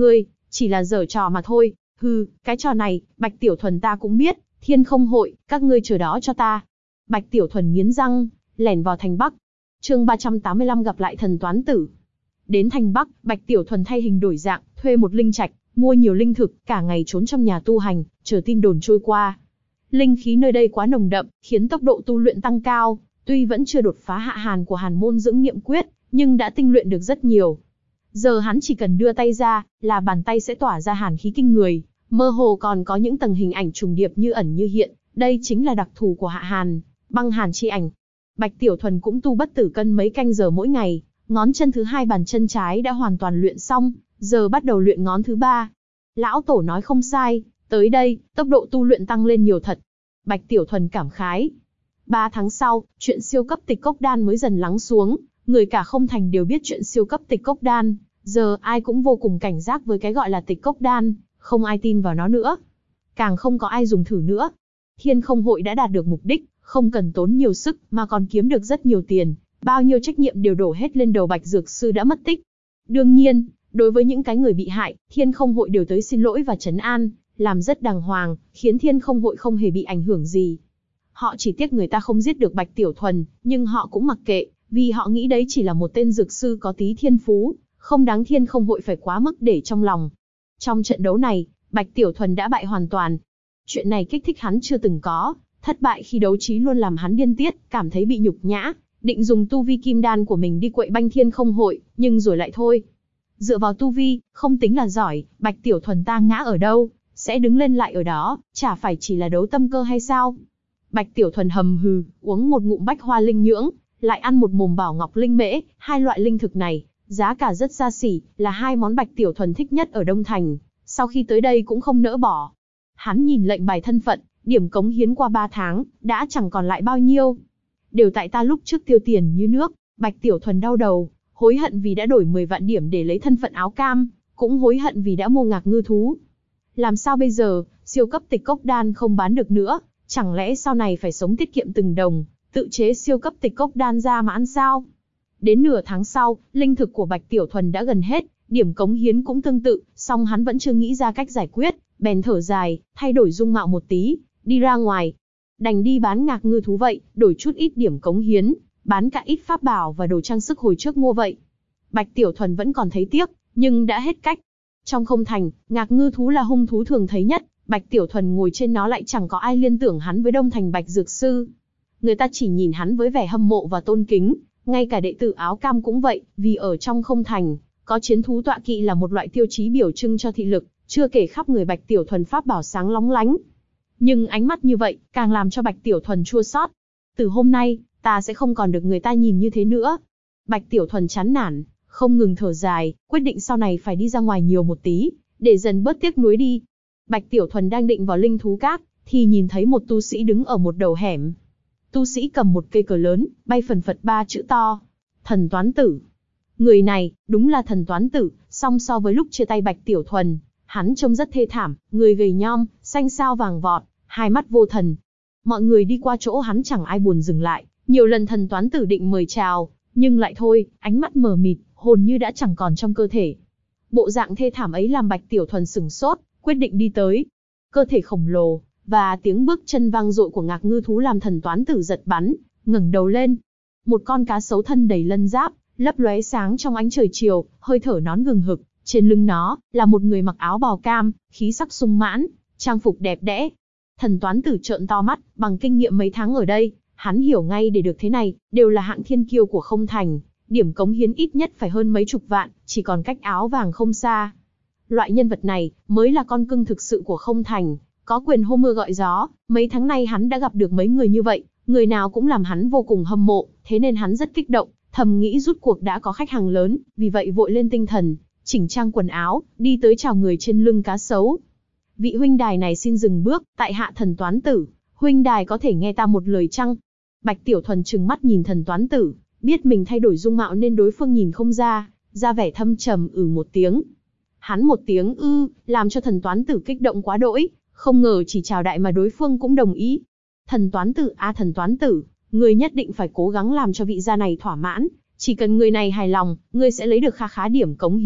Chỉ là giở trò mà thôi. Hừ, cái trò này, Bạch Tiểu Thuần ta cũng biết, Thiên Không Hội, các ngươi chờ đó cho ta. Bạch Tiểu Thuần nghiến răng, lẻn vào thành Bắc. Chương 385 gặp lại thần toán tử. Đến thành Bắc, Bạch Tiểu Thuần thay hình đổi dạng, thuê một linh trạch, mua nhiều linh thực, cả ngày trốn trong nhà tu hành, chờ tin đồn trôi qua. Linh khí nơi đây quá nồng đậm, khiến tốc độ tu luyện tăng cao, tuy vẫn chưa đột phá hạ hàn của Hàn môn dưỡng niệm quyết, nhưng đã tinh luyện được rất nhiều. Giờ hắn chỉ cần đưa tay ra, là bàn tay sẽ tỏa ra hàn khí kinh người, mơ hồ còn có những tầng hình ảnh trùng điệp như ẩn như hiện, đây chính là đặc thù của hạ hàn, băng hàn chi ảnh. Bạch Tiểu Thuần cũng tu bất tử cân mấy canh giờ mỗi ngày, ngón chân thứ 2 bàn chân trái đã hoàn toàn luyện xong, giờ bắt đầu luyện ngón thứ 3. Lão tổ nói không sai, tới đây, tốc độ tu luyện tăng lên nhiều thật. Bạch Tiểu Thuần cảm khái. 3 tháng sau, chuyện siêu cấp tịch cốc đan mới dần lắng xuống, người cả không thành đều biết chuyện siêu cấp tịch cốc đan, giờ ai cũng vô cùng cảnh giác với cái gọi là tịch cốc đan, không ai tin vào nó nữa. Càng không có ai dùng thử nữa. Thiên Không Hội đã đạt được mục đích, không cần tốn nhiều sức mà còn kiếm được rất nhiều tiền, bao nhiêu trách nhiệm đều đổ hết lên đầu Bạch Dược Sư đã mất tích. Đương nhiên, đối với những cái người bị hại, Thiên Không Hội đều tới xin lỗi và trấn an, làm rất đàng hoàng, khiến Thiên Không Hội không hề bị ảnh hưởng gì. Họ chỉ tiếc người ta không giết được Bạch Tiểu Thuần, nhưng họ cũng mặc kệ, vì họ nghĩ đấy chỉ là một tên dược sư có tí thiên phú, không đáng Thiên Không Hội phải quá mức để trong lòng. Trong trận đấu này, Bạch Tiểu Thuần đã bại hoàn toàn. Chuyện này kích thích hắn chưa từng có, thất bại khi đấu trí luôn làm hắn điên tiết, cảm thấy bị nhục nhã, định dùng tu vi kim đan của mình đi quậy banh Thiên Không Hội, nhưng rồi lại thôi. Dựa vào tu vi, không tính là giỏi, Bạch Tiểu Thuần ta ngã ở đâu, sẽ đứng lên lại ở đó, chả phải chỉ là đấu tâm cơ hay sao? Bạch Tiểu Thuần hầm hừ, uống một ngụm bách hoa linh nhưỡng, lại ăn một mồm bảo ngọc linh mễ, hai loại linh thực này, giá cả rất xa xỉ, là hai món Bạch Tiểu Thuần thích nhất ở Đông Thành, sau khi tới đây cũng không nỡ bỏ. Hắn nhìn lệnh bài thân phận, điểm cống hiến qua 3 tháng, đã chẳng còn lại bao nhiêu. Đều tại ta lúc trước tiêu tiền như nước. Bạch Tiểu Thuần đau đầu, hối hận vì đã đổi 10 vạn điểm để lấy thân phận áo cam, cũng hối hận vì đã mua ngạc ngư thú. Làm sao bây giờ, siêu cấp tịch cốc đan không bán được nữa, chẳng lẽ sau này phải sống tiết kiệm từng đồng, tự chế siêu cấp tịch cốc đan ra mà ăn sao? Đến nửa tháng sau, linh thực của Bạch Tiểu Thuần đã gần hết, điểm cống hiến cũng tương tự, song hắn vẫn chưa nghĩ ra cách giải quyết, bèn thở dài, thay đổi dung mạo một tí, đi ra ngoài. Đành đi bán ngạc ngư thú vậy, đổi chút ít điểm cống hiến, bán cả ít pháp bảo và đồ trang sức hồi trước mua vậy. Bạch Tiểu Thuần vẫn còn thấy tiếc, nhưng đã hết cách. Trong không thành, ngạc ngư thú là hung thú thường thấy nhất, Bạch Tiểu Thuần ngồi trên nó lại chẳng có ai liên tưởng hắn với Đông Thành Bạch Dược Sư. Người ta chỉ nhìn hắn với vẻ hâm mộ và tôn kính, ngay cả đệ tử áo cam cũng vậy, vì ở trong không thành, có chiến thú tọa kỵ là một loại tiêu chí biểu trưng cho thị lực, chưa kể khắp người Bạch Tiểu Thuần pháp bảo sáng lóng lánh. Nhưng ánh mắt như vậy, càng làm cho Bạch Tiểu Thuần chua xót. Từ hôm nay, ta sẽ không còn được người ta nhìn như thế nữa. Bạch Tiểu Thuần chán nản, không ngừng thở dài, quyết định sau này phải đi ra ngoài nhiều một tí, để dần bớt tiếc nuối đi. Bạch Tiểu Thuần đang định vào linh thú các, thì nhìn thấy một tu sĩ đứng ở một đầu hẻm. Tu sĩ cầm một cây cờ lớn, bay phần phật 3 chữ to. Thần Toán Tử. Người này, đúng là thần Toán Tử, song so với lúc chia tay Bạch Tiểu Thuần, hắn trông rất thê thảm, người gầy nhom, xanh xao vàng vọt, hai mắt vô thần. Mọi người đi qua chỗ hắn chẳng ai buồn dừng lại, nhiều lần thần Toán Tử định mời chào, nhưng lại thôi, ánh mắt mờ mịt, hồn như đã chẳng còn trong cơ thể. Bộ dạng thê thảm ấy làm Bạch Tiểu Thuần sửng sốt, quyết định đi tới. Cơ thể khổng lồ, và tiếng bước chân vang dội của ngạc ngư thú làm thần Toán Tử giật bắn, ngẩng đầu lên. Một con cá sấu thân đầy lân giáp, lấp lóe sáng trong ánh trời chiều, hơi thở nón gừng hực. Trên lưng nó, là một người mặc áo bào cam, khí sắc sung mãn, trang phục đẹp đẽ. Thần Toán Tử trợn to mắt, bằng kinh nghiệm mấy tháng ở đây, hắn hiểu ngay để được thế này, đều là hạng thiên kiêu của không thành, điểm cống hiến ít nhất phải hơn mấy chục vạn, chỉ còn cách áo vàng không xa. Loại nhân vật này, mới là con cưng thực sự của không thành, có quyền hô mưa gọi gió, mấy tháng nay hắn đã gặp được mấy người như vậy, người nào cũng làm hắn vô cùng hâm mộ, thế nên hắn rất kích động, thầm nghĩ rút cuộc đã có khách hàng lớn, vì vậy vội lên tinh thần, chỉnh trang quần áo, đi tới chào người trên lưng cá sấu. Vị huynh đài này xin dừng bước, tại hạ thần Toán Tử, huynh đài có thể nghe ta một lời chăng? Bạch Tiểu Thuần trừng mắt nhìn thần Toán Tử, biết mình thay đổi dung mạo nên đối phương nhìn không ra vẻ thâm trầm một tiếng. Hắn một tiếng làm cho thần Toán Tử kích động quá đỗi, không ngờ chỉ chào đại mà đối phương cũng đồng ý. Thần Toán Tử thần Toán Tử, ngươi nhất định phải cố gắng làm cho vị gia này thỏa mãn, chỉ cần người này hài lòng, ngươi sẽ lấy được khá khá điểm cống hiến,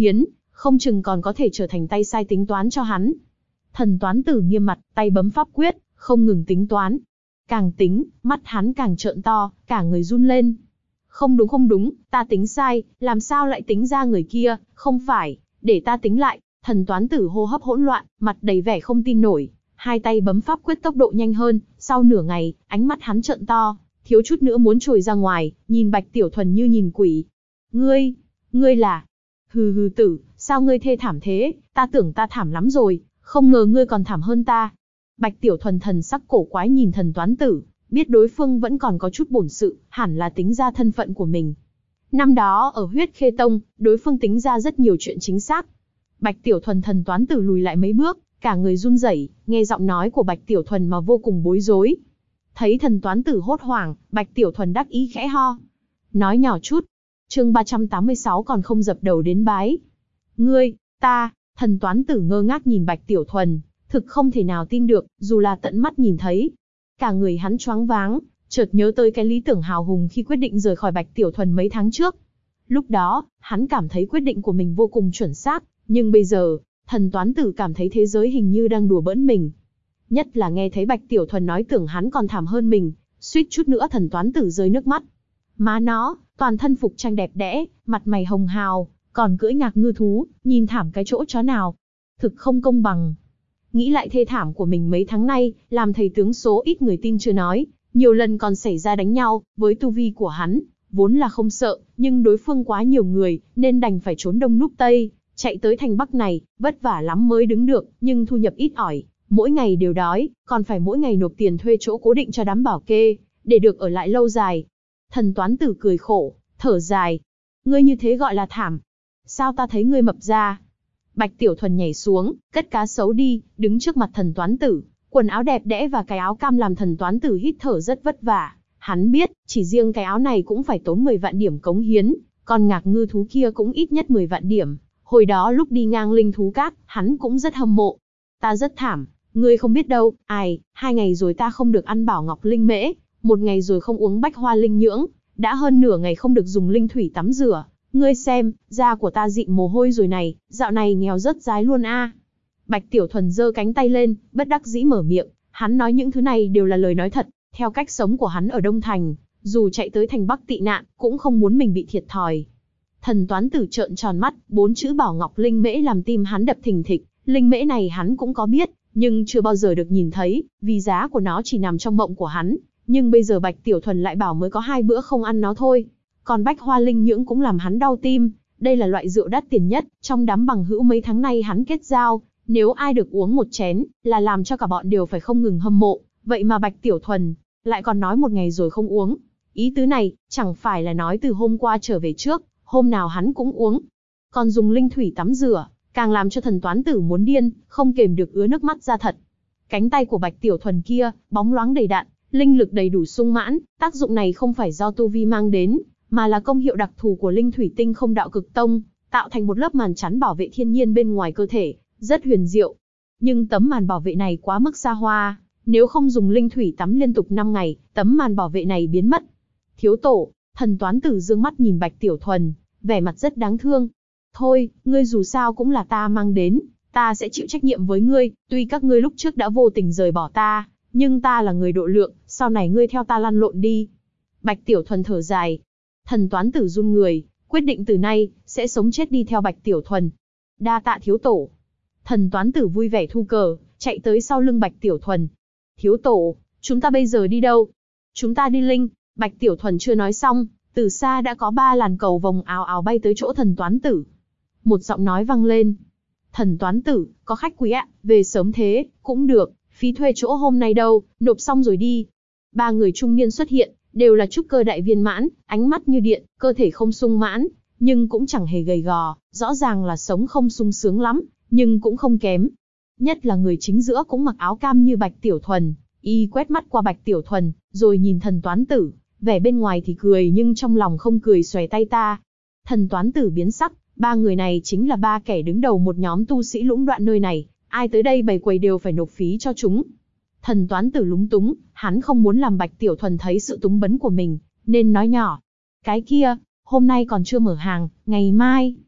không chừng còn có thể trở thành tay sai tính toán cho hắn. Thần toán tử nghiêm mặt, tay bấm pháp quyết, không ngừng tính toán. Càng tính, mắt hắn càng trợn to, cả người run lên. Không đúng, ta tính sai, làm sao lại tính ra người kia, không phải, để ta tính lại. Thần toán tử hô hấp hỗn loạn, mặt đầy vẻ không tin nổi, hai tay bấm pháp quyết tốc độ nhanh hơn, sau nửa ngày, ánh mắt hắn trợn to, thiếu chút nữa muốn trồi ra ngoài, nhìn Bạch Tiểu Thuần như nhìn quỷ. Ngươi là... Hừ tử, sao ngươi thê thảm thế, ta tưởng ta thảm lắm rồi, không ngờ ngươi còn thảm hơn ta. Bạch Tiểu Thuần thần sắc cổ quái nhìn thần toán tử, biết đối phương vẫn còn có chút bổn sự, hẳn là tính ra thân phận của mình. Năm đó ở Huyết Khê Tông, đối phương tính ra rất nhiều chuyện chính xác. Bạch Tiểu Thuần thần toán tử lùi lại mấy bước, cả người run rẩy, nghe giọng nói của Bạch Tiểu Thuần mà vô cùng bối rối. Thấy thần toán tử hốt hoảng, Bạch Tiểu Thuần đắc ý khẽ ho. Nói nhỏ chút. Chương 386 còn không dập đầu đến bái. Thần toán tử ngơ ngác nhìn Bạch Tiểu Thuần, thực không thể nào tin được, dù là tận mắt nhìn thấy. Cả người hắn choáng váng, chợt nhớ tới cái lý tưởng hào hùng khi quyết định rời khỏi Bạch Tiểu Thuần mấy tháng trước. Lúc đó, hắn cảm thấy quyết định của mình vô cùng chuẩn xác, nhưng bây giờ, thần toán tử cảm thấy thế giới hình như đang đùa bỡn mình. Nhất là nghe thấy Bạch Tiểu Thuần nói tưởng hắn còn thảm hơn mình, suýt chút nữa thần toán tử rơi nước mắt. Má nó, toàn thân phục trang đẹp đẽ, mặt mày hồng hào, còn cưỡi ngạc ngư thú, nhìn thảm cái chỗ chó nào. Thực không công bằng. Nghĩ lại thê thảm của mình mấy tháng nay, làm thầy tướng số ít người tin chưa nói, nhiều lần còn xảy ra đánh nhau, với tu vi của hắn, vốn là không sợ, nhưng đối phương quá nhiều người, nên đành phải trốn đông núp tây, chạy tới thành Bắc này, vất vả lắm mới đứng được, nhưng thu nhập ít ỏi, mỗi ngày đều đói, còn phải mỗi ngày nộp tiền thuê chỗ cố định cho đám bảo kê, để được ở lại lâu dài. Thần toán tử cười khổ, thở dài. Ngươi như thế gọi là thảm. Sao ta thấy ngươi mập ra? Bạch Tiểu Thuần nhảy xuống, cất cá sấu đi, đứng trước mặt thần toán tử. Quần áo đẹp đẽ và cái áo cam làm thần toán tử hít thở rất vất vả. Hắn biết, chỉ riêng cái áo này cũng phải tốn 10 vạn điểm cống hiến, còn ngạc ngư thú kia cũng ít nhất 10 vạn điểm. Hồi đó lúc đi ngang linh thú các, hắn cũng rất hâm mộ. Ta rất thảm, ngươi không biết đâu, 2 ngày rồi ta không được ăn bảo ngọc linh mễ, 1 ngày rồi không uống bách hoa linh nhưỡng, đã hơn nửa ngày không được dùng linh thủy tắm rửa. Ngươi xem, da của ta dịn mồ hôi rồi này, dạo này nghèo rất dái luôn a. Bạch Tiểu Thuần giơ cánh tay lên, bất đắc dĩ mở miệng, hắn nói những thứ này đều là lời nói thật, theo cách sống của hắn ở Đông Thành, dù chạy tới thành Bắc tị nạn, cũng không muốn mình bị thiệt thòi. Thần toán tử trợn tròn mắt, 4 chữ bảo ngọc linh mễ làm tim hắn đập thình thịch, linh mễ này hắn cũng có biết, nhưng chưa bao giờ được nhìn thấy, vì giá của nó chỉ nằm trong mộng của hắn, nhưng bây giờ Bạch Tiểu Thuần lại bảo mới có 2 bữa không ăn nó thôi. Còn bách hoa linh nhưỡng cũng làm hắn đau tim, đây là loại rượu đắt tiền nhất, trong đám bằng hữu mấy tháng nay hắn kết giao, nếu ai được uống một chén, là làm cho cả bọn đều phải không ngừng hâm mộ, vậy mà Bạch Tiểu Thuần, lại còn nói 1 ngày rồi không uống. Ý tứ này, chẳng phải là nói từ hôm qua trở về trước, hôm nào hắn cũng uống. Còn dùng linh thủy tắm rửa, càng làm cho thần toán tử muốn điên, không kềm được ứa nước mắt ra thật. Cánh tay của Bạch Tiểu Thuần kia, bóng loáng đầy đặn, linh lực đầy đủ sung mãn, tác dụng này không phải do tu vi mang đến, mà là công hiệu đặc thù của linh thủy tinh không đạo cực tông, tạo thành một lớp màn chắn bảo vệ thiên nhiên bên ngoài cơ thể, rất huyền diệu. Nhưng tấm màn bảo vệ này quá mức xa hoa, nếu không dùng linh thủy tắm liên tục 5 ngày, tấm màn bảo vệ này biến mất. Thiếu tổ, thần toán tử dương mắt nhìn Bạch Tiểu Thuần, vẻ mặt rất đáng thương. Thôi, ngươi dù sao cũng là ta mang đến, ta sẽ chịu trách nhiệm với ngươi, tuy các ngươi lúc trước đã vô tình rời bỏ ta, nhưng ta là người độ lượng, sau này ngươi theo ta lăn lộn đi. Bạch Tiểu Thuần thở dài. Thần toán tử run người, quyết định từ nay, sẽ sống chết đi theo Bạch Tiểu Thuần. Đa tạ thiếu tổ. Thần toán tử vui vẻ thu cờ, chạy tới sau lưng Bạch Tiểu Thuần. Thiếu tổ, chúng ta bây giờ đi đâu? Chúng ta đi Linh. Bạch Tiểu Thuần chưa nói xong, từ xa đã có 3 làn cầu vồng ào ào bay tới chỗ thần toán tử. Một giọng nói vang lên. Thần toán tử, có khách quý ạ, về sớm thế, cũng được, phí thuê chỗ hôm nay đâu, nộp xong rồi đi. 3 người trung niên xuất hiện, đều là trúc cơ đại viên mãn, ánh mắt như điện, cơ thể không sung mãn, nhưng cũng chẳng hề gầy gò, rõ ràng là sống không sung sướng lắm, nhưng cũng không kém. Nhất là người chính giữa cũng mặc áo cam như Bạch Tiểu Thuần, y quét mắt qua Bạch Tiểu Thuần, rồi nhìn thần toán tử, vẻ bên ngoài thì cười nhưng trong lòng không cười, xòe tay ta. Thần toán tử biến sắc, 3 người này chính là 3 kẻ đứng đầu một nhóm tu sĩ lũng đoạn nơi này, ai tới đây bày quầy đều phải nộp phí cho chúng. Thần toán tử lúng túng, hắn không muốn làm Bạch Tiểu Thuần thấy sự túng bấn của mình, nên nói nhỏ. Cái kia, hôm nay còn chưa mở hàng, ngày mai.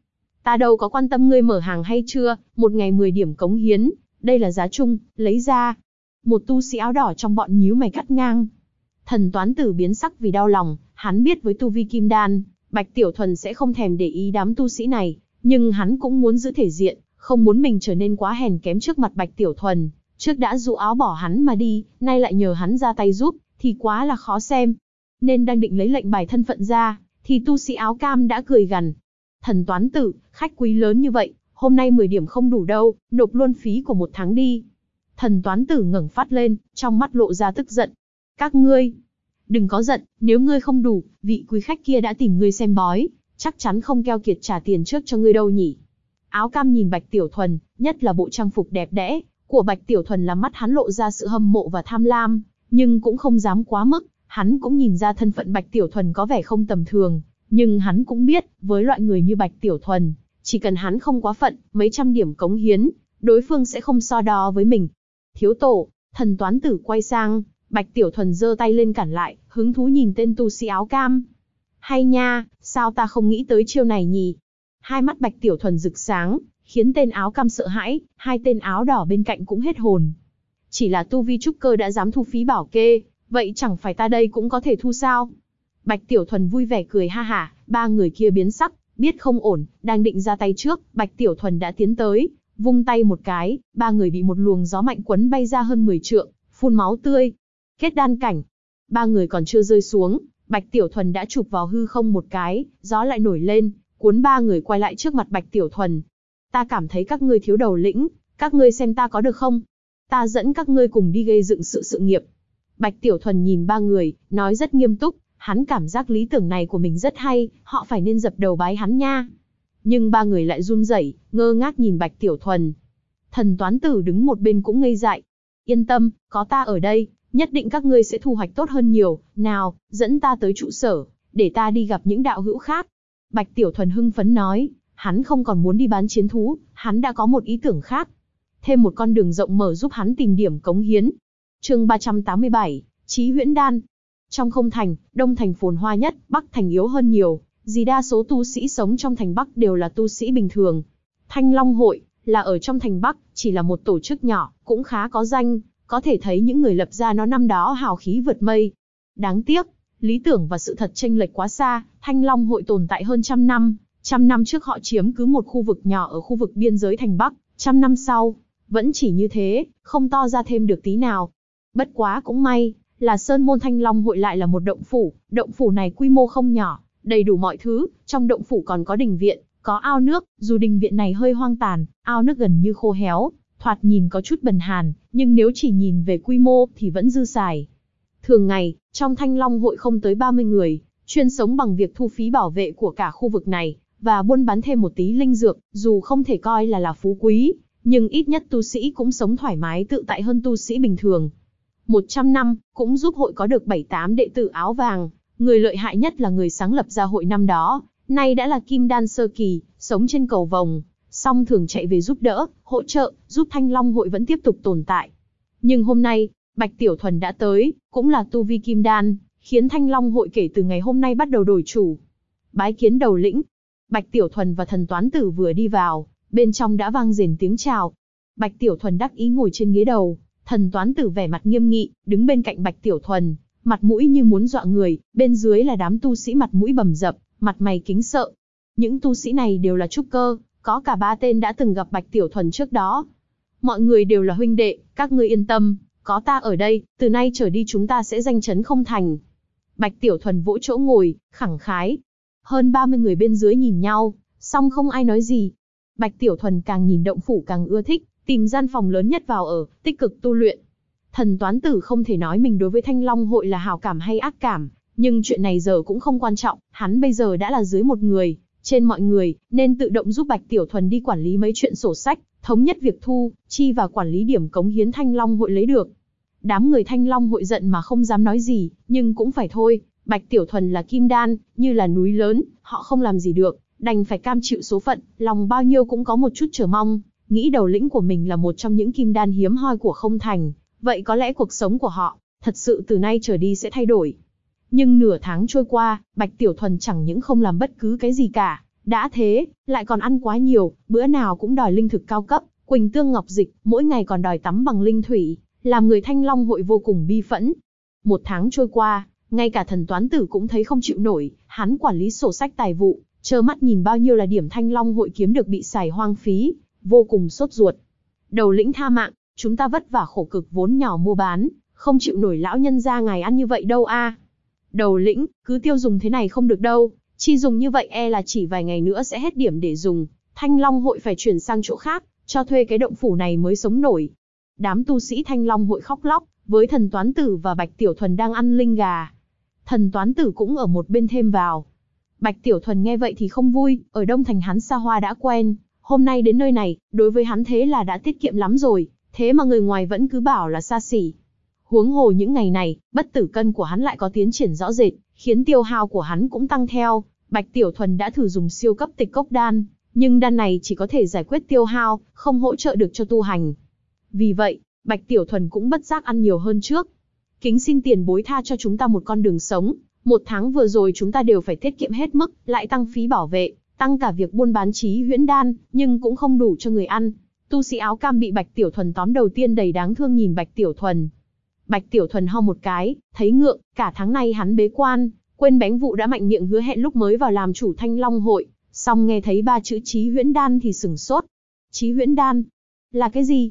Ta đâu có quan tâm ngươi mở hàng hay chưa, một ngày 10 điểm cống hiến, đây là giá chung, lấy ra. Một tu sĩ áo đỏ trong bọn nhíu mày cắt ngang. Thần Toán Tử biến sắc vì đau lòng, hắn biết với tu vi kim đan, Bạch Tiểu Thuần sẽ không thèm để ý đám tu sĩ này, nhưng hắn cũng muốn giữ thể diện, không muốn mình trở nên quá hèn kém trước mặt Bạch Tiểu Thuần. Trước đã dụ áo bỏ hắn mà đi, nay lại nhờ hắn ra tay giúp, thì quá là khó xem. Nên đang định lấy lệnh bài thân phận ra, thì tu sĩ áo cam đã cười gằn. Thần Toán Tử, khách quý lớn như vậy, hôm nay 10 điểm không đủ đâu, nộp luôn phí của 1 tháng đi. Thần Toán Tử ngẩng phát lên, trong mắt lộ ra tức giận. Các ngươi, đừng có giận, nếu ngươi không đủ, vị quý khách kia đã tìm ngươi xem bói, chắc chắn không keo kiệt trả tiền trước cho ngươi đâu nhỉ. Áo cam nhìn Bạch Tiểu Thuần, nhất là bộ trang phục đẹp đẽ của Bạch Tiểu Thuần làm mắt hắn lộ ra sự hâm mộ và tham lam, nhưng cũng không dám quá mức. Hắn cũng nhìn ra thân phận Bạch Tiểu Thuần có vẻ không tầm thường, nhưng hắn cũng biết, với loại người như Bạch Tiểu Thuần, chỉ cần hắn không quá phận, mấy trăm điểm cống hiến, đối phương sẽ không so đo với mình. Thiếu tổ, Thần Toán Tử quay sang, Bạch Tiểu Thuần giơ tay lên cản lại, hứng thú nhìn tên tu sĩ áo cam. Hay nha, sao ta không nghĩ tới chiêu này nhỉ? Hai mắt Bạch Tiểu Thuần rực sáng, khiến tên áo cam sợ hãi, hai tên áo đỏ bên cạnh cũng hết hồn. Chỉ là tu vi trúc cơ đã dám thu phí bảo kê, vậy chẳng phải ta đây cũng có thể thu sao? Bạch Tiểu Thuần vui vẻ cười ha hả, ba người kia biến sắc, biết không ổn, đang định ra tay trước, Bạch Tiểu Thuần đã tiến tới, vung tay một cái, ba người bị một luồng gió mạnh quấn bay ra hơn 10 trượng, phun máu tươi. Kết đan cảnh. Ba người còn chưa rơi xuống, Bạch Tiểu Thuần đã chụp vào hư không một cái, gió lại nổi lên, cuốn ba người quay lại trước mặt Bạch Tiểu Thuần. Ta cảm thấy các ngươi thiếu đầu lĩnh, các ngươi xem ta có được không? Ta dẫn các ngươi cùng đi gây dựng sự nghiệp. Bạch Tiểu Thuần nhìn ba người, nói rất nghiêm túc, hắn cảm giác lý tưởng này của mình rất hay, họ phải nên dập đầu bái hắn nha. Nhưng ba người lại run rẩy, ngơ ngác nhìn Bạch Tiểu Thuần. Thần Toán Tử đứng một bên cũng ngây dại. Yên tâm, có ta ở đây, nhất định các ngươi sẽ thu hoạch tốt hơn nhiều, nào, dẫn ta tới trụ sở, để ta đi gặp những đạo hữu khác. Bạch Tiểu Thuần hưng phấn nói, hắn không còn muốn đi bán chiến thú, hắn đã có một ý tưởng khác. Thêm một con đường rộng mở giúp hắn tìm điểm cống hiến. Chương 387, Chí Huyễn Đan. Trong không thành, Đông thành phồn hoa nhất, Bắc thành yếu hơn nhiều, vì đa số tu sĩ sống trong thành Bắc đều là tu sĩ bình thường. Thanh Long Hội là ở trong thành Bắc, chỉ là một tổ chức nhỏ, cũng khá có danh, có thể thấy những người lập ra nó năm đó hào khí vượt mây. Đáng tiếc, lý tưởng và sự thật chênh lệch quá xa, Thanh Long Hội tồn tại hơn 100 năm. 100 năm trước họ chiếm cứ một khu vực nhỏ ở khu vực biên giới thành Bắc, 100 năm sau, vẫn chỉ như thế, không to ra thêm được tí nào. Bất quá cũng may, là Sơn Môn Thanh Long Hội lại là một động phủ này quy mô không nhỏ, đầy đủ mọi thứ, trong động phủ còn có đình viện, có ao nước, dù đình viện này hơi hoang tàn, ao nước gần như khô héo, thoạt nhìn có chút bần hàn, nhưng nếu chỉ nhìn về quy mô thì vẫn dư xài. Thường ngày, trong Thanh Long Hội không tới 30 người, chuyên sống bằng việc thu phí bảo vệ của cả khu vực này, và buôn bán thêm một tí linh dược, dù không thể coi là phú quý, nhưng ít nhất tu sĩ cũng sống thoải mái tự tại hơn tu sĩ bình thường. 100 năm, cũng giúp hội có được 7-8 đệ tử áo vàng, người lợi hại nhất là người sáng lập ra hội năm đó, nay đã là Kim Đan sơ kỳ, sống trên cầu vồng, song thường chạy về giúp đỡ, hỗ trợ, giúp Thanh Long Hội vẫn tiếp tục tồn tại. Nhưng hôm nay, Bạch Tiểu Thuần đã tới, cũng là tu vi Kim Đan, khiến Thanh Long Hội kể từ ngày hôm nay bắt đầu đổi chủ. Bái kiến đầu lĩnh. Bạch Tiểu Thuần và Thần Toán Tử vừa đi vào, bên trong đã vang rền tiếng chào. Bạch Tiểu Thuần đắc ý ngồi trên ghế đầu, Thần Toán Tử vẻ mặt nghiêm nghị, đứng bên cạnh Bạch Tiểu Thuần, mặt mũi như muốn dọa người, bên dưới là đám tu sĩ mặt mũi bầm dập, mặt mày kính sợ. Những tu sĩ này đều là trúc cơ, có cả 3 tên đã từng gặp Bạch Tiểu Thuần trước đó. Mọi người đều là huynh đệ, các ngươi yên tâm, có ta ở đây, từ nay trở đi chúng ta sẽ danh chấn không thành. Bạch Tiểu Thuần vỗ chỗ ngồi, khẳng khái. Hơn 30 người bên dưới nhìn nhau, song không ai nói gì. Bạch Tiểu Thuần càng nhìn động phủ càng ưa thích, tìm gian phòng lớn nhất vào ở, tích cực tu luyện. Thần Toán Tử không thể nói mình đối với Thanh Long Hội là hảo cảm hay ác cảm, nhưng chuyện này giờ cũng không quan trọng, hắn bây giờ đã là dưới một người, trên mọi người, nên tự động giúp Bạch Tiểu Thuần đi quản lý mấy chuyện sổ sách, thống nhất việc thu, chi và quản lý điểm cống hiến Thanh Long Hội lấy được. Đám người Thanh Long Hội giận mà không dám nói gì, nhưng cũng phải thôi, Bạch Tiểu Thuần là kim đan, như là núi lớn, họ không làm gì được, đành phải cam chịu số phận, lòng bao nhiêu cũng có một chút chờ mong, nghĩ đầu lĩnh của mình là một trong những kim đan hiếm hoi của không thành, vậy có lẽ cuộc sống của họ, thật sự từ nay trở đi sẽ thay đổi. Nhưng nửa tháng trôi qua, Bạch Tiểu Thuần chẳng những không làm bất cứ cái gì cả, Đã thế, lại còn ăn quá nhiều, bữa nào cũng đòi linh thực cao cấp, quỳnh tương ngọc dịch, mỗi ngày còn đòi tắm bằng linh thủy, làm người Thanh Long hội vô cùng bi phẫn. Một tháng trôi qua, ngay cả Thần Toán Tử cũng thấy không chịu nổi, hắn quản lý sổ sách tài vụ, trơ mắt nhìn bao nhiêu là điểm Thanh Long hội kiếm được bị xài hoang phí, vô cùng sốt ruột. Đầu lĩnh tha mạng, chúng ta vất vả khổ cực vốn nhỏ mua bán, không chịu nổi lão nhân gia ngài ăn như vậy đâu a. Đầu lĩnh, cứ tiêu dùng thế này không được đâu, chi dùng như vậy e là chỉ vài ngày nữa sẽ hết điểm để dùng, Thanh Long hội phải chuyển sang chỗ khác, cho thuê cái động phủ này mới sống nổi. Đám tu sĩ Thanh Long hội khóc lóc, với Thần Toán Tử và Bạch Tiểu Thuần đang ăn linh gà. Thần Toán Tử cũng ở một bên thêm vào. Bạch Tiểu Thuần nghe vậy thì không vui, ở Đông Thành hắn xa hoa đã quen, hôm nay đến nơi này, đối với hắn thế là đã tiết kiệm lắm rồi, thế mà người ngoài vẫn cứ bảo là xa xỉ. Huống hồ những ngày này, bất tử cân của hắn lại có tiến triển rõ rệt, khiến tiêu hao của hắn cũng tăng theo. Bạch Tiểu Thuần đã thử dùng siêu cấp tịch cốc đan, nhưng đan này chỉ có thể giải quyết tiêu hao, không hỗ trợ được cho tu hành. Vì vậy, Bạch Tiểu Thuần cũng bất giác ăn nhiều hơn trước. Kính xin tiền bối tha cho chúng ta một con đường sống, một tháng vừa rồi chúng ta đều phải tiết kiệm hết mức, lại tăng phí bảo vệ, tăng cả việc buôn bán chí huyễn đan, nhưng cũng không đủ cho người ăn. Tu sĩ áo cam bị Bạch Tiểu Thuần tóm đầu tiên đầy đáng thương nhìn Bạch Tiểu Thuần. Bạch Tiểu Thuần ho một cái, thấy ngượng, cả tháng nay hắn bế quan, quên bánh vụ đã mạnh miệng hứa hẹn lúc mới vào làm chủ Thanh Long hội, xong nghe thấy ba chữ chí huyễn đan thì sửng sốt. Chí huyễn đan? Là cái gì?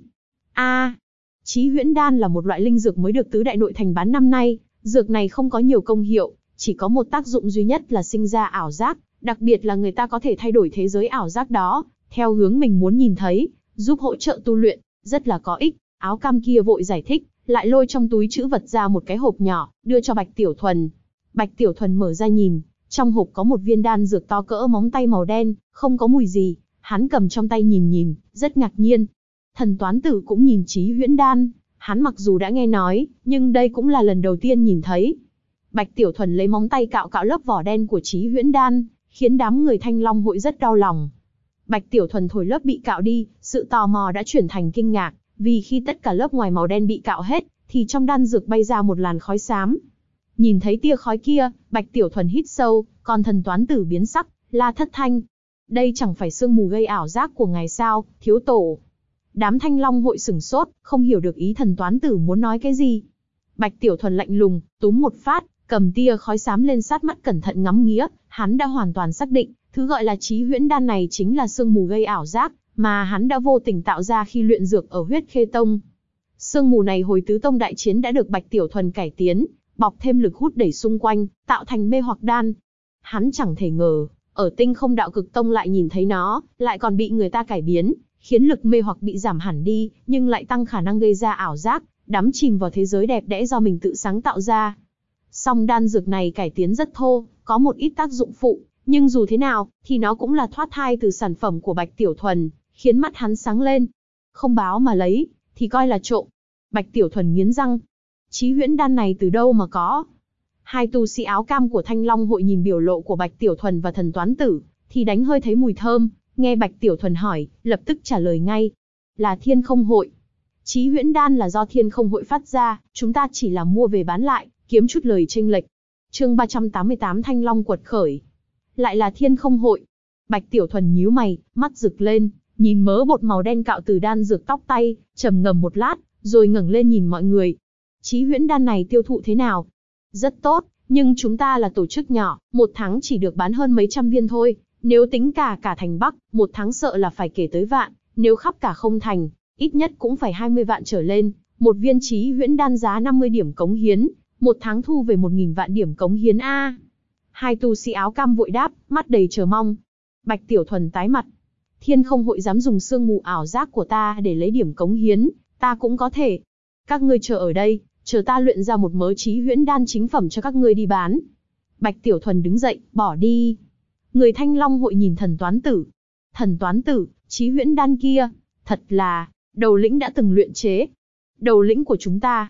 Chí huyễn đan là một loại linh dược mới được tứ đại nội thành bán năm nay, dược này không có nhiều công hiệu, chỉ có một tác dụng duy nhất là sinh ra ảo giác, đặc biệt là người ta có thể thay đổi thế giới ảo giác đó, theo hướng mình muốn nhìn thấy, giúp hỗ trợ tu luyện, rất là có ích. Áo cam kia vội giải thích, lại lôi trong túi trữ vật ra một cái hộp nhỏ, đưa cho Bạch Tiểu Thuần. Bạch Tiểu Thuần mở ra nhìn, trong hộp có một viên đan dược to cỡ móng tay màu đen, không có mùi gì, hắn cầm trong tay nhìn, rất ngạc nhiên. Thần Toán Tử cũng nhìn chí huyễn đan, hắn mặc dù đã nghe nói, nhưng đây cũng là lần đầu tiên nhìn thấy. Bạch Tiểu Thuần lấy móng tay cạo lớp vỏ đen của chí huyễn đan, khiến đám người Thanh Long hội rất đau lòng. Bạch Tiểu Thuần thổi lớp bị cạo đi, sự tò mò đã chuyển thành kinh ngạc, vì khi tất cả lớp ngoài màu đen bị cạo hết, thì trong đan dược bay ra một làn khói xám. Nhìn thấy tia khói kia, Bạch Tiểu Thuần hít sâu, còn Thần Toán Tử biến sắc, la thất thanh. Đây chẳng phải sương mù gây ảo giác của ngài sao, thiếu tổ. Đám Thanh Long hội sửng sốt, không hiểu được ý Thần Toán Tử muốn nói cái gì. Bạch Tiểu Thuần lạnh lùng, túm một phát, cầm tia khói xám lên sát mắt cẩn thận ngắm nghía, hắn đã hoàn toàn xác định, thứ gọi là chí huyễn đan này chính là sương mù gây ảo giác, mà hắn đã vô tình tạo ra khi luyện dược ở Huyết Khê Tông. Sương mù này hồi tứ tông đại chiến đã được Bạch Tiểu Thuần cải tiến, bọc thêm lực hút đẩy xung quanh, tạo thành mê hoặc đan. Hắn chẳng thể ngờ, ở Tinh Không Đạo Cực Tông lại nhìn thấy nó, lại còn bị người ta cải biến, khiến lực mê hoặc bị giảm hẳn đi, nhưng lại tăng khả năng gây ra ảo giác, đắm chìm vào thế giới đẹp đẽ do mình tự sáng tạo ra. Song đan dược này cải tiến rất thô, có một ít tác dụng phụ, nhưng dù thế nào, thì nó cũng là thoát thai từ sản phẩm của Bạch Tiểu Thuần, khiến mắt hắn sáng lên. Không báo mà lấy, thì coi là trộm. Bạch Tiểu Thuần nghiến răng. Chí huyễn đan này từ đâu mà có? Hai tu sĩ áo cam của Thanh Long hội nhìn biểu lộ của Bạch Tiểu Thuần và Thần Toán Tử, thì đánh hơi thấy mùi thơm, nghe Bạch Tiểu Thuần hỏi, lập tức trả lời ngay. Là Thiên Không hội. Chí huyễn đan là do Thiên Không hội phát ra, chúng ta chỉ là mua về bán lại, kiếm chút lời chênh lệch. Chương 388 Thanh Long quật khởi. Lại là Thiên Không hội. Bạch Tiểu Thuần nhíu mày, mắt rực lên, nhìn mớ bột màu đen cạo từ đan dược tóc tay, trầm ngâm một lát, rồi ngẩng lên nhìn mọi người. Chí huyễn đan này tiêu thụ thế nào? Rất tốt, nhưng chúng ta là tổ chức nhỏ, một tháng chỉ được bán hơn mấy trăm viên thôi. Nếu tính cả thành Bắc, một tháng sợ là phải kể tới vạn, nếu khắp cả không thành, ít nhất cũng phải 20 vạn trở lên. Một viên chí huyễn đan giá 50 điểm cống hiến, một tháng thu về 1.000 vạn điểm cống hiến a. Hai tu sĩ áo cam vội đáp, mắt đầy chờ mong. Bạch Tiểu Thuần tái mặt. Thiên Không hội dám dùng sương mù ảo giác của ta để lấy điểm cống hiến, ta cũng có thể. Các ngươi chờ ở đây, chờ ta luyện ra một mớ chí huyễn đan chính phẩm cho các ngươi đi bán. Bạch Tiểu Thuần đứng dậy, bỏ đi. Người Thanh Long hội nhìn Thần Toán Tử. Thần Toán Tử, chí huyễn đan kia, thật là, đầu lĩnh đã từng luyện chế. Đầu lĩnh của chúng ta,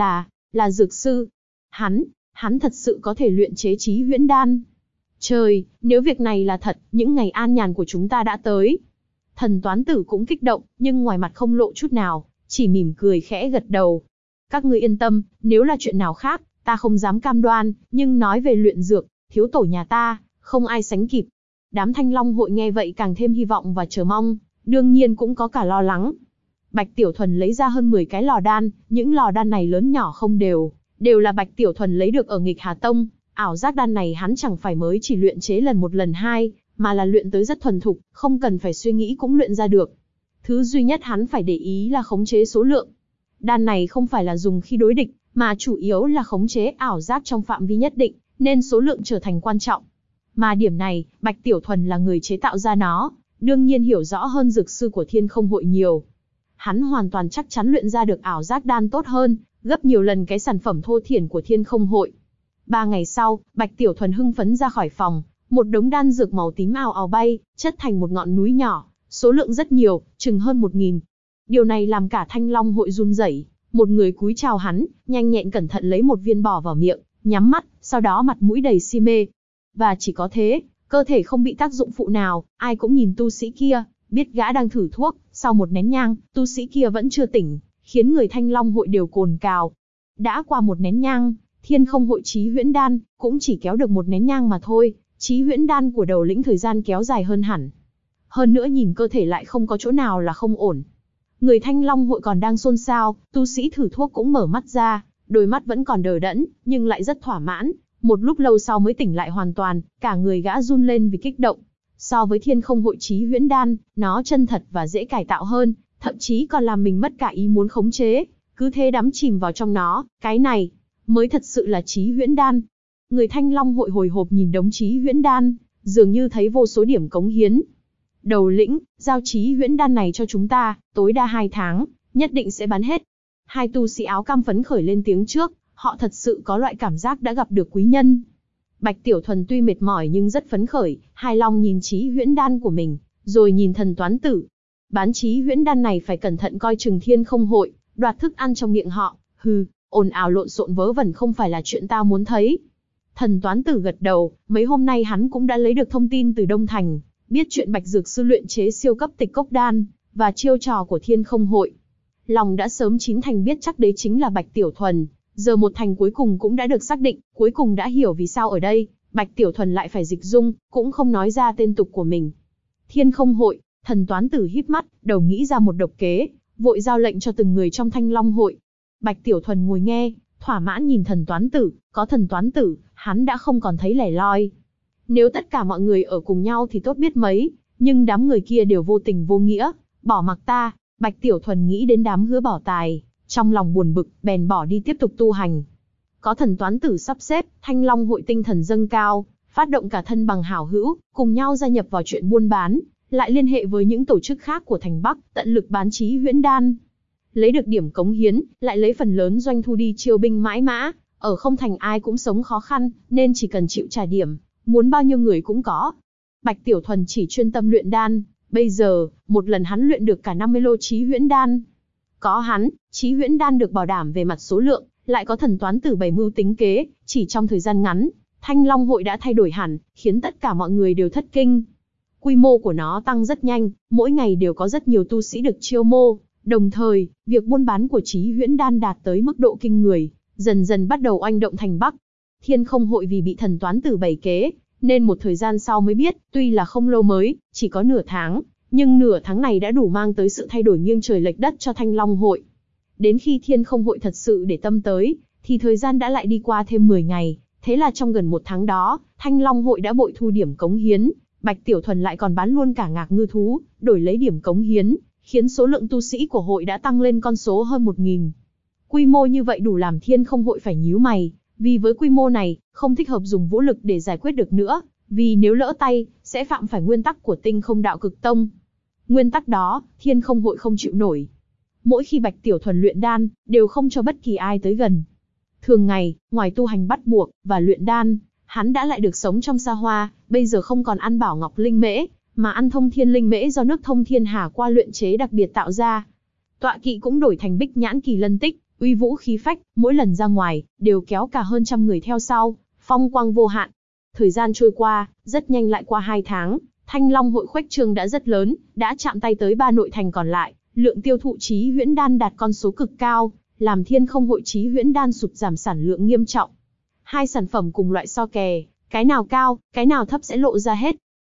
là dược sư. Hắn thật sự có thể luyện chế chí huyễn đan. Trời, nếu việc này là thật, những ngày an nhàn của chúng ta đã tới. Thần Toán Tử cũng kích động, nhưng ngoài mặt không lộ chút nào, chỉ mỉm cười khẽ gật đầu. Các ngươi yên tâm, nếu là chuyện nào khác, ta không dám cam đoan, nhưng nói về luyện dược, thiếu tổ nhà ta, không ai sánh kịp. Đám Thanh Long hội nghe vậy càng thêm hy vọng và chờ mong, đương nhiên cũng có cả lo lắng. Bạch Tiểu Thuần lấy ra hơn 10 cái lò đan, những lò đan này lớn nhỏ không đều là Bạch Tiểu Thuần lấy được ở Nghịch Hà Tông. Ảo giác đan này hắn chẳng phải mới chỉ luyện chế lần một lần hai, mà là luyện tới rất thuần thục, không cần phải suy nghĩ cũng luyện ra được. Thứ duy nhất hắn phải để ý là khống chế số lượng. Đan này không phải là dùng khi đối địch, mà chủ yếu là khống chế ảo giác trong phạm vi nhất định, nên số lượng trở thành quan trọng. Mà điểm này, Bạch Tiểu Thuần là người chế tạo ra nó, đương nhiên hiểu rõ hơn dược sư của Thiên Không hội nhiều. Hắn hoàn toàn chắc chắn luyện ra được ảo giác đan tốt hơn, gấp nhiều lần cái sản phẩm thô thiển của Thiên Không hội. 3 ngày sau, Bạch Tiểu Thuần hưng phấn ra khỏi phòng, một đống đan dược màu tím ào ào bay, chất thành một ngọn núi nhỏ, số lượng rất nhiều, chừng hơn 1000. Điều này làm cả Thanh Long hội run rẩy, một người cúi chào hắn, nhanh nhẹn cẩn thận lấy một viên bỏ vào miệng, nhắm mắt, sau đó mặt mũi đầy si mê. Và chỉ có thế, cơ thể không bị tác dụng phụ nào, ai cũng nhìn tu sĩ kia, biết gã đang thử thuốc, sau một nén nhang, tu sĩ kia vẫn chưa tỉnh, khiến người Thanh Long hội đều cồn cào. Đã qua một nén nhang, Thiên Không hội Chí Huyễn đan cũng chỉ kéo được một nén nhang mà thôi, Chí Huyễn đan của đầu lĩnh thời gian kéo dài hơn hẳn. Hơn nữa nhìn cơ thể lại không có chỗ nào là không ổn. Người Thanh Long hội còn đang xôn xao, tu sĩ thử thuốc cũng mở mắt ra, đôi mắt vẫn còn đờ đẫn, nhưng lại rất thỏa mãn. Một lúc lâu sau mới tỉnh lại hoàn toàn, cả người gã run lên vì kích động. So với Thiên Không hội Chí Huyễn đan, nó chân thật và dễ cải tạo hơn, thậm chí còn làm mình mất cả ý muốn khống chế, cứ thế đắm chìm vào trong nó. Cái này mới thật sự là Chí Huyễn đan. Người Thanh Long hội hồi hộp nhìn đống Chí Huyễn đan, dường như thấy vô số điểm cống hiến. Đầu lĩnh, giao Chí Huyễn đan này cho chúng ta, tối đa 2 tháng, nhất định sẽ bán hết. Hai tu sĩ áo cam phấn khởi lên tiếng trước, họ thật sự có loại cảm giác đã gặp được quý nhân. Bạch Tiểu Thuần tuy mệt mỏi nhưng rất phấn khởi, hài lòng nhìn Chí Huyễn đan của mình, rồi nhìn Thần Toán Tử. Bán Chí Huyễn đan này phải cẩn thận coi chừng Thiên Không hội, đoạt thức ăn trong miệng họ. Hừ, ồn ào lộn xộn vớ vẩn không phải là chuyện ta muốn thấy. Thần Toán Tử gật đầu, mấy hôm nay hắn cũng đã lấy được thông tin từ Đông Thành, biết chuyện Bạch Dược sư luyện chế siêu cấp tịch cốc đan, và chiêu trò của Thiên Không hội. Lòng đã sớm chín thành biết chắc đấy chính là Bạch Tiểu Thuần, giờ một thành cuối cùng cũng đã được xác định, cuối cùng đã hiểu vì sao ở đây, Bạch Tiểu Thuần lại phải dịch dung, cũng không nói ra tên tục của mình. Thiên Không hội, Thần Toán Tử híp mắt, đầu nghĩ ra một độc kế, vội giao lệnh cho từng người trong Thanh Long hội. Bạch Tiểu Thuần ngồi nghe, thỏa mãn nhìn Thần Toán Tử, có Thần Toán Tử, hắn đã không còn thấy lẻ loi. Nếu tất cả mọi người ở cùng nhau thì tốt biết mấy, nhưng đám người kia đều vô tình vô nghĩa, bỏ mặc ta. Bạch Tiểu Thuần nghĩ đến đám hứa bỏ tài, trong lòng buồn bực, bèn bỏ đi tiếp tục tu hành. Có Thần Toán Tử sắp xếp, Thanh Long hội tinh thần dâng cao, phát động cả thân bằng hảo hữu, cùng nhau gia nhập vào chuyện buôn bán, lại liên hệ với những tổ chức khác của thành Bắc, tận lực bán Chí Huyễn đan. Lấy được điểm cống hiến, lại lấy phần lớn doanh thu đi chiêu binh mãi mã, ở không thành ai cũng sống khó khăn, nên chỉ cần chịu trả điểm, muốn bao nhiêu người cũng có. Bạch Tiểu Thuần chỉ chuyên tâm luyện đan, bây giờ, một lần hắn luyện được cả 50 lô Chí Huyễn đan. Có hắn, Chí Huyễn đan được bảo đảm về mặt số lượng, lại có Thần Toán Tử bày mưu tính kế, chỉ trong thời gian ngắn, Thanh Long hội đã thay đổi hẳn, khiến tất cả mọi người đều thất kinh. Quy mô của nó tăng rất nhanh, mỗi ngày đều có rất nhiều tu sĩ được chiêu mộ, đồng thời, việc buôn bán của Chí Huyễn đan đạt tới mức độ kinh người, dần dần bắt đầu oanh động thành Bắc. Thiên Không hội vì bị Thần Toán Tử bày kế, nên một thời gian sau mới biết, tuy là không lâu mới, chỉ có nửa tháng, nhưng nửa tháng này đã đủ mang tới sự thay đổi nghiêng trời lệch đất cho Thanh Long hội. Đến khi Thiên Không hội thật sự để tâm tới, thì thời gian đã lại đi qua thêm 10 ngày, thế là trong gần một tháng đó, Thanh Long hội đã bội thu điểm cống hiến, Bạch Tiểu Thuần lại còn bán luôn cả ngạc ngư thú, đổi lấy điểm cống hiến, khiến số lượng tu sĩ của hội đã tăng lên con số hơn 1000. Quy mô như vậy đủ làm Thiên Không hội phải nhíu mày, vì với quy mô này, không thích hợp dùng vũ lực để giải quyết được nữa, vì nếu lỡ tay, sẽ phạm phải nguyên tắc của Tinh Không Đạo Cực Tông. Nguyên tắc đó, Thiên Không hội không chịu nổi. Mỗi khi Bạch Tiểu Thuần luyện đan, đều không cho bất kỳ ai tới gần. Thường ngày, ngoài tu hành bắt buộc và luyện đan, hắn đã lại được sống trong xa hoa, bây giờ không còn ăn bảo ngọc linh mễ, mà ăn thông thiên linh mễ do nước Thông Thiên Hà qua luyện chế đặc biệt tạo ra. Tọa kỵ cũng đổi thành Bích Nhãn Kỳ Lân Tích, uy vũ khí phách, mỗi lần ra ngoài, đều kéo cả hơn trăm người theo sau, phong quang vô hạn. Thời gian trôi qua, rất nhanh lại qua 2 tháng, Thanh Long hội khuếch trương đã rất lớn, đã chạm tay tới 3 nội thành còn lại, lượng tiêu thụ Chí Huyễn đan đạt con số cực cao, làm Thiên Không hội Chí Huyễn đan sụt giảm sản lượng nghiêm trọng. Hai sản phẩm cùng loại so kè, cái nào cao, cái nào thấp sẽ lộ ra hết.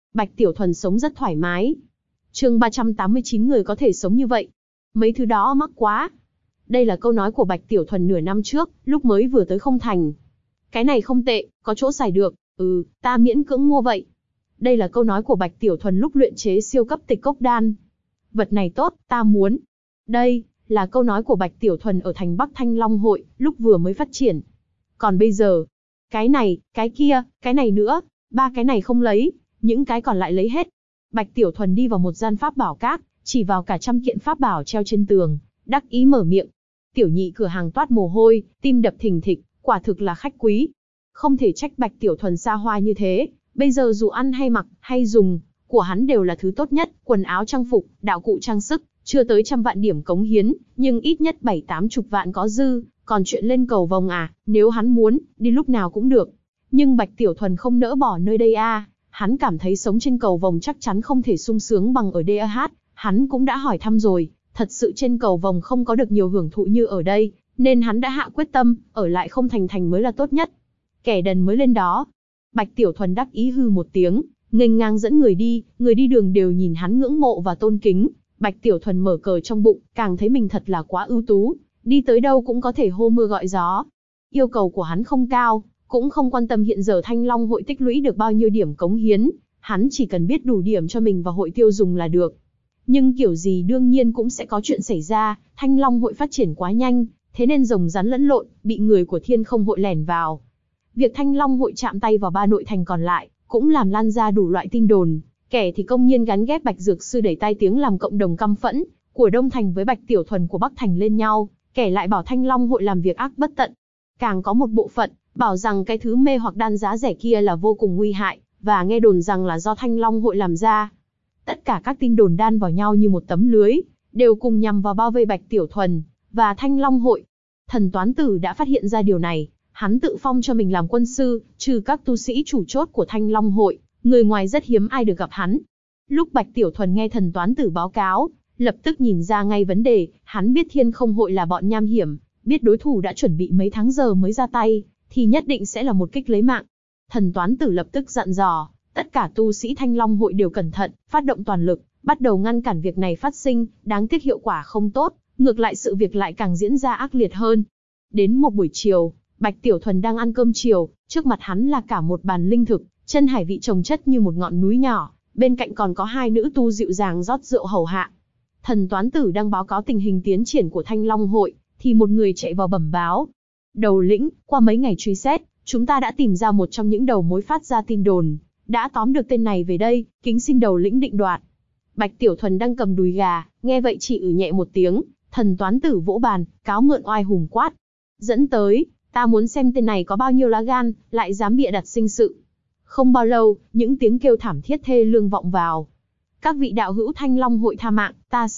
Bạch Tiểu Thuần sống rất thoải mái. Chương 389 người có thể sống như vậy. Mấy thứ đó mắc quá. Đây là câu nói của Bạch Tiểu Thuần nửa năm trước, lúc mới vừa tới không thành. Cái này không tệ, có chỗ xài được, ta miễn cưỡng mua vậy. Đây là câu nói của Bạch Tiểu Thuần lúc luyện chế siêu cấp tịch cốc đan. Vật này tốt, ta muốn. Đây là câu nói của Bạch Tiểu Thuần ở thành Bắc Thanh Long hội, lúc vừa mới phát triển. Còn bây giờ, cái này, cái kia, cái này nữa, ba cái này không lấy, những cái còn lại lấy hết. Bạch Tiểu Thuần đi vào một gian pháp bảo các, chỉ vào cả trăm kiện pháp bảo treo trên tường, đắc ý mở miệng. Tiểu nhị cửa hàng toát mồ hôi, tim đập thình thịch, quả thực là khách quý. Không thể trách Bạch Tiểu Thuần xa hoa như thế, bây giờ dù ăn hay mặc, hay dùng, của hắn đều là thứ tốt nhất, quần áo trang phục, đạo cụ trang sức, chưa tới 100 vạn điểm cống hiến, nhưng ít nhất 7-80 vạn có dư, còn chuyện lên cầu vồng à, nếu hắn muốn, đi lúc nào cũng được. Nhưng Bạch Tiểu Thuần không nỡ bỏ nơi đây hắn cảm thấy sống trên cầu vồng chắc chắn không thể sung sướng bằng ở DAH, hắn cũng đã hỏi thăm rồi, thật sự trên cầu vồng không có được nhiều hưởng thụ như ở đây, nên hắn đã hạ quyết tâm, ở lại không thành mới là tốt nhất. Kẻ đần mới lên đó. Bạch Tiểu Thuần đắc ý hư một tiếng, nghênh ngang dẫn người đi đường đều nhìn hắn ngưỡng mộ và tôn kính. Bạch Tiểu Thuần mở cờ trong bụng, càng thấy mình thật là quá ưu tú, đi tới đâu cũng có thể hô mưa gọi gió. Yêu cầu của hắn không cao, cũng không quan tâm hiện giờ Thanh Long hội tích lũy được bao nhiêu điểm cống hiến, hắn chỉ cần biết đủ điểm cho mình và hội tiêu dùng là được. Nhưng kiểu gì đương nhiên cũng sẽ có chuyện xảy ra, Thanh Long hội phát triển quá nhanh, thế nên rồng rắn lẫn lộn, bị người của Thiên Không hội lẻn vào. Việc Thanh Long hội chạm tay vào 3 nội thành còn lại, cũng làm lan ra đủ loại tin đồn, kẻ thì công nhiên gắn ghép Bạch Dược Sư đẩy tai tiếng làm cộng đồng căm phẫn của Đông Thành với Bạch Tiểu Thuần của Bắc Thành lên nhau, kẻ lại bảo Thanh Long hội làm việc ác bất tận. Càng có một bộ phận bảo rằng cái thứ mê hoặc đan giá rẻ kia là vô cùng nguy hại, và nghe đồn rằng là do Thanh Long hội làm ra. Tất cả các tin đồn đan vào nhau như một tấm lưới, đều cùng nhằm vào bao vây Bạch Tiểu Thuần và Thanh Long hội. Thần Toán Tử đã phát hiện ra điều này, hắn tự phong cho mình làm quân sư, trừ các tu sĩ chủ chốt của Thanh Long hội, người ngoài rất hiếm ai được gặp hắn. Lúc Bạch Tiểu Thuần nghe Thần Toán Tử báo cáo, lập tức nhìn ra ngay vấn đề, hắn biết Thiên Không hội là bọn nham hiểm, biết đối thủ đã chuẩn bị mấy tháng giờ mới ra tay, thì nhất định sẽ là một kích lấy mạng. Thần Toán Tử lập tức dặn dò, tất cả tu sĩ Thanh Long hội đều cẩn thận, phát động toàn lực, bắt đầu ngăn cản việc này phát sinh, đáng tiếc hiệu quả không tốt, ngược lại sự việc lại càng diễn ra ác liệt hơn. Đến một buổi chiều, Bạch Tiểu Thuần đang ăn cơm chiều, trước mặt hắn là cả một bàn linh thực, chân hải vị chồng chất như một ngọn núi nhỏ, bên cạnh còn có 2 nữ tu dịu dàng rót rượu hầu hạ. Thần Toán Tử đang báo cáo tình hình tiến triển của Thanh Long hội, thì một người chạy vào bẩm báo. Đầu lĩnh, qua mấy ngày truy xét, chúng ta đã tìm ra một trong những đầu mối phát ra tin đồn, đã tóm được tên này về đây, kính xin đầu lĩnh định đoạt. Bạch Tiểu Thuần đang cầm đùi gà, nghe vậy chỉ nhẹ một tiếng, Thần Toán Tử vỗ bàn, cáo mượn oai hùng quát. Dẫn tới, ta muốn xem tên này có bao nhiêu lá gan, lại dám bịa đặt sinh sự. Không bao lâu, những tiếng kêu thảm thiết thê lương vọng vào. Các vị đạo hữu Thanh Long hội tha mạng,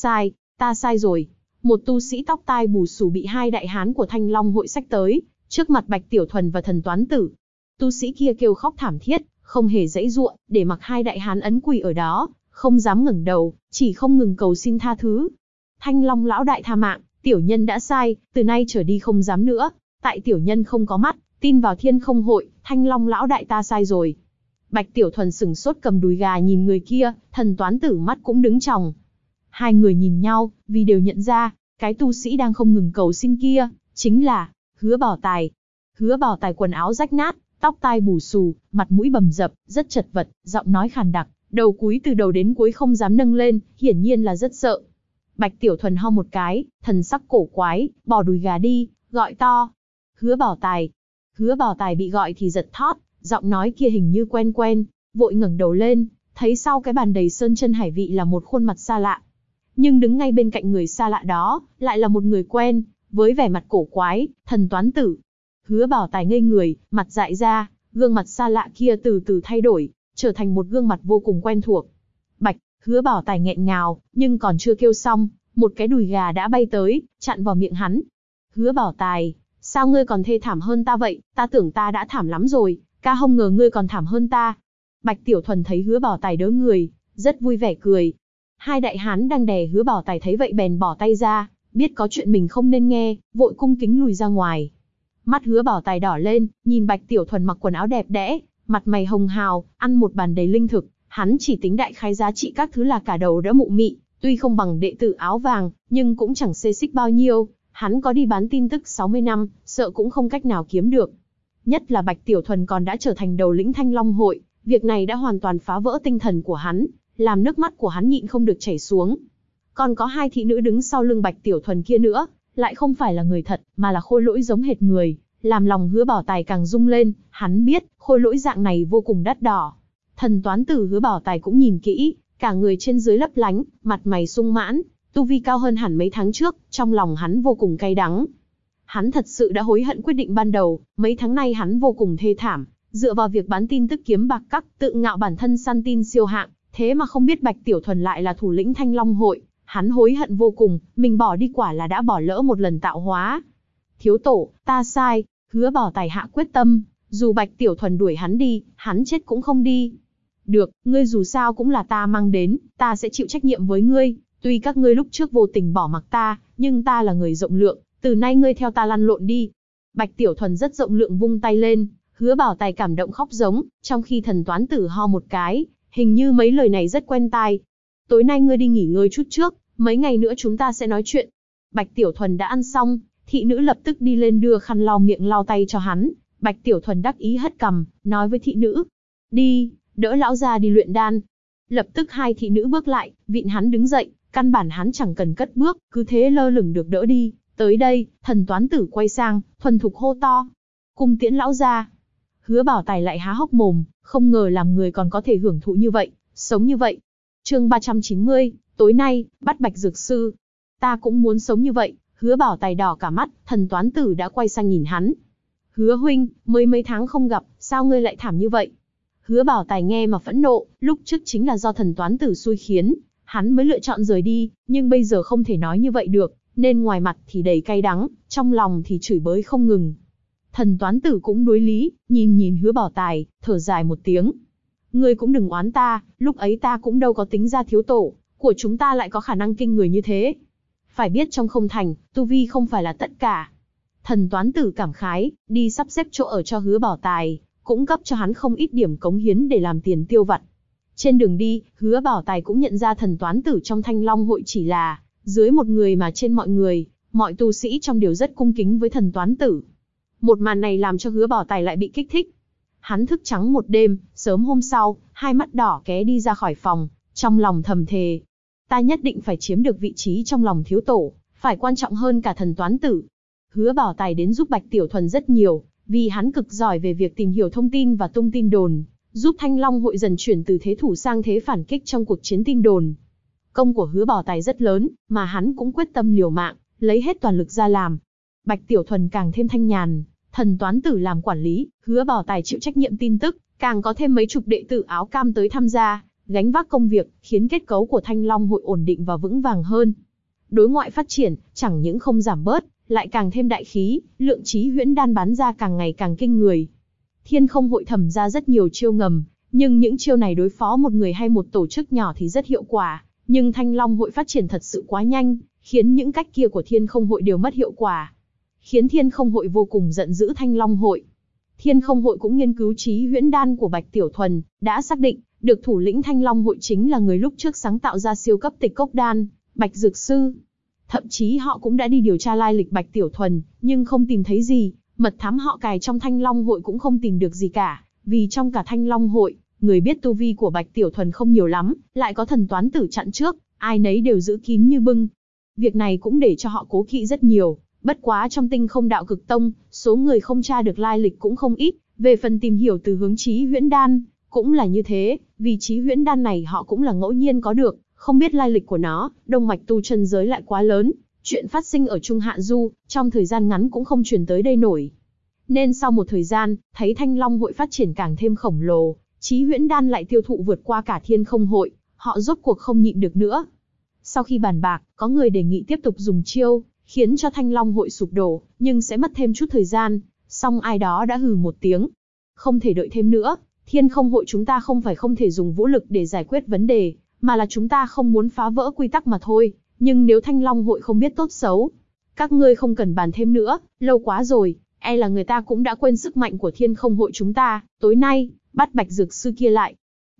ta sai rồi. Một tu sĩ tóc tai bù xù bị 2 đại hán của Thanh Long hội xách tới, trước mặt Bạch Tiểu Thuần và Thần Toán Tử. Tu sĩ kia kêu khóc thảm thiết, không hề giãy giụa, để mặc 2 đại hán ấn quỳ ở đó, không dám ngẩng đầu, chỉ không ngừng cầu xin tha thứ. Thanh Long lão đại tha mạng, tiểu nhân đã sai, từ nay trở đi không dám nữa. Tại tiểu nhân không có mắt, tin vào Thiên Không hội, Thanh Long lão đại ta sai rồi. Bạch Tiểu Thuần sững sốt cầm đùi gà nhìn người kia, Thần Toán Tử mắt cũng đứng tròng. 2 người nhìn nhau, vì đều nhận ra, cái tu sĩ đang không ngừng cầu xin kia, chính là Hứa Bảo Tài. Hứa Bảo Tài quần áo rách nát, tóc tai bù xù, mặt mũi bầm dập, rất chật vật, giọng nói khàn đặc, đầu cúi từ đầu đến cuối không dám nâng lên, hiển nhiên là rất sợ. Bạch Tiểu Thuần ho một cái, thần sắc cổ quái, bỏ đùi gà đi, gọi to. Hứa Bảo Tài. Hứa Bảo Tài bị gọi thì giật thót, giọng nói kia hình như quen quen, vội ngẩng đầu lên, thấy sau cái bàn đầy sơn chân hải vị là một khuôn mặt xa lạ. Nhưng đứng ngay bên cạnh người xa lạ đó, lại là một người quen, với vẻ mặt cổ quái, Thần Toán Tử. Hứa Bảo Tài ngây người, mặt dại ra, gương mặt xa lạ kia từ từ thay đổi, trở thành một gương mặt vô cùng quen thuộc. Bạch, Hứa Bảo Tài nghẹn ngào, nhưng còn chưa kêu xong, một cái đùi gà đã bay tới, chặn vào miệng hắn. Hứa Bảo Tài, sao ngươi còn thê thảm hơn ta vậy, ta tưởng ta đã thảm lắm rồi, ca không ngờ ngươi còn thảm hơn ta. Bạch Tiểu Thuần thấy Hứa Bảo Tài đỡ người, rất vui vẻ cười. 2 đại hán đang đè Hứa Bảo Tài thấy vậy bèn bỏ tay ra, biết có chuyện mình không nên nghe, vội cung kính lùi ra ngoài. Mắt Hứa Bảo Tài đỏ lên, nhìn Bạch Tiểu Thuần mặc quần áo đẹp đẽ, mặt mày hồng hào, ăn một bàn đầy linh thực, Hắn chỉ tính đại khái giá trị các thứ là cả đầu đã mụ mị, tuy không bằng đệ tử áo vàng, nhưng cũng chẳng xê xích bao nhiêu. Hắn có đi bán tin tức 60 năm, sợ cũng không cách nào kiếm được. Nhất là Bạch Tiểu Thuần còn đã trở thành đầu lĩnh Thanh Long hội, việc này đã hoàn toàn phá vỡ tinh thần của hắn, làm nước mắt của hắn nhịn không được chảy xuống. Còn có hai thị nữ đứng sau lưng Bạch Tiểu Thuần kia nữa, lại không phải là người thật, mà là khôi lỗi giống hệt người, làm lòng Hứa Bảo Tài càng rung lên. Hắn biết, khôi lỗi dạng này vô cùng đắt đỏ. Thần toán tử Hứa Bảo Tài cũng nhìn kỹ, cả người trên dưới lấp lánh, mặt mày sung mãn, tu vi cao hơn hẳn mấy tháng trước, trong lòng hắn vô cùng cay đắng. Hắn thật sự đã hối hận quyết định ban đầu, mấy tháng nay hắn vô cùng thê thảm, dựa vào việc bán tin tức kiếm bạc cắc, tự ngạo bản thân săn tin siêu hạng, thế mà không biết Bạch Tiểu Thuần lại là thủ lĩnh Thanh Long hội. Hắn hối hận vô cùng, mình bỏ đi quả là đã bỏ lỡ một lần tạo hóa. Thiếu tổ, ta sai. Hứa Bảo Tài hạ quyết tâm, dù Bạch Tiểu Thuần đuổi hắn đi, hắn chết cũng không đi. Được, ngươi dù sao cũng là ta mang đến, ta sẽ chịu trách nhiệm với ngươi. Tuy các ngươi lúc trước vô tình bỏ mặc ta, nhưng ta là người rộng lượng, từ nay ngươi theo ta lăn lộn đi. Bạch Tiểu Thuần rất rộng lượng vung tay lên, Hứa Bảo Tài cảm động khóc giống, trong khi thần toán tử ho một cái, hình như mấy lời này rất quen tai. Tối nay ngươi đi nghỉ ngơi chút trước, mấy ngày nữa chúng ta sẽ nói chuyện. Bạch Tiểu Thuần đã ăn xong, thị nữ lập tức đi lên đưa khăn lau miệng lau tay cho hắn. Bạch Tiểu Thuần đắc ý hất cằm, nói với thị nữ, đi, đỡ lão gia đi luyện đan. Lập tức hai thị nữ bước lại, vịn hắn đứng dậy, căn bản hắn chẳng cần cất bước, cứ thế lơ lửng được đỡ đi. Tới đây, thần toán tử quay sang, thuần thục hô to, cung tiễn lão gia. Hứa Bảo Tài lại há hốc mồm, không ngờ làm người còn có thể hưởng thụ như vậy, sống như vậy. Chương 390, tối nay, bắt Bạch Dược Sư. Ta cũng muốn sống như vậy. Hứa Bảo Tài đỏ cả mắt, thần toán tử đã quay sang nhìn hắn. Hứa huynh, mới mấy tháng không gặp, sao ngươi lại thảm như vậy? Hứa Bảo Tài nghe mà phẫn nộ, lúc trước chính là do thần toán tử xui khiến, hắn mới lựa chọn rời đi, nhưng bây giờ không thể nói như vậy được, nên ngoài mặt thì đầy cay đắng, trong lòng thì chửi bới không ngừng. Thần toán tử cũng đối lý, nhìn Hứa Bảo Tài, thở dài một tiếng. Ngươi cũng đừng oán ta, lúc ấy ta cũng đâu có tính ra thiếu tổ, của chúng ta lại có khả năng kinh người như thế. Phải biết trong không thành, tu vi không phải là tất cả. Thần toán tử cảm khái, đi sắp xếp chỗ ở cho Hứa Bảo Tài, cũng cấp cho hắn không ít điểm cống hiến để làm tiền tiêu vặt. Trên đường đi, Hứa Bảo Tài cũng nhận ra thần toán tử trong Thanh Long hội chỉ là dưới một người mà trên mọi người, mọi tu sĩ trong đều rất cung kính với thần toán tử. Một màn này làm cho Hứa Bảo Tài lại bị kích thích. Hắn thức trắng một đêm, sớm hôm sau, hai mắt đỏ ké đi ra khỏi phòng, trong lòng thầm thề. Ta nhất định phải chiếm được vị trí trong lòng thiếu tổ, phải quan trọng hơn cả thần toán tử. Hứa Bảo Tài đến giúp Bạch Tiểu Thuần rất nhiều, vì hắn cực giỏi về việc tìm hiểu thông tin và tung tin đồn, giúp Thanh Long hội dần chuyển từ thế thủ sang thế phản kích trong cuộc chiến tin đồn. Công của Hứa Bảo Tài rất lớn, mà hắn cũng quyết tâm liều mạng, lấy hết toàn lực ra làm. Bạch Tiểu Thuần càng thêm thanh nhàn, thần toán tử làm quản lý, Hứa Bảo Tài chịu trách nhiệm tin tức, càng có thêm mấy chục đệ tử áo cam tới tham gia, gánh vác công việc, khiến kết cấu của Thanh Long hội ổn định và vững vàng hơn. Đối ngoại phát triển, chẳng những không giảm bớt, lại càng thêm đại khí, lượng chí huyễn đan bán ra càng ngày càng kinh người. Thiên Không hội thẩm ra rất nhiều chiêu ngầm, nhưng những chiêu này đối phó một người hay một tổ chức nhỏ thì rất hiệu quả, nhưng Thanh Long hội phát triển thật sự quá nhanh, khiến những cách kia của Thiên Không hội đều mất hiệu quả, khiến Thiên Không hội vô cùng giận dữ Thanh Long hội. Thiên Không hội cũng nghiên cứu chí huyễn đan của Bạch Tiểu Thuần, đã xác định được thủ lĩnh Thanh Long hội chính là người lúc trước sáng tạo ra siêu cấp tịch cốc đan, Bạch Dược Sư. Thậm chí họ cũng đã đi điều tra lai lịch Bạch Tiểu Thuần, nhưng không tìm thấy gì, mật thám họ cài trong Thanh Long hội cũng không tìm được gì cả, vì trong cả Thanh Long hội, người biết tu vi của Bạch Tiểu Thuần không nhiều lắm, lại có thần toán tử chặn trước, ai nấy đều giữ kín như bưng. Việc này cũng để cho họ cố kỵ rất nhiều, bất quá trong Tinh Không Đạo Cực Tông, số người không tra được lai lịch cũng không ít, về phần tìm hiểu từ hướng chí huyễn đan, cũng là như thế, vì chí huyễn đan này họ cũng là ngẫu nhiên có được, không biết lai lịch của nó, đông mạch tu chân giới lại quá lớn, chuyện phát sinh ở Trung Hạ Du, trong thời gian ngắn cũng không truyền tới đây nổi. Nên sau một thời gian, thấy Thanh Long hội phát triển càng thêm khổng lồ, chí huyễn đan lại tiêu thụ vượt qua cả Thiên Không hội, họ rốt cuộc không nhịn được nữa. Sau khi bàn bạc, có người đề nghị tiếp tục dùng chiêu, khiến cho Thanh Long hội sụp đổ, nhưng sẽ mất thêm chút thời gian, song ai đó đã hừ một tiếng. Không thể đợi thêm nữa, Thiên Không hội chúng ta không phải không thể dùng vũ lực để giải quyết vấn đề, mà là chúng ta không muốn phá vỡ quy tắc mà thôi, nhưng nếu Thanh Long hội không biết tốt xấu, các ngươi không cần bàn thêm nữa, lâu quá rồi, e là người ta cũng đã quên sức mạnh của Thiên Không hội chúng ta, tối nay, bắt Bạch Dược Sư kia lại.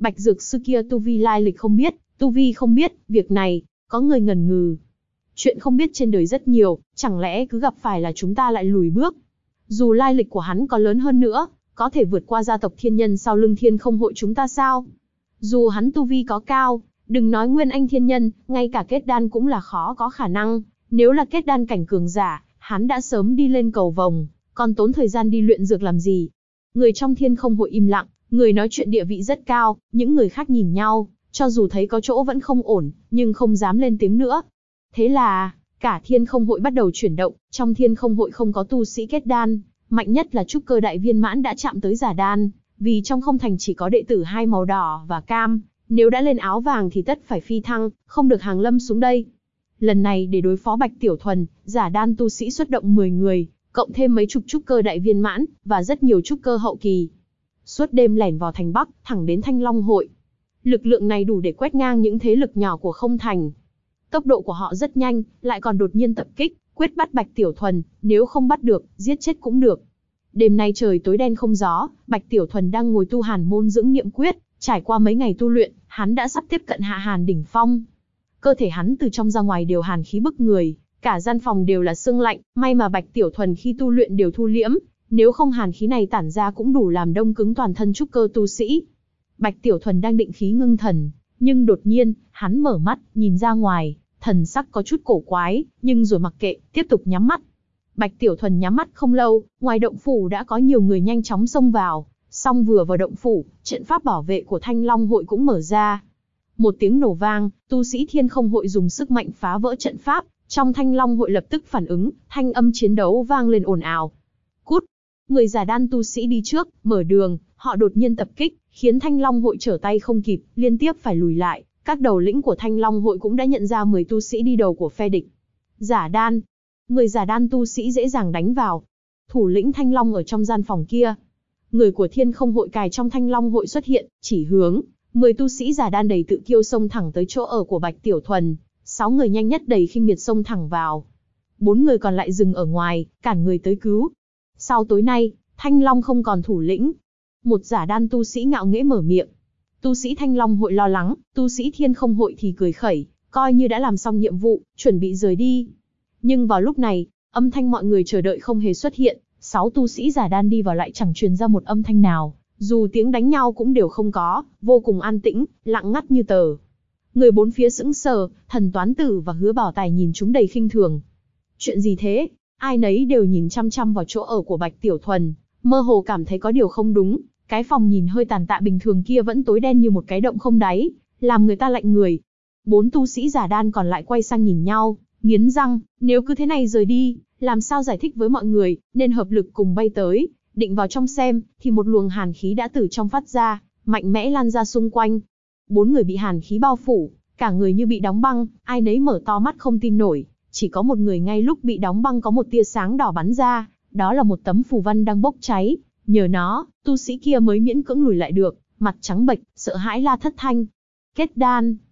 Bạch dược sư kia tu vi lai lịch không biết, tu vi không biết, việc này, có người ngần ngừ. Chuyện không biết trên đời rất nhiều, chẳng lẽ cứ gặp phải là chúng ta lại lùi bước? Dù lai lịch của hắn có lớn hơn nữa, có thể vượt qua gia tộc thiên nhân sau lưng Thiên Không Hội chúng ta sao? Dù hắn tu vi có cao, đừng nói Nguyên Anh thiên nhân, ngay cả kết đan cũng là khó có khả năng. Nếu là kết đan cảnh cường giả, hắn đã sớm đi lên cầu vồng, còn tốn thời gian đi luyện dược làm gì? Người trong Thiên Không Hội im lặng, người nói chuyện địa vị rất cao, những người khác nhìn nhau, cho dù thấy có chỗ vẫn không ổn, nhưng không dám lên tiếng nữa. Thế là, cả Thiên Không Hội bắt đầu chuyển động, trong Thiên Không Hội không có tu sĩ kết đan, mạnh nhất là trúc cơ đại viên mãn đã chạm tới giả đan, vì trong không thành chỉ có đệ tử hai màu đỏ và cam, nếu đã lên áo vàng thì tất phải phi thăng, không được hàng lâm xuống đây. Lần này để đối phó Bạch Tiểu Thuần, giả đan tu sĩ xuất động 10 người, cộng thêm mấy chục trúc cơ đại viên mãn, và rất nhiều trúc cơ hậu kỳ. Suốt đêm lẻn vào thành Bắc, thẳng đến Thanh Long Hội. Lực lượng này đủ để quét ngang những thế lực nhỏ của không thành. Tốc độ của họ rất nhanh, lại còn đột nhiên tập kích, quyết bắt Bạch Tiểu Thuần, nếu không bắt được, giết chết cũng được. Đêm nay trời tối đen không gió, Bạch Tiểu Thuần đang ngồi tu Hàn môn dưỡng niệm quyết, trải qua mấy ngày tu luyện, hắn đã sắp tiếp cận hạ hàn đỉnh phong. Cơ thể hắn từ trong ra ngoài đều hàn khí bức người, cả gian phòng đều là sương lạnh, may mà Bạch Tiểu Thuần khi tu luyện đều thu liễm, nếu không hàn khí này tản ra cũng đủ làm đông cứng toàn thân trúc cơ tu sĩ. Bạch Tiểu Thuần đang định khí ngưng thần, nhưng đột nhiên, hắn mở mắt, nhìn ra ngoài, thần sắc có chút cổ quái, nhưng rồi mặc kệ, tiếp tục nhắm mắt. Bạch Tiểu Thuần nhắm mắt không lâu, ngoài động phủ đã có nhiều người nhanh chóng xông vào, song vừa vào động phủ, trận pháp bảo vệ của Thanh Long Hội cũng mở ra. Một tiếng nổ vang, tu sĩ Thiên Không Hội dùng sức mạnh phá vỡ trận pháp, trong Thanh Long Hội lập tức phản ứng, thanh âm chiến đấu vang lên ồn ào. Cút! Người giả đan tu sĩ đi trước, mở đường, họ đột nhiên tập kích, khiến Thanh Long Hội trở tay không kịp, liên tiếp phải lùi lại. Các đầu lĩnh của Thanh Long Hội cũng đã nhận ra 10 tu sĩ đi đầu của phe địch. Giả đan! Người giả đan tu sĩ dễ dàng đánh vào. Thủ lĩnh Thanh Long ở trong gian phòng kia. Người của Thiên Không Hội cài trong Thanh Long Hội xuất hiện, chỉ hướng. 10 tu sĩ giả đan đầy tự kiêu xông thẳng tới chỗ ở của Bạch Tiểu Thuần. 6 người nhanh nhất đầy khinh miệt xông thẳng vào. 4 người còn lại dừng ở ngoài, cản người tới cứu. Sau tối nay, Thanh Long không còn thủ lĩnh. Một giả đan tu sĩ ngạo nghễ mở miệng. Tu sĩ Thanh Long Hội lo lắng, tu sĩ Thiên Không Hội thì cười khẩy, coi như đã làm xong nhiệm vụ, chuẩn bị rời đi. Nhưng vào lúc này, âm thanh mọi người chờ đợi không hề xuất hiện, 6 tu sĩ giả đan đi vào lại chẳng truyền ra một âm thanh nào, dù tiếng đánh nhau cũng đều không có, vô cùng an tĩnh, lặng ngắt như tờ. Người bốn phía sững sờ, Thần Toán Tử và Hứa Bảo Tài nhìn chúng đầy khinh thường. Chuyện gì thế? Ai nấy đều nhìn chăm chăm vào chỗ ở của Bạch Tiểu Thuần, mơ hồ cảm thấy có điều không đúng. Cái phòng nhìn hơi tàn tạ bình thường kia vẫn tối đen như một cái động không đáy, làm người ta lạnh người. 4 tu sĩ giả đan còn lại quay sang nhìn nhau, nghiến răng, nếu cứ thế này rời đi, làm sao giải thích với mọi người, nên hợp lực cùng bay tới, định vào trong xem, thì một luồng hàn khí đã từ trong phát ra, mạnh mẽ lan ra xung quanh. 4 người bị hàn khí bao phủ, cả người như bị đóng băng, ai nấy mở to mắt không tin nổi, chỉ có một người ngay lúc bị đóng băng có một tia sáng đỏ bắn ra, đó là một tấm phù văn đang bốc cháy. Nhờ nó, tu sĩ kia mới miễn cưỡng lùi lại được, mặt trắng bệch, sợ hãi la thất thanh. Kết đan!